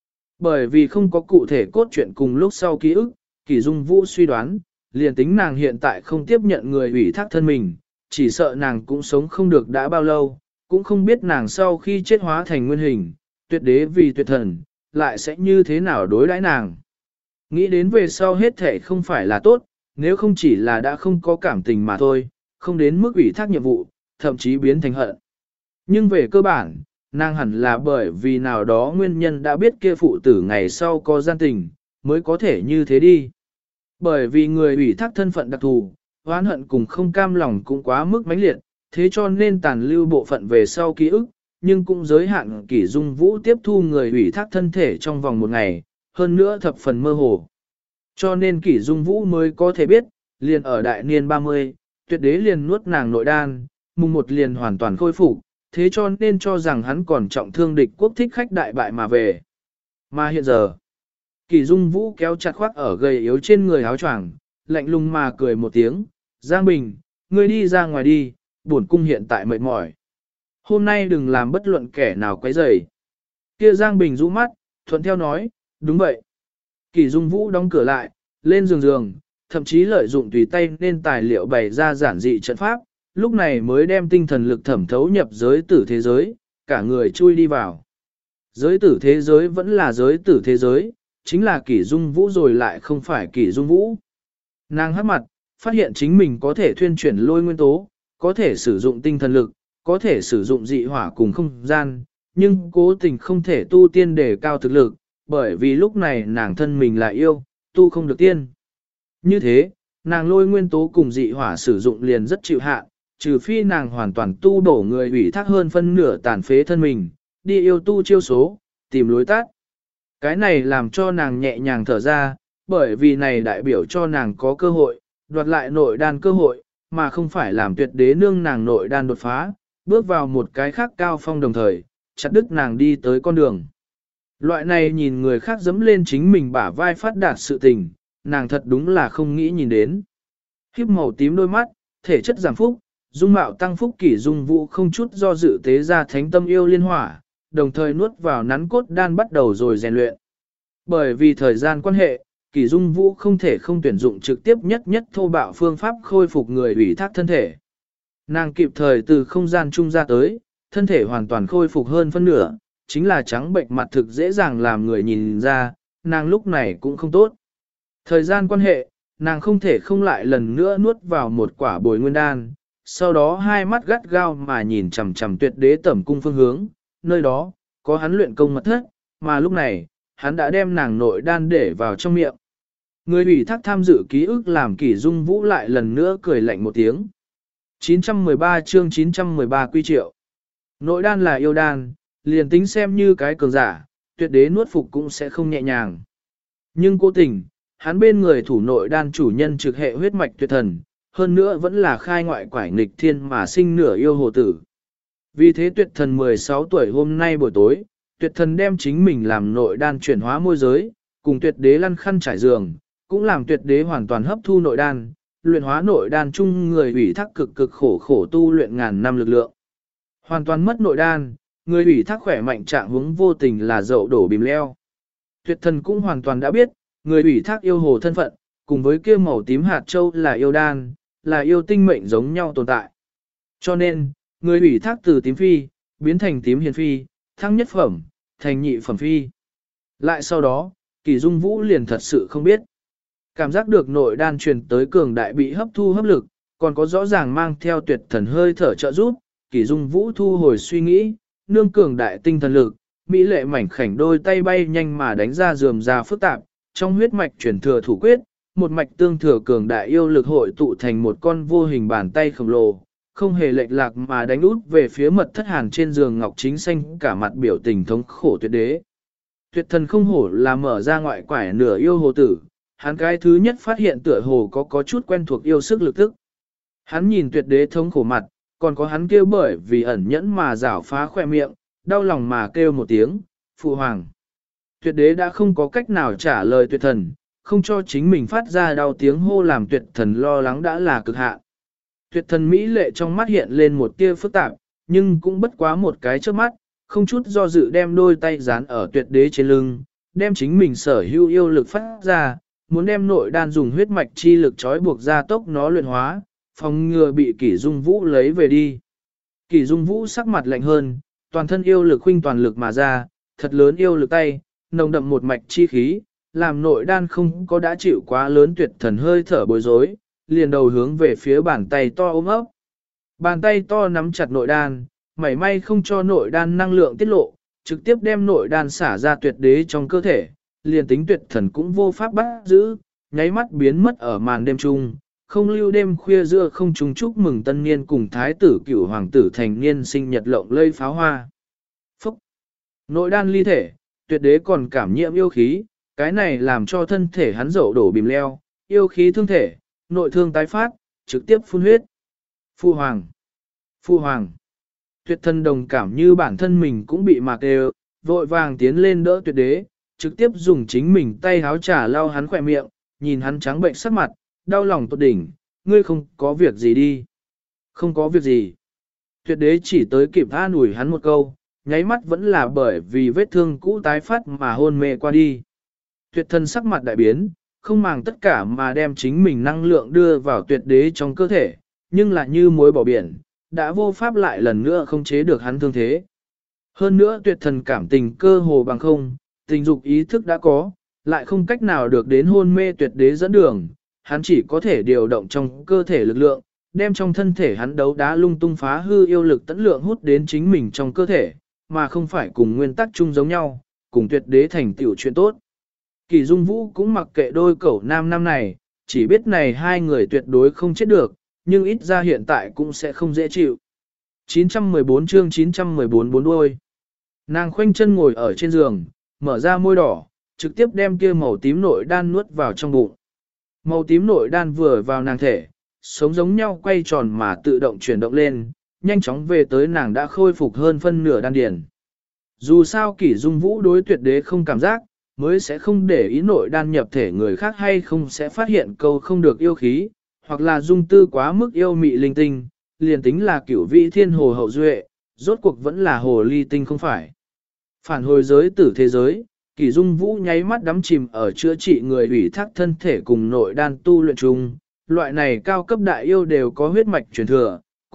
Bởi vì không có cụ thể cốt truyện cùng lúc sau ký ức, Kỷ Dung Vũ suy đoán, liền tính nàng hiện tại không tiếp nhận người ủy thác thân mình, chỉ sợ nàng cũng sống không được đã bao lâu, cũng không biết nàng sau khi chết hóa thành nguyên hình, tuyệt đế vì tuyệt thần, lại sẽ như thế nào đối đãi nàng. Nghĩ đến về sau hết thể không phải là tốt, nếu không chỉ là đã không có cảm tình mà thôi, không đến mức ủy thác nhiệm vụ, thậm chí biến thành hận. Nhưng về cơ bản, nàng hẳn là bởi vì nào đó nguyên nhân đã biết kia phụ tử ngày sau có gian tình, mới có thể như thế đi. Bởi vì người ủy thác thân phận đặc thù, oán hận cùng không cam lòng cũng quá mức mãnh liệt, thế cho nên tàn lưu bộ phận về sau ký ức, nhưng cũng giới hạn Kỷ Dung Vũ tiếp thu người ủy thác thân thể trong vòng một ngày, hơn nữa thập phần mơ hồ. Cho nên Kỷ Dung Vũ mới có thể biết, liền ở đại niên 30, tuyệt đế liền nuốt nàng nội đan, mùng một liền hoàn toàn khôi phục, thế cho nên cho rằng hắn còn trọng thương địch quốc thích khách đại bại mà về. Mà hiện giờ, Kỷ Dung Vũ kéo chặt khoác ở gầy yếu trên người áo choàng, lạnh lùng mà cười một tiếng, Giang Bình, ngươi đi ra ngoài đi, bổn cung hiện tại mệt mỏi. Hôm nay đừng làm bất luận kẻ nào quấy rầy. Kia Giang Bình rũ mắt, thuận theo nói, đúng vậy. Kỷ Dung Vũ đóng cửa lại, lên giường, thậm chí lợi dụng tùy tay nên tài liệu bày ra giản dị trận pháp, lúc này mới đem tinh thần lực thẩm thấu nhập giới tử thế giới, cả người chui đi vào. Giới tử thế giới vẫn là giới tử thế giới, chính là Kỷ Dung Vũ rồi lại không phải Kỷ Dung Vũ. Nàng hắc mặt, phát hiện chính mình có thể thuyên chuyển lôi nguyên tố, có thể sử dụng tinh thần lực, có thể sử dụng dị hỏa cùng không gian, nhưng cố tình không thể tu tiên để cao thực lực, bởi vì lúc này nàng thân mình là yêu, tu không được tiên. Như thế, nàng lôi nguyên tố cùng dị hỏa sử dụng liền rất chịu hạn, trừ phi nàng hoàn toàn tu đổ người ủy thác hơn phân nửa tàn phế thân mình, đi yêu tu chiêu số, tìm lối tắt. Cái này làm cho nàng nhẹ nhàng thở ra, bởi vì này đại biểu cho nàng có cơ hội, đoạt lại nội đan cơ hội, mà không phải làm tuyệt đế nương nàng nội đan đột phá, bước vào một cái khác cao phong đồng thời, chặt đứt nàng đi tới con đường. Loại này nhìn người khác dẫm lên chính mình bả vai phát đạt sự tình, nàng thật đúng là không nghĩ nhìn đến. Khiếp màu tím đôi mắt, thể chất giảm phúc, dung mạo tăng phúc Kỷ Dung Vũ không chút do dự tế ra thánh tâm yêu liên hỏa, đồng thời nuốt vào nắn cốt đan bắt đầu rồi rèn luyện. Bởi vì thời gian quan hệ, Kỷ Dung Vũ không thể không tuyển dụng trực tiếp nhất thô bạo phương pháp khôi phục người ủy thác thân thể. Nàng kịp thời từ không gian trung ra tới, thân thể hoàn toàn khôi phục hơn phân nửa, chính là trắng bệnh mặt thực dễ dàng làm người nhìn ra, nàng lúc này cũng không tốt. Thời gian quan hệ, nàng không thể không lại lần nữa nuốt vào một quả bồi nguyên đan, sau đó hai mắt gắt gao mà nhìn chằm chằm tuyệt đế tẩm cung phương hướng, nơi đó, có hắn luyện công mật thất, mà lúc này, hắn đã đem nàng nội đan để vào trong miệng. Người ủy thác tham dự ký ức làm Kỷ Dung Vũ lại lần nữa cười lạnh một tiếng. 913 chương 913 quy triệu. Nội đan là yêu đan, liền tính xem như cái cường giả, tuyệt đế nuốt phục cũng sẽ không nhẹ nhàng. Nhưng cố tình, hắn bên người thủ nội đan chủ nhân trực hệ huyết mạch tuyệt thần, hơn nữa vẫn là khai ngoại quải nghịch thiên mà sinh nửa yêu hồ tử. Vì thế tuyệt thần 16 tuổi hôm nay buổi tối, tuyệt thần đem chính mình làm nội đan chuyển hóa môi giới, cùng tuyệt đế lăn khăn trải giường, cũng làm tuyệt đế hoàn toàn hấp thu nội đan, luyện hóa nội đan chung người ủy thác cực khổ tu luyện ngàn năm lực lượng. Hoàn toàn mất nội đan, người ủy thác khỏe mạnh trạng huống vô tình là dậu đổ bìm leo. Tuyệt thần cũng hoàn toàn đã biết, người ủy thác yêu hồ thân phận, cùng với kia màu tím hạt châu là yêu đan, là yêu tinh mệnh giống nhau tồn tại. Cho nên, người ủy thác từ tím phi, biến thành tím hiền phi, thăng nhất phẩm, thành nhị phẩm phi. Lại sau đó, Kỷ Dung Vũ liền thật sự không biết. Cảm giác được nội đan truyền tới cường đại bị hấp thu hấp lực, còn có rõ ràng mang theo tuyệt thần hơi thở trợ giúp, Kỷ Dung Vũ thu hồi suy nghĩ, nương cường đại tinh thần lực, mỹ lệ mảnh khảnh đôi tay bay nhanh mà đánh ra rườm rà phức tạp, trong huyết mạch truyền thừa thủ quyết, một mạch tương thừa cường đại yêu lực hội tụ thành một con vô hình bàn tay khổng lồ, không hề lệch lạc mà đánh út về phía mật thất hàn trên giường ngọc chính xanh cả mặt biểu tình thống khổ tuyệt đế. Tuyệt thần không hổ là mở ra ngoại quải nửa yêu hồ tử, hắn cái thứ nhất phát hiện tựa hồ có chút quen thuộc yêu sức lực tức. Hắn nhìn tuyệt đế thống khổ mặt, còn có hắn kêu bởi vì ẩn nhẫn mà rảo phá khoe miệng, đau lòng mà kêu một tiếng, phụ hoàng. Tuyệt đế đã không có cách nào trả lời tuyệt thần, không cho chính mình phát ra đau tiếng hô làm tuyệt thần lo lắng đã là cực hạn. Tuyệt thần mỹ lệ trong mắt hiện lên một tia phức tạp, nhưng cũng bất quá một cái trước mắt, không chút do dự đem đôi tay dán ở tuyệt đế trên lưng, đem chính mình sở hữu yêu lực phát ra, muốn đem nội đan dùng huyết mạch chi lực trói buộc ra tốc nó luyện hóa, phòng ngừa bị Kỷ Dung Vũ lấy về đi. Kỷ Dung Vũ sắc mặt lạnh hơn, toàn thân yêu lực huynh toàn lực mà ra, thật lớn yêu lực tay, nồng đậm một mạch chi khí, làm nội đan không có đã chịu quá lớn tuyệt thần hơi thở bối rối, liền đầu hướng về phía bàn tay to ôm ấp. Bàn tay to nắm chặt nội đan, mảy may không cho nội đan năng lượng tiết lộ, trực tiếp đem nội đan xả ra tuyệt đế trong cơ thể, liền tính tuyệt thần cũng vô pháp bắt giữ, nháy mắt biến mất ở màn đêm trung, không lưu đêm khuya giữa không trùng chúc mừng tân niên cùng thái tử cửu hoàng tử thành niên sinh nhật lộng lây pháo hoa. Phúc! Nội đan ly thể, tuyệt đế còn cảm nhiễm yêu khí, cái này làm cho thân thể hắn dậu đổ bìm leo, yêu khí thương thể, nội thương tái phát, trực tiếp phun huyết. Phu hoàng! Phu hoàng! Tuyệt thân đồng cảm như bản thân mình cũng bị mạc đều, vội vàng tiến lên đỡ tuyệt đế, trực tiếp dùng chính mình tay háo trà lau hắn khỏe miệng, nhìn hắn trắng bệnh sắc mặt, đau lòng tột đỉnh, ngươi không có việc gì đi. Không có việc gì. Tuyệt đế chỉ tới kịp an ủi hắn một câu, nháy mắt vẫn là bởi vì vết thương cũ tái phát mà hôn mê qua đi. Tuyệt thân sắc mặt đại biến, không màng tất cả mà đem chính mình năng lượng đưa vào tuyệt đế trong cơ thể, nhưng lại như muối bỏ biển, đã vô pháp lại lần nữa không chế được hắn thương thế. Hơn nữa tuyệt thần cảm tình cơ hồ bằng không, tình dục ý thức đã có, lại không cách nào được đến hôn mê tuyệt đế dẫn đường, hắn chỉ có thể điều động trong cơ thể lực lượng, đem trong thân thể hắn đấu đá lung tung phá hư yêu lực tẫn lượng hút đến chính mình trong cơ thể, mà không phải cùng nguyên tắc chung giống nhau, cùng tuyệt đế thành tiểu chuyện tốt. Kỷ Dung Vũ cũng mặc kệ đôi cẩu nam năm này, chỉ biết này hai người tuyệt đối không chết được, nhưng ít ra hiện tại cũng sẽ không dễ chịu. 914 chương 914 bốn đuôi. Nàng khoanh chân ngồi ở trên giường, mở ra môi đỏ, trực tiếp đem kia màu tím nội đan nuốt vào trong bụng. Màu tím nội đan vừa vào nàng thể, sống giống nhau quay tròn mà tự động chuyển động lên, nhanh chóng về tới nàng đã khôi phục hơn phân nửa đan điền. Dù sao Kỷ Dung Vũ đối tuyệt đế không cảm giác, mới sẽ không để ý nội đan nhập thể người khác hay không sẽ phát hiện câu không được yêu khí, hoặc là dung tư quá mức yêu mị linh tinh, liền tính là cửu vị thiên hồ hậu duệ, rốt cuộc vẫn là hồ ly tinh không phải. Phản hồi giới tử thế giới, Kỷ Dung Vũ nháy mắt đắm chìm ở chữa trị người ủy thác thân thể cùng nội đan tu luyện chung, loại này cao cấp đại yêu đều có huyết mạch truyền thừa,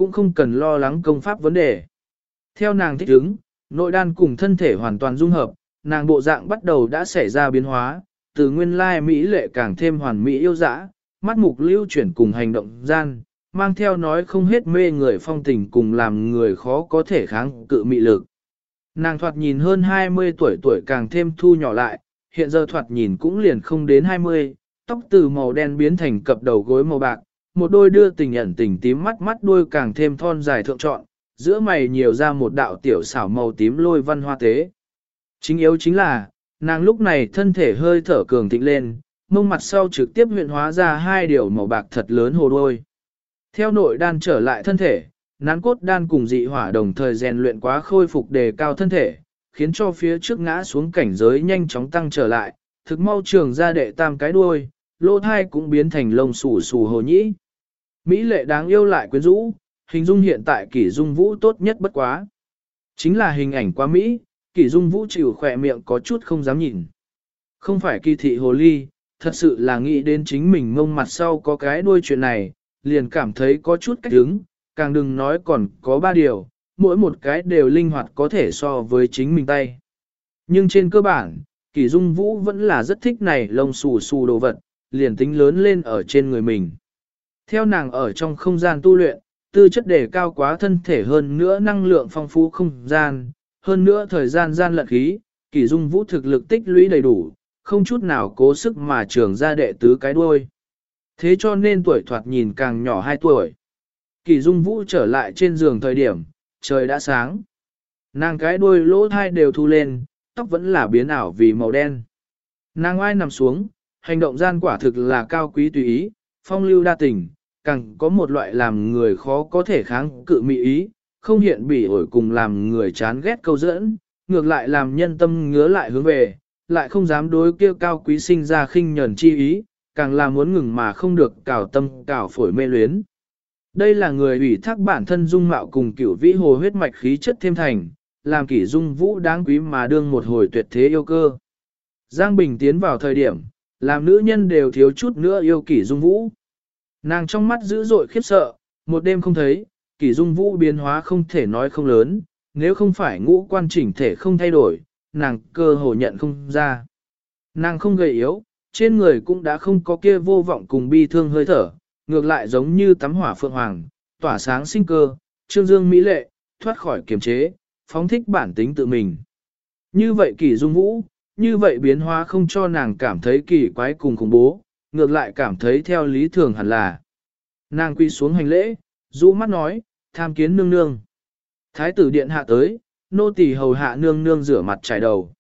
cũng không cần lo lắng công pháp vấn đề. Theo nàng thích ứng, nội đan cùng thân thể hoàn toàn dung hợp, nàng bộ dạng bắt đầu đã xảy ra biến hóa, từ nguyên lai mỹ lệ càng thêm hoàn mỹ yêu dã, mắt mục lưu chuyển cùng hành động gian, mang theo nói không hết mê người phong tình cùng làm người khó có thể kháng cự mị lực. Nàng thoạt nhìn hơn 20 tuổi càng thêm thu nhỏ lại, hiện giờ thoạt nhìn cũng liền không đến 20, tóc từ màu đen biến thành cặp đầu gối màu bạc, một đôi đưa tình ẩn tình tím mắt đuôi càng thêm thon dài thượng trọn, giữa mày nhiều ra một đạo tiểu xảo màu tím lôi văn hoa tế. Chính yếu chính là, nàng lúc này thân thể hơi thở cường thịnh lên, mông mặt sau trực tiếp huyện hóa ra hai điều màu bạc thật lớn hồ đôi. Theo nội đan trở lại thân thể, nán cốt đan cùng dị hỏa đồng thời rèn luyện quá khôi phục đề cao thân thể, khiến cho phía trước ngã xuống cảnh giới nhanh chóng tăng trở lại, thực mau trường ra đệ tam cái đuôi, lỗ thai cũng biến thành lông xù xù hồ nhĩ. Mỹ lệ đáng yêu lại quyến rũ, hình dung hiện tại Kỷ Dung Vũ tốt nhất bất quá. Chính là hình ảnh quá Mỹ, Kỷ Dung Vũ chịu khỏe miệng có chút không dám nhìn. Không phải kỳ thị hồ ly, thật sự là nghĩ đến chính mình mông mặt sau có cái đuôi chuyện này, liền cảm thấy có chút cách đứng, càng đừng nói còn có ba điều, mỗi một cái đều linh hoạt có thể so với chính mình tay. Nhưng trên cơ bản, Kỷ Dung Vũ vẫn là rất thích này lông xù xù đồ vật, liền tính lớn lên ở trên người mình. Theo nàng ở trong không gian tu luyện, tư chất đề cao quá thân thể hơn nữa năng lượng phong phú không gian, hơn nữa thời gian gian lận khí, Kỷ Dung Vũ thực lực tích lũy đầy đủ, không chút nào cố sức mà trưởng ra đệ tứ cái đuôi. Thế cho nên tuổi thoạt nhìn càng nhỏ 2 tuổi. Kỷ Dung Vũ trở lại trên giường thời điểm, trời đã sáng. Nàng cái đuôi lỗ thai đều thu lên, tóc vẫn là biến ảo vì màu đen. Nàng oai nằm xuống, hành động gian quả thực là cao quý tùy ý, phong lưu đa tình, càng có một loại làm người khó có thể kháng cự mị ý, không hiện bỉ ổi cùng làm người chán ghét câu dẫn, ngược lại làm nhân tâm ngứa lại hướng về, lại không dám đối kia cao quý sinh ra khinh nhẫn chi ý, càng là muốn ngừng mà không được cào tâm cào phổi mê luyến. Đây là người ủy thác bản thân dung mạo cùng cửu vĩ hồ huyết mạch khí chất thêm thành, làm Kỷ Dung Vũ đáng quý mà đương một hồi tuyệt thế yêu cơ. Giang Bình tiến vào thời điểm, làm nữ nhân đều thiếu chút nữa yêu Kỷ Dung Vũ. Nàng trong mắt dữ dội khiếp sợ, một đêm không thấy, Kỷ Dung Vũ biến hóa không thể nói không lớn, nếu không phải ngũ quan chỉnh thể không thay đổi, nàng cơ hồ nhận không ra. Nàng không gầy yếu, trên người cũng đã không có kia vô vọng cùng bi thương hơi thở, ngược lại giống như tắm hỏa phượng hoàng, tỏa sáng sinh cơ, trương dương mỹ lệ, thoát khỏi kiềm chế, phóng thích bản tính tự mình. Như vậy Kỷ Dung Vũ, như vậy biến hóa không cho nàng cảm thấy kỳ quái cùng khủng bố, ngược lại cảm thấy theo lý thường hẳn là. Nàng quy xuống hành lễ, rũ mắt nói, tham kiến nương nương. Thái tử điện hạ tới, nô tỳ hầu hạ nương nương rửa mặt trải đầu.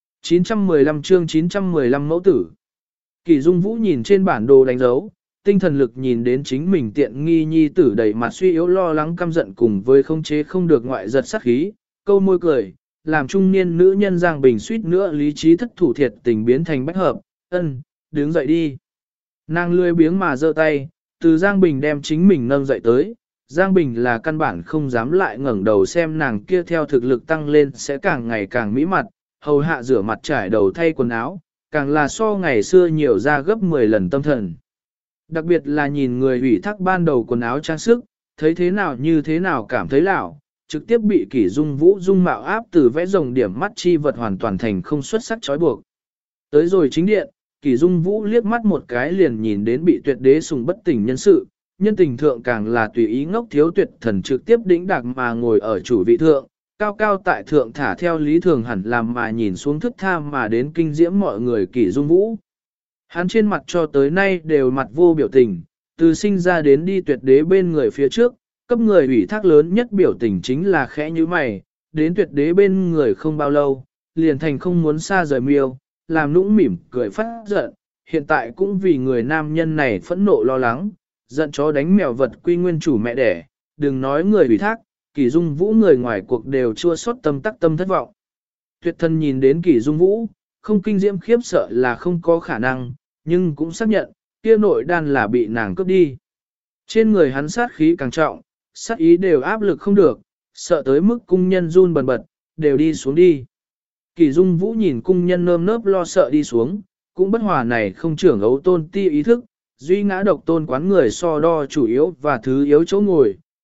915 chương 915 mẫu tử. Kỷ Dung Vũ nhìn trên bản đồ đánh dấu, tinh thần lực nhìn đến chính mình tiện nghi nhi tử đầy mặt suy yếu lo lắng căm giận cùng với không chế không được ngoại giật sát khí, câu môi cười, làm trung niên nữ nhân Giang Bình suýt nữa lý trí thất thủ thiệt tình biến thành bách hợp, đứng dậy đi. Nàng lười biếng mà giơ tay, từ Giang Bình đem chính mình nâng dậy tới, Giang Bình là căn bản không dám lại ngẩng đầu xem nàng kia theo thực lực tăng lên sẽ càng ngày càng mỹ mặt, hầu hạ rửa mặt trải đầu thay quần áo, càng là so ngày xưa nhiều ra gấp 10 lần tâm thần. Đặc biệt là nhìn người ủy thác ban đầu quần áo trang sức, thấy thế nào như thế nào cảm thấy lão, trực tiếp bị Kỷ Dung Vũ dung mạo áp từ vẽ rồng điểm mắt chi vật hoàn toàn thành không xuất sắc trói buộc. Tới rồi chính điện, Kỷ Dung Vũ liếc mắt một cái liền nhìn đến bị tuyệt đế sùng bất tỉnh nhân sự, nhân tình thượng càng là tùy ý ngốc thiếu tuyệt thần trực tiếp đĩnh đạc mà ngồi ở chủ vị thượng, cao cao tại thượng thả theo lý thường hẳn làm mà nhìn xuống thức tha mà đến kinh diễm mọi người Kỷ Dung Vũ. Hắn trên mặt cho tới nay đều mặt vô biểu tình, từ sinh ra đến đi tuyệt đế bên người phía trước, cấp người ủy thác lớn nhất biểu tình chính là khẽ như mày, đến tuyệt đế bên người không bao lâu, liền thành không muốn xa rời miêu, làm nũng mỉm cười phát giận, hiện tại cũng vì người nam nhân này phẫn nộ lo lắng, giận chó đánh mèo vật quy nguyên chủ mẹ đẻ, đừng nói người ủy thác, Kỷ Dung Vũ người ngoài cuộc đều chua xót tâm tắc tâm thất vọng. Tuyệt thân nhìn đến Kỷ Dung Vũ, không kinh diễm khiếp sợ là không có khả năng, nhưng cũng xác nhận, kia nội đan là bị nàng cướp đi. Trên người hắn sát khí càng trọng, sát ý đều áp lực không được, sợ tới mức cung nhân run bần bật, đều đi xuống đi. Kỷ Dung Vũ nhìn cung nhân nơm nớp lo sợ đi xuống, cũng bất hòa này không trưởng ấu tôn ti ý thức, duy ngã độc tôn quán người so đo chủ yếu và thứ yếu chỗ ngồi,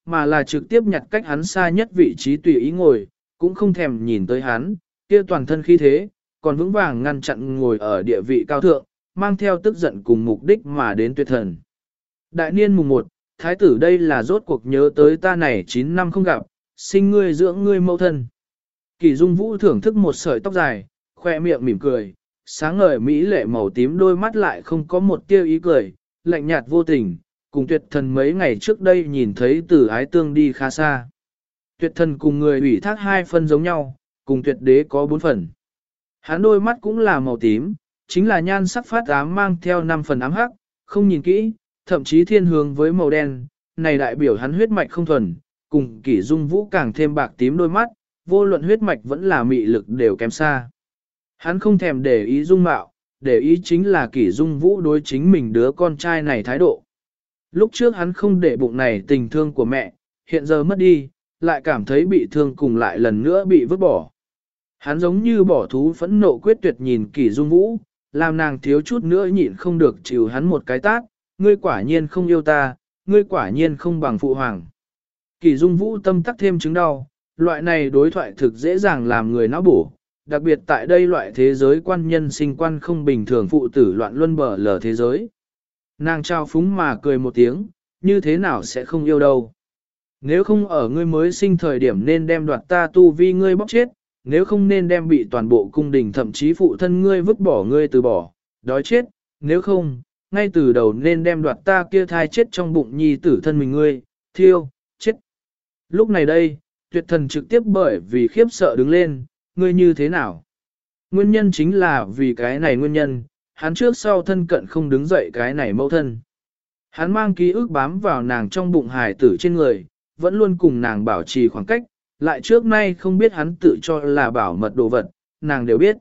mà là trực tiếp nhặt cách hắn xa nhất vị trí tùy ý ngồi, cũng không thèm nhìn tới hắn, kia toàn thân khí thế, còn vững vàng ngăn chặn ngồi ở địa vị cao thượng, mang theo tức giận cùng mục đích mà đến tuyệt thần. Đại niên mùng 1, thái tử đây là rốt cuộc nhớ tới ta này 9 năm không gặp, sinh ngươi dưỡng ngươi mẫu thân. Kỷ Dung Vũ thưởng thức một sợi tóc dài, khoe miệng mỉm cười, sáng ngời mỹ lệ màu tím đôi mắt lại không có một tia ý cười, lạnh nhạt vô tình, cùng tuyệt thần mấy ngày trước đây nhìn thấy từ ái tương đi khá xa. Tuyệt thần cùng người ủy thác 2 phần giống nhau, cùng tuyệt đế có 4 phần. Hắn đôi mắt cũng là màu tím, chính là nhan sắc phát ám mang theo 5 phần ám hắc, không nhìn kỹ, thậm chí thiên hướng với màu đen, này đại biểu hắn huyết mạch không thuần, cùng Kỷ Dung Vũ càng thêm bạc tím đôi mắt, vô luận huyết mạch vẫn là mị lực đều kém xa. Hắn không thèm để ý dung mạo, để ý chính là Kỷ Dung Vũ đối chính mình đứa con trai này thái độ. Lúc trước hắn không để bụng này tình thương của mẹ, hiện giờ mất đi, lại cảm thấy bị thương cùng lại lần nữa bị vứt bỏ. Hắn giống như bỏ thú phẫn nộ quyết tuyệt nhìn Kỷ Dung Vũ, làm nàng thiếu chút nữa nhịn không được chịu hắn một cái tát, ngươi quả nhiên không yêu ta, ngươi quả nhiên không bằng phụ hoàng. Kỷ Dung Vũ tâm tắc thêm chứng đau, loại này đối thoại thực dễ dàng làm người não bổ, đặc biệt tại đây loại thế giới quan nhân sinh quan không bình thường phụ tử loạn luân bờ lờ thế giới. Nàng trao phúng mà cười một tiếng, như thế nào sẽ không yêu đâu. Nếu không ở ngươi mới sinh thời điểm nên đem đoạt ta tu vi ngươi bóc chết, nếu không nên đem bị toàn bộ cung đình thậm chí phụ thân ngươi vứt bỏ ngươi từ bỏ, đói chết, nếu không, ngay từ đầu nên đem đoạt ta kia thai chết trong bụng nhi tử thân mình ngươi, thiêu, chết. Lúc này đây, tuyệt thần trực tiếp bởi vì khiếp sợ đứng lên, ngươi như thế nào? Nguyên nhân chính là vì cái này nguyên nhân, hắn trước sau thân cận không đứng dậy cái này mẫu thân. Hắn mang ký ức bám vào nàng trong bụng hài tử trên người, vẫn luôn cùng nàng bảo trì khoảng cách, lại trước nay không biết hắn tự cho là bảo mật đồ vật, nàng đều biết.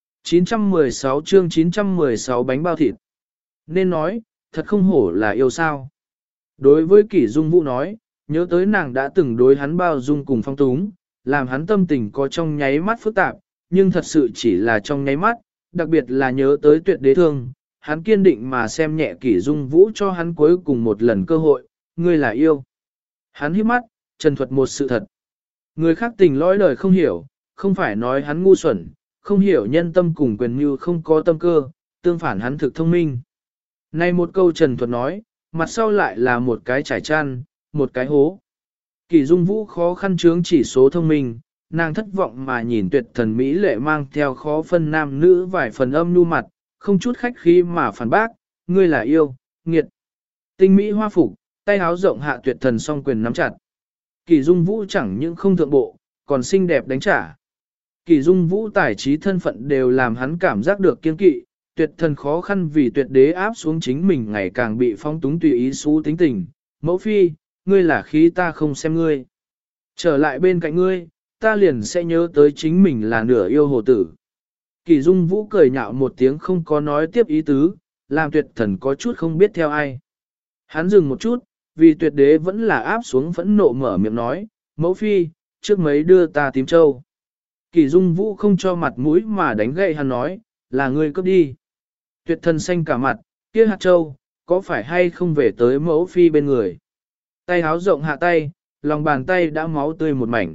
916 chương 916 bánh bao thịt. Nên nói, thật không hổ là yêu sao. Đối với Kỷ Dung Vũ nói, nhớ tới nàng đã từng đối hắn bao dung cùng phong túng, làm hắn tâm tình có trong nháy mắt phức tạp, nhưng thật sự chỉ là trong nháy mắt, đặc biệt là nhớ tới tuyệt đế thương, hắn kiên định mà xem nhẹ Kỷ Dung Vũ cho hắn cuối cùng một lần cơ hội, ngươi là yêu. Hắn hít mắt, trần thuật một sự thật. Người khác tình lõi đời không hiểu, không phải nói hắn ngu xuẩn, không hiểu nhân tâm cùng quyền mưu không có tâm cơ, tương phản hắn thực thông minh. Này một câu trần thuật nói, mặt sau lại là một cái trải chăn, một cái hố. Kỷ Dung Vũ khó khăn chướng chỉ số thông minh, nàng thất vọng mà nhìn tuyệt thần Mỹ lệ mang theo khó phân nam nữ vài phần âm nhu mặt, không chút khách khí mà phản bác, ngươi là yêu, nghiệt. Tinh Mỹ hoa phục, tay áo rộng hạ tuyệt thần song quyền nắm chặt. Kỷ Dung Vũ chẳng những không thượng bộ, còn xinh đẹp đánh trả. Kỷ Dung Vũ tài trí thân phận đều làm hắn cảm giác được kiên kỵ, tuyệt thần khó khăn vì tuyệt đế áp xuống chính mình ngày càng bị phong túng tùy ý xú tính tình. Mẫu phi, ngươi là khí ta không xem ngươi. Trở lại bên cạnh ngươi, ta liền sẽ nhớ tới chính mình là nửa yêu hồ tử. Kỷ Dung Vũ cười nhạo một tiếng không có nói tiếp ý tứ, làm tuyệt thần có chút không biết theo ai. Hắn dừng một chút, vì tuyệt đế vẫn là áp xuống phẫn nộ mở miệng nói, mẫu phi, trước mấy đưa ta tím châu. Kỷ Dung Vũ không cho mặt mũi mà đánh gậy hắn nói, là ngươi cướp đi. Tuyệt thần xanh cả mặt, kia hạt châu, có phải hay không về tới mẫu phi bên người. Tay háo rộng hạ tay, lòng bàn tay đã máu tươi một mảnh.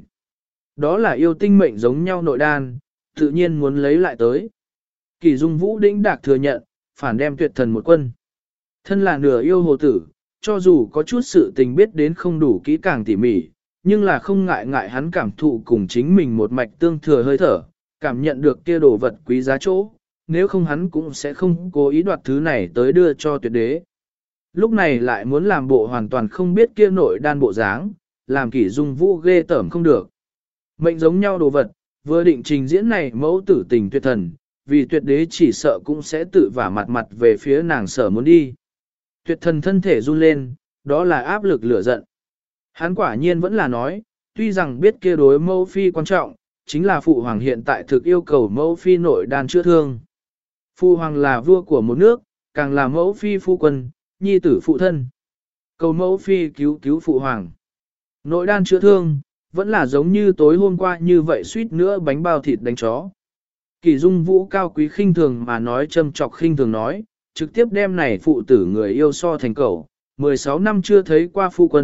Đó là yêu tinh mệnh giống nhau nội đan, tự nhiên muốn lấy lại tới. Kỷ Dung Vũ đĩnh đạc thừa nhận, phản đem tuyệt thần một quân. Thân là nửa yêu hồ tử, cho dù có chút sự tình biết đến không đủ kỹ càng tỉ mỉ, nhưng là không ngại ngại hắn cảm thụ cùng chính mình một mạch tương thừa hơi thở, cảm nhận được kia đồ vật quý giá chỗ, nếu không hắn cũng sẽ không cố ý đoạt thứ này tới đưa cho tuyệt đế. Lúc này lại muốn làm bộ hoàn toàn không biết kia nội đan bộ dáng, làm Kỷ Dung Vũ ghê tởm không được. Mệnh giống nhau đồ vật, vừa định trình diễn này mẫu tử tình tuyệt thần, vì tuyệt đế chỉ sợ cũng sẽ tự vả mặt mặt về phía nàng sở muốn đi. Tuyệt thần thân thể run lên, đó là áp lực lửa giận. Hắn quả nhiên vẫn là nói, tuy rằng biết kia đối mẫu phi quan trọng, chính là phụ hoàng hiện tại thực yêu cầu mẫu phi nội đan chữa thương. Phụ hoàng là vua của một nước, càng là mẫu phi phu quân, nhi tử phụ thân. Cầu mẫu phi cứu cứu phụ hoàng. Nội đan chữa thương, vẫn là giống như tối hôm qua như vậy suýt nữa bánh bao thịt đánh chó. Kỷ Dung Vũ cao quý khinh thường mà nói châm chọc khinh thường nói, trực tiếp đem này phụ tử người yêu so thành cẩu, 16 năm chưa thấy qua phu quân,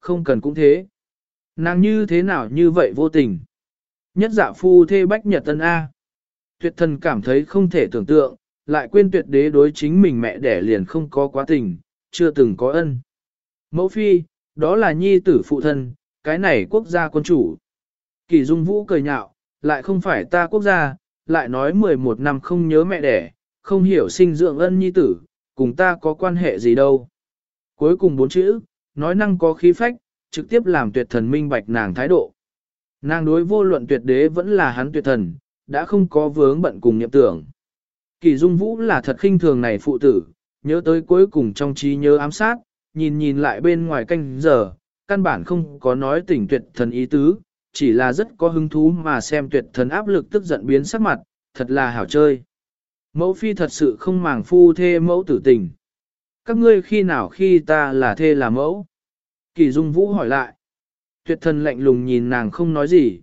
không cần cũng thế. Nàng như thế nào như vậy vô tình. Nhất dạ phu thê bách nhật tân A. Tuyệt thần cảm thấy không thể tưởng tượng, lại quên tuyệt đế đối chính mình mẹ đẻ liền không có quá tình, chưa từng có ân. Mẫu phi, đó là nhi tử phụ thân, cái này quốc gia quân chủ. Kỳ Dung Vũ cười nhạo, lại không phải ta quốc gia, lại nói 11 năm không nhớ mẹ đẻ, không hiểu sinh dưỡng ân nhi tử, cùng ta có quan hệ gì đâu. Cuối cùng 4 chữ, nói năng có khí phách, trực tiếp làm tuyệt thần minh bạch nàng thái độ. Nàng đối vô luận tuyệt đế vẫn là hắn tuyệt thần, đã không có vướng bận cùng niệm tưởng. Kỳ Dung Vũ là thật khinh thường này phụ tử, nhớ tới cuối cùng trong trí nhớ ám sát, nhìn lại bên ngoài canh giờ, căn bản không có nói tỉnh tuyệt thần ý tứ, chỉ là rất có hứng thú mà xem tuyệt thần áp lực tức giận biến sắc mặt, thật là hảo chơi. Mẫu phi thật sự không màng phu thê mẫu tử tình. Các ngươi khi nào khi ta là thê là mẫu? Kỳ Dung Vũ hỏi lại. Tuyệt thần lạnh lùng nhìn nàng không nói gì.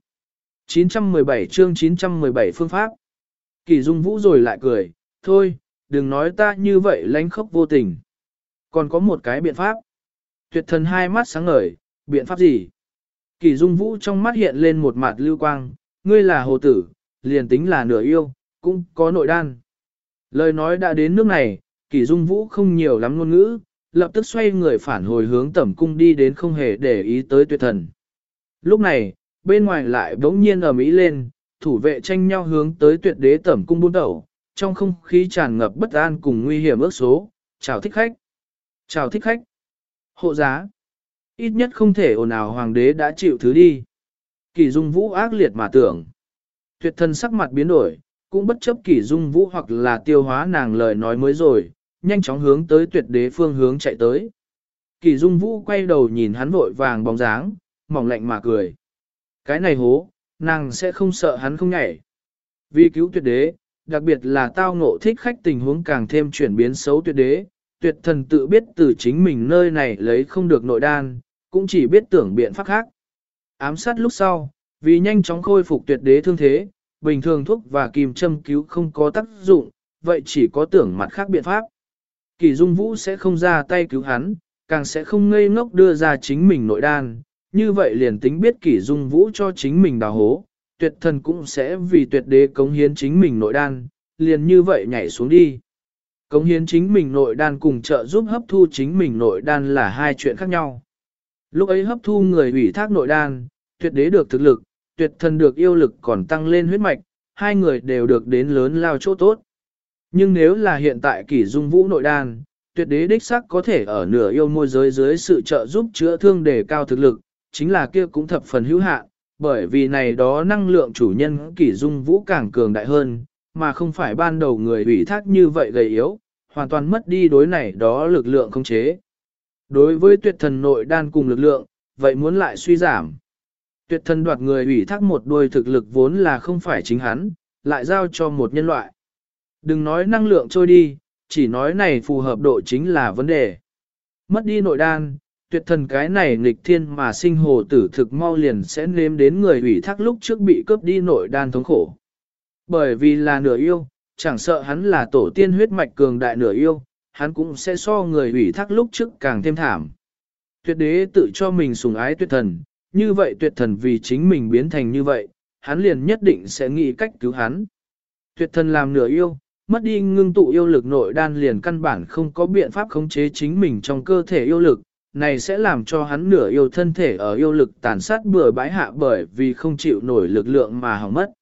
917 chương 917 phương pháp. Kỳ Dung Vũ rồi lại cười, thôi, đừng nói ta như vậy lánh khóc vô tình. Còn có một cái biện pháp. Tuyệt thần hai mắt sáng ngời, biện pháp gì? Kỳ Dung Vũ trong mắt hiện lên một mặt lưu quang, ngươi là hồ tử, liền tính là nửa yêu, cũng có nội đan. Lời nói đã đến nước này, Kỳ Dung Vũ không nhiều lắm ngôn ngữ, lập tức xoay người phản hồi hướng tẩm cung đi đến không hề để ý tới tuyệt thần. Lúc này, bên ngoài lại bỗng nhiên ầm ĩ lên, thủ vệ tranh nhau hướng tới tuyệt đế tẩm cung buôn đầu, trong không khí tràn ngập bất an cùng nguy hiểm ước số. Chào thích khách! Chào thích khách! Hộ giá! Ít nhất không thể ồn ào hoàng đế đã chịu thứ đi. Kỳ Dung Vũ ác liệt mà tưởng. Tuyệt thần sắc mặt biến đổi, cũng bất chấp Kỳ Dung Vũ hoặc là tiêu hóa nàng lời nói mới rồi, nhanh chóng hướng tới tuyệt đế phương hướng chạy tới. Kỳ Dung Vũ quay đầu nhìn hắn vội vàng bóng dáng, mỏng lạnh mà cười. Cái này hố, nàng sẽ không sợ hắn không nhảy. Vì cứu tuyệt đế, đặc biệt là tao ngộ thích khách tình huống càng thêm chuyển biến xấu tuyệt đế, tuyệt thần tự biết từ chính mình nơi này lấy không được nội đan, cũng chỉ biết tưởng biện pháp khác. Ám sát lúc sau, vì nhanh chóng khôi phục tuyệt đế thương thế, bình thường thuốc và kim châm cứu không có tác dụng, vậy chỉ có tưởng mặt khác biện pháp. Kỳ Dung Vũ sẽ không ra tay cứu hắn, càng sẽ không ngây ngốc đưa ra chính mình nội đan, như vậy liền tính biết Kỳ Dung Vũ cho chính mình đào hố, tuyệt thần cũng sẽ vì tuyệt đế cống hiến chính mình nội đan, liền như vậy nhảy xuống đi. Cống hiến chính mình nội đan cùng trợ giúp hấp thu chính mình nội đan là hai chuyện khác nhau. Lúc ấy hấp thu người ủy thác nội đan, tuyệt đế được thực lực, tuyệt thần được yêu lực còn tăng lên huyết mạch, hai người đều được đến lớn lao chỗ tốt. Nhưng nếu là hiện tại Kỳ Dung Vũ nội đan, tuyệt đế đích xác có thể ở nửa yêu môi giới dưới sự trợ giúp chữa thương đề cao thực lực, chính là kia cũng thập phần hữu hạn, bởi vì này đó năng lượng chủ nhân Kỳ Dung Vũ càng cường đại hơn, mà không phải ban đầu người ủy thác như vậy gầy yếu, hoàn toàn mất đi đối này đó lực lượng khống chế. Đối với tuyệt thần nội đan cùng lực lượng, vậy muốn lại suy giảm. Tuyệt thần đoạt người ủy thác một đuôi thực lực vốn là không phải chính hắn, lại giao cho một nhân loại. Đừng nói năng lượng trôi đi, chỉ nói này phù hợp độ chính là vấn đề. Mất đi nội đan, tuyệt thần cái này nghịch thiên mà sinh hồ tử thực mau liền sẽ nếm đến người ủy thác lúc trước bị cướp đi nội đan thống khổ. Bởi vì là nửa yêu, chẳng sợ hắn là tổ tiên huyết mạch cường đại nửa yêu, hắn cũng sẽ so người ủy thác lúc trước càng thêm thảm. Tuyệt đế tự cho mình sủng ái tuyệt thần, như vậy tuyệt thần vì chính mình biến thành như vậy, hắn liền nhất định sẽ nghĩ cách cứu hắn. Tuyệt thần làm nửa yêu, mất đi ngưng tụ yêu lực nội đan liền căn bản không có biện pháp khống chế chính mình trong cơ thể yêu lực, này sẽ làm cho hắn nửa yêu thân thể ở yêu lực tàn sát bừa bãi hạ bởi vì không chịu nổi lực lượng mà hỏng mất.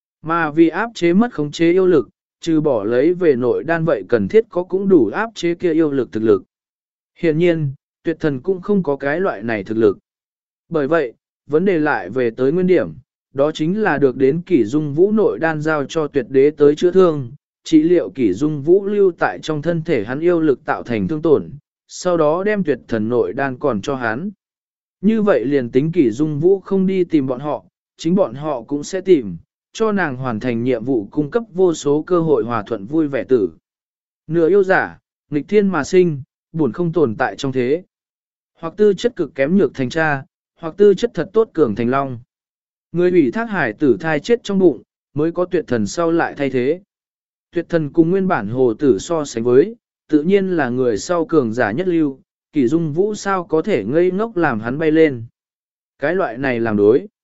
Mà vì áp chế mất khống chế yêu lực, trừ bỏ lấy về nội đan vậy cần thiết có cũng đủ áp chế kia yêu lực thực lực. Hiện nhiên, tuyệt thần cũng không có cái loại này thực lực. Bởi vậy, vấn đề lại về tới nguyên điểm, đó chính là được đến Kỷ Dung Vũ nội đan giao cho tuyệt đế tới chữa thương, trị liệu Kỷ Dung Vũ lưu tại trong thân thể hắn yêu lực tạo thành thương tổn, sau đó đem tuyệt thần nội đan còn cho hắn. Như vậy liền tính Kỷ Dung Vũ không đi tìm bọn họ, chính bọn họ cũng sẽ tìm, cho nàng hoàn thành nhiệm vụ cung cấp vô số cơ hội hòa thuận vui vẻ tử. Nửa yêu giả, nghịch thiên mà sinh, buồn không tồn tại trong thế. Hoặc tư chất cực kém nhược thành cha, hoặc tư chất thật tốt cường thành long. Người ủy thác hải tử thai chết trong bụng, mới có tuyệt thần sau lại thay thế. Tuyệt thần cùng nguyên bản hồ tử so sánh với, tự nhiên là người sau cường giả nhất lưu, Kỷ Dung Vũ sao có thể ngây ngốc làm hắn bay lên. Cái loại này làm đối.